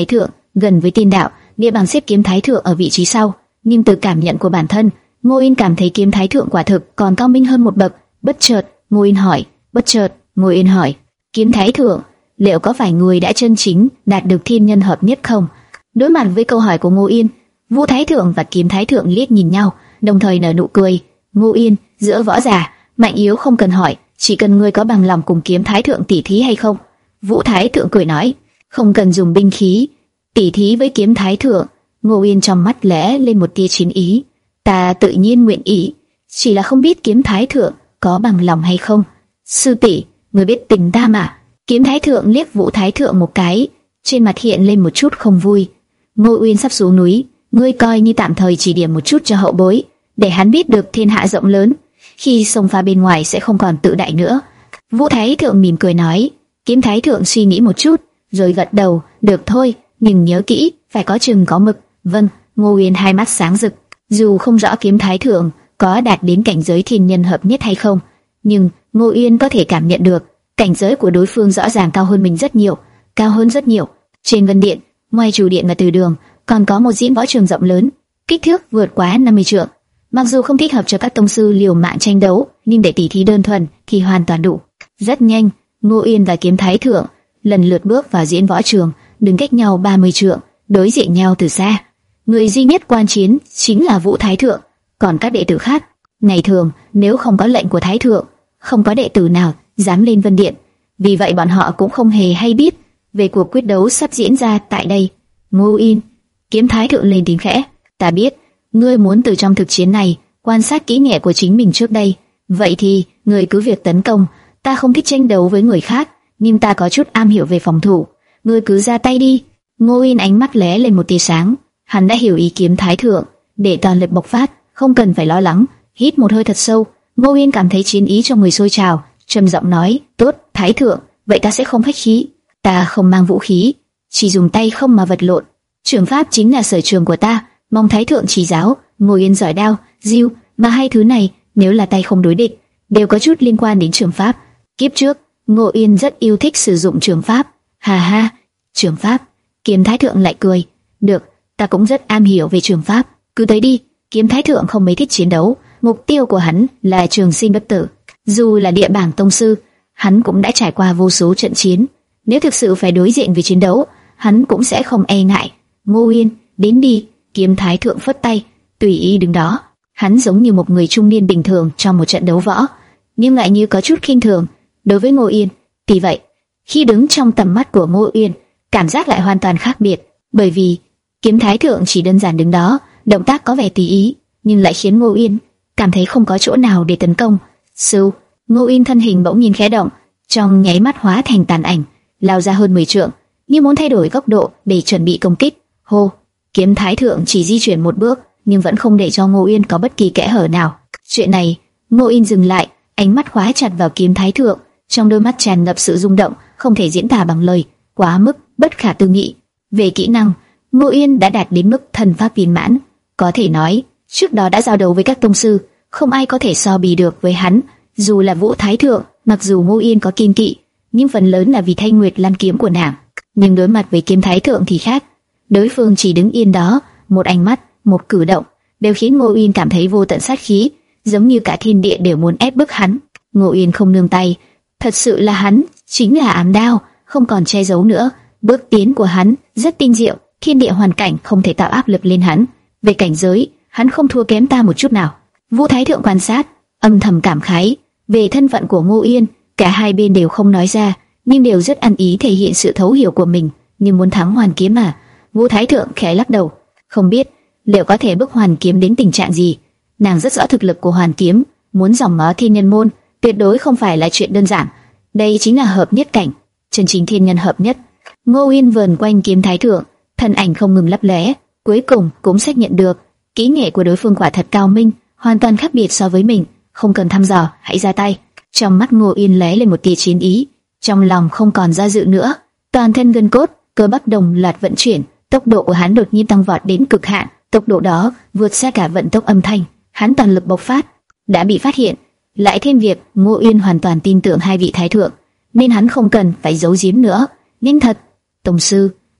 Speaker 1: gần với tiên đạo, địa bằng xếp kiếm thái thượng ở vị trí sau. Nhưng từ cảm nhận của bản thân, Ngô Yên cảm thấy kiếm thái thượng quả thực còn cao minh hơn một bậc. Bất chợt, Ngô Yên hỏi, bất chợt, Ngô Yên hỏi, kiếm thái thượng, liệu có phải người đã chân chính đạt được thiên nhân hợp nhất không? Đối mặt với câu hỏi của Ngô Yên, Vũ Thái thượng và Kiếm Thái thượng liếc nhìn nhau, đồng thời nở nụ cười. Ngô Yên, giữa võ giả, mạnh yếu không cần hỏi, chỉ cần ngươi có bằng lòng cùng Kiếm Thái thượng tỉ thí hay không. Vũ Thái thượng cười nói, không cần dùng binh khí, tỉ thí với Kiếm Thái thượng. Ngô Yên trong mắt lóe lên một tia chiến ý. Ta tự nhiên nguyện ý, chỉ là không biết Kiếm Thái thượng có bằng lòng hay không. Sư tỷ, ngươi biết tình ta mà. Kiếm Thái thượng liếc Vũ Thái thượng một cái, trên mặt hiện lên một chút không vui. Ngô Uyên sắp xuống núi, ngươi coi như tạm thời chỉ điểm một chút cho hậu bối, để hắn biết được thiên hạ rộng lớn, khi xông pha bên ngoài sẽ không còn tự đại nữa. Vũ Thái thượng mỉm cười nói. Kiếm Thái thượng suy nghĩ một chút, rồi gật đầu, được thôi, nhưng nhớ kỹ, phải có chừng có mực. Vâng. Ngô Uyên hai mắt sáng rực, dù không rõ Kiếm Thái thượng có đạt đến cảnh giới thiên nhân hợp nhất hay không, nhưng Ngô Uyên có thể cảm nhận được cảnh giới của đối phương rõ ràng cao hơn mình rất nhiều, cao hơn rất nhiều. Trên Vân Điện, ngoài chủ điện và từ đường, còn có một diễn võ trường rộng lớn, kích thước vượt quá năm mươi trượng. Mặc dù không thích hợp cho các tông sư liều mạng tranh đấu, nhưng để tỉ thí đơn thuần thì hoàn toàn đủ. Rất nhanh, Ngô Uyên và Kiếm Thái thượng lần lượt bước vào diễn võ trường, đứng cách nhau ba mươi trượng, đối diện nhau từ xa. Người duy nhất quan chiến chính là Vũ Thái thượng, còn các đệ tử khác, ngày thường nếu không có lệnh của Thái thượng, không có đệ tử nào dám lên Vân Điện. Vì vậy bọn họ cũng không hề hay biết về cuộc quyết đấu sắp diễn ra tại đây. Ngô Uyên, Kiếm Thái thượng lên tiếng khẽ, ta biết ngươi muốn từ trong thực chiến này quan sát kỹ nghệ của chính mình trước đây, vậy thì ngươi cứ việc tấn công. Ta không thích tranh đấu với người khác, nhưng ta có chút am hiểu về phòng thủ, ngươi cứ ra tay đi. Ngô Uyên ánh mắt lóe lên một tia sáng, hắn đã hiểu ý Kiếm Thái thượng, để toàn lực bộc phát, không cần phải lo lắng. Hít một hơi thật sâu, Ngô Uyên cảm thấy chiến ý trong người sôi trào, trầm giọng nói, tốt, Thái thượng, vậy ta sẽ không khách khí. Ta không mang vũ khí, chỉ dùng tay không mà vật lộn. Trường pháp chính là sở trường của ta, mong Thái thượng chỉ giáo. Ngô Uyên giỏi đao, diêu, mà hai thứ này nếu là tay không đối địch, đều có chút liên quan đến trường pháp. Kiếp trước, Ngô Uyên rất yêu thích sử dụng trường pháp. Hà ha, trường pháp. Kiếm Thái thượng lại cười, được, ta cũng rất am hiểu về trường pháp, cứ tới đi. Kiếm Thái thượng không mấy thích chiến đấu, mục tiêu của hắn là trường sinh bất tử. Dù là địa bảng tông sư, hắn cũng đã trải qua vô số trận chiến. Nếu thực sự phải đối diện với chiến đấu, hắn cũng sẽ không e ngại. Ngô Uyên, đến đi. Kiếm Thái thượng phất tay, tùy ý đứng đó. Hắn giống như một người trung niên bình thường trong một trận đấu võ, nhưng lại như có chút khinh thường đối với Ngô Uyên. Vì vậy, khi đứng trong tầm mắt của Ngô Uyên, cảm giác lại hoàn toàn khác biệt, bởi vì Kiếm Thái thượng chỉ đơn giản đứng đó, động tác có vẻ tùy ý, nhưng lại khiến Ngô Uyên cảm thấy không có chỗ nào để tấn công. Sưu, Ngô Uyên thân hình bỗng nhiên khẽ động, trong nháy mắt hóa thành tàn ảnh, lao ra hơn mười trượng, như muốn thay đổi góc độ để chuẩn bị công kích. Hô, Kiếm Thái thượng chỉ di chuyển một bước, nhưng vẫn không để cho Ngô Uyên có bất kỳ kẽ hở nào. Chuyện này, Ngô Uyên dừng lại, ánh mắt khóa chặt vào Kiếm Thái thượng, trong đôi mắt tràn ngập sự rung động, không thể diễn tả bằng lời, quá mức bất khả tư nghị. Về kỹ năng, Ngô Uyên đã đạt đến mức thần pháp viên mãn, có thể nói trước đó đã giao đấu với các tông sư, không ai có thể so bì được với hắn. Dù là Vũ Thái thượng, mặc dù Ngô Uyên có kiên kỵ, nhưng phần lớn là vì Thanh Nguyệt Lam kiếm của nàng. Nhưng đối mặt với Kiếm Thái thượng thì khác, đối phương chỉ đứng yên đó, một ánh mắt, một cử động đều khiến Ngô Uyên cảm thấy vô tận sát khí, giống như cả thiên địa đều muốn ép bức hắn. Ngô Uyên không nương tay, thật sự là hắn chính là ám đao, không còn che giấu nữa. Bước tiến của hắn rất tinh diệu, thiên địa hoàn cảnh không thể tạo áp lực lên hắn. Về cảnh giới, hắn không thua kém ta một chút nào. Vũ Thái thượng quan sát, âm thầm cảm khái về thân phận của Ngô Uyên. Cả hai bên đều không nói ra, nhưng đều rất ăn ý thể hiện sự thấu hiểu của mình. Nhưng muốn thắng Hoàn Kiếm mà? Vũ Thái thượng khẽ lắc đầu, không biết liệu có thể bức Hoàn Kiếm đến tình trạng gì. Nàng rất rõ thực lực của Hoàn Kiếm, muốn dòng ngó thiên nhân môn tuyệt đối không phải là chuyện đơn giản. Đây chính là hợp nhất cảnh, chân chính thiên nhân hợp nhất. Ngô Uyên vờn quanh Kiếm Thái thượng, thân ảnh không ngừng lấp lóe, cuối cùng cũng xác nhận được kỹ nghệ của đối phương quả thật cao minh, hoàn toàn khác biệt so với mình. Không cần thăm dò, hãy ra tay. Trong mắt Ngô Uyên lóe lên một tia chiến ý, trong lòng không còn do dự nữa, toàn thân gân cốt, cơ bắp đồng loạt vận chuyển, tốc độ của hắn đột nhiên tăng vọt đến cực hạn, tốc độ đó vượt xa cả vận tốc âm thanh. Hắn toàn lực bộc phát, đã bị phát hiện, lại thêm việc Ngô Uyên hoàn toàn tin tưởng hai vị thái thượng, nên hắn không cần phải giấu giếm nữa. Nhanh thật, tông sư,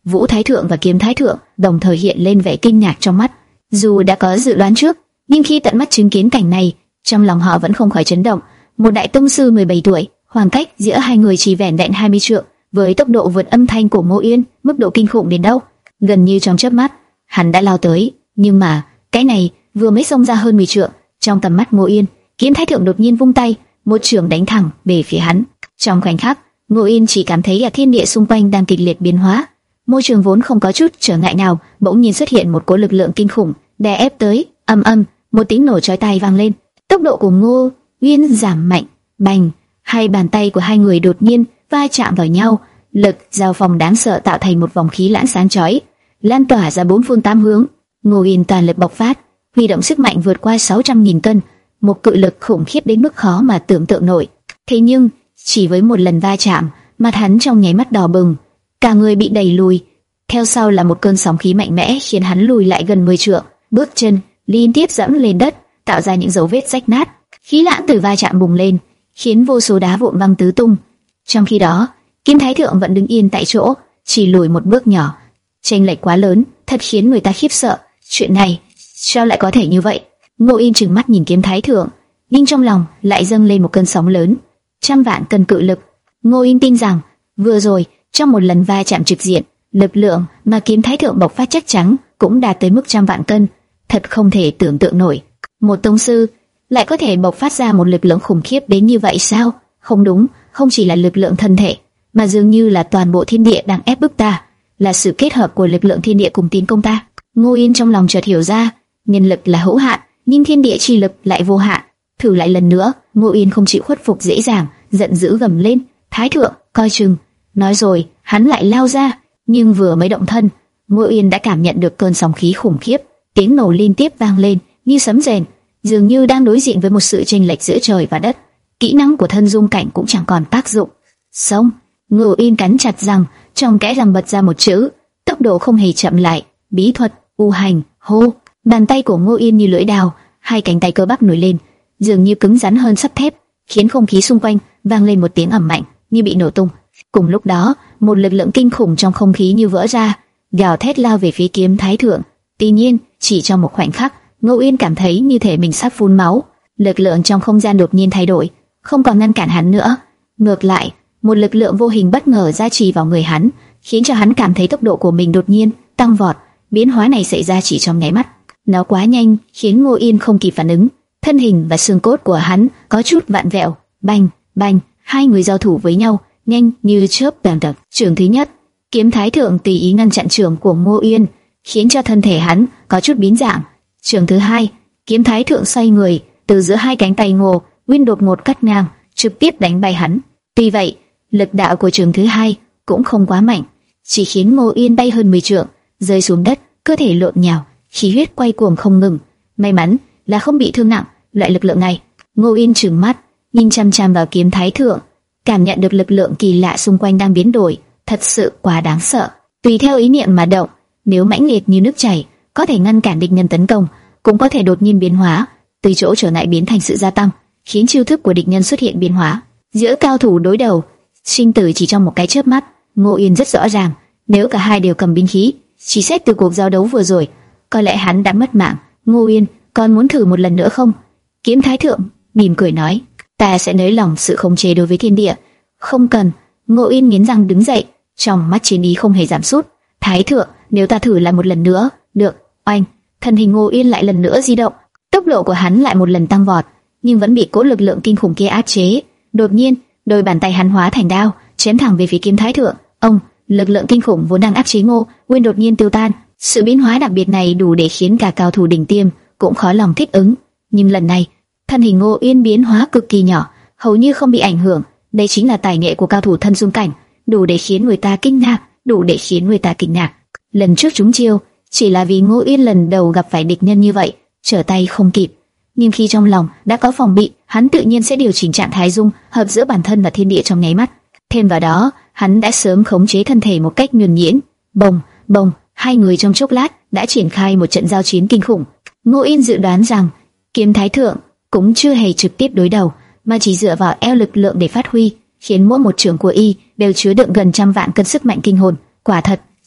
Speaker 1: Vũ Thái Thượng và Kiếm Thái Thượng đồng thời hiện lên vẻ kinh ngạc trong mắt. Dù đã có dự đoán trước, nhưng khi tận mắt chứng kiến cảnh này, trong lòng họ vẫn không khỏi chấn động. Một đại tông sư mười bảy tuổi, khoảng cách giữa hai người chỉ vẻn vẹn hai mươi trượng, với tốc độ vượt âm thanh của Ngô Yên, mức độ kinh khủng đến đâu? Gần như trong chớp mắt, hắn đã lao tới, nhưng mà cái này vừa mới xông ra hơn mười trượng, trong tầm mắt Ngô Yên, Kiếm Thái Thượng đột nhiên vung tay, một chưởng đánh thẳng về phía hắn. Trong khoảnh khắc, Ngô Yên chỉ cảm thấy là thiên địa xung quanh đang kịch liệt biến hóa. Môi trường vốn không có chút trở ngại nào, bỗng nhiên xuất hiện một cỗ lực lượng kinh khủng đè ép tới. Ầm ầm, một tiếng nổ chói tai vang lên. Tốc độ của Ngô Yên giảm mạnh, bành, hai bàn tay của hai người đột nhiên va chạm vào nhau, lực giao phong đáng sợ tạo thành một vòng khí lãng sáng chói, lan tỏa ra bốn phương tám hướng. Ngô Yên toàn lực bộc phát, huy động sức mạnh vượt qua sáu trăm nghìn cân, một cự lực khủng khiếp đến mức khó mà tưởng tượng nổi. Thế nhưng, chỉ với một lần va chạm, mặt hắn trong nháy mắt đỏ bừng, cả người bị đẩy lùi. Theo sau là một cơn sóng khí mạnh mẽ khiến hắn lùi lại gần mười trượng, bước chân liên tiếp dẫm lên đất, tạo ra những dấu vết rách nát. Khí lãng từ va chạm bùng lên, khiến vô số đá vụn văng tứ tung. Trong khi đó, Kiếm Thái Thượng vẫn đứng yên tại chỗ, chỉ lùi một bước nhỏ. Chênh lệch quá lớn, thật khiến người ta khiếp sợ. Chuyện này sao lại có thể như vậy? Ngô Yên trừng mắt nhìn Kiếm Thái Thượng, nhưng trong lòng lại dâng lên một cơn sóng lớn, trăm vạn cân cự lực. Ngô Yên tin rằng vừa rồi trong một lần va chạm trực diện, lực lượng mà Kiếm Thái Thượng bộc phát chắc chắn cũng đạt tới mức trăm vạn cân. Thật không thể tưởng tượng nổi, một tông sư lại có thể bộc phát ra một lực lượng khủng khiếp đến như vậy sao? Không đúng, không chỉ là lực lượng thân thể, mà dường như là toàn bộ thiên địa đang ép bức ta, là sự kết hợp của lực lượng thiên địa cùng tiến công ta. Ngô Yên trong lòng chợt hiểu ra, nhân lực là hữu hạn, nhưng thiên địa chi lực lại vô hạn. Thử lại lần nữa, Ngô Yên không chịu khuất phục dễ dàng, giận dữ gầm lên: Thái Thượng, coi chừng! Nói rồi, hắn lại lao ra, nhưng vừa mới động thân, Ngô Yên đã cảm nhận được cơn sóng khí khủng khiếp, tiếng nổ liên tiếp vang lên như sấm rền, dường như đang đối diện với một sự chênh lệch giữa trời và đất. Kỹ năng của thân dung cảnh cũng chẳng còn tác dụng. Xong, Ngô Yên cắn chặt răng, trong kẽ răng bật ra một chữ, tốc độ không hề chậm lại. Bí thuật U Hành hô. Bàn tay của Ngô Yên như lưỡi đao, hai cánh tay cơ bắp nổi lên, dường như cứng rắn hơn sắt thép, khiến không khí xung quanh vang lên một tiếng ầm mạnh như bị nổ tung. Cùng lúc đó, một lực lượng kinh khủng trong không khí như vỡ ra, gào thét lao về phía Kiếm Thái Thượng. Tuy nhiên, chỉ trong một khoảnh khắc, Ngô Yên cảm thấy như thể mình sắp phun máu. Lực lượng trong không gian đột nhiên thay đổi, không còn ngăn cản hắn nữa. Ngược lại, một lực lượng vô hình bất ngờ gia trì vào người hắn, khiến cho hắn cảm thấy tốc độ của mình đột nhiên tăng vọt. Biến hóa này xảy ra chỉ trong nháy mắt, nó quá nhanh khiến Ngô Yên không kịp phản ứng. Thân hình và xương cốt của hắn có chút vặn vẹo. Bành, bành, hai người giao thủ với nhau, nhanh như chớp tàn tật. Trường thứ nhất, Kiếm Thái Thượng tùy ý ngăn chặn trường của Ngô Yên, khiến cho thân thể hắn có chút biến dạng. Trường thứ hai, Kiếm Thái Thượng xoay người, từ giữa hai cánh tay Ngô Uyên đột ngột cắt ngang, trực tiếp đánh bay hắn. Tuy vậy, lực đạo của trường thứ hai cũng không quá mạnh, chỉ khiến Ngô Uyên bay hơn mười trượng, rơi xuống đất, cơ thể lộn nhào, khí huyết quay cuồng không ngừng. May mắn là không bị thương nặng. Loại lực lượng này, Ngô Uyên trừng mắt, nhìn chăm chăm vào Kiếm Thái Thượng, cảm nhận được lực lượng kỳ lạ xung quanh đang biến đổi, thật sự quá đáng sợ. Tùy theo ý niệm mà động, nếu mãnh liệt như nước chảy, có thể ngăn cản địch nhân tấn công, cũng có thể đột nhiên biến hóa, từ chỗ trở ngại biến thành sự gia tăng, khiến chiêu thức của địch nhân xuất hiện biến hóa. Giữa cao thủ đối đầu, sinh tử chỉ trong một cái chớp mắt. Ngô Yên rất rõ ràng, nếu cả hai đều cầm binh khí, chỉ xét từ cuộc giao đấu vừa rồi, có lẽ hắn đã mất mạng. Ngô Yên, còn muốn thử một lần nữa không? Kiếm Thái Thượng mỉm cười nói, ta sẽ nới lỏng sự khống chế đối với thiên địa. Không cần. Ngô Yên nghiến răng đứng dậy, trong mắt chiến ý không hề giảm sút. Thái Thượng, nếu ta thử lại một lần nữa, được? Oanh, thân hình Ngô Yên lại lần nữa di động, tốc độ của hắn lại một lần tăng vọt, nhưng vẫn bị cỗ lực lượng kinh khủng kia áp chế. Đột nhiên, đôi bàn tay hắn hóa thành đao, chém thẳng về phía Kiếm Thái Thượng. Ông, lực lượng kinh khủng vốn đang áp chế Ngô Uyên đột nhiên tiêu tan. Sự biến hóa đặc biệt này đủ để khiến cả cao thủ đỉnh tiêm cũng khó lòng thích ứng. Nhưng lần này, thân hình Ngô Uyên biến hóa cực kỳ nhỏ, hầu như không bị ảnh hưởng. Đây chính là tài nghệ của cao thủ thân dung cảnh, đủ để khiến người ta kinh ngạc, đủ để khiến người ta kinh ngạc. Lần trước chúng chiêu chỉ là vì Ngô Uyên lần đầu gặp phải địch nhân như vậy, trở tay không kịp. Nhưng khi trong lòng đã có phòng bị, hắn tự nhiên sẽ điều chỉnh trạng thái dung hợp giữa bản thân và thiên địa trong nháy mắt. Thêm vào đó, hắn đã sớm khống chế thân thể một cách nhuần nhuyễn. Bồng, bồng, hai người trong chốc lát đã triển khai một trận giao chiến kinh khủng. Ngô Yên dự đoán rằng Kiếm Thái Thượng cũng chưa hề trực tiếp đối đầu, mà chỉ dựa vào eo lực lượng để phát huy, khiến mỗi một chưởng của y đều chứa đựng gần trăm vạn cân sức mạnh kinh hồn. Quả thật,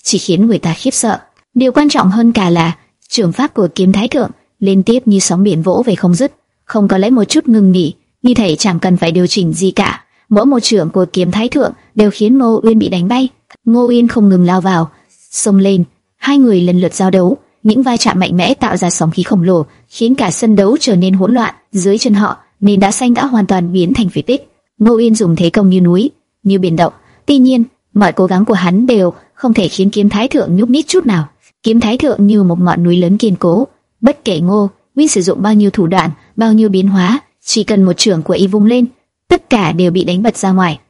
Speaker 1: chỉ khiến người ta khiếp sợ. Điều quan trọng hơn cả là trường pháp của kiếm thái thượng liên tiếp như sóng biển vỗ về không dứt, không có lấy một chút ngừng nghỉ, như thể chẳng cần phải điều chỉnh gì cả. Mỗi một chưởng của kiếm thái thượng đều khiến Ngô Uyên bị đánh bay. Ngô Uyên không ngừng lao vào, xông lên, hai người lần lượt giao đấu, những va chạm mạnh mẽ tạo ra sóng khí khổng lồ, khiến cả sân đấu trở nên hỗn loạn. Dưới chân họ, nền đá xanh đã hoàn toàn biến thành phế tích. Ngô Uyên dùng thế công như núi, như biển động. Tuy nhiên, mọi cố gắng của hắn đều không thể khiến kiếm thái thượng nhúc nhích chút nào. Kiếm thái thượng như một ngọn núi lớn kiên cố, bất kể Ngô Uyên sử dụng bao nhiêu thủ đoạn, bao nhiêu biến hóa, chỉ cần một chưởng của y vung lên, tất cả đều bị đánh bật ra ngoài.